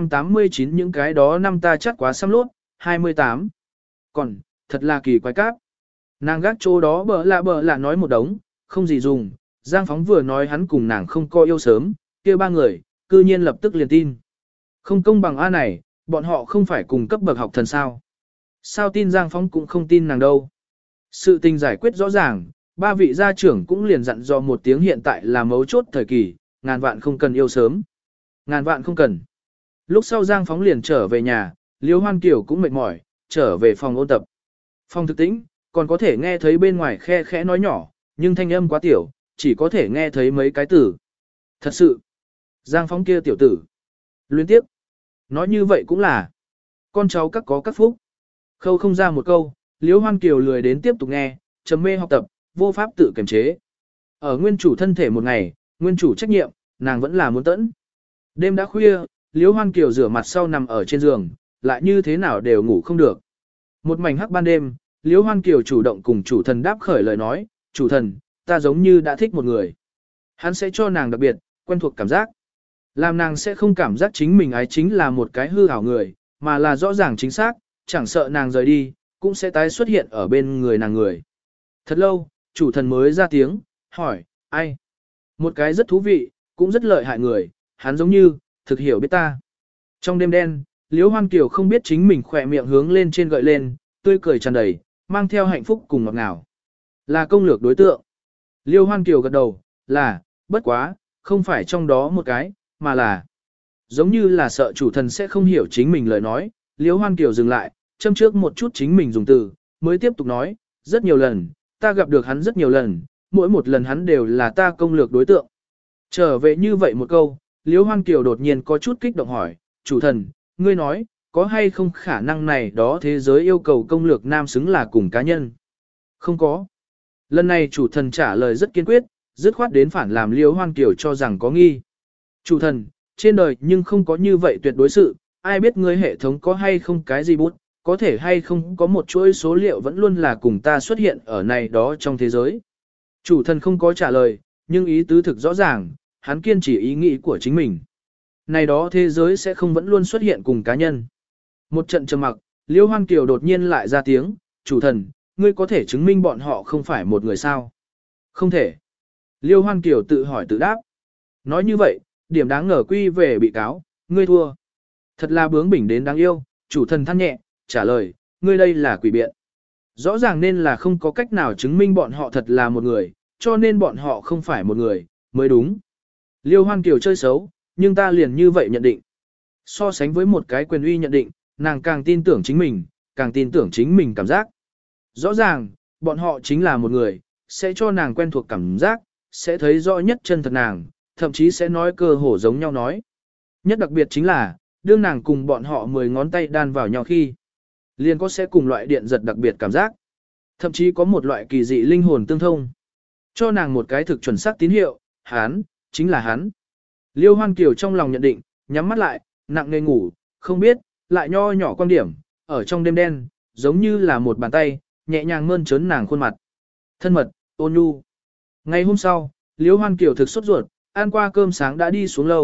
389 những cái đó năm ta chắc quá xăm lốt, 28. Còn, thật là kỳ quái cáp. Nàng gác chỗ đó bợ lạ nói một đống, không gì dùng, Giang Phóng vừa nói hắn cùng nàng không có yêu sớm, kia ba người, cư nhiên lập tức liền tin. Không công bằng A này, bọn họ không phải cùng cấp bậc học thần sao. Sao tin Giang Phóng cũng không tin nàng đâu. Sự tình giải quyết rõ ràng, ba vị gia trưởng cũng liền dặn dò một tiếng hiện tại là mấu chốt thời kỳ, ngàn vạn không cần yêu sớm. Ngàn vạn không cần. Lúc sau Giang Phóng liền trở về nhà, Liêu Hoan Kiều cũng mệt mỏi, trở về phòng ôn tập. Phòng thực tĩnh, còn có thể nghe thấy bên ngoài khe khẽ nói nhỏ, nhưng thanh âm quá tiểu, chỉ có thể nghe thấy mấy cái từ. Thật sự, Giang Phóng kia tiểu tử. Luyến tiếp. Nói như vậy cũng là, con cháu các có các phúc. Khâu không ra một câu, Liêu Hoan Kiều lười đến tiếp tục nghe, trầm mê học tập, vô pháp tự kiềm chế. Ở nguyên chủ thân thể một ngày, nguyên chủ trách nhiệm, nàng vẫn là muốn tẫn. Đêm đã khuya, Liêu Hoan Kiều rửa mặt sau nằm ở trên giường, lại như thế nào đều ngủ không được. Một mảnh hắc ban đêm, Liêu Hoan Kiều chủ động cùng chủ thần đáp khởi lời nói, chủ thần, ta giống như đã thích một người. Hắn sẽ cho nàng đặc biệt, quen thuộc cảm giác. Làm nàng sẽ không cảm giác chính mình ái chính là một cái hư ảo người, mà là rõ ràng chính xác, chẳng sợ nàng rời đi, cũng sẽ tái xuất hiện ở bên người nàng người. Thật lâu, chủ thần mới ra tiếng, hỏi, ai? Một cái rất thú vị, cũng rất lợi hại người, hắn giống như, thực hiểu biết ta. Trong đêm đen, Liễu Hoan Kiều không biết chính mình khỏe miệng hướng lên trên gợi lên, tươi cười tràn đầy, mang theo hạnh phúc cùng ngọt ngào. Là công lược đối tượng. Liễu Hoan Kiều gật đầu, là, bất quá, không phải trong đó một cái, mà là giống như là sợ chủ thần sẽ không hiểu chính mình lời nói. Liễu Hoan Kiều dừng lại, châm trước một chút chính mình dùng từ, mới tiếp tục nói, rất nhiều lần, ta gặp được hắn rất nhiều lần, mỗi một lần hắn đều là ta công lược đối tượng. Trở về như vậy một câu, Liễu Hoan Kiều đột nhiên có chút kích động hỏi, chủ thần, ngươi nói, có hay không khả năng này đó thế giới yêu cầu công lược nam xứng là cùng cá nhân? Không có. Lần này chủ thần trả lời rất kiên quyết, dứt khoát đến phản làm Liễu Hoan Kiều cho rằng có nghi. Chủ thần, trên đời nhưng không có như vậy tuyệt đối sự, ai biết ngươi hệ thống có hay không cái gì bút, có thể hay không có một chuỗi số liệu vẫn luôn là cùng ta xuất hiện ở này đó trong thế giới. Chủ thần không có trả lời, nhưng ý tứ thực rõ ràng, hắn kiên trì ý nghĩ của chính mình. Này đó thế giới sẽ không vẫn luôn xuất hiện cùng cá nhân. Một trận trầm mặc, Liễu Hoan Kiều đột nhiên lại ra tiếng, chủ thần, ngươi có thể chứng minh bọn họ không phải một người sao? Không thể. Liễu Hoan Kiều tự hỏi tự đáp. Nói như vậy, điểm đáng ngờ quy về bị cáo, ngươi thua. Thật là bướng bỉnh đến đáng yêu, chủ thần than nhẹ, trả lời, ngươi đây là quỷ biện. Rõ ràng nên là không có cách nào chứng minh bọn họ thật là một người, cho nên bọn họ không phải một người, mới đúng. Liêu Hoan Kiều chơi xấu, nhưng ta liền như vậy nhận định. So sánh với một cái quyền uy nhận định, nàng càng tin tưởng chính mình, càng tin tưởng chính mình cảm giác. Rõ ràng, bọn họ chính là một người, sẽ cho nàng quen thuộc cảm giác, sẽ thấy rõ nhất chân thật nàng, thậm chí sẽ nói cơ hồ giống nhau nói. Nhất đặc biệt chính là, đương nàng cùng bọn họ 10 ngón tay đan vào nhau khi, liền có sẽ cùng loại điện giật đặc biệt cảm giác. Thậm chí có một loại kỳ dị linh hồn tương thông. Cho nàng một cái thực chuẩn xác tín hiệu, hắn, chính là hắn. Liêu Hoan Kiều trong lòng nhận định, nhắm mắt lại, nặng nề ngủ, không biết, lại nho nhỏ quan điểm, ở trong đêm đen, giống như là một bàn tay, nhẹ nhàng mơn trớn nàng khuôn mặt. Thân mật, ôn nhu. Ngày hôm sau, Liêu Hoan Kiều thực sốt ruột, ăn qua cơm sáng đã đi xuống lâu,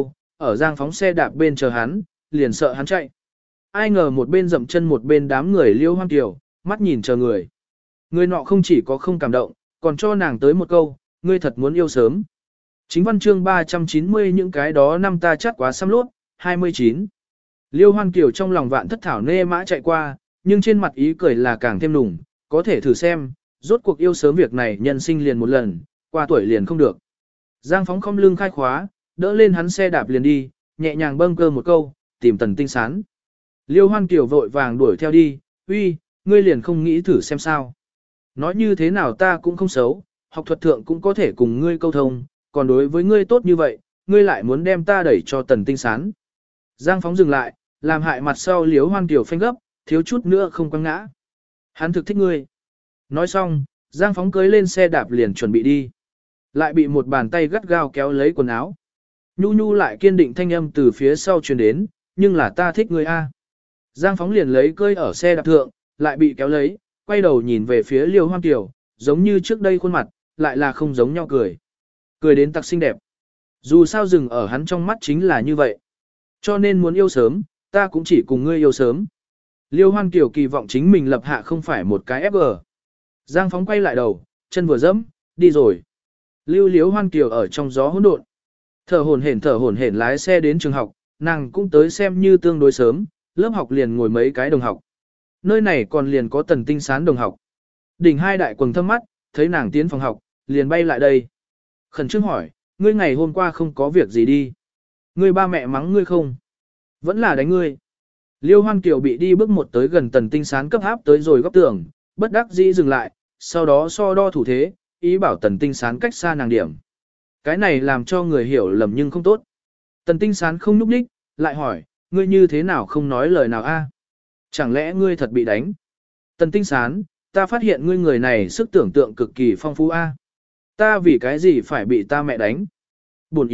ở Giang Phóng xe đạp bên chờ hắn, liền sợ hắn chạy. Ai ngờ một bên dậm chân một bên đám người Liêu Hoang Kiều, mắt nhìn chờ người. Người nọ không chỉ có không cảm động, còn cho nàng tới một câu, ngươi thật muốn yêu sớm. Chính văn chương 390 những cái đó năm ta chắc quá xăm lốt, 29. Liêu Hoan Kiều trong lòng vạn thất thảo nê mã chạy qua, nhưng trên mặt ý cười là càng thêm nùng, có thể thử xem, rốt cuộc yêu sớm việc này nhân sinh liền một lần, qua tuổi liền không được. Giang Phóng không lưng khai khóa, đỡ lên hắn xe đạp liền đi, nhẹ nhàng bâng cơ một câu, tìm Tần Tinh Sán. Liêu Hoan Kiều vội vàng đuổi theo đi, uy, ngươi liền không nghĩ thử xem sao. Nói như thế nào ta cũng không xấu, học thuật thượng cũng có thể cùng ngươi câu thông, còn đối với ngươi tốt như vậy, ngươi lại muốn đem ta đẩy cho Tần Tinh Sán. Giang Phóng dừng lại, làm hại mặt sau Liêu Hoan Kiều phanh gấp, thiếu chút nữa không quăng ngã. Hắn thực thích ngươi. Nói xong, Giang Phóng cưới lên xe đạp liền chuẩn bị đi. Lại bị một bàn tay gắt gao kéo lấy quần áo. Nhu nhu lại kiên định thanh âm từ phía sau truyền đến, nhưng là ta thích ngươi a. Giang Phóng liền lấy cơi ở xe đạp thượng, lại bị kéo lấy, quay đầu nhìn về phía Liêu Hoang Kiều, giống như trước đây khuôn mặt, lại là không giống nhau cười. Cười đến tặc xinh đẹp. Dù sao dừng ở hắn trong mắt chính là như vậy. Cho nên muốn yêu sớm, ta cũng chỉ cùng ngươi yêu sớm. Liêu Hoang Kiều kỳ vọng chính mình lập hạ không phải một cái FG. Giang Phóng quay lại đầu, chân vừa dẫm, đi rồi. Lưu Liêu Hoan Kiều ở trong gió hỗn độn. Thở hổn hển lái xe đến trường học, nàng cũng tới xem như tương đối sớm, lớp học liền ngồi mấy cái đồng học. Nơi này còn liền có Tần Tinh Sán đồng học. Đỉnh hai đại quần thâm mắt, thấy nàng tiến phòng học, liền bay lại đây. Khẩn trương hỏi, ngươi ngày hôm qua không có việc gì đi. Ngươi ba mẹ mắng ngươi không? Vẫn là đánh ngươi. Liêu Hoan Kiều bị đi bước một tới gần Tần Tinh Sán cấp áp tới rồi góc tường, bất đắc dĩ dừng lại, sau đó so đo thủ thế, ý bảo Tần Tinh Sán cách xa nàng điểm. Cái này làm cho người hiểu lầm nhưng không tốt. Tần Tinh Sán không núp đích, lại hỏi, ngươi như thế nào không nói lời nào a? Chẳng lẽ ngươi thật bị đánh? Tần Tinh Sán, ta phát hiện ngươi người này sức tưởng tượng cực kỳ phong phú a. Ta vì cái gì phải bị ta mẹ đánh? Bổn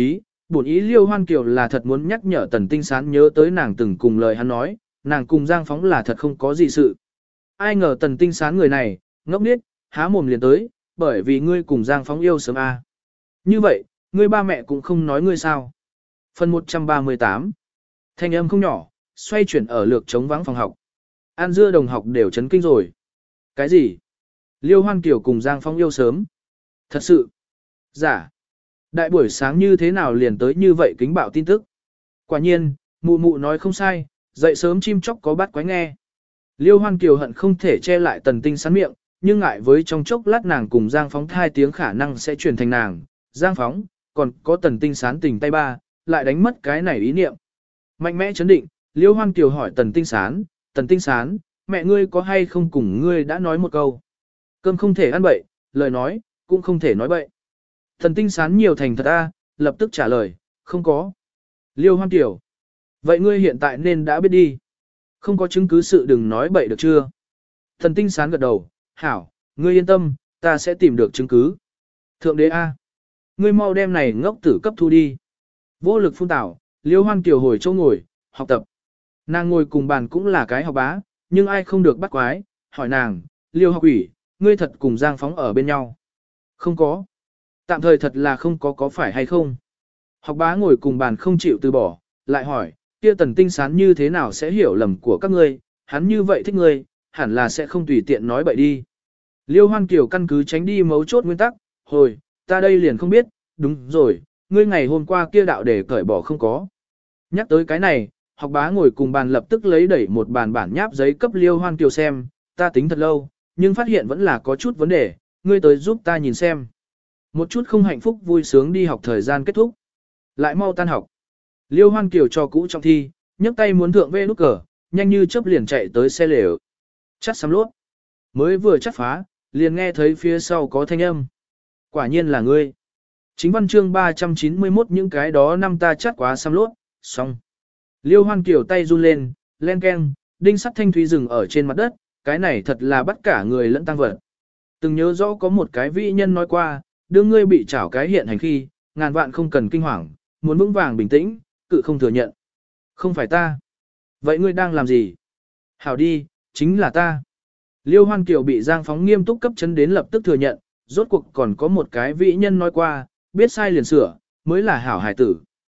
ý Liêu Hoan Kiều là thật muốn nhắc nhở Tần Tinh Sán nhớ tới nàng từng cùng lời hắn nói, nàng cùng Giang Phóng là thật không có gì sự. Ai ngờ Tần Tinh Sán người này, ngốc nghếch, há mồm liền tới, bởi vì ngươi cùng Giang Phóng yêu sớm a. Như vậy, ngươi ba mẹ cũng không nói ngươi sao? Phần 138. Thanh âm không nhỏ, xoay chuyển ở lược trống vắng phòng học. An dưa đồng học đều chấn kinh rồi. Cái gì? Liêu Hoan Kiều cùng Giang Phóng yêu sớm. Thật sự? Giả. Đại buổi sáng như thế nào liền tới như vậy kính bạo tin tức. Quả nhiên, mụ mụ nói không sai, dậy sớm chim chóc có bắt quái nghe. Liêu Hoan Kiều hận không thể che lại Tần Tinh Sán miệng, nhưng ngại với trong chốc lát nàng cùng Giang Phóng hai tiếng khả năng sẽ truyền thành nàng. Giang Phóng, còn có Tần Tinh Sán tình tay ba, lại đánh mất cái này ý niệm. Mạnh mẽ chấn định, Liêu Hoan Kiều hỏi Tần Tinh Sán, mẹ ngươi có hay không cùng ngươi đã nói một câu. Cơm không thể ăn bậy, lời nói, cũng không thể nói bậy. Tần Tinh Sán nhiều thành thật a, lập tức trả lời, không có. Liêu Hoan Kiều, vậy ngươi hiện tại nên đã biết đi. Không có chứng cứ sự đừng nói bậy được chưa. Tần Tinh Sán gật đầu, hảo, ngươi yên tâm, ta sẽ tìm được chứng cứ. Thượng đế a, ngươi mau đem này ngốc tử cấp thu đi. Vô lực phun tảo, Liêu Hoan Kiều hồi chỗ ngồi, học tập. Nàng ngồi cùng bàn cũng là cái học bá, nhưng ai không được bắt quái, hỏi nàng, Liêu học ủy, ngươi thật cùng Giang Phóng ở bên nhau. Không có. Tạm thời thật là không có phải hay không. Học bá ngồi cùng bàn không chịu từ bỏ, lại hỏi, kia Tần Tinh Sán như thế nào sẽ hiểu lầm của các ngươi, hắn như vậy thích ngươi, hẳn là sẽ không tùy tiện nói bậy đi. Liêu Hoan Kiều căn cứ tránh đi mấu chốt nguyên tắc, hồi, ta đây liền không biết, đúng rồi, ngươi ngày hôm qua kia đạo để cởi bỏ không có. Nhắc tới cái này, học bá ngồi cùng bàn lập tức lấy đẩy một bàn bản nháp giấy cấp Liêu Hoan Kiều xem, ta tính thật lâu, nhưng phát hiện vẫn là có chút vấn đề, ngươi tới giúp ta nhìn xem. Một chút không hạnh phúc vui sướng đi học thời gian kết thúc. Lại mau tan học. Liêu Hoan Kiều cho cũ trong thi, nhấc tay muốn thượng về nút cờ, nhanh như chớp liền chạy tới xe lều. Chắt sắm lốt. Mới vừa chắt phá, liền nghe thấy phía sau có thanh âm. Quả nhiên là ngươi. Chính văn chương 391 những cái đó năm ta chắt quá xăm lốt, xong. Liêu Hoan Kiều tay run lên, len keng, đinh sắt thanh thúy rừng ở trên mặt đất, cái này thật là bắt cả người lẫn tăng vật. Từng nhớ rõ có một cái vĩ nhân nói qua, đưa ngươi bị trảo cái hiện hành khi, ngàn vạn không cần kinh hoàng, muốn vững vàng bình tĩnh, cự không thừa nhận. Không phải ta. Vậy ngươi đang làm gì? Hảo đi, chính là ta. Liêu Hoan Kiều bị Giang Phóng nghiêm túc cấp chân đến lập tức thừa nhận, rốt cuộc còn có một cái vĩ nhân nói qua, biết sai liền sửa, mới là hảo hải tử.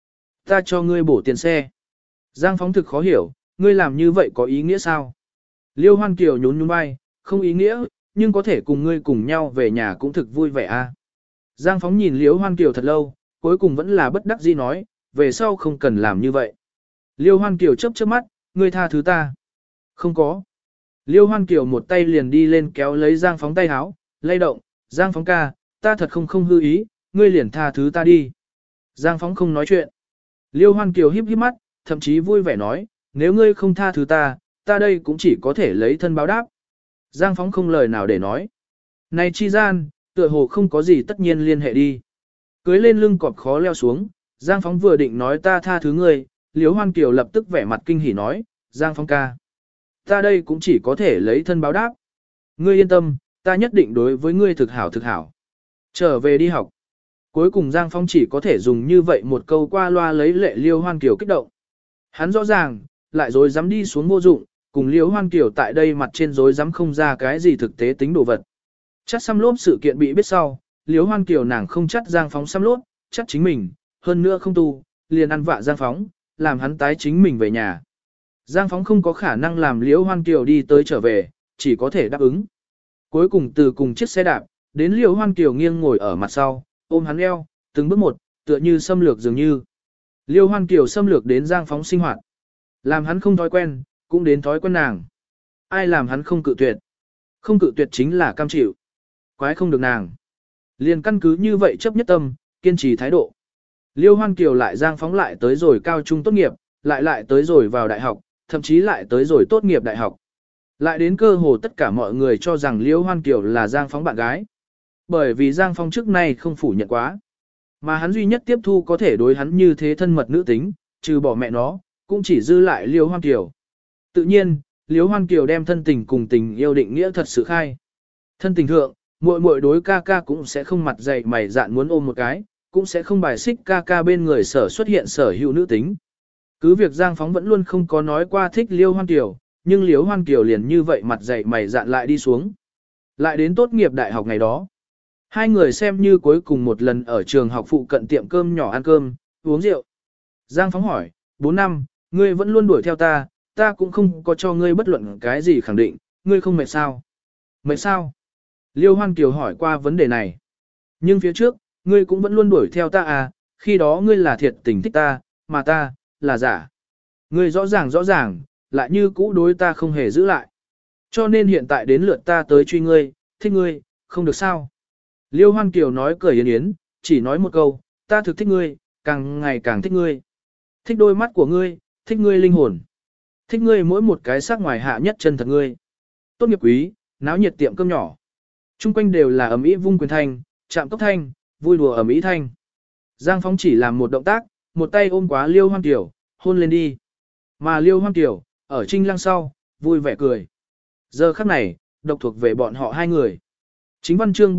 ta cho ngươi bổ tiền xe. Giang Phóng thực khó hiểu, ngươi làm như vậy có ý nghĩa sao? Liêu Hoan Kiều nhún nhún vai, không ý nghĩa, nhưng có thể cùng ngươi cùng nhau về nhà cũng thực vui vẻ a. Giang Phóng nhìn Liêu Hoan Kiều thật lâu, cuối cùng vẫn là bất đắc dĩ nói, về sau không cần làm như vậy. Liêu Hoan Kiều chớp chớp mắt, ngươi tha thứ ta. Không có. Liêu Hoan Kiều một tay liền đi lên kéo lấy Giang Phóng tay háo, lay động, Giang Phóng ca, ta thật không hư ý, ngươi liền tha thứ ta đi. Giang Phóng không nói chuyện. Liêu Hoan Kiều híp híp mắt, thậm chí vui vẻ nói, nếu ngươi không tha thứ ta, ta đây cũng chỉ có thể lấy thân báo đáp. Giang Phóng không lời nào để nói. Này chi gian, tựa hồ không có gì tất nhiên liên hệ đi. Cưới lên lưng cọp khó leo xuống, Giang Phóng vừa định nói ta tha thứ ngươi, Liêu Hoan Kiều lập tức vẻ mặt kinh hỉ nói, Giang Phóng ca. Ta đây cũng chỉ có thể lấy thân báo đáp. Ngươi yên tâm, ta nhất định đối với ngươi thực hảo thực hảo. Trở về đi học. Cuối cùng Giang Phong chỉ có thể dùng như vậy một câu qua loa lấy lệ Liêu Hoan Kiều kích động. Hắn rõ ràng, lại dối dám đi xuống vô dụng, cùng Liêu Hoan Kiều tại đây mặt trên dối dám không ra cái gì thực tế tính đồ vật. Chắc xăm lốp sự kiện bị biết sau, Liêu Hoan Kiều nàng không chắc Giang Phóng xăm lốp, chắc chính mình, hơn nữa không tu, liền ăn vạ Giang Phóng, làm hắn tái chính mình về nhà. Giang Phóng không có khả năng làm Liêu Hoan Kiều đi tới trở về, chỉ có thể đáp ứng. Cuối cùng từ cùng chiếc xe đạp, đến Liêu Hoan Kiều nghiêng ngồi ở mặt sau, ôm hắn eo, từng bước một, tựa như xâm lược dường như. Liêu Hoan Kiều xâm lược đến Giang Phóng sinh hoạt. Làm hắn không thói quen, cũng đến thói quen nàng. Ai làm hắn không cự tuyệt? Không cự tuyệt chính là cam chịu. Quái không được nàng. Liền căn cứ như vậy chấp nhất tâm, kiên trì thái độ. Liêu Hoan Kiều lại Giang Phóng lại tới rồi cao trung tốt nghiệp, lại tới rồi vào đại học, thậm chí lại tới rồi tốt nghiệp đại học. Lại đến cơ hồ tất cả mọi người cho rằng Liêu Hoan Kiều là Giang Phóng bạn gái. Bởi vì Giang Phong trước nay không phủ nhận quá. Mà hắn duy nhất tiếp thu có thể đối hắn như thế thân mật nữ tính, trừ bỏ mẹ nó, cũng chỉ dư lại Liêu Hoan Kiều. Tự nhiên, Liêu Hoan Kiều đem thân tình cùng tình yêu định nghĩa thật sự khai. Thân tình thượng, muội muội đối ca ca cũng sẽ không mặt dày mày dạn muốn ôm một cái, cũng sẽ không bài xích ca ca bên người sở xuất hiện sở hữu nữ tính. Cứ việc Giang Phóng vẫn luôn không có nói qua thích Liêu Hoan Kiều, nhưng Liêu Hoan Kiều liền như vậy mặt dày mày dạn lại đi xuống. Lại đến tốt nghiệp đại học ngày đó. Hai người xem như cuối cùng một lần ở trường học phụ cận tiệm cơm nhỏ ăn cơm, uống rượu. Giang Phóng hỏi, 4 năm, ngươi vẫn luôn đuổi theo ta, ta cũng không có cho ngươi bất luận cái gì khẳng định, ngươi không mệt sao? Mệt sao? Liêu Hoan Kiều hỏi qua vấn đề này. Nhưng phía trước, ngươi cũng vẫn luôn đuổi theo ta à, khi đó ngươi là thiệt tình thích ta, mà ta, là giả. Ngươi rõ ràng, lại như cũ đối ta không hề giữ lại. Cho nên hiện tại đến lượt ta tới truy ngươi, thích ngươi, không được sao? Liêu Hoan Kiều nói cười yến yến, chỉ nói một câu, ta thực thích ngươi, càng ngày càng thích ngươi. Thích đôi mắt của ngươi, thích ngươi linh hồn. Thích ngươi mỗi một cái sắc ngoài hạ nhất chân thật ngươi. Tốt nghiệp quý, náo nhiệt tiệm cơm nhỏ. Trung quanh đều là ầm ĩ vung quyền thanh, chạm tốc thanh, vui đùa ầm ĩ thanh. Giang Phóng chỉ làm một động tác, một tay ôm quá Liêu Hoan Kiều, hôn lên đi. Mà Liêu Hoan Kiều, ở trinh lăng sau, vui vẻ cười. Giờ khắc này, độc thuộc về bọn họ hai người. Chính văn chương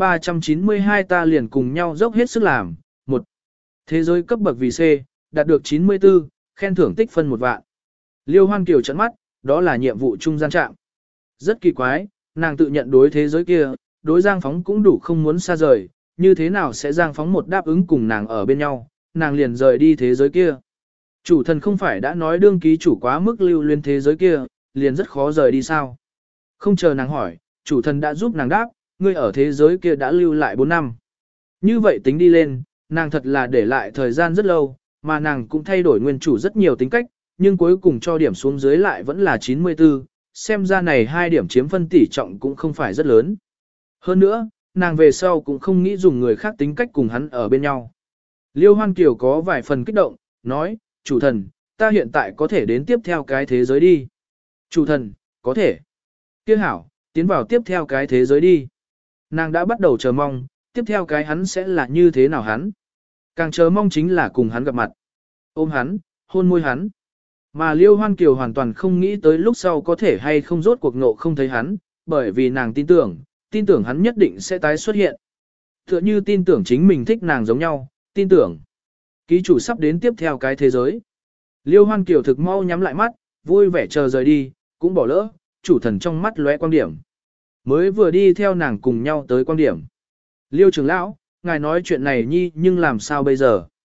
392 ta liền cùng nhau dốc hết sức làm. 1. Thế giới cấp bậc vì C, đạt được 94, khen thưởng tích phân 1 vạn. Liêu Hoan Kiều trợn mắt, đó là nhiệm vụ trung gian trạm. Rất kỳ quái, nàng tự nhận đối thế giới kia, đối Giang Phóng cũng đủ không muốn xa rời, như thế nào sẽ Giang Phóng một đáp ứng cùng nàng ở bên nhau, nàng liền rời đi thế giới kia. Chủ thần không phải đã nói đương ký chủ quá mức lưu luyến thế giới kia, liền rất khó rời đi sao? Không chờ nàng hỏi, chủ thần đã giúp nàng đáp, ngươi ở thế giới kia đã lưu lại 4 năm. Như vậy tính đi lên, nàng thật là để lại thời gian rất lâu, mà nàng cũng thay đổi nguyên chủ rất nhiều tính cách, nhưng cuối cùng cho điểm xuống dưới lại vẫn là 94, xem ra này 2 điểm chiếm phân tỷ trọng cũng không phải rất lớn. Hơn nữa, nàng về sau cũng không nghĩ dùng người khác tính cách cùng hắn ở bên nhau. Liêu Hoan Kiều có vài phần kích động, nói, chủ thần, ta hiện tại có thể đến tiếp theo cái thế giới đi. Chủ thần, có thể. Kia hảo, tiến vào tiếp theo cái thế giới đi. Nàng đã bắt đầu chờ mong, tiếp theo cái hắn sẽ là như thế nào hắn. Càng chờ mong chính là cùng hắn gặp mặt. Ôm hắn, hôn môi hắn. Mà Liêu Hoan Kiều hoàn toàn không nghĩ tới lúc sau có thể hay không rốt cuộc ngộ không thấy hắn, bởi vì nàng tin tưởng hắn nhất định sẽ tái xuất hiện. Tựa như tin tưởng chính mình thích nàng giống nhau, tin tưởng. Ký chủ sắp đến tiếp theo cái thế giới. Liêu Hoan Kiều thực mau nhắm lại mắt, vui vẻ chờ rời đi, cũng bỏ lỡ, chủ thần trong mắt lóe quang điểm. Mới vừa đi theo nàng cùng nhau tới quang điểm. Liêu trưởng lão, ngài nói chuyện này nhi nhưng làm sao bây giờ?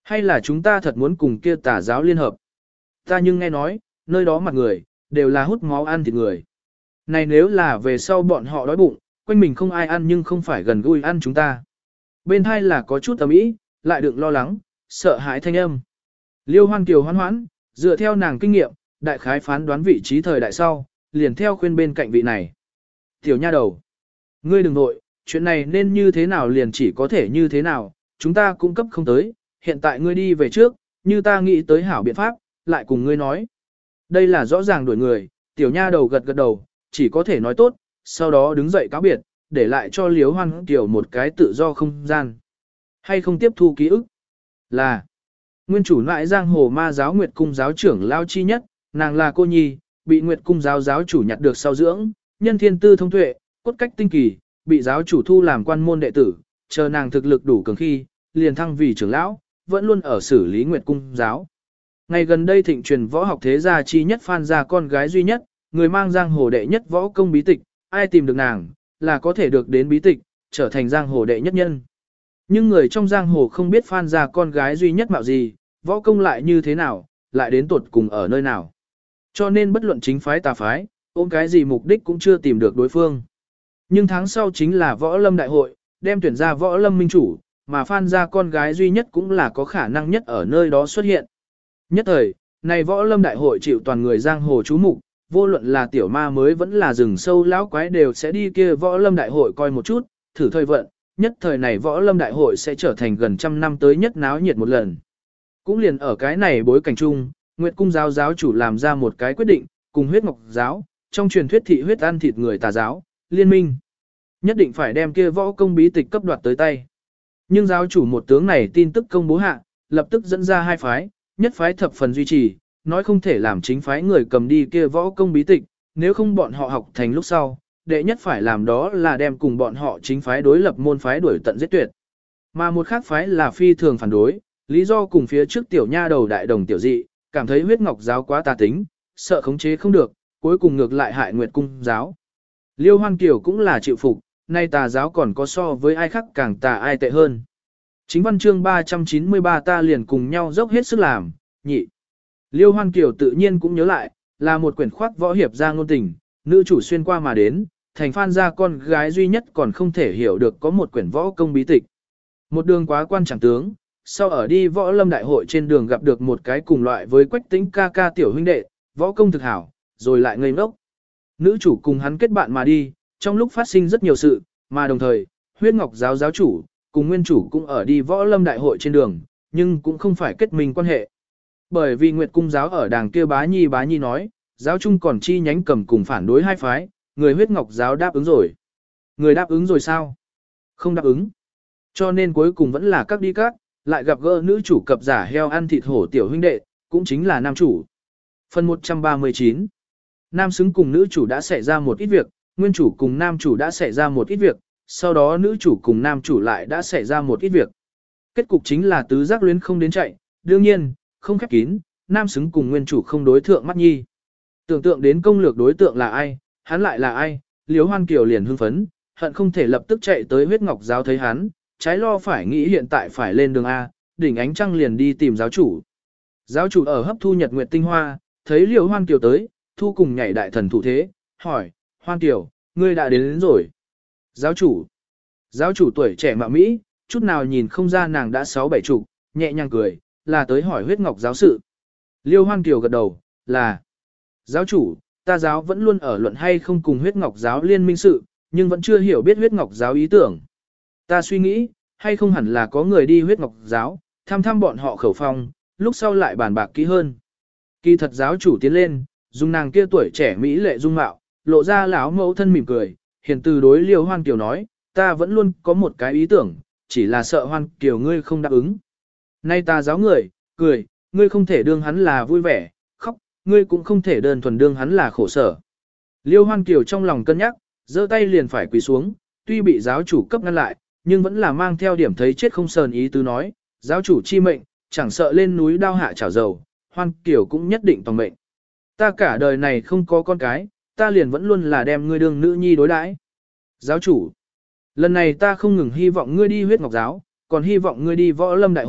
Hay là chúng ta thật muốn cùng kia tà giáo liên hợp? Ta nhưng nghe nói, nơi đó mặt người, đều là hút máu ăn thịt người. Này nếu là về sau bọn họ đói bụng, quanh mình không ai ăn nhưng không phải gần gũi ăn chúng ta. Bên hai là có chút ấm ý, lại đừng lo lắng, sợ hãi thanh âm. Liêu Hoan Kiều hoan hoãn, dựa theo nàng kinh nghiệm, đại khái phán đoán vị trí thời đại sau, liền theo khuyên bên cạnh vị này. Tiểu nha đầu, ngươi đừng nội, chuyện này nên như thế nào liền chỉ có thể như thế nào, chúng ta cung cấp không tới, hiện tại ngươi đi về trước, như ta nghĩ tới hảo biện pháp, lại cùng ngươi nói. Đây là rõ ràng đuổi người, tiểu nha đầu gật gật đầu, chỉ có thể nói tốt, sau đó đứng dậy cáo biệt, để lại cho Liêu Hoan Kiều một cái tự do không gian. Hay không tiếp thu ký ức? Là nguyên chủ lại giang hồ ma giáo Nguyệt Cung giáo trưởng lao chi nhất, nàng là cô nhi, bị Nguyệt Cung giáo giáo chủ nhặt được sau dưỡng, nhân thiên tư thông tuệ, cốt cách tinh kỳ, bị giáo chủ thu làm quan môn đệ tử, chờ nàng thực lực đủ cường khi, liền thăng vì trưởng lão, vẫn luôn ở xử lý Nguyệt Cung giáo. Ngày gần đây thịnh truyền võ học thế gia chi nhất Phan gia con gái duy nhất, người mang giang hồ đệ nhất võ công bí tịch, ai tìm được nàng, là có thể được đến bí tịch, trở thành giang hồ đệ nhất nhân. Nhưng người trong giang hồ không biết Phan gia con gái duy nhất mạo gì, võ công lại như thế nào, lại đến tuột cùng ở nơi nào. Cho nên bất luận chính phái tà phái, ôm cái gì mục đích cũng chưa tìm được đối phương. Nhưng tháng sau chính là võ lâm đại hội, đem tuyển ra võ lâm minh chủ, mà Phan gia con gái duy nhất cũng là có khả năng nhất ở nơi đó xuất hiện. Nhất thời, này võ lâm đại hội chịu toàn người giang hồ chú mục, vô luận là tiểu ma mới vẫn là rừng sâu lão quái đều sẽ đi kia võ lâm đại hội coi một chút, thử thời vận, nhất thời này võ lâm đại hội sẽ trở thành gần trăm năm tới nhất náo nhiệt một lần. Cũng liền ở cái này bối cảnh chung, Nguyệt Cung giáo giáo chủ làm ra một cái quyết định, cùng huyết ngọc giáo, trong truyền thuyết thị huyết ăn thịt người tà giáo, liên minh. Nhất định phải đem kia võ công bí tịch cấp đoạt tới tay. Nhưng giáo chủ một tướng này tin tức công bố hạ, lập tức dẫn ra hai phái, nhất phái thập phần duy trì, nói không thể làm chính phái người cầm đi kia võ công bí tịch, nếu không bọn họ học thành lúc sau, đệ nhất phải làm đó là đem cùng bọn họ chính phái đối lập môn phái đuổi tận giết tuyệt. Mà một khác phái là phi thường phản đối, lý do cùng phía trước tiểu nha đầu đại đồng tiểu dị, cảm thấy huyết ngọc giáo quá tà tính, sợ khống chế không được, cuối cùng ngược lại hại Nguyệt Cung giáo. Liêu Hoan Kiều cũng là chịu phục, nay tà giáo còn có so với ai khác càng tà ai tệ hơn. Chính văn chương 393 ta liền cùng nhau dốc hết sức làm, nhị. Liêu Hoan Kiều tự nhiên cũng nhớ lại, là một quyển khoác võ hiệp ra ngôn tình, nữ chủ xuyên qua mà đến, thành Phan gia con gái duy nhất còn không thể hiểu được có một quyển võ công bí tịch. Một đường quá quan chẳng tướng, sau ở đi võ lâm đại hội trên đường gặp được một cái cùng loại với Quách Tĩnh ca ca tiểu huynh đệ, võ công thực hảo, rồi lại ngây ngốc. Nữ chủ cùng hắn kết bạn mà đi, trong lúc phát sinh rất nhiều sự, mà đồng thời, huyết ngọc giáo giáo chủ, cùng nguyên chủ cũng ở đi võ lâm đại hội trên đường, nhưng cũng không phải kết minh quan hệ. Bởi vì Nguyệt Cung giáo ở đàng kia bá nhi nói, giáo chung còn chi nhánh cầm cùng phản đối hai phái, người huyết ngọc giáo đáp ứng rồi. Người đáp ứng rồi sao? Không đáp ứng. Cho nên cuối cùng vẫn là các đi các, lại gặp gỡ nữ chủ cập giả heo ăn thịt hổ tiểu huynh đệ, cũng chính là nam chủ. Phần 139. Nam xứng cùng nữ chủ đã xảy ra một ít việc, nguyên chủ cùng nam chủ đã xảy ra một ít việc, sau đó nữ chủ cùng nam chủ lại đã xảy ra một ít việc. Kết cục chính là tứ giác luyến không đến chạy, đương nhiên, không khép kín, nam xứng cùng nguyên chủ không đối thượng mắt nhi. Tưởng tượng đến công lược đối tượng là ai, hắn lại là ai, Liêu Hoan Kiều liền hưng phấn, hận không thể lập tức chạy tới huyết ngọc giáo thấy hắn, trái lo phải nghĩ hiện tại phải lên đường A, đỉnh ánh trăng liền đi tìm giáo chủ. Giáo chủ ở hấp thu nhật nguyệt tinh hoa, thấy Liêu Hoan Kiều tới, thu cùng nhảy đại thần thủ thế, hỏi, Hoan Kiều, ngươi đã đến rồi. Giáo chủ tuổi trẻ mạo Mỹ, chút nào nhìn không ra nàng đã 6-7 chục, nhẹ nhàng cười, là tới hỏi huyết ngọc giáo sự. Liêu Hoan Kiều gật đầu, là giáo chủ, ta giáo vẫn luôn ở luận hay không cùng huyết ngọc giáo liên minh sự, nhưng vẫn chưa hiểu biết huyết ngọc giáo ý tưởng. Ta suy nghĩ, hay không hẳn là có người đi huyết ngọc giáo, thăm thăm bọn họ khẩu phong, lúc sau lại bàn bạc kỹ hơn. Kỳ thật giáo chủ tiến lên, dùng nàng kia tuổi trẻ mỹ lệ dung mạo, lộ ra lão mẫu thân mỉm cười, hiền từ đối Liêu Hoan Kiều nói, ta vẫn luôn có một cái ý tưởng, chỉ là sợ Hoan Kiều ngươi không đáp ứng. Nay ta giáo người, cười, ngươi không thể đương hắn là vui vẻ, khóc, ngươi cũng không thể đơn thuần đương hắn là khổ sở. Liêu Hoan Kiều trong lòng cân nhắc, giơ tay liền phải quỳ xuống, tuy bị giáo chủ cấp ngăn lại, nhưng vẫn là mang theo điểm thấy chết không sờn ý tứ nói, giáo chủ chi mệnh, chẳng sợ lên núi đao hạ chảo dầu, Hoan Kiều cũng nhất định toàn mệnh. Ta cả đời này không có con cái, ta liền vẫn luôn là đem ngươi đương nữ nhi đối đãi. Giáo chủ, lần này ta không ngừng hy vọng ngươi đi huyết ngọc giáo, còn hy vọng ngươi đi võ lâm đại hội,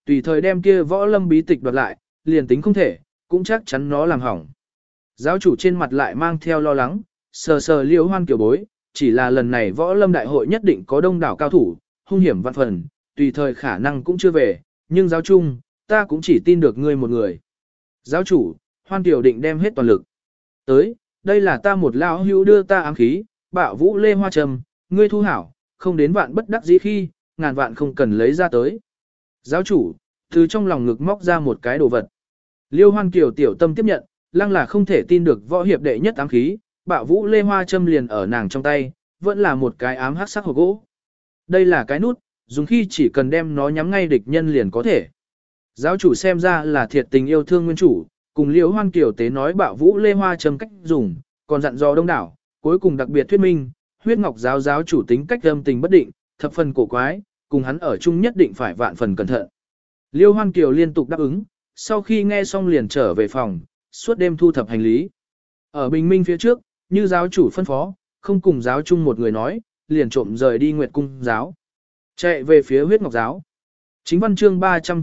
tùy thời đem kia võ lâm bí tịch đoạt lại, liền tính không thể, cũng chắc chắn nó làm hỏng. Giáo chủ trên mặt lại mang theo lo lắng, sờ sờ Liễu Hoan Kiều bối, chỉ là lần này võ lâm đại hội nhất định có đông đảo cao thủ, hung hiểm vạn phần, tùy thời khả năng cũng chưa về, nhưng giáo chung, ta cũng chỉ tin được ngươi một người. Giáo chủ, Hoan Kiều định đem hết toàn lực. Tới, đây là ta một lão hữu đưa ta ám khí, bạo vũ lê hoa trầm, ngươi thu hảo, không đến vạn bất đắc dĩ khi, ngàn vạn không cần lấy ra tới. Giáo chủ, từ trong lòng ngực móc ra một cái đồ vật. Liêu Hoan Kiều tiểu tâm tiếp nhận, lăng là không thể tin được võ hiệp đệ nhất ám khí, bạo vũ lê hoa châm liền ở nàng trong tay, vẫn là một cái ám hắc sắc hộp gỗ. Đây là cái nút, dùng khi chỉ cần đem nó nhắm ngay địch nhân liền có thể. Giáo chủ xem ra là thiệt tình yêu thương nguyên chủ, cùng Liễu Hoan Kiều tế nói bạo vũ lê hoa châm cách dùng, còn dặn dò đông đảo, cuối cùng đặc biệt thuyết minh, huyết ngọc giáo giáo chủ tính cách âm tình bất định, thập phần cổ quái, cùng hắn ở chung nhất định phải vạn phần cẩn thận. Liêu Hoan Kiều liên tục đáp ứng, sau khi nghe xong liền trở về phòng, suốt đêm thu thập hành lý. Ở bình minh phía trước, như giáo chủ phân phó, không cùng giáo chung một người nói, liền trộm rời đi Nguyệt Cung giáo. Chạy về phía huyết ngọc giáo. Chính văn chương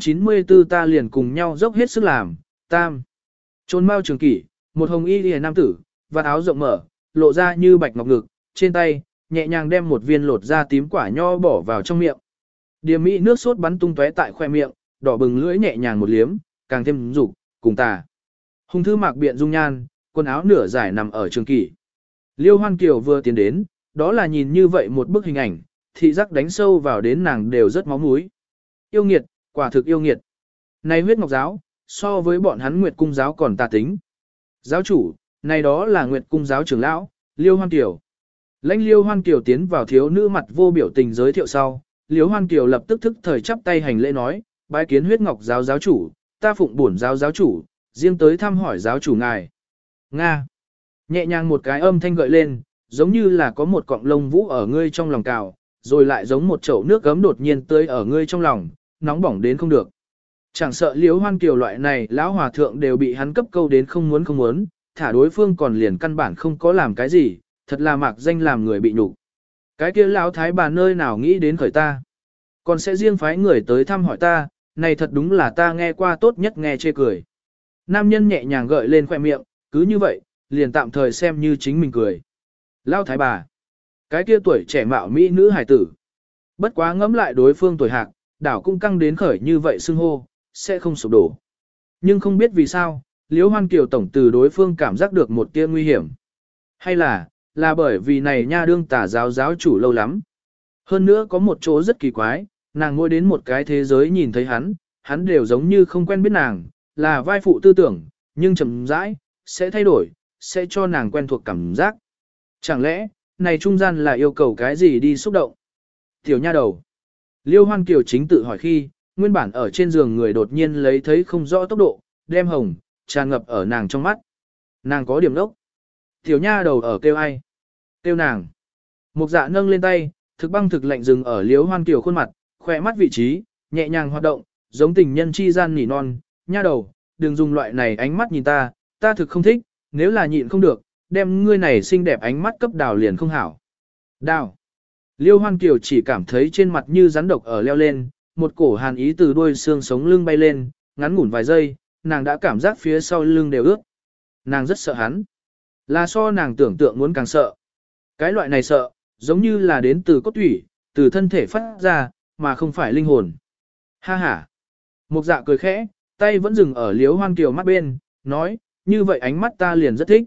394 ta liền cùng nhau dốc hết sức làm, tam. Trôn mao trường kỷ, một hồng y liễu nam tử, vạt áo rộng mở, lộ ra như bạch ngọc ngực, trên tay, nhẹ nhàng đem một viên lột da tím quả nho bỏ vào trong miệng. Điềm mỹ nước sốt bắn tung tóe tại khoe miệng, đỏ bừng lưỡi nhẹ nhàng một liếm, càng thêm dục, cùng tà. Hùng thư mạc biện dung nhan, quần áo nửa giải nằm ở trường kỷ. Liêu Hoan Kiều vừa tiến đến, đó là nhìn như vậy một bức hình ảnh, thị giác đánh sâu vào đến nàng đều rất máu mũi. Yêu nghiệt, quả thực yêu nghiệt. Này huyết ngọc giáo, so với bọn hắn Nguyệt Cung giáo còn tà tính. Giáo chủ, này đó là Nguyệt Cung giáo trưởng lão, Liêu Hoan Kiều. Lãnh Liêu Hoan Kiều tiến vào thiếu nữ mặt vô biểu tình giới thiệu sau, Liêu Hoan Kiều lập tức thức thời chắp tay hành lễ nói, bái kiến huyết ngọc giáo giáo chủ, ta phụng bổn giáo giáo chủ, riêng tới thăm hỏi giáo chủ ngài. Nga. Nhẹ nhàng một cái âm thanh gợi lên, giống như là có một cọng lông vũ ở ngươi trong lòng cào, rồi lại giống một chậu nước gấm đột nhiên tưới ở ngươi trong lòng, nóng bỏng đến không được. Chẳng sợ Liễu Hoan Kiều loại này lão hòa thượng đều bị hắn cấp câu đến không muốn, thả đối phương còn liền căn bản không có làm cái gì, thật là mạc danh làm người bị nhục. Cái kia lão thái bà nơi nào nghĩ đến khởi ta, còn sẽ riêng phái người tới thăm hỏi ta, này thật đúng là ta nghe qua tốt nhất nghe chê cười. Nam nhân nhẹ nhàng gợi lên khoẻ miệng, cứ như vậy, liền tạm thời xem như chính mình cười. Lão thái bà, cái kia tuổi trẻ mạo mỹ nữ hài tử. Bất quá ngẫm lại đối phương tuổi hạc, đảo cũng căng đến khởi như vậy xưng hô, sẽ không sụp đổ. Nhưng không biết vì sao, Liễu Hoan Kiều tổng từ đối phương cảm giác được một tia nguy hiểm. Hay là bởi vì này nha đương tà giáo giáo chủ lâu lắm. Hơn nữa có một chỗ rất kỳ quái, nàng ngồi đến một cái thế giới nhìn thấy hắn đều giống như không quen biết nàng, là vai phụ tư tưởng, nhưng chậm rãi, sẽ thay đổi, sẽ cho nàng quen thuộc cảm giác. Chẳng lẽ, này trung gian là yêu cầu cái gì đi xúc động? Tiểu nha đầu. Liêu Hoan Kiều chính tự hỏi khi, nguyên bản ở trên giường người đột nhiên lấy thấy không rõ tốc độ, đem hồng, tràn ngập ở nàng trong mắt. Nàng có điểm đốc. Tiểu nha đầu ở kêu ai? Kêu nàng. Mục dạ nâng lên tay, thực băng thực lạnh dừng ở Liêu Hoan Kiều khuôn mặt, khỏe mắt vị trí, nhẹ nhàng hoạt động, giống tình nhân chi gian nỉ non. Nha đầu, đừng dùng loại này ánh mắt nhìn ta thực không thích, nếu là nhịn không được, đem ngươi này xinh đẹp ánh mắt cấp đào liền không hảo. Đào. Liêu Hoan Kiều chỉ cảm thấy trên mặt như rắn độc ở leo lên, một cổ hàn ý từ đuôi xương sống lưng bay lên, ngắn ngủn vài giây, nàng đã cảm giác phía sau lưng đều ướt. Nàng rất sợ hắn. Là so nàng tưởng tượng muốn càng sợ. Cái loại này sợ, giống như là đến từ cốt thủy, từ thân thể phát ra, mà không phải linh hồn. Ha ha. Mục dạ cười khẽ, tay vẫn dừng ở Liêu Hoan Kiều mắt bên, nói, như vậy ánh mắt ta liền rất thích.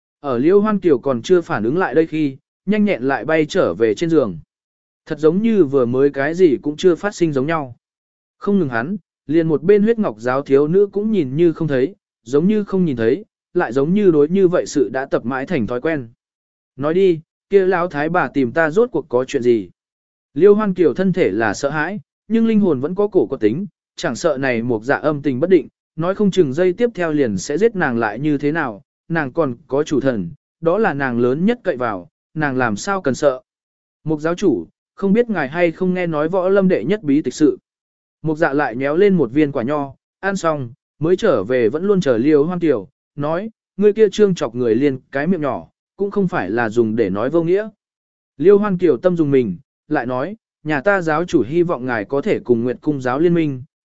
Ở Liêu Hoan Kiều còn chưa phản ứng lại đây khi, nhanh nhẹn lại bay trở về trên giường. Thật giống như vừa mới cái gì cũng chưa phát sinh giống nhau. Không ngừng hắn, liền một bên huyết ngọc giáo thiếu nữ cũng nhìn như không thấy, giống như không nhìn thấy, lại giống như đối như vậy sự đã tập mãi thành thói quen. Nói đi, kia lão thái bà tìm ta rốt cuộc có chuyện gì? Liêu Hoan Kiều thân thể là sợ hãi, nhưng linh hồn vẫn có cổ có tính, chẳng sợ này một dạ âm tình bất định, nói không chừng giây tiếp theo liền sẽ giết nàng lại như thế nào, nàng còn có chủ thần, đó là nàng lớn nhất cậy vào, nàng làm sao cần sợ. Mục giáo chủ, không biết ngài hay không nghe nói võ lâm đệ nhất bí tịch sự. Mục dạ lại nhéo lên một viên quả nho, ăn xong, mới trở về vẫn luôn chờ Liêu Hoan Kiều, nói, ngươi kia trương chọc người liền cái miệng nhỏ, cũng không phải là dùng để nói vô nghĩa. Liêu Hoan Kiều tâm dùng mình, lại nói, nhà ta giáo chủ hy vọng ngài có thể cùng Nguyệt Cung giáo liên minh,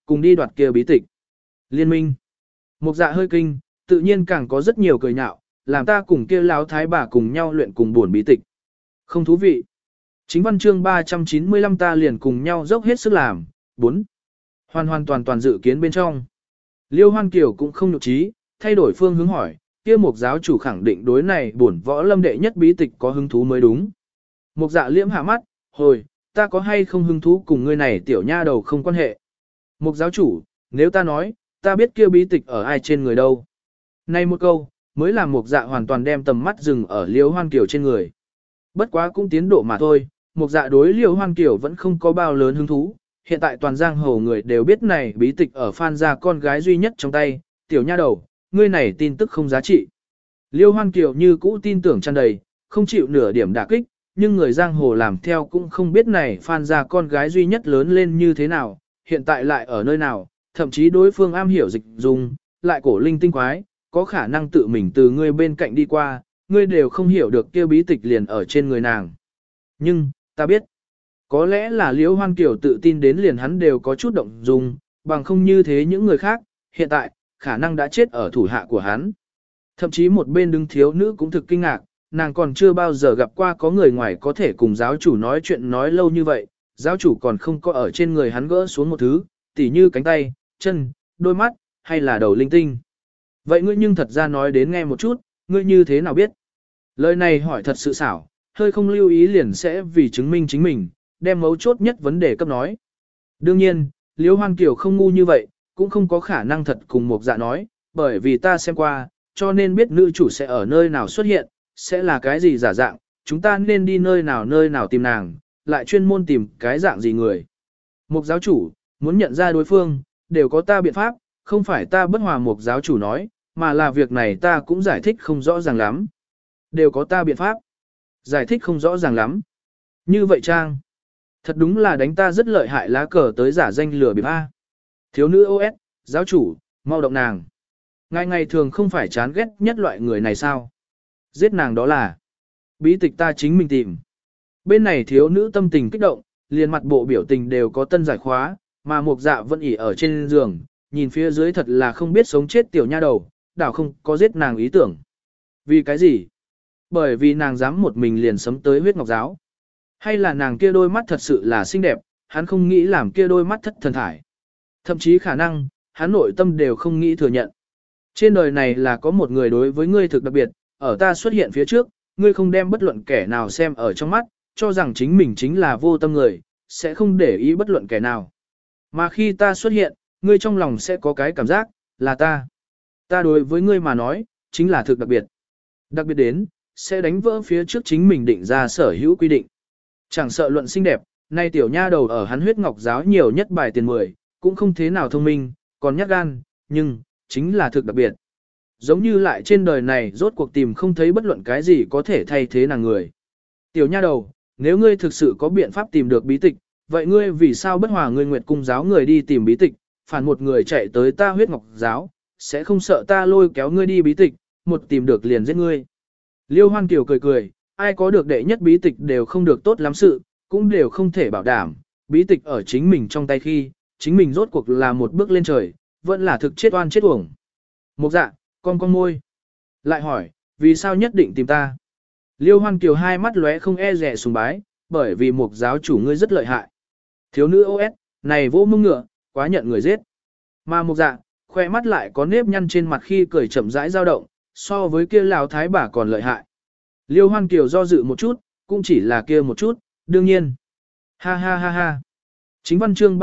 cùng đi đoạt kia bí tịch. Liên minh. Mục Dạ hơi kinh, tự nhiên càng có rất nhiều cười nhạo, làm ta cùng kia lão thái bà cùng nhau luyện cùng buồn bí tịch. Không thú vị. Chính văn chương 395 ta liền cùng nhau dốc hết sức làm. 4. Hoàn hoàn toàn toàn dự kiến bên trong. Liêu Hoan Kiều cũng không nhục trí, thay đổi phương hướng hỏi, kia Mục giáo chủ khẳng định đối này bổn võ lâm đệ nhất bí tịch có hứng thú mới đúng. Mục Dạ liễm hạ mắt, hồi, ta có hay không hứng thú cùng ngươi này tiểu nha đầu không quan hệ. Mục giáo chủ, nếu ta nói, ta biết kia bí tịch ở ai trên người đâu. Này một câu, mới làm Mục Dạ hoàn toàn đem tầm mắt dừng ở Liêu Hoan Kiều trên người. Bất quá cũng tiến độ mà thôi, Mục Dạ đối Liêu Hoan Kiều vẫn không có bao lớn hứng thú. Hiện tại toàn giang hồ người đều biết này bí tịch ở Phan gia con gái duy nhất trong tay, tiểu nha đầu, ngươi này tin tức không giá trị. Liêu Hoan Kiều như cũ tin tưởng tràn đầy, không chịu nửa điểm đả kích, nhưng người giang hồ làm theo cũng không biết này Phan gia con gái duy nhất lớn lên như thế nào, hiện tại lại ở nơi nào, thậm chí đối phương am hiểu dịch dùng, lại cổ linh tinh quái, có khả năng tự mình từ ngươi bên cạnh đi qua, ngươi đều không hiểu được kia bí tịch liền ở trên người nàng. Nhưng, ta biết, có lẽ là Liễu Hoan Kiều tự tin đến liền hắn đều có chút động dung, bằng không như thế những người khác, hiện tại, khả năng đã chết ở thủ hạ của hắn. Thậm chí một bên đứng thiếu nữ cũng thực kinh ngạc, nàng còn chưa bao giờ gặp qua có người ngoài có thể cùng giáo chủ nói chuyện nói lâu như vậy, giáo chủ còn không có ở trên người hắn gỡ xuống một thứ, tỉ như cánh tay, chân, đôi mắt, hay là đầu linh tinh. Vậy ngươi nhưng thật ra nói đến nghe một chút, ngươi như thế nào biết? Lời này hỏi thật sự xảo, hơi không lưu ý liền sẽ vì chứng minh chính mình, đem mấu chốt nhất vấn đề cấp nói. Đương nhiên, Liễu Hoan Kiều không ngu như vậy, cũng không có khả năng thật cùng Mục Dạ nói, bởi vì ta xem qua, cho nên biết nữ chủ sẽ ở nơi nào xuất hiện, sẽ là cái gì giả dạng, chúng ta nên đi nơi nào tìm nàng, lại chuyên môn tìm cái dạng gì người. Mục giáo chủ, muốn nhận ra đối phương, đều có ta biện pháp, không phải ta bất hòa Mục giáo chủ nói, mà là việc này ta cũng giải thích không rõ ràng lắm. Đều có ta biện pháp. Giải thích không rõ ràng lắm. Như vậy Trang. Thật đúng là đánh ta rất lợi hại lá cờ tới giả danh lừa bịp A. Thiếu nữ OS, giáo chủ, mau động nàng. Ngày thường không phải chán ghét nhất loại người này sao? Giết nàng đó là bí tịch ta chính mình tìm. Bên này thiếu nữ tâm tình kích động, liền mặt bộ biểu tình đều có tân giải khóa, mà Mục Dạ vẫn ỉ ở trên giường, nhìn phía dưới thật là không biết sống chết tiểu nha đầu, đảo không có giết nàng ý tưởng. Vì cái gì? Bởi vì nàng dám một mình liền sấm tới huyết ngọc giáo. Hay là nàng kia đôi mắt thật sự là xinh đẹp, hắn không nghĩ làm kia đôi mắt thất thần thải. Thậm chí khả năng, hắn nội tâm đều không nghĩ thừa nhận. Trên đời này là có một người đối với ngươi thực đặc biệt, ở ta xuất hiện phía trước, ngươi không đem bất luận kẻ nào xem ở trong mắt, cho rằng chính mình chính là vô tâm người, sẽ không để ý bất luận kẻ nào. Mà khi ta xuất hiện, ngươi trong lòng sẽ có cái cảm giác, là ta. Ta đối với ngươi mà nói, chính là thực đặc biệt. Đặc biệt đến, sẽ đánh vỡ phía trước chính mình định ra sở hữu quy định. Chẳng sợ luận xinh đẹp, nay tiểu nha đầu ở hắn huyết ngọc giáo nhiều nhất bài tiền 10, cũng không thế nào thông minh, còn nhát gan, nhưng, chính là thực đặc biệt. Giống như lại trên đời này rốt cuộc tìm không thấy bất luận cái gì có thể thay thế nàng người. Tiểu nha đầu, nếu ngươi thực sự có biện pháp tìm được bí tịch, vậy ngươi vì sao bất hòa ngươi Nguyệt Cung giáo người đi tìm bí tịch, phản một người chạy tới ta huyết ngọc giáo, sẽ không sợ ta lôi kéo ngươi đi bí tịch, một tìm được liền giết ngươi. Liêu Hoan Kiều cười cười, ai có được đệ nhất bí tịch đều không được tốt lắm sự, cũng đều không thể bảo đảm, bí tịch ở chính mình trong tay khi, chính mình rốt cuộc là một bước lên trời, vẫn là thực chết oan chết uổng. Mục Dạ, con môi. Lại hỏi, vì sao nhất định tìm ta? Liêu Hoan Kiều hai mắt lóe không e rẻ sùng bái, bởi vì Mục giáo chủ ngươi rất lợi hại. Thiếu nữ OS, này vô mông ngựa, quá nhận người giết. Mà Mục Dạ, khoe mắt lại có nếp nhăn trên mặt khi cười chậm rãi dao động, so với kia lão thái bà còn lợi hại. Liêu Hoan Kiều do dự một chút, cũng chỉ là kia một chút, đương nhiên. Ha ha ha ha. Chính văn chương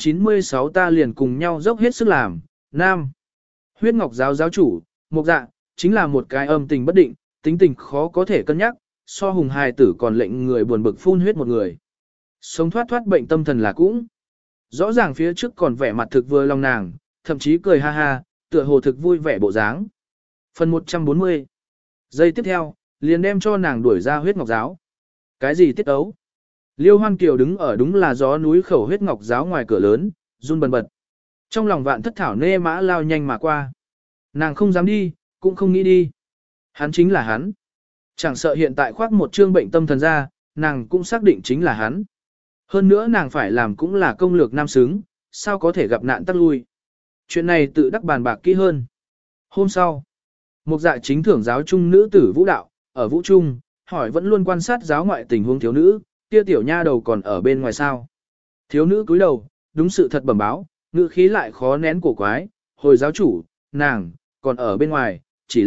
396 ta liền cùng nhau dốc hết sức làm, nam. Huyết Ngọc giáo giáo chủ, Mục Dạ, chính là một cái âm tình bất định, tính tình khó có thể cân nhắc, so hùng hài tử còn lệnh người buồn bực phun huyết một người. Sống thoát bệnh tâm thần là cũng. Rõ ràng phía trước còn vẻ mặt thực vừa lòng nàng, thậm chí cười ha ha, tựa hồ thực vui vẻ bộ dáng. Phần 140. Giây tiếp theo, liền đem cho nàng đuổi ra huyết ngọc giáo. Cái gì tiết ấu? Liêu Hoan Kiều đứng ở đúng là gió núi khẩu huyết ngọc giáo ngoài cửa lớn, run bần bật. Trong lòng vạn thất thảo nê mã lao nhanh mà qua. Nàng không dám đi, cũng không nghĩ đi. Hắn chính là hắn. Chẳng sợ hiện tại khoác một chương bệnh tâm thần ra, nàng cũng xác định chính là hắn. Hơn nữa nàng phải làm cũng là công lược nam xứng, sao có thể gặp nạn tắc lui. Chuyện này tự đắc bàn bạc kỹ hơn. Hôm sau, Mục Dạ chính thưởng giáo trung nữ tử vũ đạo, ở vũ trung, hỏi vẫn luôn quan sát giáo ngoại tình huống thiếu nữ, kia tiểu nha đầu còn ở bên ngoài sao. Thiếu nữ cúi đầu, đúng sự thật bẩm báo, ngữ khí lại khó nén cổ quái, hồi giáo chủ, nàng, còn ở bên ngoài, chỉ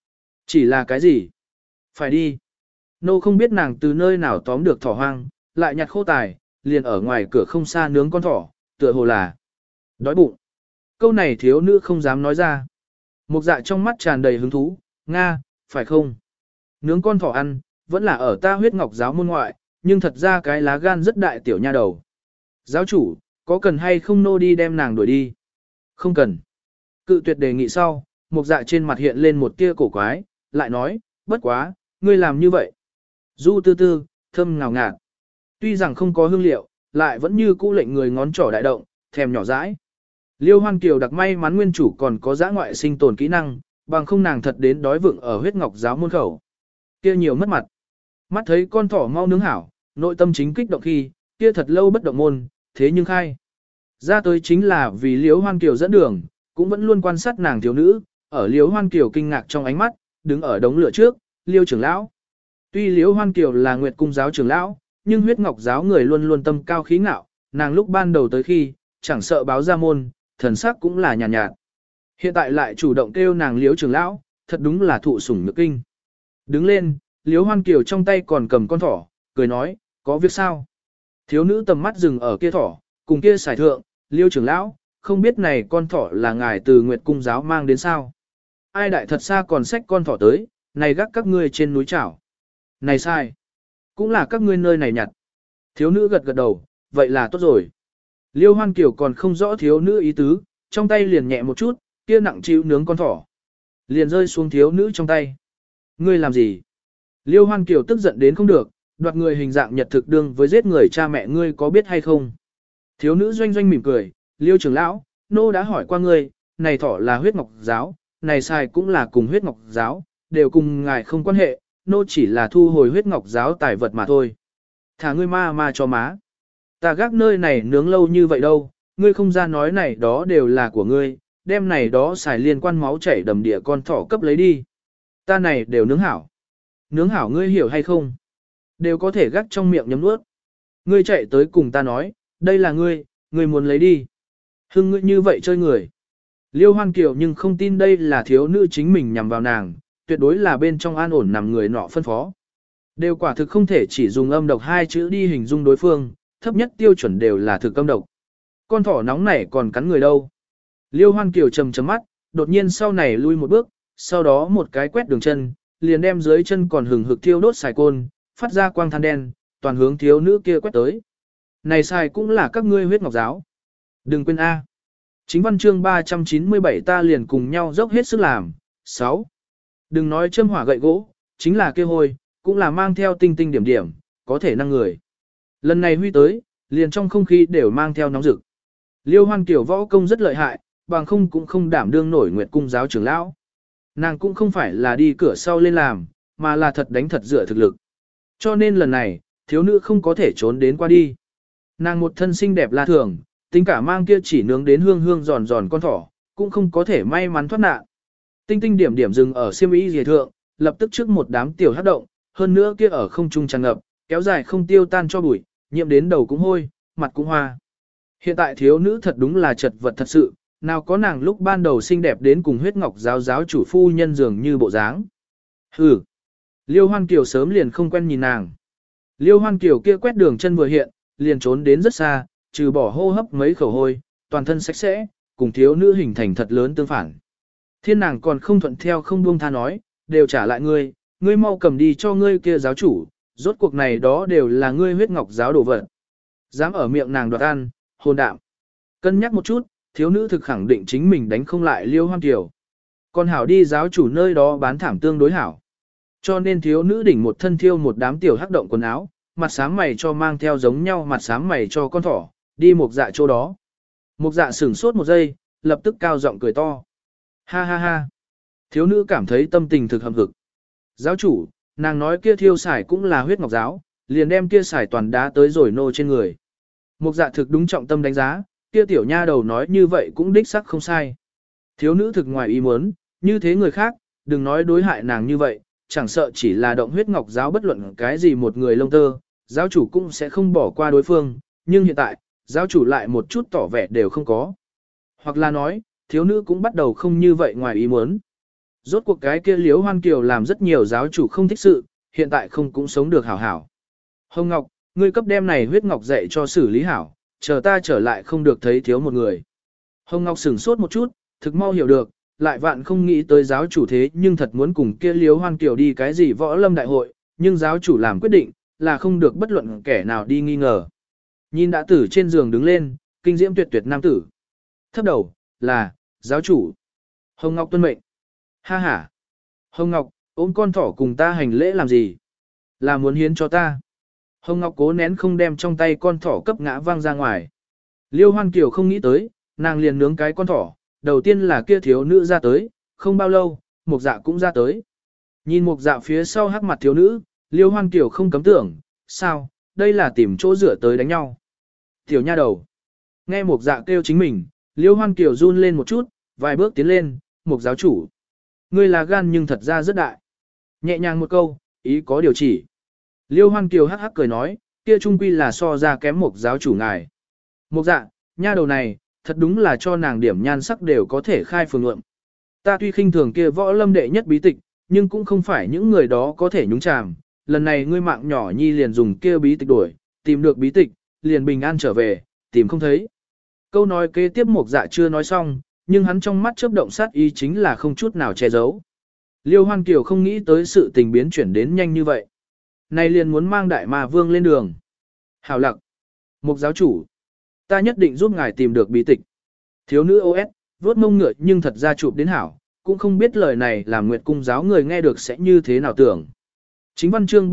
là cái gì? Phải đi. Nô không biết nàng từ nơi nào tóm được thỏ hoang, lại nhặt khô tài, liền ở ngoài cửa không xa nướng con thỏ, tựa hồ là đói bụng. Câu này thiếu nữ không dám nói ra. Mục Dạ trong mắt tràn đầy hứng thú, Nga, phải không? Nướng con thỏ ăn, vẫn là ở ta huyết ngọc giáo môn ngoại, nhưng thật ra cái lá gan rất đại tiểu nha đầu. Giáo chủ, có cần hay không nô đi đem nàng đuổi đi? Không cần. Cự tuyệt đề nghị sau, Mục Dạ trên mặt hiện lên một tia cổ quái, lại nói, bất quá, ngươi làm như vậy. Du tư tư, thơm ngào ngạt. Tuy rằng không có hương liệu, lại vẫn như cũ lệnh người ngón trỏ đại động, thèm nhỏ dãi. Liêu Hoan Kiều đặc may mắn nguyên chủ còn có dã ngoại sinh tồn kỹ năng, bằng không nàng thật đến đói vựng ở huyết ngọc giáo môn khẩu. Kia nhiều mất mặt. Mắt thấy con thỏ mau nướng hảo, nội tâm chính kích động khi, kia thật lâu bất động môn, thế nhưng khai. Ra tới chính là vì Liêu Hoan Kiều dẫn đường, cũng vẫn luôn quan sát nàng thiếu nữ, ở Liêu Hoan Kiều kinh ngạc trong ánh mắt, đứng ở đống lửa trước, Liêu trưởng lão. Tuy Liêu Hoan Kiều là Nguyệt Cung giáo trưởng lão, nhưng huyết ngọc giáo người luôn luôn tâm cao khí ngạo, nàng lúc ban đầu tới khi, chẳng sợ báo ra môn, thần sắc cũng là nhàn nhạt. Hiện tại lại chủ động kêu nàng Liêu trưởng lão, thật đúng là thụ sủng nhược kinh. Đứng lên, Liêu Hoan Kiều trong tay còn cầm con thỏ, cười nói, có việc sao? Thiếu nữ tầm mắt dừng ở kia thỏ, cùng kia xài thượng, Liêu trưởng lão, không biết này con thỏ là ngài từ Nguyệt Cung giáo mang đến sao? Ai đại thật xa còn xách con thỏ tới, này gác các ngươi trên núi chảo. Này sai, cũng là các ngươi nơi này nhặt. Thiếu nữ gật gật đầu, vậy là tốt rồi. Liêu Hoan Kiều còn không rõ thiếu nữ ý tứ, trong tay liền nhẹ một chút, kia nặng chịu nướng con thỏ. Liền rơi xuống thiếu nữ trong tay. Ngươi làm gì? Liêu Hoan Kiều tức giận đến không được, đoạt người hình dạng nhật thực đương với giết người cha mẹ ngươi có biết hay không? Thiếu nữ doanh doanh mỉm cười, Liêu trưởng lão, nô đã hỏi qua ngươi, này thỏ là huyết ngọc giáo, này xài cũng là cùng huyết ngọc giáo, đều cùng ngài không quan hệ, nô chỉ là thu hồi huyết ngọc giáo tài vật mà thôi. Thả ngươi ma cho má. Ta gác nơi này nướng lâu như vậy đâu, ngươi không ra nói này đó đều là của ngươi, đem này đó xài liên quan máu chảy đầm địa con thỏ cấp lấy đi. Ta này đều nướng hảo. Nướng hảo ngươi hiểu hay không? Đều có thể gác trong miệng nhấm nuốt. Ngươi chạy tới cùng ta nói, đây là ngươi muốn lấy đi. Hưng ngươi như vậy chơi người. Liêu Hoan Kiều nhưng không tin đây là thiếu nữ chính mình nhằm vào nàng, tuyệt đối là bên trong an ổn nằm người nọ phân phó. Đều quả thực không thể chỉ dùng âm độc hai chữ đi hình dung đối phương, thấp nhất tiêu chuẩn đều là thực âm độc. Con thỏ nóng này còn cắn người đâu. Liêu Hoan Kiều trầm trầm mắt, đột nhiên sau này lui một bước, sau đó một cái quét đường chân, liền đem dưới chân còn hừng hực thiêu đốt xài côn, phát ra quang than đen, toàn hướng thiếu nữ kia quét tới. Này xài cũng là các ngươi huyết ngọc giáo. Đừng quên A. Chính văn chương 397 ta liền cùng nhau dốc hết sức làm. 6. Đừng nói châm hỏa gậy gỗ, chính là kia hôi, cũng là mang theo tinh tinh điểm điểm, có thể năng người. Lần này huy tới, liền trong không khí đều mang theo nóng rực. Liêu Hoan Kiều võ công rất lợi hại, bằng không cũng không đảm đương nổi Nguyệt Cung giáo trưởng lão. Nàng cũng không phải là đi cửa sau lên làm, mà là thật đánh thật dựa thực lực. Cho nên lần này, thiếu nữ không có thể trốn đến qua đi. Nàng một thân xinh đẹp là thường, tính cả mang kia chỉ nướng đến hương hương giòn giòn con thỏ, cũng không có thể may mắn thoát nạn. Tinh tinh điểm điểm dừng ở xiêm y dề thượng, lập tức trước một đám tiểu hắc động, hơn nữa kia ở không trung tràn ngập, kéo dài không tiêu tan cho bụi, nhiễm đến đầu cũng hôi, mặt cũng hoa. Hiện tại thiếu nữ thật đúng là chật vật thật sự, nào có nàng lúc ban đầu xinh đẹp đến cùng huyết ngọc giáo giáo chủ phu nhân dường như bộ dáng. Hừ. Liêu Hoan Kiều sớm liền không quen nhìn nàng. Liêu Hoan Kiều kia quét đường chân vừa hiện, liền trốn đến rất xa, trừ bỏ hô hấp mấy khẩu hôi, toàn thân sạch sẽ, cùng thiếu nữ hình thành thật lớn tương phản. Thiên nàng còn không thuận theo không buông tha nói, đều trả lại ngươi, ngươi mau cầm đi cho ngươi kia giáo chủ, rốt cuộc này đó đều là ngươi huyết ngọc giáo đồ vật. Dám ở miệng nàng đoạt ăn, hồn đạm. Cân nhắc một chút, thiếu nữ thực khẳng định chính mình đánh không lại Liêu Hoan Kiều. Còn hảo đi giáo chủ nơi đó bán thảm tương đối hảo. Cho nên thiếu nữ đỉnh một thân thiêu một đám tiểu hắc động quần áo, mặt xám mày cho mang theo giống nhau mặt xám mày cho con thỏ, đi một dạ chỗ đó. Một dạ sửng sốt một giây, lập tức cao giọng cười to. Ha ha ha. Thiếu nữ cảm thấy tâm tình thực hầm hực. Giáo chủ, nàng nói kia thiêu xài cũng là huyết ngọc giáo, liền đem kia xài toàn đá tới rồi nô trên người. Một dạ thực đúng trọng tâm đánh giá, kia tiểu nha đầu nói như vậy cũng đích xác không sai. Thiếu nữ thực ngoài ý muốn, như thế người khác, đừng nói đối hại nàng như vậy, chẳng sợ chỉ là động huyết ngọc giáo bất luận cái gì một người lông tơ, giáo chủ cũng sẽ không bỏ qua đối phương, nhưng hiện tại, giáo chủ lại một chút tỏ vẻ đều không có. Hoặc là nói, thiếu nữ cũng bắt đầu không như vậy ngoài ý muốn. Rốt cuộc cái kia Liễu Hoan Kiều làm rất nhiều giáo chủ không thích sự, hiện tại không cũng sống được hảo hảo. Hồng Ngọc, ngươi cấp đem này huyết ngọc dạy cho xử lý hảo, chờ ta trở lại không được thấy thiếu một người. Hồng Ngọc sửng sốt một chút, thực mau hiểu được, lại vạn không nghĩ tới giáo chủ thế nhưng thật muốn cùng kia Liễu Hoan Kiều đi cái gì võ lâm đại hội, nhưng giáo chủ làm quyết định, là không được bất luận kẻ nào đi nghi ngờ. Nhìn đã tử trên giường đứng lên, kinh diễm tuyệt tuyệt nam tử. Thấp đầu, là, giáo chủ. Hồng Ngọc tuân mệnh. Ha ha. Hồng Ngọc, ôm con thỏ cùng ta hành lễ làm gì? Là muốn hiến cho ta. Hồng Ngọc cố nén không đem trong tay con thỏ cấp ngã văng ra ngoài. Liêu Hoan Kiều không nghĩ tới, nàng liền nướng cái con thỏ, đầu tiên là kia thiếu nữ ra tới, không bao lâu, Mục Dạ cũng ra tới. Nhìn Mục Dạ phía sau hắc mặt thiếu nữ, Liêu Hoan Kiều không cấm tưởng, sao, đây là tìm chỗ rửa tới đánh nhau. Tiểu nha đầu. Nghe Mục Dạ kêu chính mình, Liêu Hoan Kiều run lên một chút, vài bước tiến lên, Mục giáo chủ. Ngươi là gan nhưng thật ra rất đại. Nhẹ nhàng một câu, ý có điều chỉ. Liêu Hoan Kiều hắc hắc cười nói, kia trung quy là so ra kém Mục giáo chủ ngài. Mục Dạ, nha đầu này, thật đúng là cho nàng điểm nhan sắc đều có thể khai phường luận. Ta tuy khinh thường kia võ lâm đệ nhất bí tịch, nhưng cũng không phải những người đó có thể nhúng chàm. Lần này ngươi mạng nhỏ nhi liền dùng kia bí tịch đổi, tìm được bí tịch, liền bình an trở về, tìm không thấy. Câu nói kế tiếp Mục Dạ chưa nói xong, nhưng hắn trong mắt chớp động sát ý chính là không chút nào che giấu. Liêu Hoan Kiều không nghĩ tới sự tình biến chuyển đến nhanh như vậy. Này liền muốn mang đại ma vương lên đường. Hảo lặc. Mục giáo chủ. Ta nhất định giúp ngài tìm được bí tịch. Thiếu nữ OS, vuốt mông ngựa nhưng thật ra chụp đến hảo, cũng không biết lời này làm Nguyệt Cung giáo người nghe được sẽ như thế nào tưởng. Chính văn chương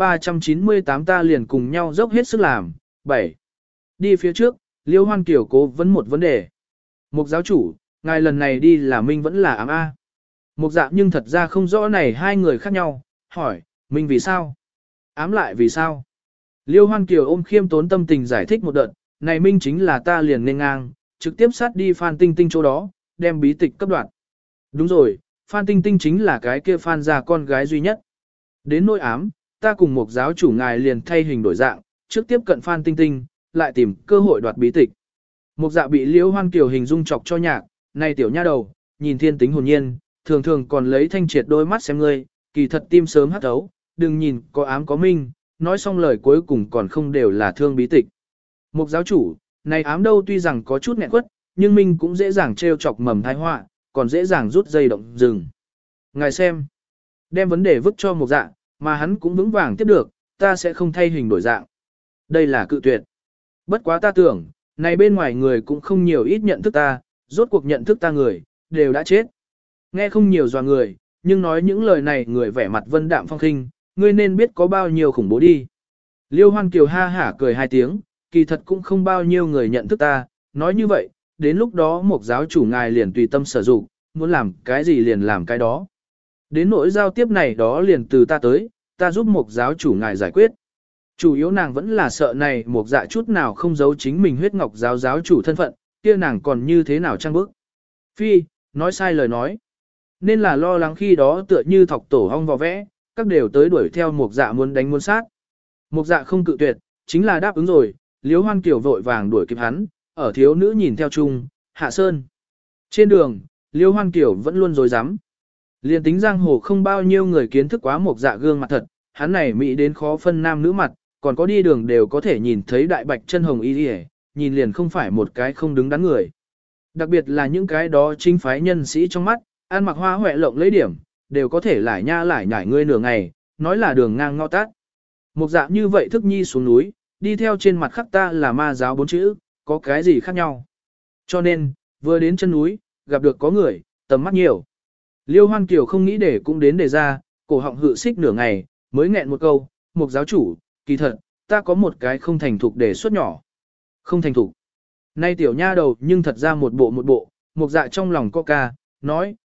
398 ta liền cùng nhau dốc hết sức làm. 7. Đi phía trước, Liêu Hoan Kiều cố vấn một vấn đề. Mục giáo chủ, ngài lần này đi là Minh vẫn là ám A. Mục Dạ nhưng thật ra không rõ này hai người khác nhau, hỏi, Minh vì sao? Ám lại vì sao? Liêu Hoan Kiều ôm khiêm tốn tâm tình giải thích một đợt, này Minh chính là ta liền nên ngang, trực tiếp sát đi Phan Tinh Tinh chỗ đó, đem bí tịch cấp đoạn. Đúng rồi, Phan Tinh Tinh chính là cái kia Phan gia con gái duy nhất. Đến nỗi ám, ta cùng Mục giáo chủ ngài liền thay hình đổi dạng, trước tiếp cận Phan Tinh Tinh, lại tìm cơ hội đoạt bí tịch. Mục Dạ bị Liêu Hoan Kiều hình dung chọc cho nhạc, này tiểu nha đầu, nhìn thiên tính hồn nhiên, thường thường còn lấy thanh triệt đôi mắt xem ngươi, kỳ thật tim sớm hắt thấu, đừng nhìn có ám có minh, nói xong lời cuối cùng còn không đều là thương bí tịch. Mục giáo chủ, này ám đâu tuy rằng có chút nghẹn quất, nhưng minh cũng dễ dàng trêu chọc mầm tai họa, còn dễ dàng rút dây động rừng. Ngài xem, đem vấn đề vứt cho Mục Dạ, mà hắn cũng vững vàng tiếp được, ta sẽ không thay hình đổi dạng. Đây là cự tuyệt. Bất quá ta tưởng, này bên ngoài người cũng không nhiều ít nhận thức ta, rốt cuộc nhận thức ta người, đều đã chết. Nghe không nhiều dò người, nhưng nói những lời này người vẻ mặt vân đạm phong khinh, ngươi nên biết có bao nhiêu khủng bố đi. Liêu Hoan Kiều ha hả cười hai tiếng, kỳ thật cũng không bao nhiêu người nhận thức ta, nói như vậy, đến lúc đó Mục giáo chủ ngài liền tùy tâm sở dụng, muốn làm cái gì liền làm cái đó. Đến nỗi giao tiếp này đó liền từ ta tới, ta giúp Mục giáo chủ ngài giải quyết. Chủ yếu nàng vẫn là sợ này Mục Dạ chút nào không giấu chính mình huyết ngọc giáo giáo chủ thân phận, kia nàng còn như thế nào trang bức. Phi, nói sai lời nói. Nên là lo lắng khi đó tựa như thọc tổ hong vò vẽ, các đều tới đuổi theo Mục Dạ muốn đánh muốn sát. Mục Dạ không cự tuyệt, chính là đáp ứng rồi, Liễu Hoan Kiều vội vàng đuổi kịp hắn, ở thiếu nữ nhìn theo chung, hạ sơn. Trên đường, Liễu Hoan Kiều vẫn luôn dối rắm. Liên tính giang hồ không bao nhiêu người kiến thức quá Mục Dạ gương mặt thật, hắn này mỹ đến khó phân nam nữ mặt, còn có đi đường đều có thể nhìn thấy đại bạch chân hồng y đi, nhìn liền không phải một cái không đứng đắn người. Đặc biệt là những cái đó chính phái nhân sĩ trong mắt, ăn mặc hoa hoẹ lộng lấy điểm, đều có thể lải nha lải nhải ngươi nửa ngày, nói là đường ngang ngõ tát. Mục Dạ như vậy thức nhi xuống núi, đi theo trên mặt khắc ta là ma giáo 4 chữ, có cái gì khác nhau. Cho nên, vừa đến chân núi, gặp được có người, tầm mắt nhiều. Liêu Hoan Kiều không nghĩ để cũng đến đề ra, cổ họng hự xích nửa ngày, mới nghẹn một câu, Mục giáo chủ, kỳ thật, ta có một cái không thành thục đề xuất nhỏ. Không thành thục. Nay tiểu nha đầu nhưng thật ra một bộ, Mục Dạ trong lòng có ca, nói,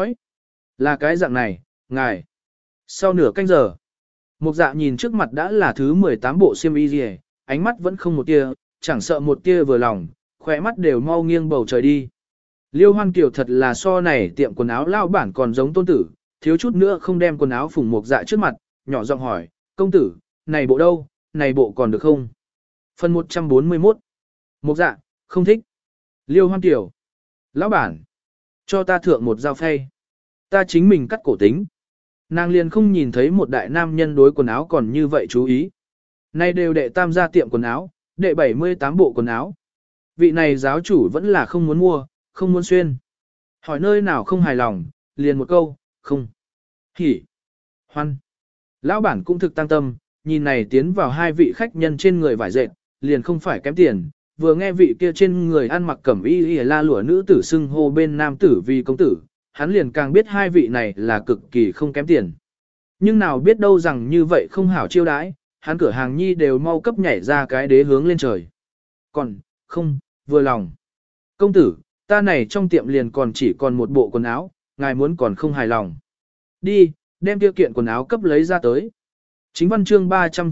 là cái dạng này, ngài. Sau nửa canh giờ, Mục Dạ nhìn trước mặt đã là thứ 18 bộ xiêm y gì, ánh mắt vẫn không một tia, chẳng sợ một tia vừa lòng, khỏe mắt đều mau nghiêng bầu trời đi. Liêu Hoan Kiều thật là so này tiệm quần áo lao bản còn giống tôn tử, thiếu chút nữa không đem quần áo Phùng Mục Dạ trước mặt, nhỏ giọng hỏi, công tử, này bộ đâu, này bộ còn được không? Phần 141 Mục Dạ, không thích. Liêu Hoan Kiều, lão bản, cho ta thượng một dao phay. Ta chính mình cắt cổ tính. Nàng liền không nhìn thấy một đại nam nhân đối quần áo còn như vậy chú ý. Nay đều đệ tam gia tiệm quần áo, đệ 78 bộ quần áo. Vị này giáo chủ vẫn là không muốn mua, không muốn xuyên. Hỏi nơi nào không hài lòng, liền một câu, không. Hỉ. Hoan. Lão bản cũng thực tăng tâm, nhìn này tiến vào hai vị khách nhân trên người vải dệt, liền không phải kém tiền. Vừa nghe vị kia trên người ăn mặc cẩm y la lụa nữ tử xưng hô bên nam tử vì công tử, hắn liền càng biết hai vị này là cực kỳ không kém tiền. Nhưng nào biết đâu rằng như vậy không hảo chiêu đãi, hắn cửa hàng nhi đều mau cấp nhảy ra cái đế hướng lên trời. Còn, không, vừa lòng. Công tử, ta này trong tiệm liền còn chỉ còn một bộ quần áo, ngài muốn còn không hài lòng. Đi, đem tiêu kiện quần áo cấp lấy ra tới. Chính văn chương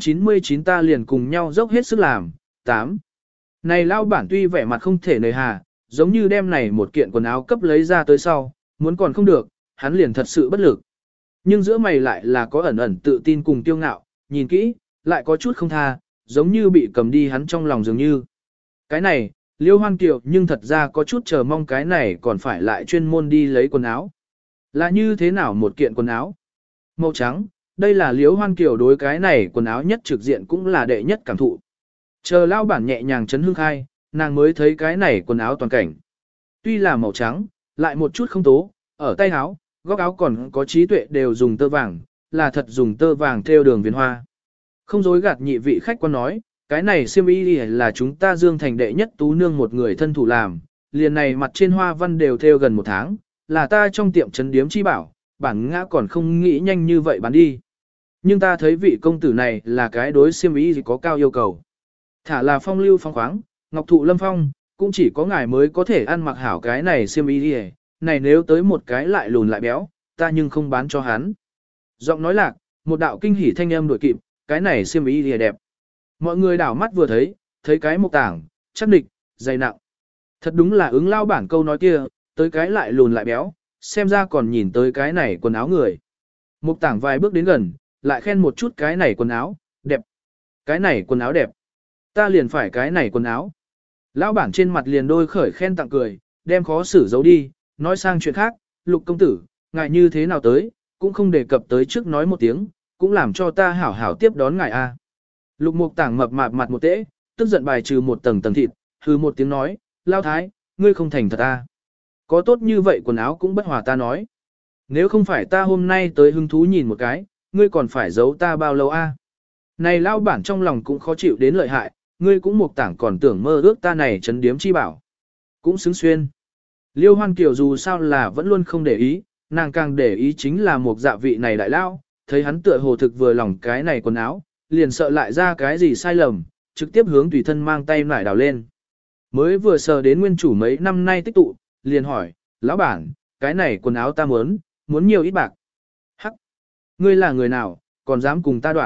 399 ta liền cùng nhau dốc hết sức làm. 8. Này lao bản tuy vẻ mặt không thể nề hà, giống như đem này một kiện quần áo cấp lấy ra tới sau, muốn còn không được, hắn liền thật sự bất lực. Nhưng giữa mày lại là có ẩn ẩn tự tin cùng kiêu ngạo, nhìn kỹ, lại có chút không tha, giống như bị cầm đi hắn trong lòng dường như. Cái này, Liêu Hoan Kiều nhưng thật ra có chút chờ mong cái này còn phải lại chuyên môn đi lấy quần áo. Là như thế nào một kiện quần áo? Màu trắng, đây là Liêu Hoan Kiều đối cái này quần áo nhất trực diện cũng là đệ nhất cảm thụ. Chờ lao bản nhẹ nhàng chấn hương khai, nàng mới thấy cái này quần áo toàn cảnh. Tuy là màu trắng, lại một chút không tố, ở tay áo, góc áo còn có trí tuệ đều dùng tơ vàng, là thật dùng tơ vàng theo đường viền hoa. Không dối gạt nhị vị khách quan nói, cái này xiêm y là chúng ta Dương Thành đệ nhất tú nương một người thân thủ làm, liền này mặt trên hoa văn đều theo gần một tháng, là ta trong tiệm trấn điếm chi bảo, bản ngã còn không nghĩ nhanh như vậy bán đi. Nhưng ta thấy vị công tử này là cái đối xiêm y có cao yêu cầu. Thả là phong lưu phong khoáng, ngọc thụ lâm phong, cũng chỉ có ngài mới có thể ăn mặc hảo cái này xiêm y này nếu tới một cái lại lùn lại béo, ta nhưng không bán cho hắn. Giọng nói lạc, một đạo kinh hỉ thanh âm đuổi kịp, cái này xiêm y lìa đẹp. Mọi người đảo mắt vừa thấy cái mộc tảng, chắc địch, dày nặng. Thật đúng là ứng lao bản câu nói kia, tới cái lại lùn lại béo, xem ra còn nhìn tới cái này quần áo người. Mộc tảng vài bước đến gần, lại khen một chút cái này quần áo, đẹp. Cái này quần áo đẹp. Ta liền phải cái này quần áo. Lão bản trên mặt liền đôi khởi khen tặng cười, đem khó xử giấu đi, nói sang chuyện khác, Lục công tử, ngài như thế nào tới, cũng không đề cập tới trước nói một tiếng, cũng làm cho ta hảo hảo tiếp đón ngài a. Lục Mục Tảng mập mạp mặt một tễ, tức giận bài trừ một tầng thịt, hừ một tiếng nói, lao thái, ngươi không thành thật a. Có tốt như vậy quần áo cũng bất hòa ta nói. Nếu không phải ta hôm nay tới hứng thú nhìn một cái, ngươi còn phải giấu ta bao lâu a? Này lao bản trong lòng cũng khó chịu đến lợi hại, ngươi cũng Mục Tảng còn tưởng mơ ước ta này trấn điếm chi bảo. Cũng xứng xuyên. Liêu Hoan Kiều dù sao là vẫn luôn không để ý, nàng càng để ý chính là một dạ vị này đại lao, thấy hắn tựa hồ thực vừa lòng cái này quần áo, liền sợ lại ra cái gì sai lầm, trực tiếp hướng tùy thân mang tay nải đào lên. Mới vừa sờ đến nguyên chủ mấy năm nay tích tụ, liền hỏi, lão bản, cái này quần áo ta muốn nhiều ít bạc. Hắc, ngươi là người nào, còn dám cùng ta đoạn.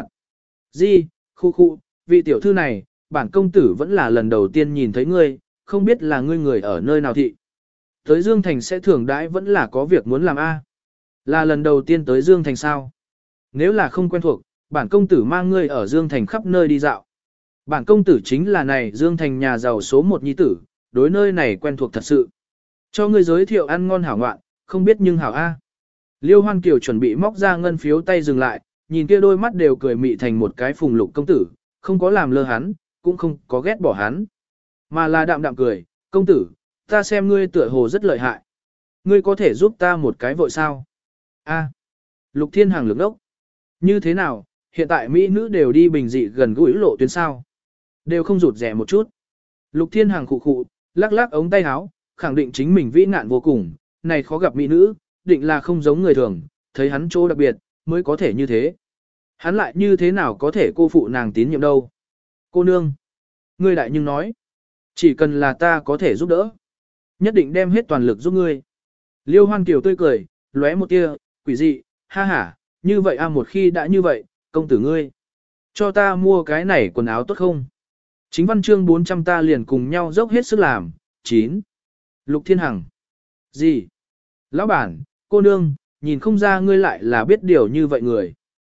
Di, khu, vị tiểu thư này, bản công tử vẫn là lần đầu tiên nhìn thấy ngươi, không biết là ngươi người ở nơi nào thị. Tới Dương Thành sẽ thường đãi vẫn là có việc muốn làm a. Là lần đầu tiên tới Dương Thành sao? Nếu là không quen thuộc, bản công tử mang ngươi ở Dương Thành khắp nơi đi dạo. Bản công tử chính là này Dương Thành nhà giàu số 1 nhi tử, đối nơi này quen thuộc thật sự. Cho ngươi giới thiệu ăn ngon hảo ngoạn, không biết nhưng hảo a. Liêu Hoan Kiều chuẩn bị móc ra ngân phiếu tay dừng lại, nhìn kia đôi mắt đều cười mị thành một cái phùng Lục công tử, không có làm lơ hắn, cũng không có ghét bỏ hắn. Mà là đạm đạm cười, công tử, ta xem ngươi tựa hồ rất lợi hại. Ngươi có thể giúp ta một cái vội sao? A. Lục Thiên Hằng lược đốc. Như thế nào, hiện tại Mỹ nữ đều đi bình dị gần gũi lộ tuyến sao? Đều không rụt rẻ một chút. Lục Thiên Hằng khụ khụ, lắc lắc ống tay áo, khẳng định chính mình vĩ nạn vô cùng, này khó gặp Mỹ nữ, định là không giống người thường, thấy hắn chỗ đặc biệt, mới có thể như thế. Hắn lại như thế nào có thể cô phụ nàng tín nhiệm đâu? Cô nương. Ngươi đại nhưng nói. Chỉ cần là ta có thể giúp đỡ. Nhất định đem hết toàn lực giúp ngươi. Liêu Hoan Kiều tươi cười, lóe một tia, quỷ dị, ha ha, như vậy a một khi đã như vậy, công tử ngươi. Cho ta mua cái này quần áo tốt không? Chính văn chương 400 ta liền cùng nhau dốc hết sức làm. 9. Lục Thiên Hằng. Gì? Lão bản, cô nương, nhìn không ra ngươi lại là biết điều như vậy người.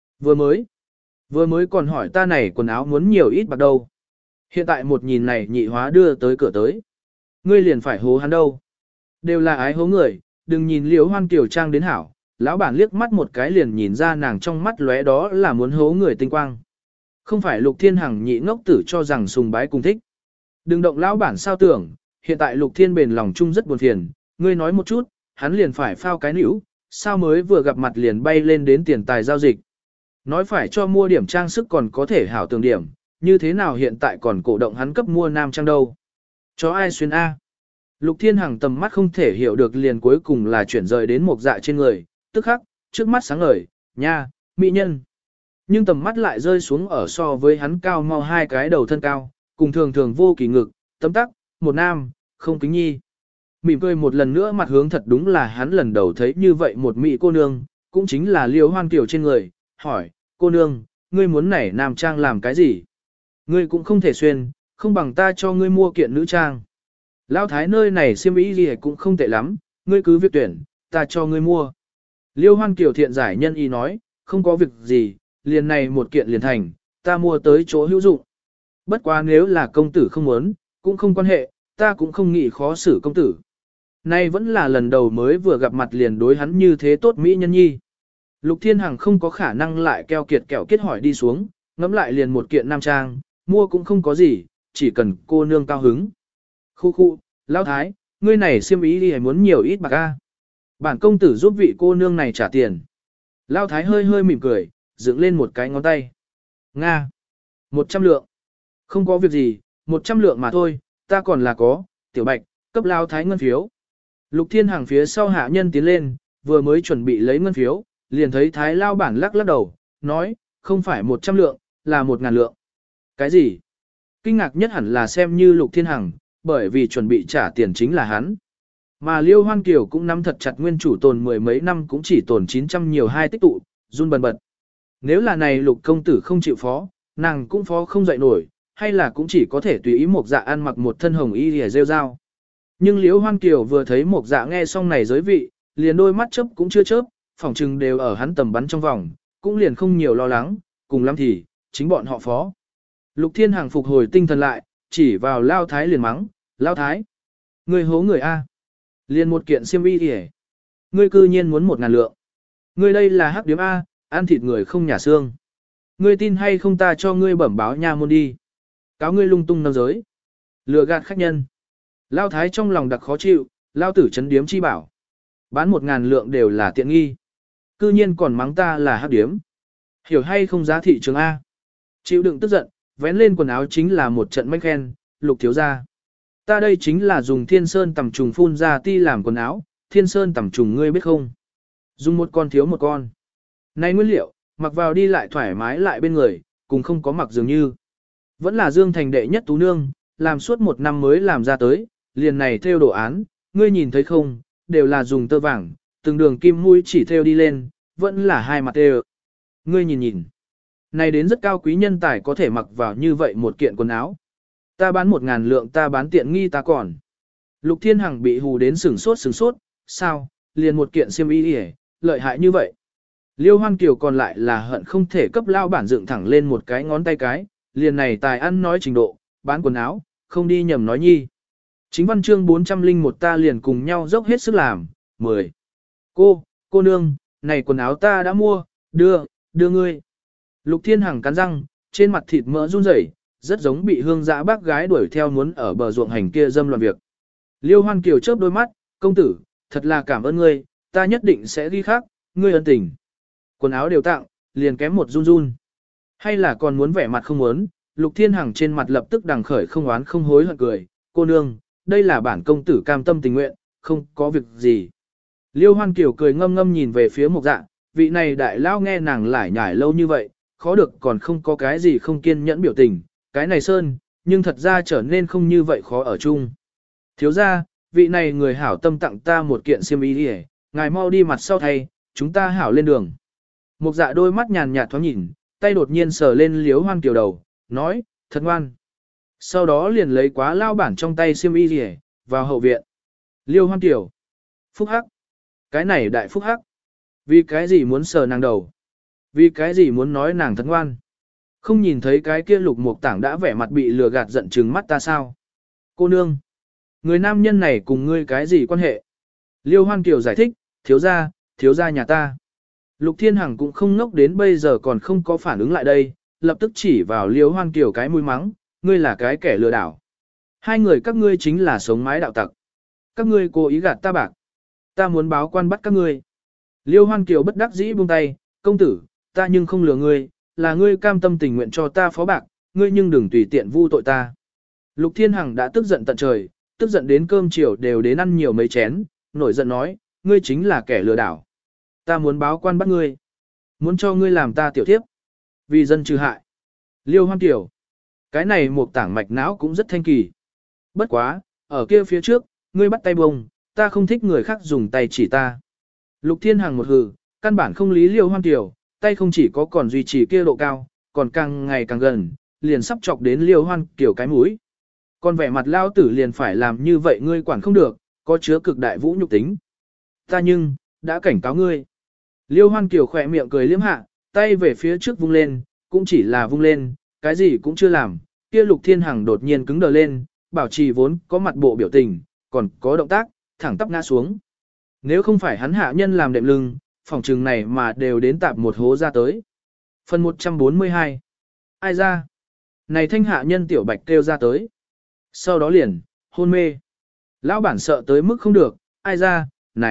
Vừa mới còn hỏi ta này quần áo muốn nhiều ít bạc đâu. Hiện tại một nhìn này nhị hóa đưa tới cửa tới. Ngươi liền phải hố hắn đâu. Đều là ái hố người, đừng nhìn Liễu Hoan Kiều trang đến hảo. Lão bản liếc mắt một cái liền nhìn ra nàng trong mắt lóe đó là muốn hố người tinh quang. Không phải Lục Thiên Hằng nhị ngốc tử cho rằng sùng bái cùng thích. Đừng động lão bản sao tưởng, hiện tại Lục Thiên bền lòng chung rất buồn phiền, ngươi nói một chút, hắn liền phải phao cái nữu, sao mới vừa gặp mặt liền bay lên đến tiền tài giao dịch. Nói phải cho mua điểm trang sức còn có thể hảo tường điểm, như thế nào hiện tại còn cổ động hắn cấp mua nam trang đâu. Cho ai xuyên A. Lục Thiên Hằng tầm mắt không thể hiểu được liền cuối cùng là chuyển rời đến một dạ trên người, tức khắc, trước mắt sáng ngời, nha, mỹ nhân. Nhưng tầm mắt lại rơi xuống ở so với hắn cao mau hai cái đầu thân cao, cùng thường thường vô kỳ ngực, tấm tắc, một nam, không kính nhi. Mỉm cười một lần nữa mặt hướng thật đúng là hắn lần đầu thấy như vậy một mỹ cô nương, cũng chính là Liêu Hoan Kiều trên người, hỏi, cô nương, ngươi muốn nảy nam trang làm cái gì? Ngươi cũng không thể xuyên, không bằng ta cho ngươi mua kiện nữ trang. Lão thái nơi này xiêm y gì cũng không tệ lắm, ngươi cứ việc tuyển, ta cho ngươi mua. Liêu Hoan Kiều thiện giải nhân y nói, không có việc gì, liền này một kiện liền thành, ta mua tới chỗ hữu dụng. Bất quá nếu là công tử không muốn, cũng không quan hệ, ta cũng không nghĩ khó xử công tử. Nay vẫn là lần đầu mới vừa gặp mặt liền đối hắn như thế tốt mỹ nhân nhi. Lục Thiên Hằng không có khả năng lại keo kiệt kẹo kết hỏi đi xuống, ngẫm lại liền một kiện nam trang, mua cũng không có gì, chỉ cần cô nương cao hứng. Khu, lão thái, ngươi này xiêm ý đi hay muốn nhiều ít bạc a? Bản công tử giúp vị cô nương này trả tiền. Lão thái hơi hơi mỉm cười, dựng lên một cái ngón tay. Nga. 100 lượng. Không có việc gì, 100 lượng mà thôi, ta còn là có, tiểu bạch, cấp lão thái ngân phiếu. Lục Thiên Hằng phía sau hạ nhân tiến lên, vừa mới chuẩn bị lấy ngân phiếu, liền thấy thái lao bản lắc lắc đầu, nói, không phải 100 lượng, là 1.000 lượng. Cái gì? Kinh ngạc nhất hẳn là xem như Lục Thiên Hằng, bởi vì chuẩn bị trả tiền chính là hắn. Mà Liêu Hoan Kiều cũng nắm thật chặt nguyên chủ tồn mười mấy năm cũng chỉ tồn 900 nhiều hai tích tụ, run bần bật. Nếu là này Lục công tử không chịu phó, nàng cũng phó không dậy nổi, hay là cũng chỉ có thể tùy ý một dạ ăn mặc một thân hồng y lìa rêu rao. Nhưng Liễu Hoan Kiều vừa thấy một dạ nghe xong này giới vị, liền đôi mắt chớp cũng chưa chớp, phỏng trừng đều ở hắn tầm bắn trong vòng, cũng liền không nhiều lo lắng, cùng lắm thì, chính bọn họ phó. Lục Thiên Hằng phục hồi tinh thần lại, chỉ vào Lao Thái liền mắng, Lao Thái, người hố người A. Liền một kiện xiêm y kìa. Ngươi cư nhiên muốn 1.000 lượng. Ngươi đây là hắc điếm A, ăn thịt người không nhả xương. Ngươi tin hay không ta cho ngươi bẩm báo nha môn đi. Cáo ngươi lung tung nâm giới. Lừa gạt khách nhân. Lao Thái trong lòng đặc khó chịu, Lao tử chấn điếm chi bảo. Bán 1.000 lượng đều là tiện nghi. Cư nhiên còn mắng ta là hắc điếm. Hiểu hay không giá thị trường A. Chịu đựng tức giận, vén lên quần áo chính là một trận mách khen, Lục thiếu gia. Ta đây chính là dùng thiên sơn tầm trùng phun ra ti làm quần áo, thiên sơn tầm trùng ngươi biết không? Dùng một con thiếu một con. Này nguyên liệu, mặc vào đi lại thoải mái lại bên người, cùng không có mặc dường như. Vẫn là Dương Thành đệ nhất tú nương, làm suốt một năm mới làm ra tới, liền này theo đồ án, ngươi nhìn thấy không, đều là dùng tơ vàng, từng đường kim mũi chỉ theo đi lên, vẫn là hai mặt theo. Ngươi nhìn nhìn. Này đến rất cao quý nhân tài có thể mặc vào như vậy một kiện quần áo. Ta bán 1.000 lượng ta bán tiện nghi ta còn. Lục Thiên Hằng bị hù đến sửng sốt, sao, liền một kiện xiêm y đi lợi hại như vậy. Liêu Hoan Kiều còn lại là hận không thể cấp lao bản dựng thẳng lên một cái ngón tay cái, liền này tài ăn nói trình độ, bán quần áo, không đi nhầm nói nhi. Chính văn chương 401 ta liền cùng nhau dốc hết sức làm, 10. Cô nương, này quần áo ta đã mua, đưa ngươi. Lục Thiên Hằng cắn răng, trên mặt thịt mỡ run rẩy, rất giống bị hương dã bác gái đuổi theo muốn ở bờ ruộng hành kia dâm loạn việc. Liêu Hoan Kiều chớp đôi mắt, công tử, thật là cảm ơn ngươi, ta nhất định sẽ ghi khắc, ngươi ân tình. Quần áo đều tặng, liền kém một run run. Hay là còn muốn vẻ mặt không muốn, Lục Thiên Hằng trên mặt lập tức đằng khởi không oán không hối hận cười, cô nương, đây là bản công tử cam tâm tình nguyện, không có việc gì. Liêu Hoan Kiều cười ngâm ngâm nhìn về phía Mộc Dạ, vị này đại lao nghe nàng lải nhải lâu như vậy, khó được còn không có cái gì không kiên nhẫn biểu tình, cái này sơn, nhưng thật ra trở nên không như vậy khó ở chung. Thiếu ra, vị này người hảo tâm tặng ta một kiện xiêm y đi, ngài mau đi mặt sau thay, chúng ta hảo lên đường. Mộc Dạ đôi mắt nhàn nhạt thoáng nhìn, tay đột nhiên sờ lên Liêu Hoan Kiều đầu, nói, thật ngoan. Sau đó liền lấy quá lao bản trong tay xiêm y rìa, vào hậu viện. Liêu Hoan Kiều. Phúc Hắc. Cái này đại Phúc Hắc. Vì cái gì muốn sờ nàng đầu? Vì cái gì muốn nói nàng thật ngoan? Không nhìn thấy cái kia Lục Mục Tảng đã vẻ mặt bị lừa gạt giận trừng mắt ta sao? Cô nương. Người nam nhân này cùng ngươi cái gì quan hệ? Liêu Hoan Kiều giải thích, thiếu gia nhà ta. Lục Thiên Hằng cũng không ngốc đến bây giờ còn không có phản ứng lại đây, lập tức chỉ vào Liêu Hoan Kiều cái mũi mắng, ngươi là cái kẻ lừa đảo. Hai người các ngươi chính là sống mái đạo tặc. Các ngươi cố ý gạt ta bạc. Ta muốn báo quan bắt các ngươi. Liêu Hoan Kiều bất đắc dĩ buông tay, công tử, ta nhưng không lừa ngươi, là ngươi cam tâm tình nguyện cho ta phó bạc, ngươi nhưng đừng tùy tiện vu tội ta. Lục Thiên Hằng đã tức giận tận trời, tức giận đến cơm chiều đều đến ăn nhiều mấy chén, nổi giận nói, ngươi chính là kẻ lừa đảo. Ta muốn báo quan bắt ngươi. Muốn cho ngươi làm ta tiểu thiếp. Vì dân trừ hại. Liêu Hoan Kiều. Cái này một tảng mạch não cũng rất thanh kỳ. Bất quá, ở kia phía trước, ngươi bắt tay bông, ta không thích người khác dùng tay chỉ ta. Lục Thiên Hằng một hừ, căn bản không lý Liêu Hoan Kiều, tay không chỉ có còn duy trì kia độ cao, còn càng ngày càng gần, liền sắp chọc đến Liêu Hoan Kiều cái mũi. Còn vẻ mặt lao tử liền phải làm như vậy ngươi quản không được, có chứa cực đại vũ nhục tính. Ta nhưng, đã cảnh cáo ngươi. Liêu Hoan Kiều khỏe miệng cười liếm hạ, tay về phía trước vung lên, cũng chỉ là vung lên, cái gì cũng chưa làm. Kia Lục Thiên Hằng đột nhiên cứng đờ lên, bảo trì vốn có mặt bộ biểu tình, còn có động tác, thẳng tắp ngã xuống. Nếu không phải hắn hạ nhân làm đệm lưng, phòng trừng này mà đều đến tạp một hố ra tới. Phần 142. Ai ra? Này thanh hạ nhân tiểu bạch kêu ra tới. Sau đó liền, hôn mê. Lão bản sợ tới mức không được, ai ra,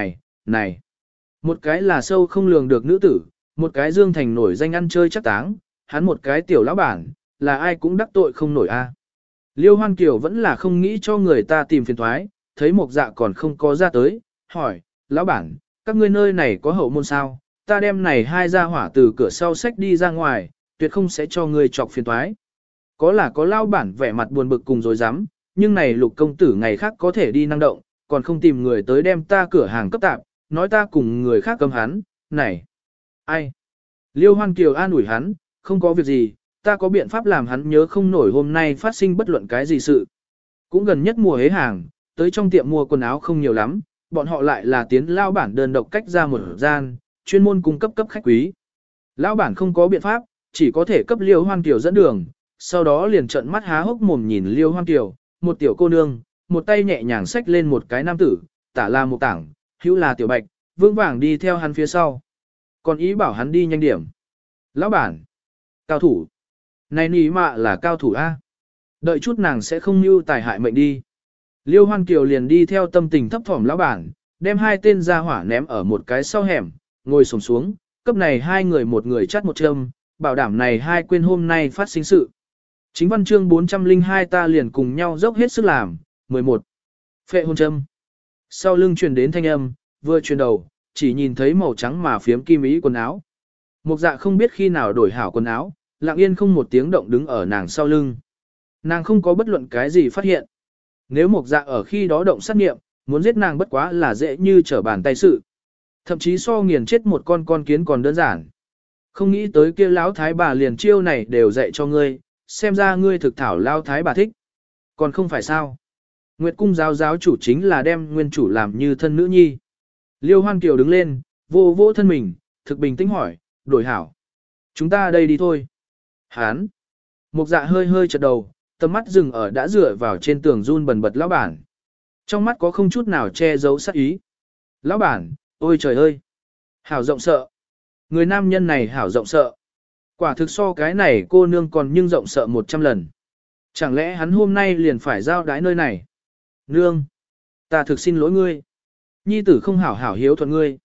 này. Một cái là sâu không lường được nữ tử, một cái Dương Thành nổi danh ăn chơi chắc táng, hắn một cái tiểu lão bản, là ai cũng đắc tội không nổi a. Liêu Hoan Kiều vẫn là không nghĩ cho người ta tìm phiền thoái, thấy Mộc Dạ còn không có ra tới, hỏi, lão bản, các ngươi nơi này có hậu môn sao? Ta đem này hai gia hỏa từ cửa sau sách đi ra ngoài, tuyệt không sẽ cho ngươi chọc phiền thoái. Có là có lão bản vẻ mặt buồn bực cùng dối rắm, nhưng này Lục công tử ngày khác có thể đi năng động, còn không tìm người tới đem ta cửa hàng cấp tạp, nói ta cùng người khác cầm hắn, này. Ai? Liêu Hoan Kiều an ủi hắn, không có việc gì, ta có biện pháp làm hắn nhớ không nổi hôm nay phát sinh bất luận cái gì sự. Cũng gần nhất mùa hế hàng, tới trong tiệm mua quần áo không nhiều lắm, bọn họ lại là tiến lao bản đơn độc cách ra một gian, chuyên môn cung cấp khách quý. Lão bản không có biện pháp, chỉ có thể cấp Liêu Hoan Kiều dẫn đường, sau đó liền trợn mắt há hốc mồm nhìn Liêu Hoan Kiều, một tiểu cô nương, một tay nhẹ nhàng xách lên một cái nam tử, tả là một tảng, hữu là tiểu bạch, vững vàng đi theo hắn phía sau. Còn ý bảo hắn đi nhanh điểm. Lão bản, cao thủ. Này ní mạ là cao thủ A. Đợi chút nàng sẽ không mưu tài hại mệnh đi. Liêu Hoan Kiều liền đi theo tâm tình thấp thỏm lão bản, đem hai tên ra hỏa ném ở một cái sau hẻm, ngồi xổm xuống, cấp này hai người một người chắt một châm, bảo đảm này hai quên hôm nay phát sinh sự. Chính văn chương 402 ta liền cùng nhau dốc hết sức làm. 11. Phệ hôn châm. Sau lưng truyền đến thanh âm, vừa truyền đầu, chỉ nhìn thấy màu trắng mà phiếm kim ý quần áo. Mục Dạ không biết khi nào đổi hảo quần áo, lặng yên không một tiếng động đứng ở nàng sau lưng. Nàng không có bất luận cái gì phát hiện. Nếu Mục Dạ ở khi đó động sát nghiệm, muốn giết nàng bất quá là dễ như trở bàn tay sự. Thậm chí so nghiền chết một con kiến còn đơn giản. Không nghĩ tới kia lão thái bà liền chiêu này đều dạy cho ngươi, xem ra ngươi thực thảo lão thái bà thích. Còn không phải sao? Nguyệt cung giáo chủ chính là đem nguyên chủ làm như thân nữ nhi. Liêu Hoan Kiều đứng lên, vô vô thân mình, thực bình tĩnh hỏi, đổi hảo. Chúng ta đây đi thôi. Hán. Mục Dạ hơi hơi chật đầu, tầm mắt dừng ở đã dựa vào trên tường run bần bật lão bản. Trong mắt có không chút nào che giấu sát ý. Lão bản, ôi trời ơi. Hảo rộng sợ. Người nam nhân này hảo rộng sợ. Quả thực so cái này cô nương còn nhưng rộng sợ 100 lần. Chẳng lẽ hắn hôm nay liền phải giao đái nơi này? Nương. Ta thực xin lỗi ngươi. Nhi tử không hảo hảo hiếu thuận ngươi.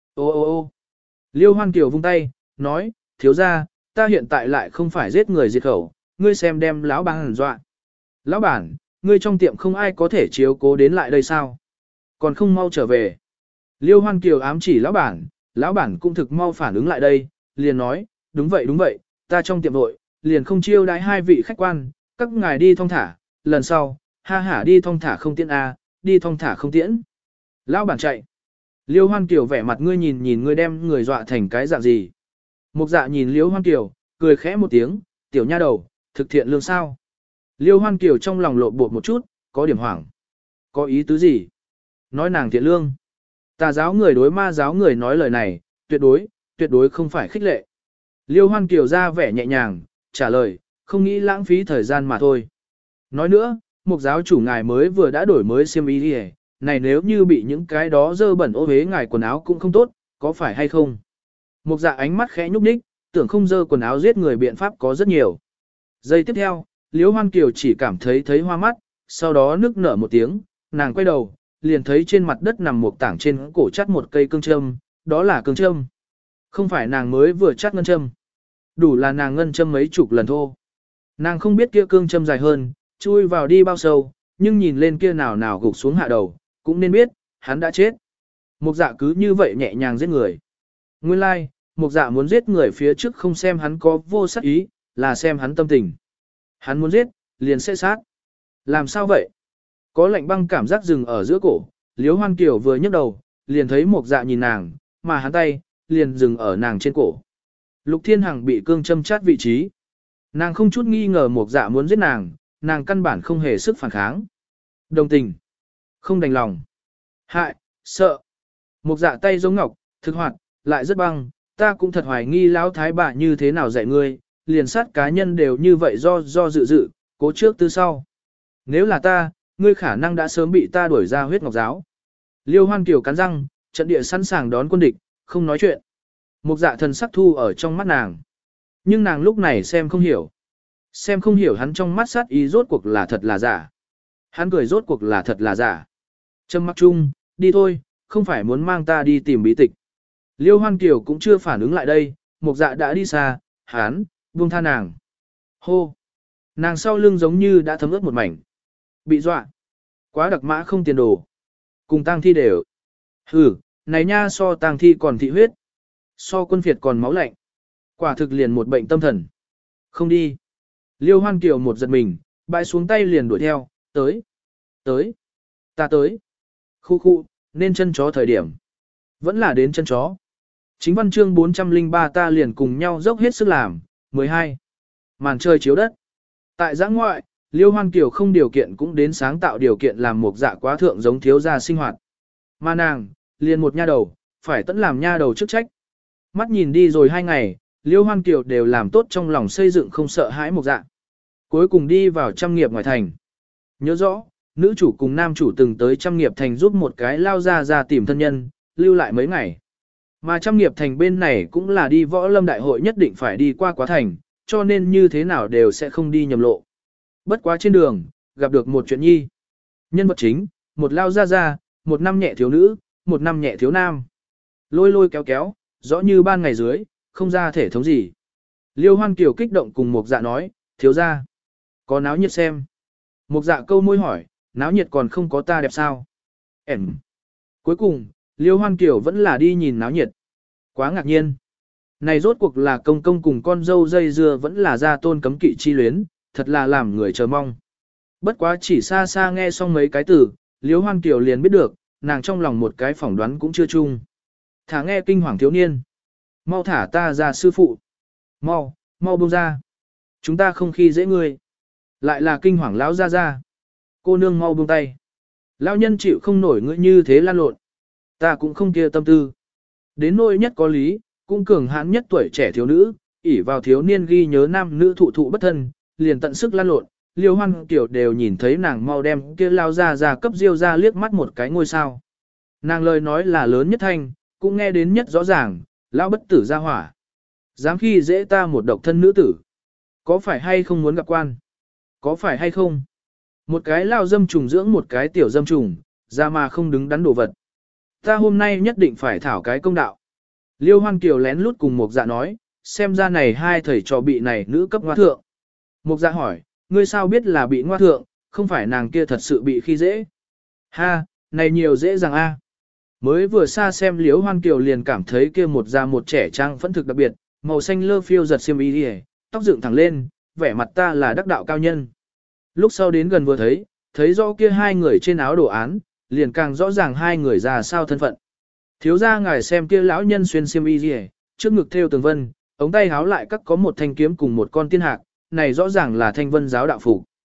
Ô. Liêu Hoan Kiều vung tay, nói, thiếu ra, ta hiện tại lại không phải giết người diệt khẩu, ngươi xem đem lão bản hẳn dọa. Lão bản, ngươi trong tiệm không ai có thể chiếu cố đến lại đây sao? Còn không mau trở về. Liêu Hoan Kiều ám chỉ lão bản cũng thực mau phản ứng lại đây, liền nói, đúng vậy, ta trong tiệm nội, liền không chiêu đãi hai vị khách quan, các ngài đi thong thả, lần sau, ha hả đi thong thả không tiễn đi thong thả không tiễn. Lão bản chạy. Liêu Hoan Kiều vẻ mặt ngươi nhìn ngươi đem người dọa thành cái dạng gì. Mục Dạ nhìn Liêu Hoan Kiều, cười khẽ một tiếng, tiểu nha đầu, thực thiện lương sao. Liêu Hoan Kiều trong lòng lộ bột một chút, có điểm hoảng. Có ý tứ gì? Nói nàng thiện lương. Tà giáo người đối ma giáo người nói lời này, tuyệt đối không phải khích lệ. Liêu Hoan Kiều ra vẻ nhẹ nhàng, trả lời, không nghĩ lãng phí thời gian mà thôi. Nói nữa, một giáo chủ ngài mới vừa đã đổi mới xiêm y đi, này nếu như bị những cái đó dơ bẩn ô hế ngài quần áo cũng không tốt, có phải hay không? Một dạ ánh mắt khẽ nhúc nhích, tưởng không dơ quần áo giết người biện pháp có rất nhiều. Giây tiếp theo, Liêu Hoan Kiều chỉ cảm thấy hoa mắt, sau đó nức nở một tiếng, nàng quay đầu, liền thấy trên mặt đất nằm một tảng trên cổ chắt một cây cương châm, đó là cương châm. Không phải nàng mới vừa chắt ngân châm. Đủ là nàng ngân châm mấy chục lần thô. Nàng không biết kia cương châm dài hơn, chui vào đi bao sâu, nhưng nhìn lên kia nào gục xuống hạ đầu, cũng nên biết, hắn đã chết. Mục dạ cứ như vậy nhẹ nhàng giết người. Nguyên lai, like, mục dạ muốn giết người phía trước không xem hắn có vô sát ý, là xem hắn tâm tình. Hắn muốn giết, liền sẽ sát. Làm sao vậy? Có lạnh băng cảm giác dừng ở giữa cổ, Liễu Hoan Kiều vừa nhấc đầu, liền thấy mục dạ nhìn nàng, mà hắn tay, liền dừng ở nàng trên cổ. Lục Thiên Hằng bị cương châm chát vị trí. Nàng không chút nghi ngờ mục dạ muốn giết nàng căn bản không hề sức phản kháng. Đồng tình. Không đành lòng. Hại, sợ. Mục dạ tay giống ngọc, thực hoạt, lại rất băng, ta cũng thật hoài nghi lão thái bà như thế nào dạy ngươi, liền sát cá nhân đều như vậy do dự, cố trước tư sau. Nếu là ta, ngươi khả năng đã sớm bị ta đuổi ra huyết ngọc giáo. Liêu Hoan Kiều cắn răng, trận địa sẵn sàng đón quân địch, không nói chuyện. Mục dạ thần sắc thu ở trong mắt nàng. Nhưng nàng lúc này xem không hiểu. Xem không hiểu hắn trong mắt sát ý rốt cuộc là thật là giả. Hắn cười rốt cuộc là thật là giả. Trâm mắc chung, đi thôi, không phải muốn mang ta đi tìm bí tịch. Liêu Hoan Kiều cũng chưa phản ứng lại đây, mục dạ đã đi xa, hắn, buông tha nàng. Hô! Nàng sau lưng giống như đã thấm ướt một mảnh. Bị dọa. Quá đặc mã không tiền đồ. Cùng tang thi đều. Hừ, này nha so tang thi còn thị huyết. So quân phiệt còn máu lạnh. Quả thực liền một bệnh tâm thần. Không đi. Liêu Hoan Kiều một giật mình, bãi xuống tay liền đuổi theo, tới. Ta tới. Khu, nên chân chó thời điểm. Vẫn là đến chân chó. Chính văn chương 403 ta liền cùng nhau dốc hết sức làm. 12. Màn trời chiếu đất. Tại giã ngoại, Liêu Hoan Kiều không điều kiện cũng đến sáng tạo điều kiện làm một dạ quá thượng giống thiếu gia sinh hoạt. Mà nàng, liền một nha đầu, phải tận làm nha đầu chức trách. Mắt nhìn đi rồi 2 ngày, Liêu Hoan Kiều đều làm tốt trong lòng xây dựng không sợ hãi một dạ. Cuối cùng đi vào trăm nghiệp ngoài thành. Nhớ rõ, nữ chủ cùng nam chủ từng tới trăm nghiệp thành giúp một cái lao ra tìm thân nhân, lưu lại mấy ngày. Mà trăm nghiệp thành bên này cũng là đi võ lâm đại hội nhất định phải đi qua quá thành, cho nên như thế nào đều sẽ không đi nhầm lộ. Bất quá trên đường, gặp được một chuyện nhi. Nhân vật chính, một lao ra, một năm nhẹ thiếu nữ, một năm nhẹ thiếu nam. Lôi kéo, rõ như ban ngày dưới, không ra thể thống gì. Liêu Hoan Kiều kích động cùng Mục Dạ nói, thiếu ra. Có náo nhiệt xem. Mục Dạ câu môi hỏi, náo nhiệt còn không có ta đẹp sao? Em. Cuối cùng, Liêu Hoan Kiều vẫn là đi nhìn náo nhiệt. Quá ngạc nhiên. Này rốt cuộc là công công cùng con dâu dây dưa vẫn là gia tôn cấm kỵ chi luyến, thật là làm người chờ mong. Bất quá chỉ xa xa nghe xong mấy cái từ, Liêu Hoan Kiều liền biết được, nàng trong lòng một cái phỏng đoán cũng chưa chung. Thả nghe kinh hoàng thiếu niên. Mau thả ta ra sư phụ. Mau buông ra. Chúng ta không khi dễ ngươi. Lại là kinh hoàng lão ra. Cô nương mau buông tay. Lão nhân chịu không nổi ngươi như thế lan lộn. Ta cũng không kia tâm tư. Đến nỗi nhất có lý, cũng cường hãn nhất tuổi trẻ thiếu nữ, ỷ vào thiếu niên ghi nhớ nam nữ thụ bất thân, liền tận sức lan lộn. Liêu Hoan Kiều đều nhìn thấy nàng mau đem kia lao ra cấp diêu ra liếc mắt một cái ngôi sao. Nàng lời nói là lớn nhất thanh, cũng nghe đến nhất rõ ràng, lão bất tử ra hỏa. Dám khi dễ ta một độc thân nữ tử. Có phải hay không muốn gặp quan? Có phải hay không? Một cái lao dâm trùng dưỡng một cái tiểu dâm trùng, ra mà không đứng đắn đồ vật. Ta hôm nay nhất định phải thảo cái công đạo. Liêu Hoan Kiều lén lút cùng Mục Dạ nói, xem ra này hai thầy trò bị này nữ cấp ngoa thượng. Mục Dạ hỏi, ngươi sao biết là bị ngoa thượng, không phải nàng kia thật sự bị khi dễ. Ha, này nhiều dễ dàng a. Mới vừa xa xem Liêu Hoan Kiều liền cảm thấy kia một già một trẻ trang phẫn thực đặc biệt, màu xanh lơ phiêu giật xiêm y đi, tóc dựng thẳng lên, vẻ mặt ta là đắc đạo cao nhân. Lúc sau đến gần vừa thấy rõ kia hai người trên áo đồ án, liền càng rõ ràng hai người ra sao thân phận. Thiếu gia ngài xem kia lão nhân xuyên xiêm y đi, trước ngực thêu tường vân, ống tay háo lại các có một thanh kiếm cùng một con tiên hạc, này rõ ràng là thanh vân giáo đạo phủ.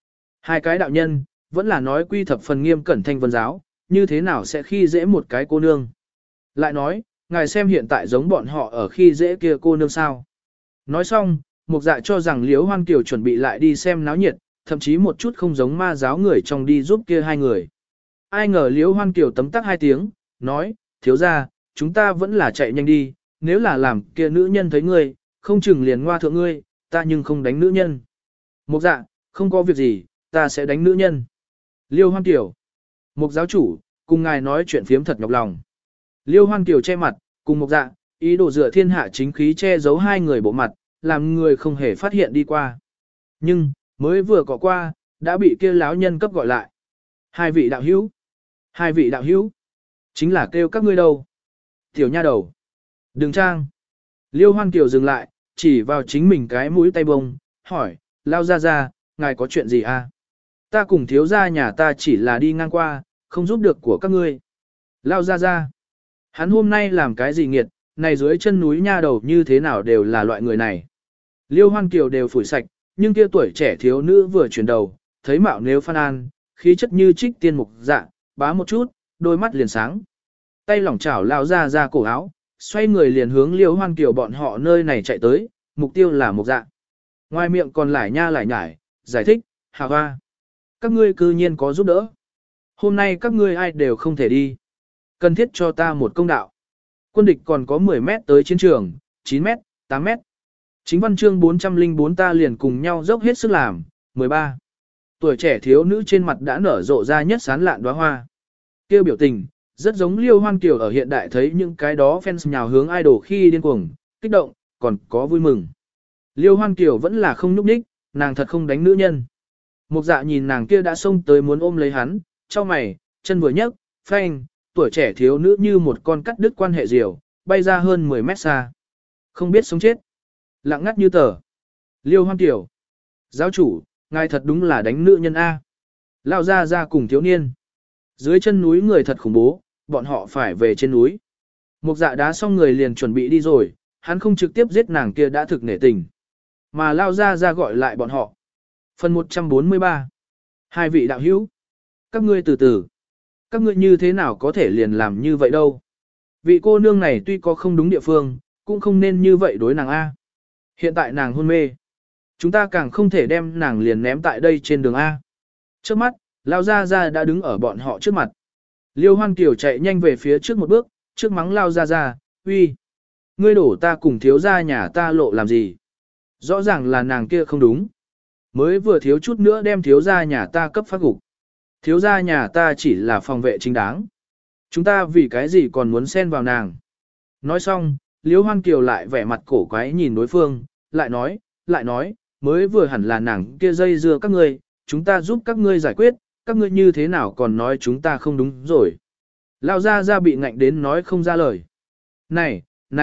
Hai cái đạo nhân, vẫn là nói quy thập phần nghiêm cẩn thanh vân giáo, như thế nào sẽ khi dễ một cái cô nương. Lại nói, ngài xem hiện tại giống bọn họ ở khi dễ kia cô nương sao. Nói xong, Mục Dạ cho rằng Liễu Hoan Kiều chuẩn bị lại đi xem náo nhiệt, thậm chí một chút không giống ma giáo người trong đi giúp kia hai người. Ai ngờ Liễu Hoan Kiều tấm tắc hai tiếng, nói, thiếu ra, chúng ta vẫn là chạy nhanh đi, nếu là làm kia nữ nhân thấy ngươi, không chừng liền ngoa thượng ngươi, ta nhưng không đánh nữ nhân. Mục Dạ, không có việc gì, ta sẽ đánh nữ nhân. Liêu Hoan Kiều, Mục giáo chủ, cùng ngài nói chuyện phiếm thật nhọc lòng. Liêu Hoan Kiều che mặt, cùng Mục Dạ, ý đồ dựa thiên hạ chính khí che giấu hai người bộ mặt, làm người không hề phát hiện đi qua. Nhưng, mới vừa có qua, đã bị kia láo nhân cấp gọi lại. Hai vị đạo hữu, hai vị đạo hữu, chính là kêu các ngươi đâu. Tiểu nha đầu, đừng trang. Liêu Hoan Kiều dừng lại, chỉ vào chính mình cái mũi tay bông, hỏi, lao ra, ngài có chuyện gì à? Ta cùng thiếu gia nhà ta chỉ là đi ngang qua, không giúp được của các ngươi. Lao ra. Hắn hôm nay làm cái gì nghiệt, này dưới chân núi nha đầu như thế nào đều là loại người này. Liêu Hoan Kiều đều phủi sạch, nhưng kia tuổi trẻ thiếu nữ vừa chuyển đầu, thấy mạo nếu phan an, khí chất như trích tiên mục dạ, bá một chút, đôi mắt liền sáng. Tay lỏng chảo lao ra cổ áo, xoay người liền hướng Liêu Hoan Kiều bọn họ nơi này chạy tới, mục tiêu là mục dạ. Ngoài miệng còn lại nhải, giải thích, hà hoa. Các ngươi cư nhiên có giúp đỡ. Hôm nay các ngươi ai đều không thể đi. Cần thiết cho ta một công đạo. Quân địch còn có 10 mét tới chiến trường, 9 mét, 8 mét. Chính văn chương 404 ta liền cùng nhau dốc hết sức làm. 13. Tuổi trẻ thiếu nữ trên mặt đã nở rộ ra nhất sán lạn đóa hoa. Kêu biểu tình, rất giống Liêu Hoan Kiều ở hiện đại thấy những cái đó fans nhào hướng idol khi điên cuồng, kích động, còn có vui mừng. Liêu Hoan Kiều vẫn là không nhúc nhích, nàng thật không đánh nữ nhân. Mục Dạ nhìn nàng kia đã xông tới muốn ôm lấy hắn, cho mày, chân vừa nhấc, phanh, tuổi trẻ thiếu nữ như một con cắt đứt quan hệ diều, bay ra hơn 10 mét xa. Không biết sống chết. Lặng ngắt như tờ. Liêu Hoan Kiều. Giáo chủ, ngài thật đúng là đánh nữ nhân A. Lao ra cùng thiếu niên. Dưới chân núi người thật khủng bố, bọn họ phải về trên núi. Mục Dạ đá xong người liền chuẩn bị đi rồi, hắn không trực tiếp giết nàng kia đã thực nể tình. Mà Lao ra gọi lại bọn họ. Phần 143. Hai vị đạo hữu. Các ngươi từ từ. Các ngươi như thế nào có thể liền làm như vậy đâu. Vị cô nương này tuy có không đúng địa phương, cũng không nên như vậy đối nàng A. Hiện tại nàng hôn mê. Chúng ta càng không thể đem nàng liền ném tại đây trên đường A. Trước mắt, Lao Gia đã đứng ở bọn họ trước mặt. Liêu Hoan Kiều chạy nhanh về phía trước một bước, trước mắng Lao Gia, uy. Ngươi đổ ta cùng thiếu gia nhà ta lộ làm gì? Rõ ràng là nàng kia không đúng. Mới vừa thiếu chút nữa đem thiếu gia nhà ta cấp phát gục. Thiếu gia nhà ta chỉ là phòng vệ chính đáng. Chúng ta vì cái gì còn muốn xen vào nàng. Nói xong, Liêu Hoan Kiều lại vẻ mặt cổ quái nhìn đối phương, lại nói, mới vừa hẳn là nàng kia dây dưa các ngươi, chúng ta giúp các ngươi giải quyết, các ngươi như thế nào còn nói chúng ta không đúng rồi. Lao ra bị ngạnh đến nói không ra lời. Này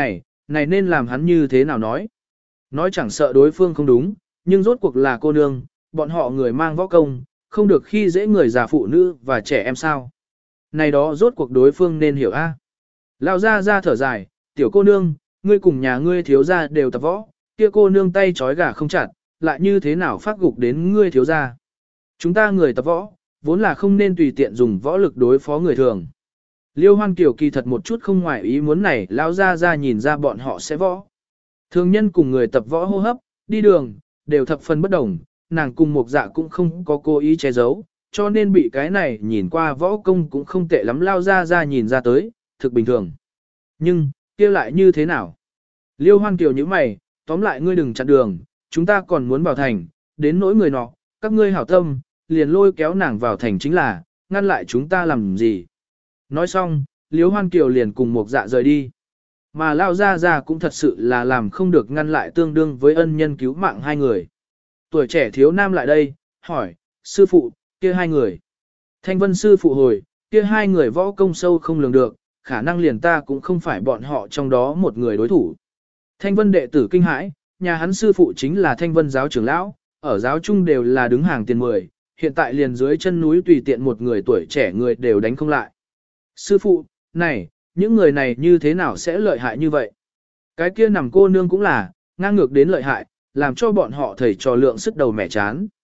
nên làm hắn như thế nào nói. Nói chẳng sợ đối phương không đúng, nhưng rốt cuộc là cô nương, bọn họ người mang võ công, không được khi dễ người già phụ nữ và trẻ em sao. Này đó rốt cuộc đối phương nên hiểu a. Lao ra thở dài, tiểu cô nương, ngươi cùng nhà ngươi thiếu gia đều tập võ, kia cô nương tay trói gà không chặt, lại như thế nào phát gục đến ngươi thiếu gia. Chúng ta người tập võ, vốn là không nên tùy tiện dùng võ lực đối phó người thường. Liêu Hoan Kiều kỳ thật một chút không ngoài ý muốn này, lão ra nhìn ra bọn họ sẽ võ. Thường nhân cùng người tập võ hô hấp, đi đường, đều thập phần bất đồng, nàng cùng Mục Dạ cũng không có cố ý che giấu, cho nên bị cái này nhìn qua võ công cũng không tệ lắm lao ra nhìn ra tới, thực bình thường. Nhưng, kia lại như thế nào? Liêu Hoan Kiều như mày, tóm lại ngươi đừng chặn đường, chúng ta còn muốn vào thành, đến nỗi người nọ, các ngươi hảo tâm, liền lôi kéo nàng vào thành chính là, ngăn lại chúng ta làm gì. Nói xong, Liêu Hoan Kiều liền cùng Mục Dạ rời đi. Mà lao ra cũng thật sự là làm không được ngăn lại tương đương với ân nhân cứu mạng hai người. Tuổi trẻ thiếu nam lại đây, hỏi, sư phụ, kia hai người. Thanh Vân sư phụ hồi, kia hai người võ công sâu không lường được, khả năng liền ta cũng không phải bọn họ trong đó một người đối thủ. Thanh Vân đệ tử kinh hãi, nhà hắn sư phụ chính là Thanh Vân giáo trưởng lão, ở giáo chung đều là đứng hàng tiền 10, hiện tại liền dưới chân núi tùy tiện một người tuổi trẻ người đều đánh không lại. Sư phụ, này, những người này như thế nào sẽ lợi hại như vậy? Cái kia nằm cô nương cũng là, ngang ngược đến lợi hại, làm cho bọn họ thầy trò lượng sức đầu mẻ chán.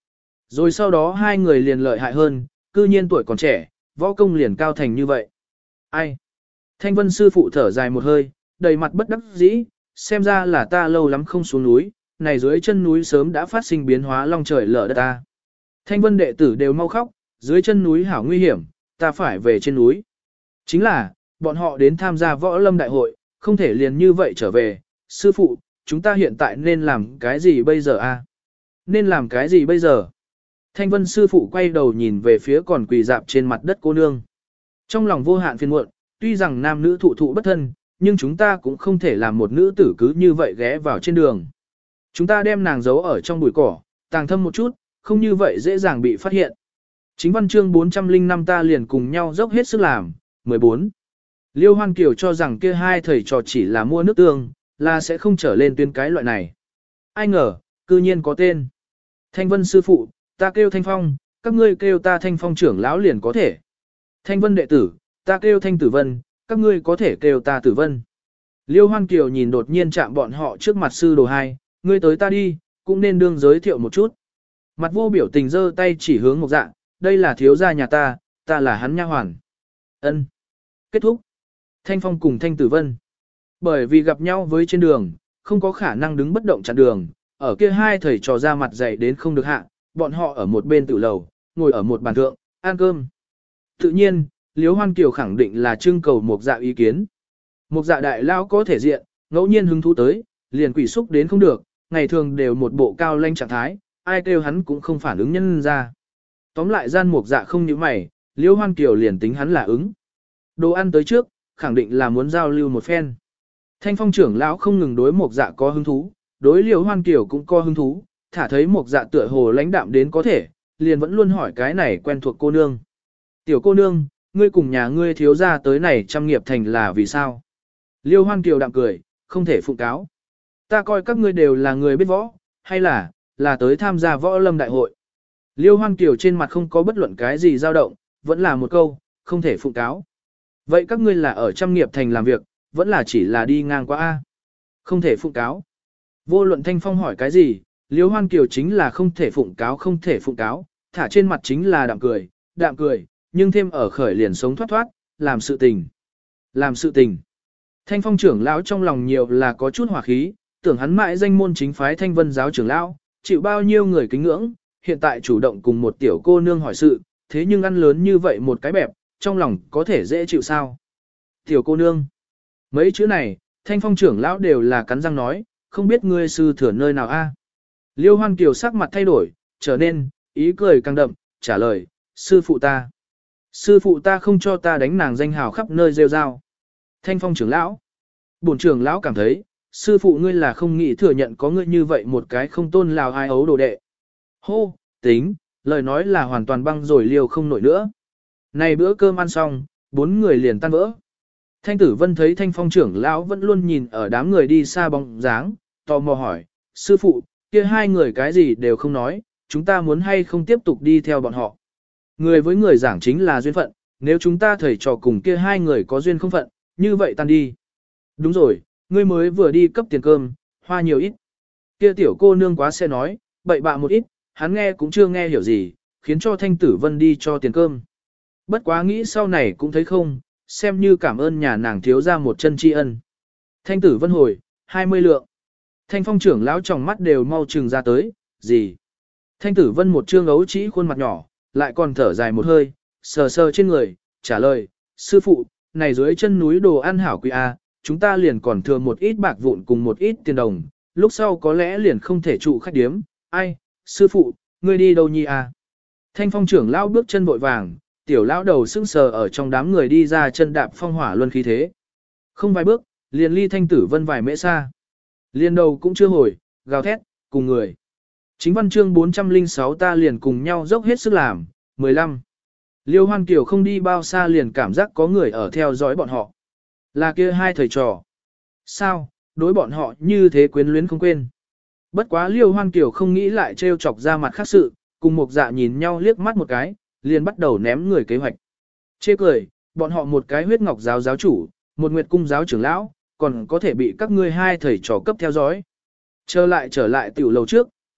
Rồi sau đó hai người liền lợi hại hơn, cư nhiên tuổi còn trẻ, võ công liền cao thành như vậy. Ai? Thanh Vân sư phụ thở dài một hơi, đầy mặt bất đắc dĩ, xem ra là ta lâu lắm không xuống núi, này dưới chân núi sớm đã phát sinh biến hóa long trời lở đất ta. Thanh Vân đệ tử đều mau khóc, dưới chân núi hảo nguy hiểm, ta phải về trên núi. Chính là, bọn họ đến tham gia võ lâm đại hội, không thể liền như vậy trở về. Sư phụ, chúng ta hiện tại nên làm cái gì bây giờ a? Nên làm cái gì bây giờ? Thanh Vân sư phụ quay đầu nhìn về phía còn quỳ dạp trên mặt đất cô nương. Trong lòng vô hạn phiền muộn, tuy rằng nam nữ thụ thụ bất thân, nhưng chúng ta cũng không thể làm một nữ tử cứ như vậy ghé vào trên đường. Chúng ta đem nàng giấu ở trong bụi cỏ, tàng thâm một chút, không như vậy dễ dàng bị phát hiện. Chính văn chương 405 ta liền cùng nhau dốc hết sức làm. 14. Liêu Hoan Kiều cho rằng kia hai thầy trò chỉ là mua nước tương, là sẽ không trở lên tuyến cái loại này. Ai ngờ, cư nhiên có tên. Thanh Vân sư phụ, ta kêu Thanh Phong, các ngươi kêu ta Thanh Phong trưởng lão liền có thể. Thanh Vân đệ tử, ta kêu Thanh Tử Vân, các ngươi có thể kêu ta Tử Vân. Liêu Hoan Kiều nhìn đột nhiên chạm bọn họ trước mặt sư đồ hai, ngươi tới ta đi, cũng nên đương giới thiệu một chút. Mặt vô biểu tình giơ tay chỉ hướng Mộc Dạ, đây là thiếu gia nhà ta là hắn nha hoàn. Ân. Kết thúc. Thanh Phong cùng Thanh Tử Vân. Bởi vì gặp nhau với trên đường, không có khả năng đứng bất động chặn đường, ở kia hai thầy trò ra mặt dày đến không được hạ, bọn họ ở một bên tự lầu, ngồi ở một bàn thượng, ăn cơm. Tự nhiên, Liêu Hoan Kiều khẳng định là trưng cầu Mộc Dạ ý kiến. Mộc Dạ đại lao có thể diện, ngẫu nhiên hứng thú tới, liền quỷ xúc đến không được, ngày thường đều một bộ cao lanh trạng thái, ai kêu hắn cũng không phản ứng nhân ra. Tóm lại gian Mộc Dạ không như mày, Liêu Hoan Kiều liền tính hắn là ứng. Đồ ăn tới trước, khẳng định là muốn giao lưu một phen. Thanh Phong trưởng lão không ngừng đối Mộc Dạ có hứng thú, đối Liêu Hoan Kiều cũng có hứng thú, thả thấy Mộc Dạ tựa hồ lãnh đạm đến có thể, liền vẫn luôn hỏi cái này quen thuộc cô nương. Tiểu cô nương, ngươi cùng nhà ngươi thiếu gia tới này trăm nghiệp thành là vì sao? Liêu Hoan Kiều đạm cười, không thể phụng cáo. Ta coi các ngươi đều là người biết võ, hay là tới tham gia võ lâm đại hội. Liêu Hoan Kiều trên mặt không có bất luận cái gì dao động, vẫn là một câu, không thể phụng cáo. Vậy các ngươi là ở trăm nghiệp thành làm việc, vẫn là chỉ là đi ngang qua A. Không thể phụng cáo. Vô luận Thanh Phong hỏi cái gì, Liêu Hoan Kiều chính là không thể phụng cáo không thể phụng cáo, thả trên mặt chính là đạm cười, nhưng thêm ở khởi liền sống thoát thoát, làm sự tình. Làm sự tình. Thanh Phong trưởng lão trong lòng nhiều là có chút hỏa khí, tưởng hắn mãi danh môn chính phái Thanh Vân giáo trưởng lão, chịu bao nhiêu người kính ngưỡng, hiện tại chủ động cùng một tiểu cô nương hỏi sự, thế nhưng ăn lớn như vậy một cái bẹp, trong lòng có thể dễ chịu sao? Tiểu cô nương. Mấy chữ này, Thanh Phong trưởng lão đều là cắn răng nói, không biết ngươi sư thừa nơi nào a? Liêu Hoan Kiều sắc mặt thay đổi, trở nên, ý cười càng đậm, trả lời, sư phụ ta. Sư phụ ta không cho ta đánh nàng danh hào khắp nơi rêu rao. Thanh Phong trưởng lão. Bổn trưởng lão cảm thấy, sư phụ ngươi là không nghĩ thừa nhận có ngươi như vậy một cái không tôn lào ai ấu đồ đệ. Hô, tính, lời nói là hoàn toàn băng rồi liều không nổi nữa. Này bữa cơm ăn xong, 4 người liền tan vỡ. Thanh Tử Vân thấy Thanh Phong trưởng lão vẫn luôn nhìn ở đám người đi xa bóng dáng, tò mò hỏi, sư phụ, kia hai người cái gì đều không nói, chúng ta muốn hay không tiếp tục đi theo bọn họ. Người với người giảng chính là duyên phận, nếu chúng ta thầy trò cùng kia hai người có duyên không phận, như vậy tan đi. Đúng rồi, ngươi mới vừa đi cấp tiền cơm, hoa nhiều ít. Kia tiểu cô nương quá sẽ nói, bậy bạ một ít, hắn nghe cũng chưa nghe hiểu gì, khiến cho Thanh Tử Vân đi cho tiền cơm. Bất quá nghĩ sau này cũng thấy không, xem như cảm ơn nhà nàng thiếu ra một chân tri ân. Thanh Tử Vân hồi, 20 lượng. Thanh Phong trưởng lão trong mắt đều mau trừng ra tới, gì? Thanh Tử Vân một trương ấu trĩ khuôn mặt nhỏ, lại còn thở dài một hơi, sờ sờ trên người, trả lời, sư phụ, này dưới chân núi đồ ăn hảo quý a, chúng ta liền còn thừa một ít bạc vụn cùng một ít tiền đồng, lúc sau có lẽ liền không thể trụ khách điếm, ai, sư phụ, ngươi đi đâu nhi a? Thanh Phong trưởng lão bước chân vội vàng, tiểu lão đầu sững sờ ở trong đám người đi ra chân đạp phong hỏa luân khí thế. Không vài bước, liền ly Thanh Tử Vân vài mễ xa. Liền đầu cũng chưa hồi, gào thét, cùng người. Chính văn chương 406 ta liền cùng nhau dốc hết sức làm, 15. Liêu Hoan Kiều không đi bao xa liền cảm giác có người ở theo dõi bọn họ. Là kia hai thầy trò. Sao, đối bọn họ như thế quyến luyến không quên. Bất quá Liêu Hoan Kiều không nghĩ lại trêu chọc ra mặt khác sự, cùng Mộc Dạ nhìn nhau liếc mắt một cái, liền bắt đầu ném người kế hoạch. Chê cười, bọn họ một cái huyết ngọc giáo giáo chủ, một nguyệt cung giáo trưởng lão, còn có thể bị các ngươi hai thầy trò cấp theo dõi. Trở lại tiểu lầu trước,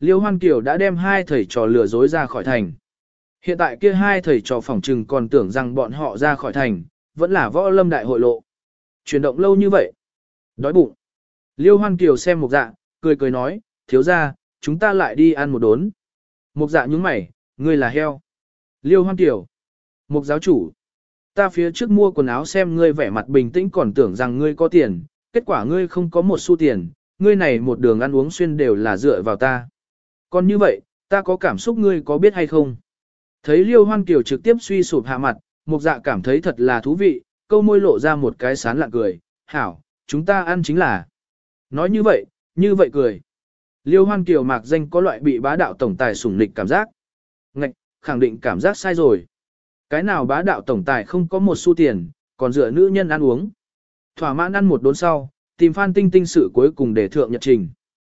Liêu Hoan Kiều đã đem hai thầy trò lừa dối ra khỏi thành. Hiện tại kia hai thầy trò phỏng trừng còn tưởng rằng bọn họ ra khỏi thành, vẫn là võ lâm đại hội lộ. Chuyển động lâu như vậy. Đói bụng. Liêu Hoan Kiều xem Mục Dạ, cười cười nói, thiếu ra, chúng ta lại đi ăn một đốn. Mục Dạ nhướng mày, ngươi là heo. Liêu Hoan Kiều. Mục giáo chủ. Ta phía trước mua quần áo xem ngươi vẻ mặt bình tĩnh còn tưởng rằng ngươi có tiền, kết quả ngươi không có một xu tiền, ngươi này một đường ăn uống xuyên đều là dựa vào ta. Còn như vậy, ta có cảm xúc ngươi có biết hay không? Thấy Liêu Hoan Kiều trực tiếp suy sụp hạ mặt, Mục Dạ cảm thấy thật là thú vị, câu môi lộ ra một cái sán lạ cười, hảo, chúng ta ăn chính là. Nói như vậy cười. Liêu Hoan Kiều mạc danh có loại bị bá đạo tổng tài sủng nịch cảm giác. Ngạch, khẳng định cảm giác sai rồi. Cái nào bá đạo tổng tài không có một xu tiền, còn dựa nữ nhân ăn uống. Thỏa mãn ăn một đốn sau, tìm Phan Tinh Tinh sự cuối cùng để thượng nhật trình.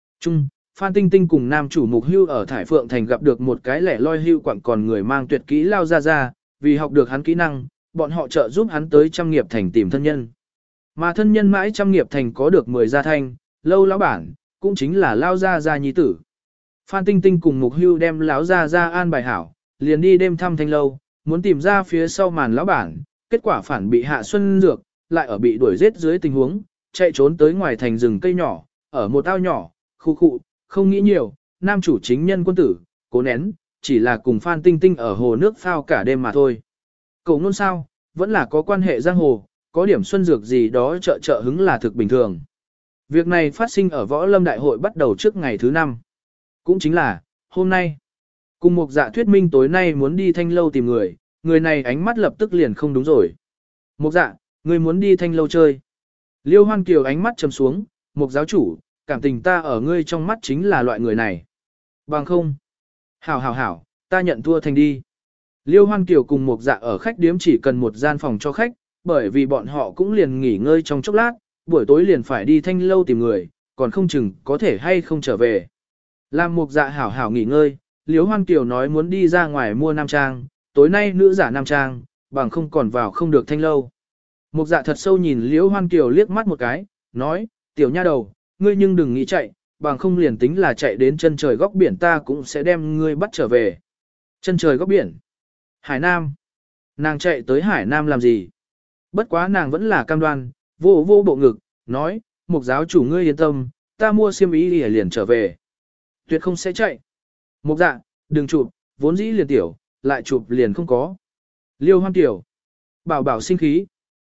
Phan Tinh Tinh cùng nam chủ Mục Hưu ở Thải Phượng Thành gặp được một cái lẻ loi hưu quặng còn người mang tuyệt kỹ lao ra, vì học được hắn kỹ năng, bọn họ trợ giúp hắn tới Trăm Nghiệp Thành tìm thân nhân. Mà thân nhân mãi Trăm Nghiệp Thành có được 10 gia thanh, lâu lão bản, cũng chính là lao ra nhi tử. Phan Tinh Tinh cùng Mục Hưu đem lão ra an bài hảo, liền đi đêm thăm thanh lâu, muốn tìm ra phía sau màn lão bản, kết quả phản bị Hạ Xuân Dược, lại ở bị đuổi giết dưới tình huống, chạy trốn tới ngoài thành rừng cây nhỏ, ở một ao nhỏ, khu, không nghĩ nhiều, nam chủ chính nhân quân tử, cố nén, chỉ là cùng Phan Tinh Tinh ở hồ nước phao cả đêm mà thôi. Cậu nôn sao, vẫn là có quan hệ giang hồ, có điểm Xuân Dược gì đó trợ hứng là thực bình thường. Việc này phát sinh ở Võ Lâm Đại hội bắt đầu trước ngày thứ 5. Cũng chính là, hôm nay. Cùng Mục Dạ thuyết minh tối nay muốn đi thanh lâu tìm người này ánh mắt lập tức liền không đúng rồi. Mục Dạ, người muốn đi thanh lâu chơi. Liêu Hoan Kiều ánh mắt trầm xuống, Mục giáo chủ, cảm tình ta ở ngươi trong mắt chính là loại người này. Bằng không. Hảo, ta nhận thua thành đi. Liêu Hoan Kiều cùng Mục Dạ ở khách điếm chỉ cần một gian phòng cho khách, bởi vì bọn họ cũng liền nghỉ ngơi trong chốc lát, buổi tối liền phải đi thanh lâu tìm người, còn không chừng có thể hay không trở về. Làm Mục Dạ hảo nghỉ ngơi, Liêu Hoan Kiều nói muốn đi ra ngoài mua nam trang, tối nay nữ giả nam trang, bằng không còn vào không được thanh lâu. Mục Dạ thật sâu nhìn Liêu Hoan Kiều liếc mắt một cái, nói, tiểu nha đầu, ngươi nhưng đừng nghĩ chạy, bằng không liền tính là chạy đến chân trời góc biển ta cũng sẽ đem ngươi bắt trở về. Chân trời góc biển. Hải Nam. Nàng chạy tới Hải Nam làm gì? Bất quá nàng vẫn là cam đoan, vô bộ ngực, nói, Mục giáo chủ ngươi yên tâm, ta mua xiêm y liền trở về. Tuyệt không sẽ chạy. Mục Dạ, đừng chụp, vốn dĩ liền tiểu, lại chụp liền không có. Liêu Hoan Kiều. Bảo sinh khí.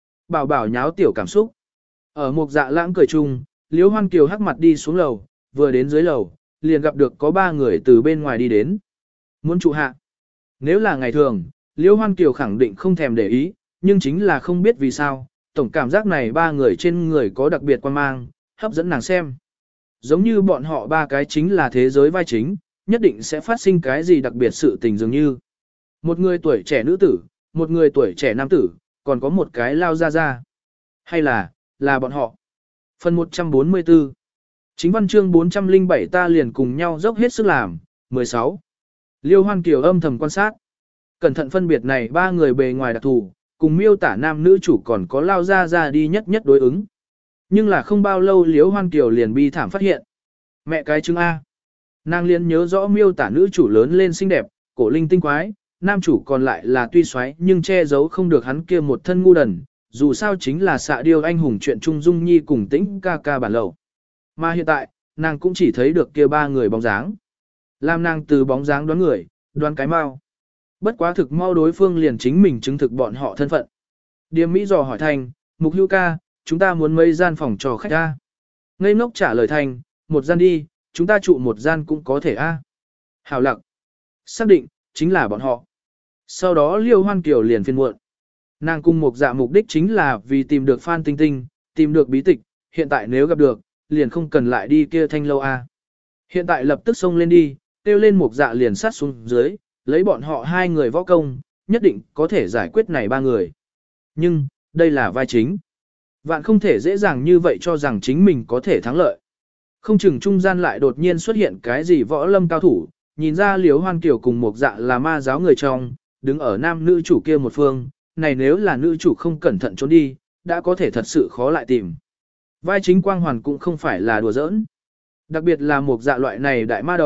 Bảo nháo tiểu cảm xúc. Ở Mục Dạ lãng cười chung, Liêu Hoan Kiều hắc mặt đi xuống lầu, vừa đến dưới lầu, liền gặp được có 3 người từ bên ngoài đi đến. Muốn trụ hạ. Nếu là ngày thường, Liêu Hoan Kiều khẳng định không thèm để ý, nhưng chính là không biết vì sao, tổng cảm giác này 3 người trên người có đặc biệt quan mang, hấp dẫn nàng xem. Giống như bọn họ 3 cái chính là thế giới vai chính, nhất định sẽ phát sinh cái gì đặc biệt sự tình dường như. Một người tuổi trẻ nữ tử, một người tuổi trẻ nam tử, còn có một cái lao ra. Hay là bọn họ. Phần 144. Chính văn chương 407 ta liền cùng nhau dốc hết sức làm. 16. Liêu Hoan Kiều âm thầm quan sát. Cẩn thận phân biệt này 3 người bề ngoài đặc thù, cùng miêu tả nam nữ chủ còn có lao ra đi nhất đối ứng. Nhưng là không bao lâu Liêu Hoan Kiều liền bi thảm phát hiện. Mẹ cái chứng A. Nàng liền nhớ rõ miêu tả nữ chủ lớn lên xinh đẹp, cổ linh tinh quái, nam chủ còn lại là tuy xoáy nhưng che giấu không được hắn kia một thân ngu đần, dù sao chính là xạ điêu anh hùng chuyện Trung Dung Nhi cùng Tĩnh ca bản lầu. Mà hiện tại, nàng cũng chỉ thấy được kia 3 người bóng dáng. Làm nàng từ bóng dáng đoán người, đoán cái mau. Bất quá thực mau đối phương liền chính mình chứng thực bọn họ thân phận. Điềm Mỹ dò hỏi Thành, Mục Hưu ca, chúng ta muốn mấy gian phòng cho khách a? Ngây ngốc trả lời Thành, một gian đi, chúng ta trụ một gian cũng có thể a. Hảo lặc. Xác định, chính là bọn họ. Sau đó Liêu Hoan Kiều liền phiền muộn. Nàng cùng Mục Dạ mục đích chính là vì tìm được Phan Tinh Tinh, tìm được bí tịch, hiện tại nếu gặp được, liền không cần lại đi kia thanh lâu a. Hiện tại lập tức xông lên đi, kêu lên Mục Dạ liền sát xuống dưới, lấy bọn họ 2 người võ công, nhất định có thể giải quyết này 3 người. Nhưng, đây là vai chính. Vạn không thể dễ dàng như vậy cho rằng chính mình có thể thắng lợi. Không chừng trung gian lại đột nhiên xuất hiện cái gì võ lâm cao thủ, nhìn ra Liêu Hoan Kiều cùng Mục Dạ là ma giáo người trong, đứng ở nam nữ chủ kia một phương, này nếu là nữ chủ không cẩn thận trốn đi, đã có thể thật sự khó lại tìm. Vai chính quang hoàn cũng không phải là đùa giỡn. Đặc biệt là Mục Dạ loại này đại ma đầu,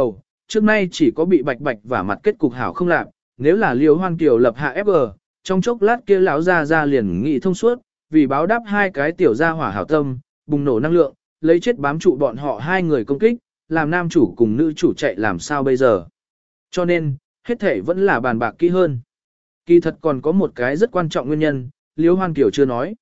trước nay chỉ có bị bạch bạch và mặt kết cục hảo không làm, nếu là Liêu Hoan Kiều lập hạ FG, trong chốc lát kia lão ra liền nghị thông suốt, vì báo đáp hai cái tiểu gia hỏa hảo tâm, bùng nổ năng lượng, lấy chết bám trụ bọn họ hai người công kích, làm nam chủ cùng nữ chủ chạy làm sao bây giờ. Cho nên, hết thể vẫn là bàn bạc kỹ hơn. Kỳ thật còn có một cái rất quan trọng nguyên nhân, Liêu Hoan Kiều chưa nói.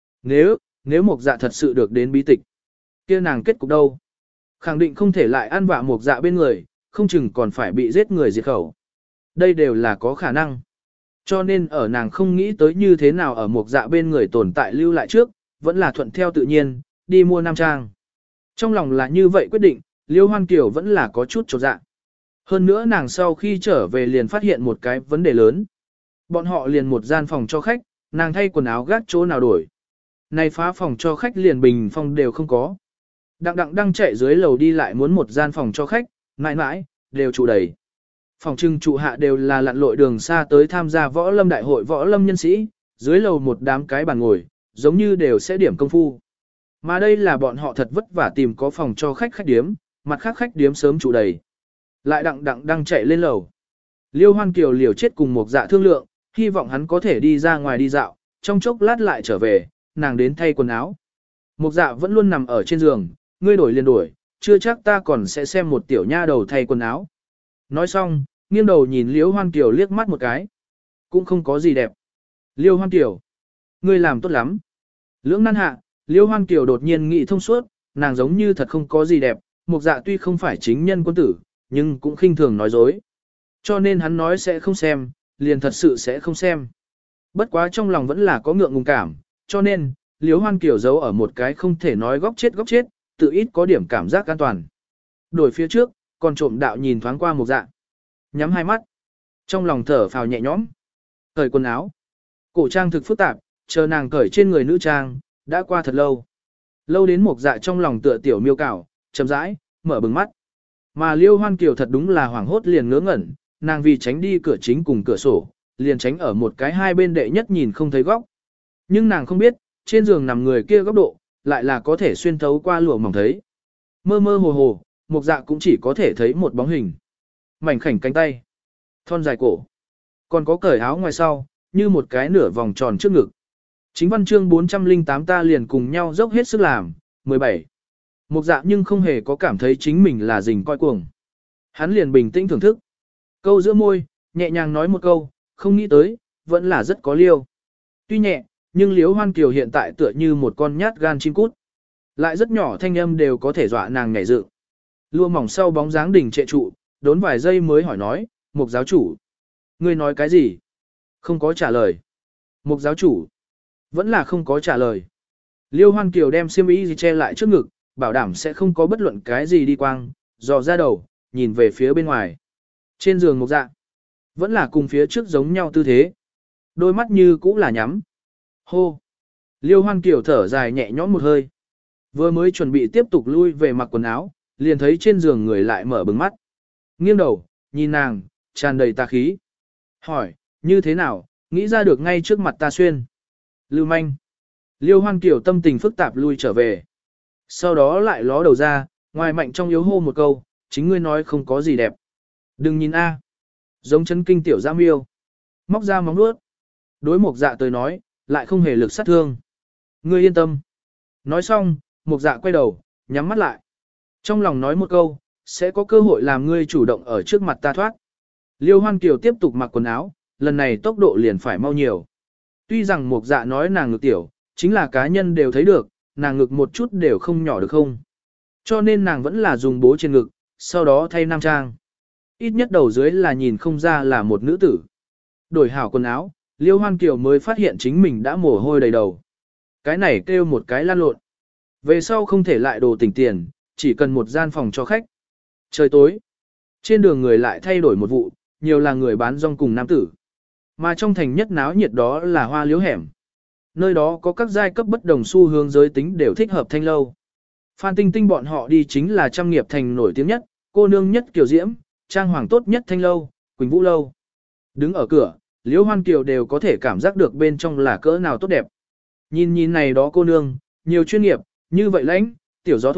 Nếu Mộc Dạ thật sự được đến bí tịch, kia nàng kết cục đâu? Khẳng định không thể lại ăn vạ Mộc Dạ bên người, không chừng còn phải bị giết người diệt khẩu. Đây đều là có khả năng. Cho nên ở nàng không nghĩ tới như thế nào ở Mộc Dạ bên người tồn tại lưu lại trước, vẫn là thuận theo tự nhiên, đi mua nam trang. Trong lòng là như vậy quyết định, Liêu Hoan Kiều vẫn là có chút chột dạ. Hơn nữa nàng sau khi trở về liền phát hiện một cái vấn đề lớn. Bọn họ liền một gian phòng cho khách, nàng thay quần áo gác chỗ nào đổi. Này phá phòng cho khách liền bình phong đều không có. Đặng chạy dưới lầu đi lại muốn một gian phòng cho khách, mãi mãi, đều trụ đầy. Phòng trưng trụ hạ đều là lặn lội đường xa tới tham gia võ lâm đại hội võ lâm nhân sĩ, dưới lầu một đám cái bàn ngồi, giống như đều sẽ điểm công phu. Mà đây là bọn họ thật vất vả tìm có phòng cho khách điếm, mặt khác khách điếm sớm trụ đầy. Lại đặng chạy lên lầu. Liêu Hoan Kiều liều chết cùng Mộc Dạ thương lượng, hy vọng hắn có thể đi ra ngoài đi dạo, trong chốc lát lại trở về, nàng đến thay quần áo. Mộc Dạ vẫn luôn nằm ở trên giường, ngươi đổi liền đổi, chưa chắc ta còn sẽ xem một tiểu nha đầu thay quần áo. Nói xong, nghiêng đầu nhìn Liêu Hoan Kiều liếc mắt một cái. Cũng không có gì đẹp. Liêu Hoan Kiều, ngươi làm tốt lắm. Lưỡng nan hạ, Liêu Hoan Kiều đột nhiên nghĩ thông suốt, nàng giống như thật không có gì đẹp, Mộc Dạ tuy không phải chính nhân quân tử, nhưng cũng khinh thường nói dối. Cho nên hắn nói sẽ không xem, liền thật sự sẽ không xem. Bất quá trong lòng vẫn là có ngượng ngùng cảm, cho nên, Liêu Hoan Kiều giấu ở một cái không thể nói góc chết, tự ít có điểm cảm giác an toàn. Đổi phía trước, còn trộm đạo nhìn thoáng qua Mộc Dạ. Nhắm hai mắt, trong lòng thở phào nhẹ nhõm. Cởi quần áo. Cổ trang thực phức tạp, chờ nàng cởi trên người nữ trang, đã qua thật lâu. Lâu đến Mộc Dạ trong lòng tựa tiểu miêu cào, chậm rãi, mở bừng mắt. Mà Liêu Hoan Kiều thật đúng là hoảng hốt liền ngớ ngẩn, nàng vì tránh đi cửa chính cùng cửa sổ, liền tránh ở một cái hai bên đệ nhất nhìn không thấy góc. Nhưng nàng không biết, trên giường nằm người kia góc độ, lại là có thể xuyên thấu qua lụa mỏng thấy. Mơ mơ hồ hồ, Mộc Dạ cũng chỉ có thể thấy một bóng hình. Mảnh khảnh cánh tay, thon dài cổ, còn có cởi áo ngoài sau, như một cái nửa vòng tròn trước ngực. Chính văn chương 408 ta liền cùng nhau dốc hết sức làm, 17. Mộc Dạ nhưng không hề có cảm thấy chính mình là rình coi cuồng. Hắn liền bình tĩnh thưởng thức. Câu giữa môi, nhẹ nhàng nói một câu, không nghĩ tới, vẫn là rất có liêu. Tuy nhẹ, nhưng Liêu Hoan Kiều hiện tại tựa như một con nhát gan chim cút. Lại rất nhỏ thanh âm đều có thể dọa nàng nhảy dựng. Lụa mỏng sau bóng dáng đỉnh trệ trụ, đốn vài giây mới hỏi nói, Mộc giáo chủ. Ngươi nói cái gì? Không có trả lời. Mộc giáo chủ. Vẫn là không có trả lời. Liêu Hoan Kiều đem xiêm y che lại trước ngực, bảo đảm sẽ không có bất luận cái gì đi quang, dò ra đầu, nhìn về phía bên ngoài. Trên giường Mộc Dạ, vẫn là cùng phía trước giống nhau tư thế. Đôi mắt như cũ là nhắm. Hô. Liêu Hoan Kiều thở dài nhẹ nhõm một hơi. Vừa mới chuẩn bị tiếp tục lui về mặc quần áo, liền thấy trên giường người lại mở bừng mắt. Nghiêng đầu, nhìn nàng, tràn đầy tà khí. Hỏi, như thế nào, nghĩ ra được ngay trước mặt ta xuyên. Lưu manh. Liêu Hoan Kiều tâm tình phức tạp lui trở về. Sau đó lại ló đầu ra, ngoài mạnh trong yếu hô một câu, chính ngươi nói không có gì đẹp. Đừng nhìn a, giống chấn kinh tiểu giã miêu. Móc ra móng nuốt. Đối Mộc Dạ tới nói, lại không hề lực sát thương. Ngươi yên tâm. Nói xong, Mộc Dạ quay đầu, nhắm mắt lại. Trong lòng nói một câu, sẽ có cơ hội làm ngươi chủ động ở trước mặt ta thoát. Liêu Hoan Kiều tiếp tục mặc quần áo, lần này tốc độ liền phải mau nhiều. Tuy rằng Mộc Dạ nói nàng ngực tiểu, chính là cá nhân đều thấy được, nàng ngực một chút đều không nhỏ được không. Cho nên nàng vẫn là dùng bố trên ngực, sau đó thay nam trang. Ít nhất đầu dưới là nhìn không ra là một nữ tử. Đổi hảo quần áo, Liêu Hoan Kiều mới phát hiện chính mình đã mồ hôi đầy đầu. Cái này kêu một cái lan lộn. Về sau không thể lại đồ tỉnh tiền, chỉ cần một gian phòng cho khách. Trời tối, trên đường người lại thay đổi một vụ, nhiều là người bán rong cùng nam tử. Mà trong thành nhất náo nhiệt đó là Hoa Liếu hẻm. Nơi đó có các giai cấp bất đồng xu hướng giới tính đều thích hợp thanh lâu. Phan Tinh Tinh bọn họ đi chính là trăm nghiệp thành nổi tiếng nhất, cô nương nhất Kiều Diễm, trang hoàng tốt nhất thanh lâu, Quỳnh Vũ lâu. Đứng ở cửa, Liễu Hoan Kiều đều có thể cảm giác được bên trong là cỡ nào tốt đẹp. Nhìn này đó cô nương, nhiều chuyên nghiệp, như vậy lãnh, tiểu gió thổi,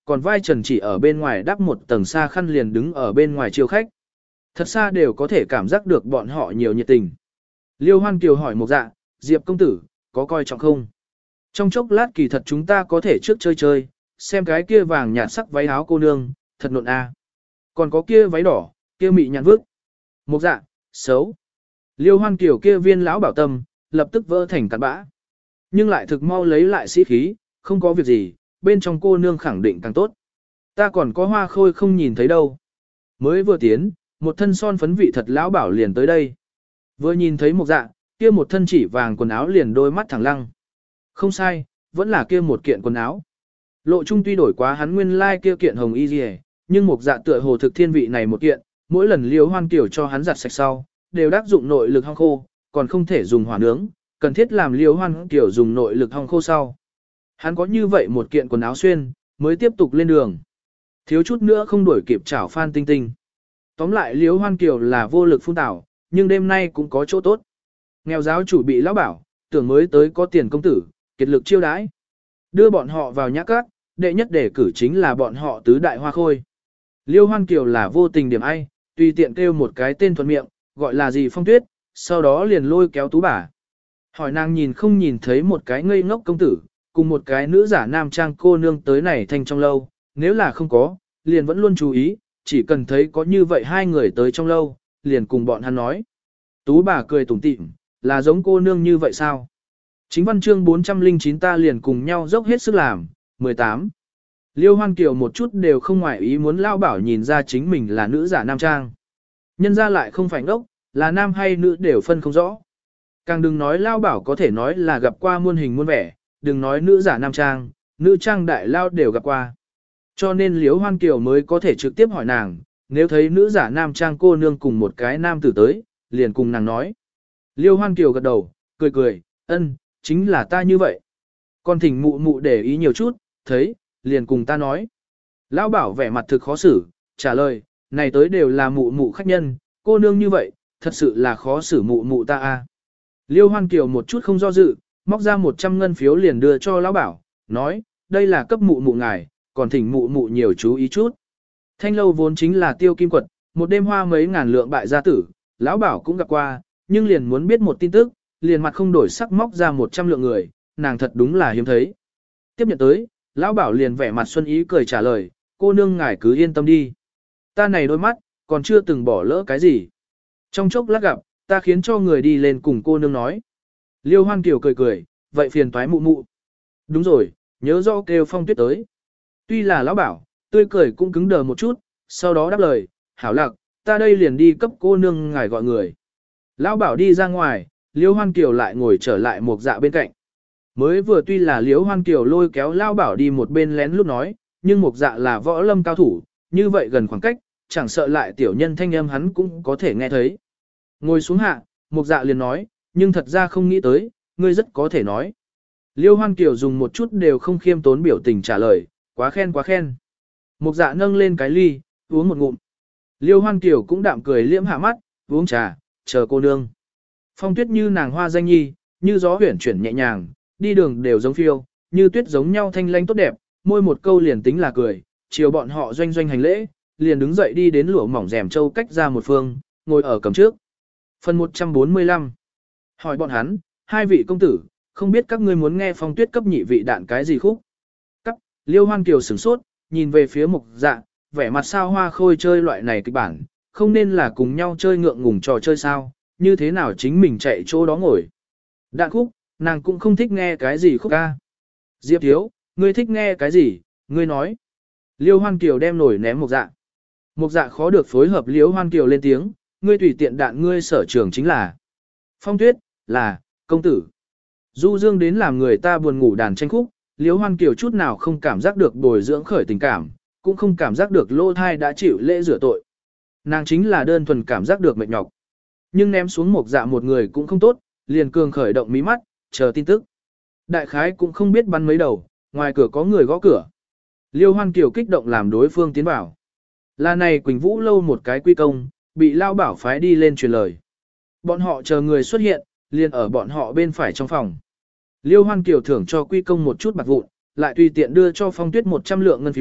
còn vai trần chỉ ở bên ngoài đắp một tầng xa khăn liền đứng ở bên ngoài chiêu khách. Thật xa đều có thể cảm giác được bọn họ nhiều nhiệt tình. Liêu Hoan Kiều hỏi Mục Dạ, Diệp công tử, có coi trọng không? Trong chốc lát kỳ thật chúng ta có thể trước chơi chơi, xem cái kia vàng nhạt sắc váy áo cô nương, thật nộn a. Còn có kia váy đỏ, kia mị nhạn vước. Mục Dạ, xấu. Liêu Hoan Kiều kia viên lão bảo tâm, lập tức vỡ thành cặn bã. Nhưng lại thực mau lấy lại sĩ khí, không có việc gì, bên trong cô nương khẳng định càng tốt. Ta còn có hoa khôi không nhìn thấy đâu. Mới vừa tiến, một thân son phấn vị thật lão bảo liền tới đây. Vừa nhìn thấy Mục Dạ, kia một thân chỉ vàng quần áo liền đôi mắt thẳng lăng. Không sai, vẫn là kia một kiện quần áo. Lộ Trung tuy đổi quá hắn nguyên lai kia kiện hồng y liề, nhưng Mục Dạ tựa hồ thực thiên vị này một kiện, mỗi lần Liêu Hoan Kiều cho hắn giặt sạch sau, đều đắc dụng nội lực hong khô, còn không thể dùng hỏa nướng, cần thiết làm Liêu Hoan Kiều dùng nội lực hong khô sau. Hắn có như vậy một kiện quần áo xuyên, mới tiếp tục lên đường. Thiếu chút nữa không đuổi kịp chảo Phan Tinh Tinh. Tóm lại Liêu Hoan Kiều là vô lực phun tảo, nhưng đêm nay cũng có chỗ tốt. Nghèo giáo chủ bị lão bảo, tưởng mới tới có tiền công tử, kiệt lực chiêu đãi. Đưa bọn họ vào nhã cát, đệ nhất đề cử chính là bọn họ tứ đại hoa khôi. Liêu Hoan Kiều là vô tình điểm ai, tùy tiện kêu một cái tên thuận miệng, gọi là gì Phong Tuyết, sau đó liền lôi kéo Tú Bà. Hỏi nàng nhìn không nhìn thấy một cái ngây ngốc công tử, cùng một cái nữ giả nam trang cô nương tới này thanh trong lâu, nếu là không có, liền vẫn luôn chú ý, chỉ cần thấy có như vậy hai người tới trong lâu, liền cùng bọn hắn nói. Tú Bà cười tủm tỉm, là giống cô nương như vậy sao? Chính văn chương 409 ta liền cùng nhau dốc hết sức làm, 18. Liêu Hoan Kiều một chút đều không ngoại ý muốn lao bảo nhìn ra chính mình là nữ giả nam trang. Nhân ra lại không phải ngốc, là nam hay nữ đều phân không rõ. Càng đừng nói lao bảo có thể nói là gặp qua muôn hình muôn vẻ, đừng nói nữ giả nam trang, nữ trang đại lao đều gặp qua. Cho nên Liêu Hoan Kiều mới có thể trực tiếp hỏi nàng, nếu thấy nữ giả nam trang cô nương cùng một cái nam tử tới, liền cùng nàng nói. Liêu Hoan Kiều gật đầu, cười cười, ân, chính là ta như vậy. Còn thỉnh mụ mụ để ý nhiều chút, thấy, liền cùng ta nói. Lão bảo vẻ mặt thực khó xử, trả lời, này tới đều là mụ mụ khách nhân, cô nương như vậy, thật sự là khó xử mụ mụ ta a. Liêu Hoan Kiều một chút không do dự, móc ra 100 ngân phiếu liền đưa cho lão bảo, nói, đây là cấp mụ mụ ngài, còn thỉnh mụ mụ nhiều chú ý chút. Thanh lâu vốn chính là tiêu kim quật, một đêm hoa mấy ngàn lượng bại gia tử, lão bảo cũng gặp qua, nhưng liền muốn biết một tin tức, liền mặt không đổi sắc móc ra 100 lượng người, nàng thật đúng là hiếm thấy. Tiếp nhận tới, lão bảo liền vẻ mặt xuân ý cười trả lời, cô nương ngài cứ yên tâm đi. Ta này đôi mắt, còn chưa từng bỏ lỡ cái gì. Trong chốc lát gặp, ta khiến cho người đi lên cùng cô nương nói. Liêu Hoan Kiều cười cười, vậy phiền toái mụ mụ. Đúng rồi, nhớ rõ kêu Phong Tuyết tới. Tuy là lão bảo, tươi cười cũng cứng đờ một chút, sau đó đáp lời, hảo lạc, ta đây liền đi cấp cô nương ngài gọi người. Lão bảo đi ra ngoài, Liêu Hoan Kiều lại ngồi trở lại Mục Dạ bên cạnh. Mới vừa tuy là Liêu Hoan Kiều lôi kéo lão bảo đi một bên lén lúc nói, nhưng Mục Dạ là võ lâm cao thủ, như vậy gần khoảng cách, chẳng sợ lại tiểu nhân thanh âm hắn cũng có thể nghe thấy. Ngồi xuống hạ, Mục Dạ liền nói, nhưng thật ra không nghĩ tới, ngươi rất có thể nói. Liêu Hoan Kiều dùng một chút đều không khiêm tốn biểu tình trả lời, quá khen quá khen. Mục Dạ nâng lên cái ly, uống một ngụm. Liêu Hoan Kiều cũng đạm cười liễm hạ mắt, uống trà, chờ cô nương. Phong Tuyết như nàng hoa danh nhi, như gió huyển chuyển nhẹ nhàng, đi đường đều giống phiêu, như tuyết giống nhau thanh lanh tốt đẹp, môi một câu liền tính là cười, chiều bọn họ doanh doanh hành lễ, liền đứng dậy đi đến lụa mỏng rèm châu cách ra một phương, ngồi ở cầm trước. Phần 145. Hỏi bọn hắn, hai vị công tử, không biết các ngươi muốn nghe Phong Tuyết cấp nhị vị đạn cái gì khúc? Cấp, Liêu Hoan Kiều sửng sốt, nhìn về phía Mục Dạ, vẻ mặt sao hoa khôi chơi loại này kịch bản, không nên là cùng nhau chơi ngượng ngùng trò chơi sao, như thế nào chính mình chạy chỗ đó ngồi. Đạn khúc, nàng cũng không thích nghe cái gì khúc ca. Diệp Thiếu, ngươi thích nghe cái gì, ngươi nói. Liêu Hoan Kiều đem nổi ném Mục Dạ. Mục Dạ khó được phối hợp Liêu Hoan Kiều lên tiếng, ngươi tùy tiện đạn ngươi sở trường chính là. Phong Tuyết, là, công tử. Du dương đến làm người ta buồn ngủ đàn tranh khúc, Liêu Hoan Kiều chút nào không cảm giác được bồi dưỡng khởi tình cảm, cũng không cảm giác được lô thai đã chịu lễ rửa tội. Nàng chính là đơn thuần cảm giác được mệt nhọc. Nhưng ném xuống Mục Dạ một người cũng không tốt, liền cường khởi động mí mắt, chờ tin tức. Đại khái cũng không biết bắn mấy đầu, ngoài cửa có người gõ cửa. Liêu Hoan Kiều kích động làm đối phương tiến vào. Là này Quỳnh Vũ lâu một cái quy công, bị lao bảo phái đi lên truyền lời. Bọn họ chờ người xuất hiện, liền ở bọn họ bên phải trong phòng. Liêu Hoan Kiều thưởng cho quy công một chút bạc vụn, lại tùy tiện đưa cho Phong Tuyết 100 lượng ngân phiếu,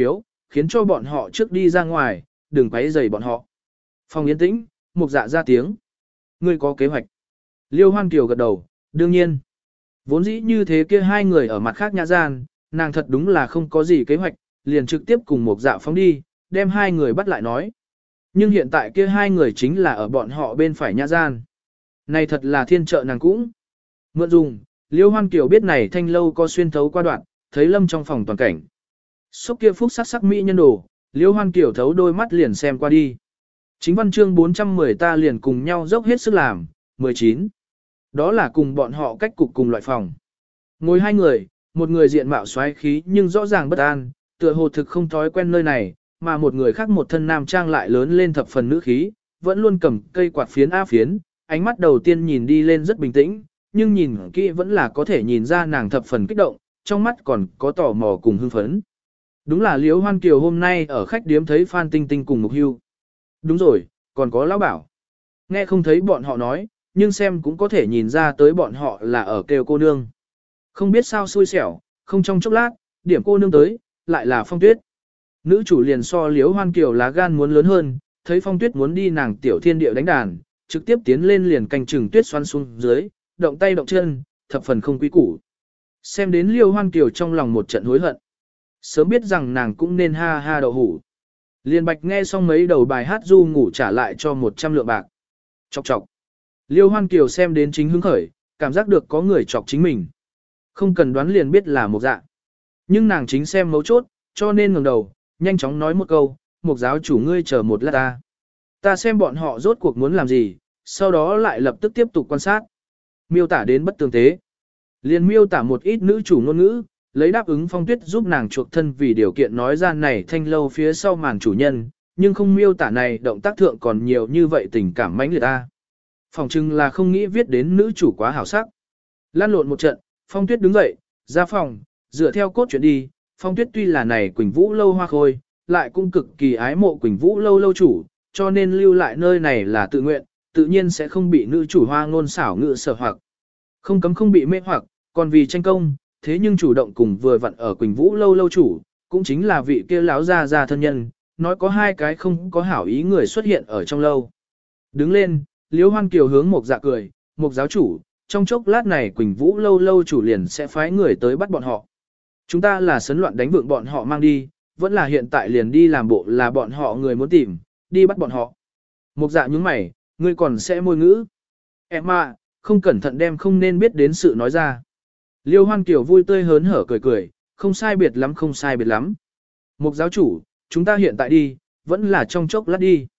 khiến cho bọn họ trước đi ra ngoài, đừng quấy rầy bọn họ. Phòng yên tĩnh, Mục Dạ ra tiếng. Ngươi có kế hoạch. Liêu Hoan Kiều gật đầu, đương nhiên. Vốn dĩ như thế kia hai người ở mặt khác nhã gian, nàng thật đúng là không có gì kế hoạch, liền trực tiếp cùng Mục Dạ phóng đi, đem hai người bắt lại nói. Nhưng hiện tại kia hai người chính là ở bọn họ bên phải nhã gian. Này thật là thiên trợ nàng cũng. Mượn dùng, Liêu Hoan Kiều biết này thanh lâu có xuyên thấu qua đoạn, thấy Lâm trong phòng toàn cảnh. Xúc kia phúc sắc sắc mỹ nhân đồ, Liêu Hoan Kiều thấu đôi mắt liền xem qua đi. Chính văn chương 410 ta liền cùng nhau dốc hết sức làm, 19. Đó là cùng bọn họ cách cục cùng loại phòng. Ngồi hai người, một người diện mạo xoáy khí nhưng rõ ràng bất an, tựa hồ thực không thói quen nơi này, mà một người khác một thân nam trang lại lớn lên thập phần nữ khí, vẫn luôn cầm cây quạt phiến á phiến, ánh mắt đầu tiên nhìn đi lên rất bình tĩnh, nhưng nhìn kỹ vẫn là có thể nhìn ra nàng thập phần kích động, trong mắt còn có tò mò cùng hưng phấn. Đúng là Liễu Hoan Kiều hôm nay ở khách điếm thấy Phan Tinh Tinh cùng Mục Hưu. Đúng rồi, còn có Lão Bảo. Nghe không thấy bọn họ nói, nhưng xem cũng có thể nhìn ra tới bọn họ là ở kêu cô nương. Không biết sao xui xẻo, không trong chốc lát, điểm cô nương tới, lại là Phong Tuyết. Nữ chủ liền so Liễu Hoan Kiều lá gan muốn lớn hơn, thấy Phong Tuyết muốn đi nàng tiểu thiên địa đánh đàn, trực tiếp tiến lên liền canh chừng Tuyết xoắn xuống dưới, động tay động chân, thập phần không quý củ. Xem đến Liễu Hoan Kiều trong lòng một trận hối hận. Sớm biết rằng nàng cũng nên ha ha đậu hủ. Liên Bạch nghe xong mấy đầu bài hát du ngủ trả lại cho 100 lượng bạc. Chọc chọc. Liêu Hoan Kiều xem đến chính hứng khởi, cảm giác được có người chọc chính mình. Không cần đoán liền biết là Mục Dạ. Nhưng nàng chính xem mấu chốt, cho nên ngẩng đầu, nhanh chóng nói một câu, Mục giáo chủ ngươi chờ một lát ta. Ta xem bọn họ rốt cuộc muốn làm gì, sau đó lại lập tức tiếp tục quan sát. Miêu tả đến bất tường tế. Liền miêu tả một ít nữ chủ ngôn ngữ, lấy đáp ứng Phong Tuyết giúp nàng chuộc thân vì điều kiện nói ra này thanh lâu phía sau màn chủ nhân, nhưng không miêu tả này động tác thượng còn nhiều như vậy tình cảm mãnh liệt ta. Phòng chừng là không nghĩ viết đến nữ chủ quá hảo sắc. Lan lộn một trận, Phong Tuyết đứng dậy, ra phòng, dựa theo cốt truyện đi, Phong Tuyết tuy là này Quỳnh Vũ lâu hoa khôi, lại cũng cực kỳ ái mộ Quỳnh Vũ lâu lâu chủ, cho nên lưu lại nơi này là tự nguyện, tự nhiên sẽ không bị nữ chủ hoa ngôn xảo ngữ sở hoặc. Không cấm không bị mê hoặc, còn vì tranh công, thế nhưng chủ động cùng vừa vặn ở Quỳnh Vũ lâu lâu chủ, cũng chính là vị kia lão gia thân nhân, nói có hai cái không có hảo ý người xuất hiện ở trong lâu. Đứng lên, Liễu Hoan Kiều hướng Mục Dạ cười, Mục giáo chủ, trong chốc lát này Quỳnh Vũ lâu lâu chủ liền sẽ phái người tới bắt bọn họ. Chúng ta là sấn loạn đánh vượng bọn họ mang đi, vẫn là hiện tại liền đi làm bộ là bọn họ người muốn tìm, đi bắt bọn họ. Mục Dạ nhướng mày, ngươi còn sẽ môi ngữ. Em à, không cẩn thận đem không nên biết đến sự nói ra. Liêu Hoan Kiều vui tươi hớn hở cười cười, không sai biệt lắm không sai biệt lắm. Mục giáo chủ, chúng ta hiện tại đi, vẫn là trong chốc lát đi.